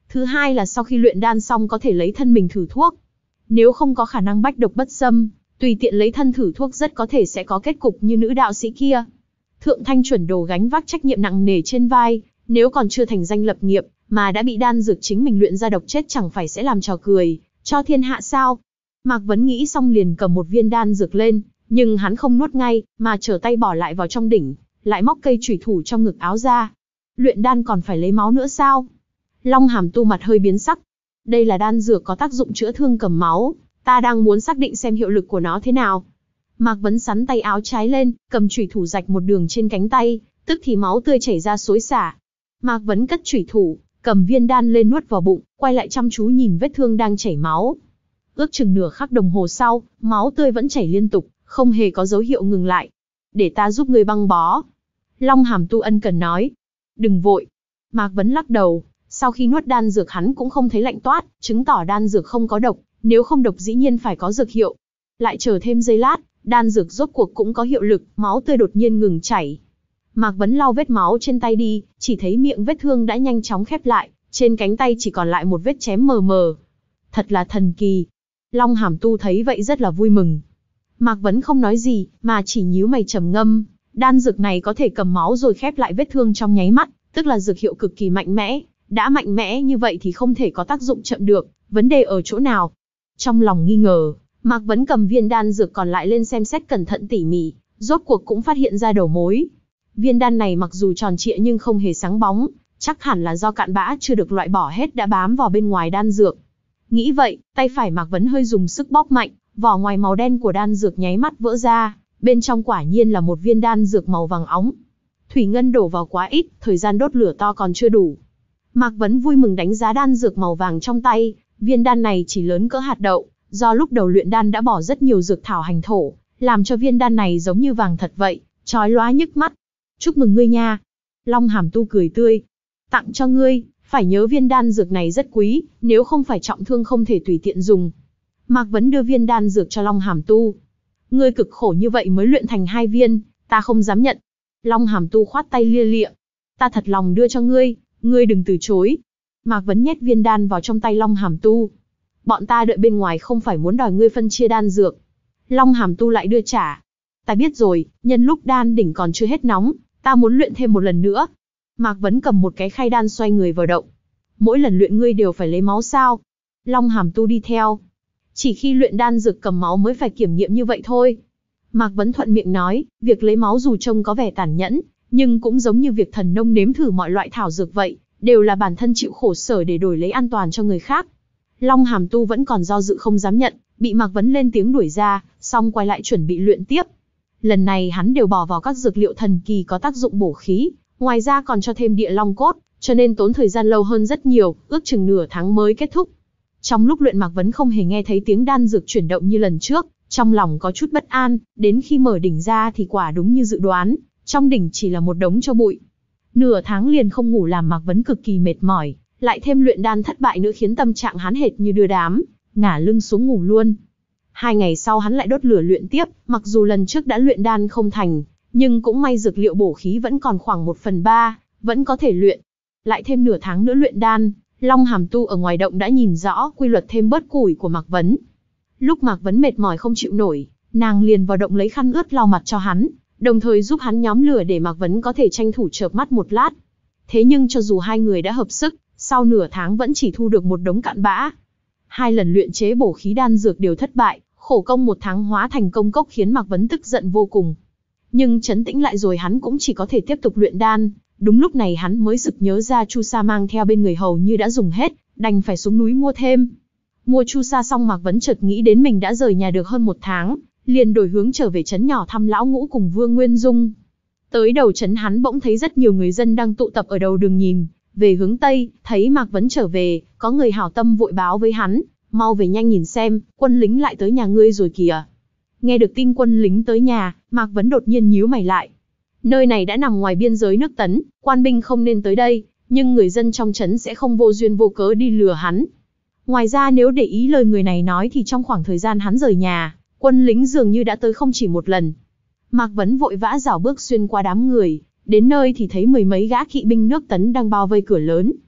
Thứ hai là sau khi luyện đan xong có thể lấy thân mình thử thuốc. Nếu không có khả năng bách độc bất xâm, tùy tiện lấy thân thử thuốc rất có thể sẽ có kết cục như nữ đạo sĩ kia. Thượng Thanh Chuẩn Đồ gánh vác trách nhiệm nặng nề trên vai, nếu còn chưa thành danh lập nghiệp, mà đã bị đan dược chính mình luyện ra độc chết chẳng phải sẽ làm trò cười cho thiên hạ sao? Mạc Vấn nghĩ xong liền cầm một viên đan dược lên, nhưng hắn không nuốt ngay, mà trở tay bỏ lại vào trong đỉnh, lại móc cây chủy thủ trong ngực áo ra. Luyện đan còn phải lấy máu nữa sao? Long Hàm Tu mặt hơi biến sắc. Đây là đan dược có tác dụng chữa thương cầm máu, ta đang muốn xác định xem hiệu lực của nó thế nào. Mạc Vấn sắn tay áo trái lên, cầm chủy thủ rạch một đường trên cánh tay, tức thì máu tươi chảy ra xối xả. Mạc Vấn cất chủy thủ, cầm viên đan lên nuốt vào bụng, quay lại chăm chú nhìn vết thương đang chảy máu. Ước chừng nửa khắc đồng hồ sau, máu tươi vẫn chảy liên tục, không hề có dấu hiệu ngừng lại. Để ta giúp ngươi băng bó. Long Hàm Tu ân cần nói. Đừng vội. Mạc Vấn lắc đầu, sau khi nuốt đan dược hắn cũng không thấy lạnh toát, chứng tỏ đan dược không có độc, nếu không độc dĩ nhiên phải có dược hiệu. Lại chờ thêm giây lát, đan dược rốt cuộc cũng có hiệu lực, máu tươi đột nhiên ngừng chảy. Mạc Vấn lau vết máu trên tay đi, chỉ thấy miệng vết thương đã nhanh chóng khép lại, trên cánh tay chỉ còn lại một vết chém mờ mờ. Thật là thần kỳ. Long Hàm Tu thấy vậy rất là vui mừng. Mạc Vấn không nói gì, mà chỉ nhíu mày trầm ngâm. Đan dược này có thể cầm máu rồi khép lại vết thương trong nháy mắt, tức là dược hiệu cực kỳ mạnh mẽ. Đã mạnh mẽ như vậy thì không thể có tác dụng chậm được, vấn đề ở chỗ nào? Trong lòng nghi ngờ, Mạc Vấn cầm viên đan dược còn lại lên xem xét cẩn thận tỉ mỉ, rốt cuộc cũng phát hiện ra đầu mối. Viên đan này mặc dù tròn trịa nhưng không hề sáng bóng, chắc hẳn là do cặn bã chưa được loại bỏ hết đã bám vào bên ngoài đan dược. Nghĩ vậy, tay phải Mạc Vấn hơi dùng sức bóp mạnh, vỏ ngoài màu đen của đan dược nháy mắt vỡ ra, bên trong quả nhiên là một viên đan dược màu vàng óng. Thủy ngân đổ vào quá ít, thời gian đốt lửa to còn chưa đủ. Mạc Vấn vui mừng đánh giá đan dược màu vàng trong tay, viên đan này chỉ lớn cỡ hạt đậu, do lúc đầu luyện đan đã bỏ rất nhiều dược thảo hành thổ, làm cho viên đan này giống như vàng thật vậy, chói lóa nhức mắt. Chúc mừng ngươi nha. Long Hàm Tu cười tươi. Tặng cho ngươi, phải nhớ viên đan dược này rất quý, nếu không phải trọng thương không thể tùy tiện dùng. Mạc Vấn đưa viên đan dược cho Long Hàm Tu. Ngươi cực khổ như vậy mới luyện thành hai viên, ta không dám nhận. Long Hàm Tu khoát tay lia lịa. Ta thật lòng đưa cho ngươi, ngươi đừng từ chối. Mạc Vấn nhét viên đan vào trong tay Long Hàm Tu. Bọn ta đợi bên ngoài không phải muốn đòi ngươi phân chia đan dược. Long Hàm Tu lại đưa trả. Ta biết rồi, nhân lúc đan đỉnh còn chưa hết nóng, ta muốn luyện thêm một lần nữa. Mạc Vấn cầm một cái khay đan xoay người vào động. Mỗi lần luyện ngươi đều phải lấy máu sao? Long Hàm Tu đi theo. Chỉ khi luyện đan dược cầm máu mới phải kiểm nghiệm như vậy thôi. Mạc Vấn thuận miệng nói, việc lấy máu dù trông có vẻ tàn nhẫn, nhưng cũng giống như việc thần nông nếm thử mọi loại thảo dược vậy, đều là bản thân chịu khổ sở để đổi lấy an toàn cho người khác. Long Hàm Tu vẫn còn do dự không dám nhận, bị Mạc Vấn lên tiếng đuổi ra, xong quay lại chuẩn bị luyện tiếp. Lần này hắn đều bỏ vào các dược liệu thần kỳ có tác dụng bổ khí, ngoài ra còn cho thêm địa long cốt, cho nên tốn thời gian lâu hơn rất nhiều, ước chừng nửa tháng mới kết thúc. Trong lúc luyện Mạc Vấn không hề nghe thấy tiếng đan dược chuyển động như lần trước, trong lòng có chút bất an, đến khi mở đỉnh ra thì quả đúng như dự đoán, trong đỉnh chỉ là một đống tro bụi. Nửa tháng liền không ngủ làm Mạc Vấn cực kỳ mệt mỏi, lại thêm luyện đan thất bại nữa khiến tâm trạng hắn hệt như đưa đám, ngả lưng xuống ngủ luôn. Hai ngày sau hắn lại đốt lửa luyện tiếp, mặc dù lần trước đã luyện đan không thành, nhưng cũng may dược liệu bổ khí vẫn còn khoảng một phần ba, vẫn có thể luyện. Lại thêm nửa tháng nữa luyện đan, Long Hàm Tu ở ngoài động đã nhìn rõ quy luật thêm bớt củi của Mạc Vấn. Lúc Mạc Vấn mệt mỏi không chịu nổi, nàng liền vào động lấy khăn ướt lau mặt cho hắn, đồng thời giúp hắn nhóm lửa để Mạc Vấn có thể tranh thủ chợp mắt một lát. Thế nhưng cho dù hai người đã hợp sức, sau nửa tháng vẫn chỉ thu được một đống cặn bã. Hai lần luyện chế bổ khí đan dược đều thất bại, khổ công một tháng hóa thành công cốc khiến Mạc Vấn tức giận vô cùng. Nhưng trấn tĩnh lại rồi hắn cũng chỉ có thể tiếp tục luyện đan. Đúng lúc này hắn mới sực nhớ ra chu sa mang theo bên người hầu như đã dùng hết, đành phải xuống núi mua thêm. Mua chu sa xong Mạc Vấn chợt nghĩ đến mình đã rời nhà được hơn một tháng, liền đổi hướng trở về trấn nhỏ thăm lão ngũ cùng Vương Nguyên Dung. Tới đầu trấn hắn bỗng thấy rất nhiều người dân đang tụ tập ở đầu đường nhìn về hướng tây, thấy Mạc Vấn trở về, có người hảo tâm vội báo với hắn, mau về nhanh nhìn xem, quân lính lại tới nhà ngươi rồi kìa. Nghe được tin quân lính tới nhà, Mạc Vấn đột nhiên nhíu mày lại. Nơi này đã nằm ngoài biên giới nước Tấn, quan binh không nên tới đây, nhưng người dân trong trấn sẽ không vô duyên vô cớ đi lừa hắn. Ngoài ra nếu để ý lời người này nói thì trong khoảng thời gian hắn rời nhà, quân lính dường như đã tới không chỉ một lần. Mạc Vấn vội vã rảo bước xuyên qua đám người, đến nơi thì thấy mười mấy gã kỵ binh nước Tấn đang bao vây cửa lớn.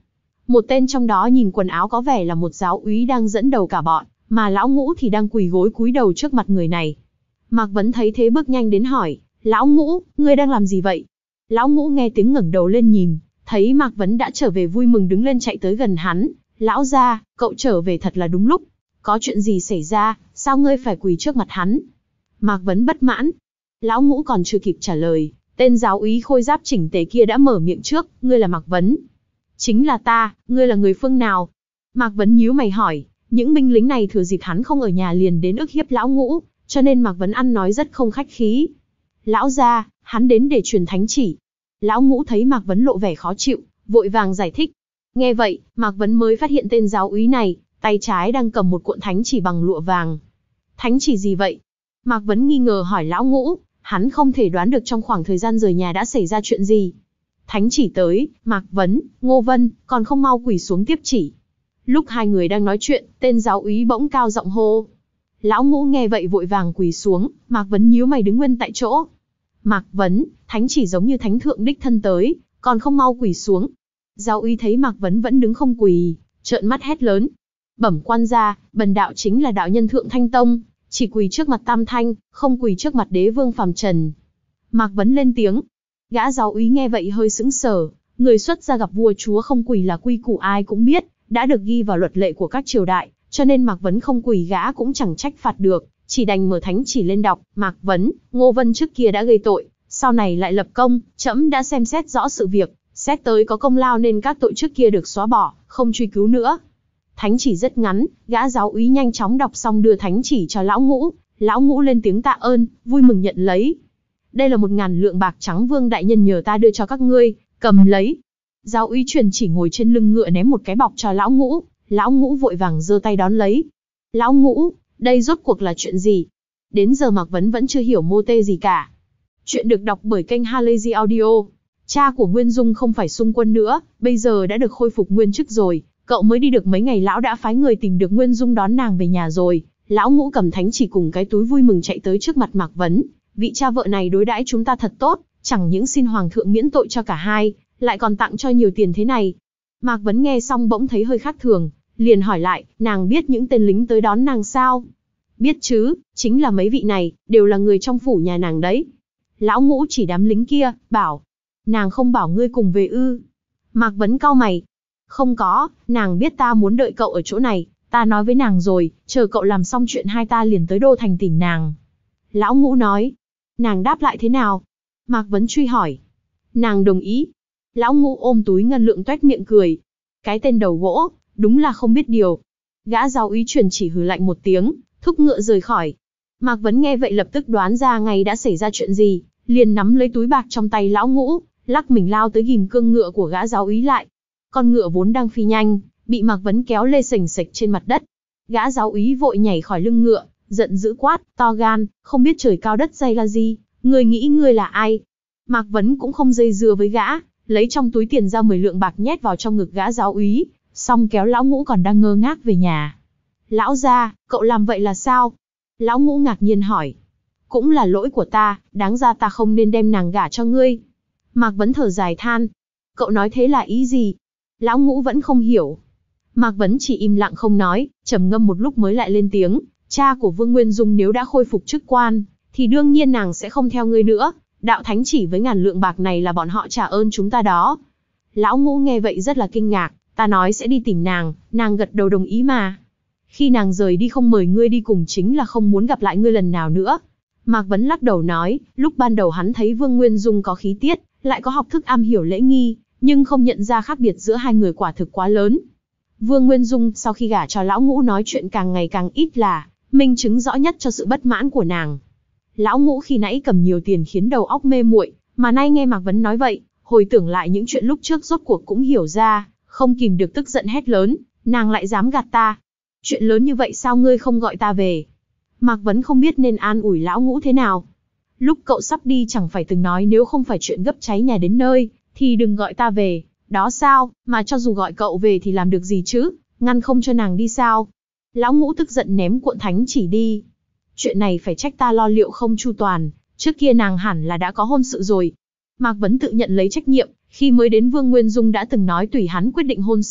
Một tên trong đó nhìn quần áo có vẻ là một giáo úy đang dẫn đầu cả bọn, mà lão Ngũ thì đang quỳ gối cúi đầu trước mặt người này. Mạc Vấn thấy thế bước nhanh đến hỏi, lão Ngũ, ngươi đang làm gì vậy? Lão Ngũ nghe tiếng ngẩng đầu lên nhìn, thấy Mạc Vấn đã trở về vui mừng đứng lên chạy tới gần hắn. Lão gia, cậu trở về thật là đúng lúc. Có chuyện gì xảy ra, sao ngươi phải quỳ trước mặt hắn? Mạc Vấn bất mãn. Lão Ngũ còn chưa kịp trả lời, tên giáo úy khôi giáp chỉnh tề kia đã mở miệng trước, ngươi là Mạc Vấn. Chính là ta, ngươi là người phương nào? Mạc Vấn nhíu mày hỏi, những binh lính này thừa dịp hắn không ở nhà liền đến ức hiếp lão Ngũ, cho nên Mạc Vấn ăn nói rất không khách khí. Lão gia, hắn đến để truyền thánh chỉ. Lão Ngũ thấy Mạc Vấn lộ vẻ khó chịu, vội vàng giải thích. Nghe vậy, Mạc Vấn mới phát hiện tên giáo úy này, tay trái đang cầm một cuộn thánh chỉ bằng lụa vàng. Thánh chỉ gì vậy? Mạc Vấn nghi ngờ hỏi lão Ngũ, hắn không thể đoán được trong khoảng thời gian rời nhà đã xảy ra chuyện gì. Thánh chỉ tới, Mạc Vấn, Ngô Vân, còn không mau quỳ xuống tiếp chỉ. Lúc hai người đang nói chuyện, tên giáo úy bỗng cao giọng hô. Lão Ngũ nghe vậy vội vàng quỳ xuống, Mạc Vấn nhíu mày đứng nguyên tại chỗ. Mạc Vấn, thánh chỉ giống như thánh thượng đích thân tới, còn không mau quỳ xuống. Giáo úy thấy Mạc Vấn vẫn đứng không quỳ, trợn mắt hét lớn. Bẩm quan gia, bần đạo chính là đạo nhân Thượng Thanh Tông, chỉ quỳ trước mặt Tam Thanh, không quỳ trước mặt đế vương phàm trần. Mạc Vấn lên tiếng. Gã giáo úy nghe vậy hơi sững sờ, người xuất gia gặp vua chúa không quỳ là quy củ ai cũng biết, đã được ghi vào luật lệ của các triều đại, cho nên Mạc Vấn không quỳ gã cũng chẳng trách phạt được, chỉ đành mở thánh chỉ lên đọc. Mạc Vấn, Ngô Vân trước kia đã gây tội, sau này lại lập công, trẫm đã xem xét rõ sự việc, xét tới có công lao nên các tội trước kia được xóa bỏ, không truy cứu nữa. Thánh chỉ rất ngắn, gã giáo úy nhanh chóng đọc xong đưa thánh chỉ cho lão Ngũ, lão Ngũ lên tiếng tạ ơn, vui mừng nhận lấy. Đây là một ngàn lượng bạc trắng vương đại nhân nhờ ta đưa cho các ngươi, cầm lấy. Giáo úy truyền chỉ ngồi trên lưng ngựa ném một cái bọc cho lão Ngũ, lão Ngũ vội vàng giơ tay đón lấy. Lão Ngũ, đây rốt cuộc là chuyện gì? Đến giờ Mạc Vấn vẫn chưa hiểu mô tê gì cả. Chuyện được đọc bởi kênh Halazy Audio. Cha của Nguyên Dung không phải xung quân nữa, bây giờ đã được khôi phục nguyên chức rồi. Cậu mới đi được mấy ngày lão đã phái người tìm được Nguyên Dung đón nàng về nhà rồi. Lão Ngũ cầm thánh chỉ cùng cái túi vui mừng chạy tới trước mặt Mạc Vấn. Vị cha vợ này đối đãi chúng ta thật tốt, chẳng những xin hoàng thượng miễn tội cho cả hai, lại còn tặng cho nhiều tiền thế này. Mạc Vấn nghe xong bỗng thấy hơi khác thường, liền hỏi lại, nàng biết những tên lính tới đón nàng sao? Biết chứ, chính là mấy vị này, đều là người trong phủ nhà nàng đấy. Lão Ngũ chỉ đám lính kia, bảo. Nàng không bảo ngươi cùng về ư? Mạc Vấn cau mày. Không có, nàng biết ta muốn đợi cậu ở chỗ này, ta nói với nàng rồi, chờ cậu làm xong chuyện hai ta liền tới Đô Thành tìm nàng. Lão Ngũ nói. Nàng đáp lại thế nào? Mạc Vấn truy hỏi. Nàng đồng ý. Lão Ngũ ôm túi ngân lượng toét miệng cười. Cái tên đầu gỗ, đúng là không biết điều. Gã giáo úy truyền chỉ hừ lạnh một tiếng, thúc ngựa rời khỏi. Mạc Vấn nghe vậy lập tức đoán ra ngay đã xảy ra chuyện gì, liền nắm lấy túi bạc trong tay lão Ngũ, lắc mình lao tới ghim cương ngựa của gã giáo úy lại. Con ngựa vốn đang phi nhanh, bị Mạc Vấn kéo lê sềnh sệch trên mặt đất. Gã giáo úy vội nhảy khỏi lưng ngựa, giận dữ quát, to gan, không biết trời cao đất dày là gì, ngươi nghĩ ngươi là ai? Mạc Vấn cũng không dây dưa với gã, lấy trong túi tiền ra mười lượng bạc nhét vào trong ngực gã giáo úy, xong kéo lão Ngũ còn đang ngơ ngác về nhà. Lão gia, cậu làm vậy là sao? Lão Ngũ ngạc nhiên hỏi. Cũng là lỗi của ta, đáng ra ta không nên đem nàng gả cho ngươi. Mạc Vấn thở dài than. Cậu nói thế là ý gì? Lão Ngũ vẫn không hiểu. Mạc Vấn chỉ im lặng không nói, trầm ngâm một lúc mới lại lên tiếng. Cha của Vương Nguyên Dung nếu đã khôi phục chức quan, thì đương nhiên nàng sẽ không theo ngươi nữa. Đạo thánh chỉ với ngàn lượng bạc này là bọn họ trả ơn chúng ta đó. Lão Ngũ nghe vậy rất là kinh ngạc. Ta nói sẽ đi tìm nàng, nàng gật đầu đồng ý mà. Khi nàng rời đi không mời ngươi đi cùng chính là không muốn gặp lại ngươi lần nào nữa. Mạc Vấn lắc đầu nói, lúc ban đầu hắn thấy Vương Nguyên Dung có khí tiết, lại có học thức am hiểu lễ nghi, nhưng không nhận ra khác biệt giữa hai người quả thực quá lớn. Vương Nguyên Dung sau khi gả cho lão Ngũ nói chuyện càng ngày càng ít là, minh chứng rõ nhất cho sự bất mãn của nàng. Lão Ngũ khi nãy cầm nhiều tiền khiến đầu óc mê muội, mà nay nghe Mạc Vấn nói vậy, hồi tưởng lại những chuyện lúc trước rốt cuộc cũng hiểu ra, không kìm được tức giận hét lớn, nàng lại dám gạt ta. Chuyện lớn như vậy sao ngươi không gọi ta về? Mạc Vấn không biết nên an ủi lão Ngũ thế nào. Lúc cậu sắp đi chẳng phải từng nói nếu không phải chuyện gấp cháy nhà đến nơi, thì đừng gọi ta về, đó sao, mà cho dù gọi cậu về thì làm được gì chứ, ngăn không cho nàng đi sao? Lão Ngũ tức giận ném cuộn thánh chỉ đi. Chuyện này phải trách ta lo liệu không chu toàn, trước kia nàng hẳn là đã có hôn sự rồi. Mạc Vấn tự nhận lấy trách nhiệm, khi mới đến Vương Nguyên Dung đã từng nói tùy hắn quyết định hôn sự,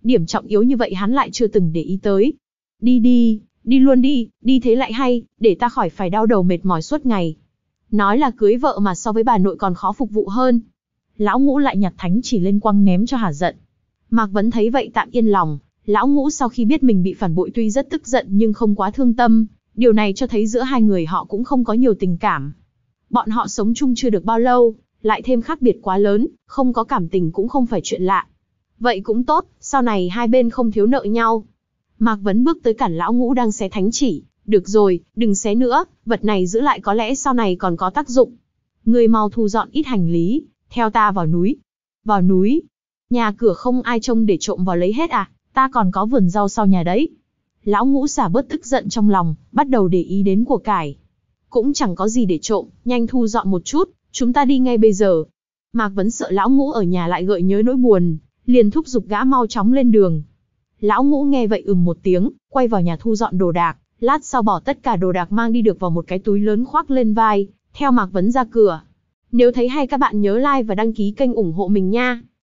điểm trọng yếu như vậy hắn lại chưa từng để ý tới. Đi đi, đi luôn đi, đi thế lại hay, để ta khỏi phải đau đầu mệt mỏi suốt ngày. Nói là cưới vợ mà so với bà nội còn khó phục vụ hơn. Lão Ngũ lại nhặt thánh chỉ lên quăng ném cho hả giận. Mạc Vấn thấy vậy tạm yên lòng. Lão Ngũ sau khi biết mình bị phản bội tuy rất tức giận nhưng không quá thương tâm. Điều này cho thấy giữa hai người họ cũng không có nhiều tình cảm. Bọn họ sống chung chưa được bao lâu, lại thêm khác biệt quá lớn, không có cảm tình cũng không phải chuyện lạ. Vậy cũng tốt, sau này hai bên không thiếu nợ nhau. Mạc Vấn bước tới cản Lão Ngũ đang xé thánh chỉ. Được rồi, đừng xé nữa, vật này giữ lại có lẽ sau này còn có tác dụng. Ngươi mau thu dọn ít hành lý, theo ta vào núi. Vào núi? Nhà cửa không ai trông để trộm vào lấy hết à, ta còn có vườn rau sau nhà đấy. Lão Ngũ xả bớt tức giận trong lòng, bắt đầu để ý đến của cải. Cũng chẳng có gì để trộm, nhanh thu dọn một chút, chúng ta đi ngay bây giờ. Mạc Vấn sợ Lão Ngũ ở nhà lại gợi nhớ nỗi buồn, liền thúc giục gã mau chóng lên đường. Lão Ngũ nghe vậy ừm một tiếng, quay vào nhà thu dọn đồ đạc, lát sau bỏ tất cả đồ đạc mang đi được vào một cái túi lớn khoác lên vai, theo Mạc Vấn ra cửa. Nếu thấy hay các bạn nhớ like và đăng ký kênh ủng hộ mình nha.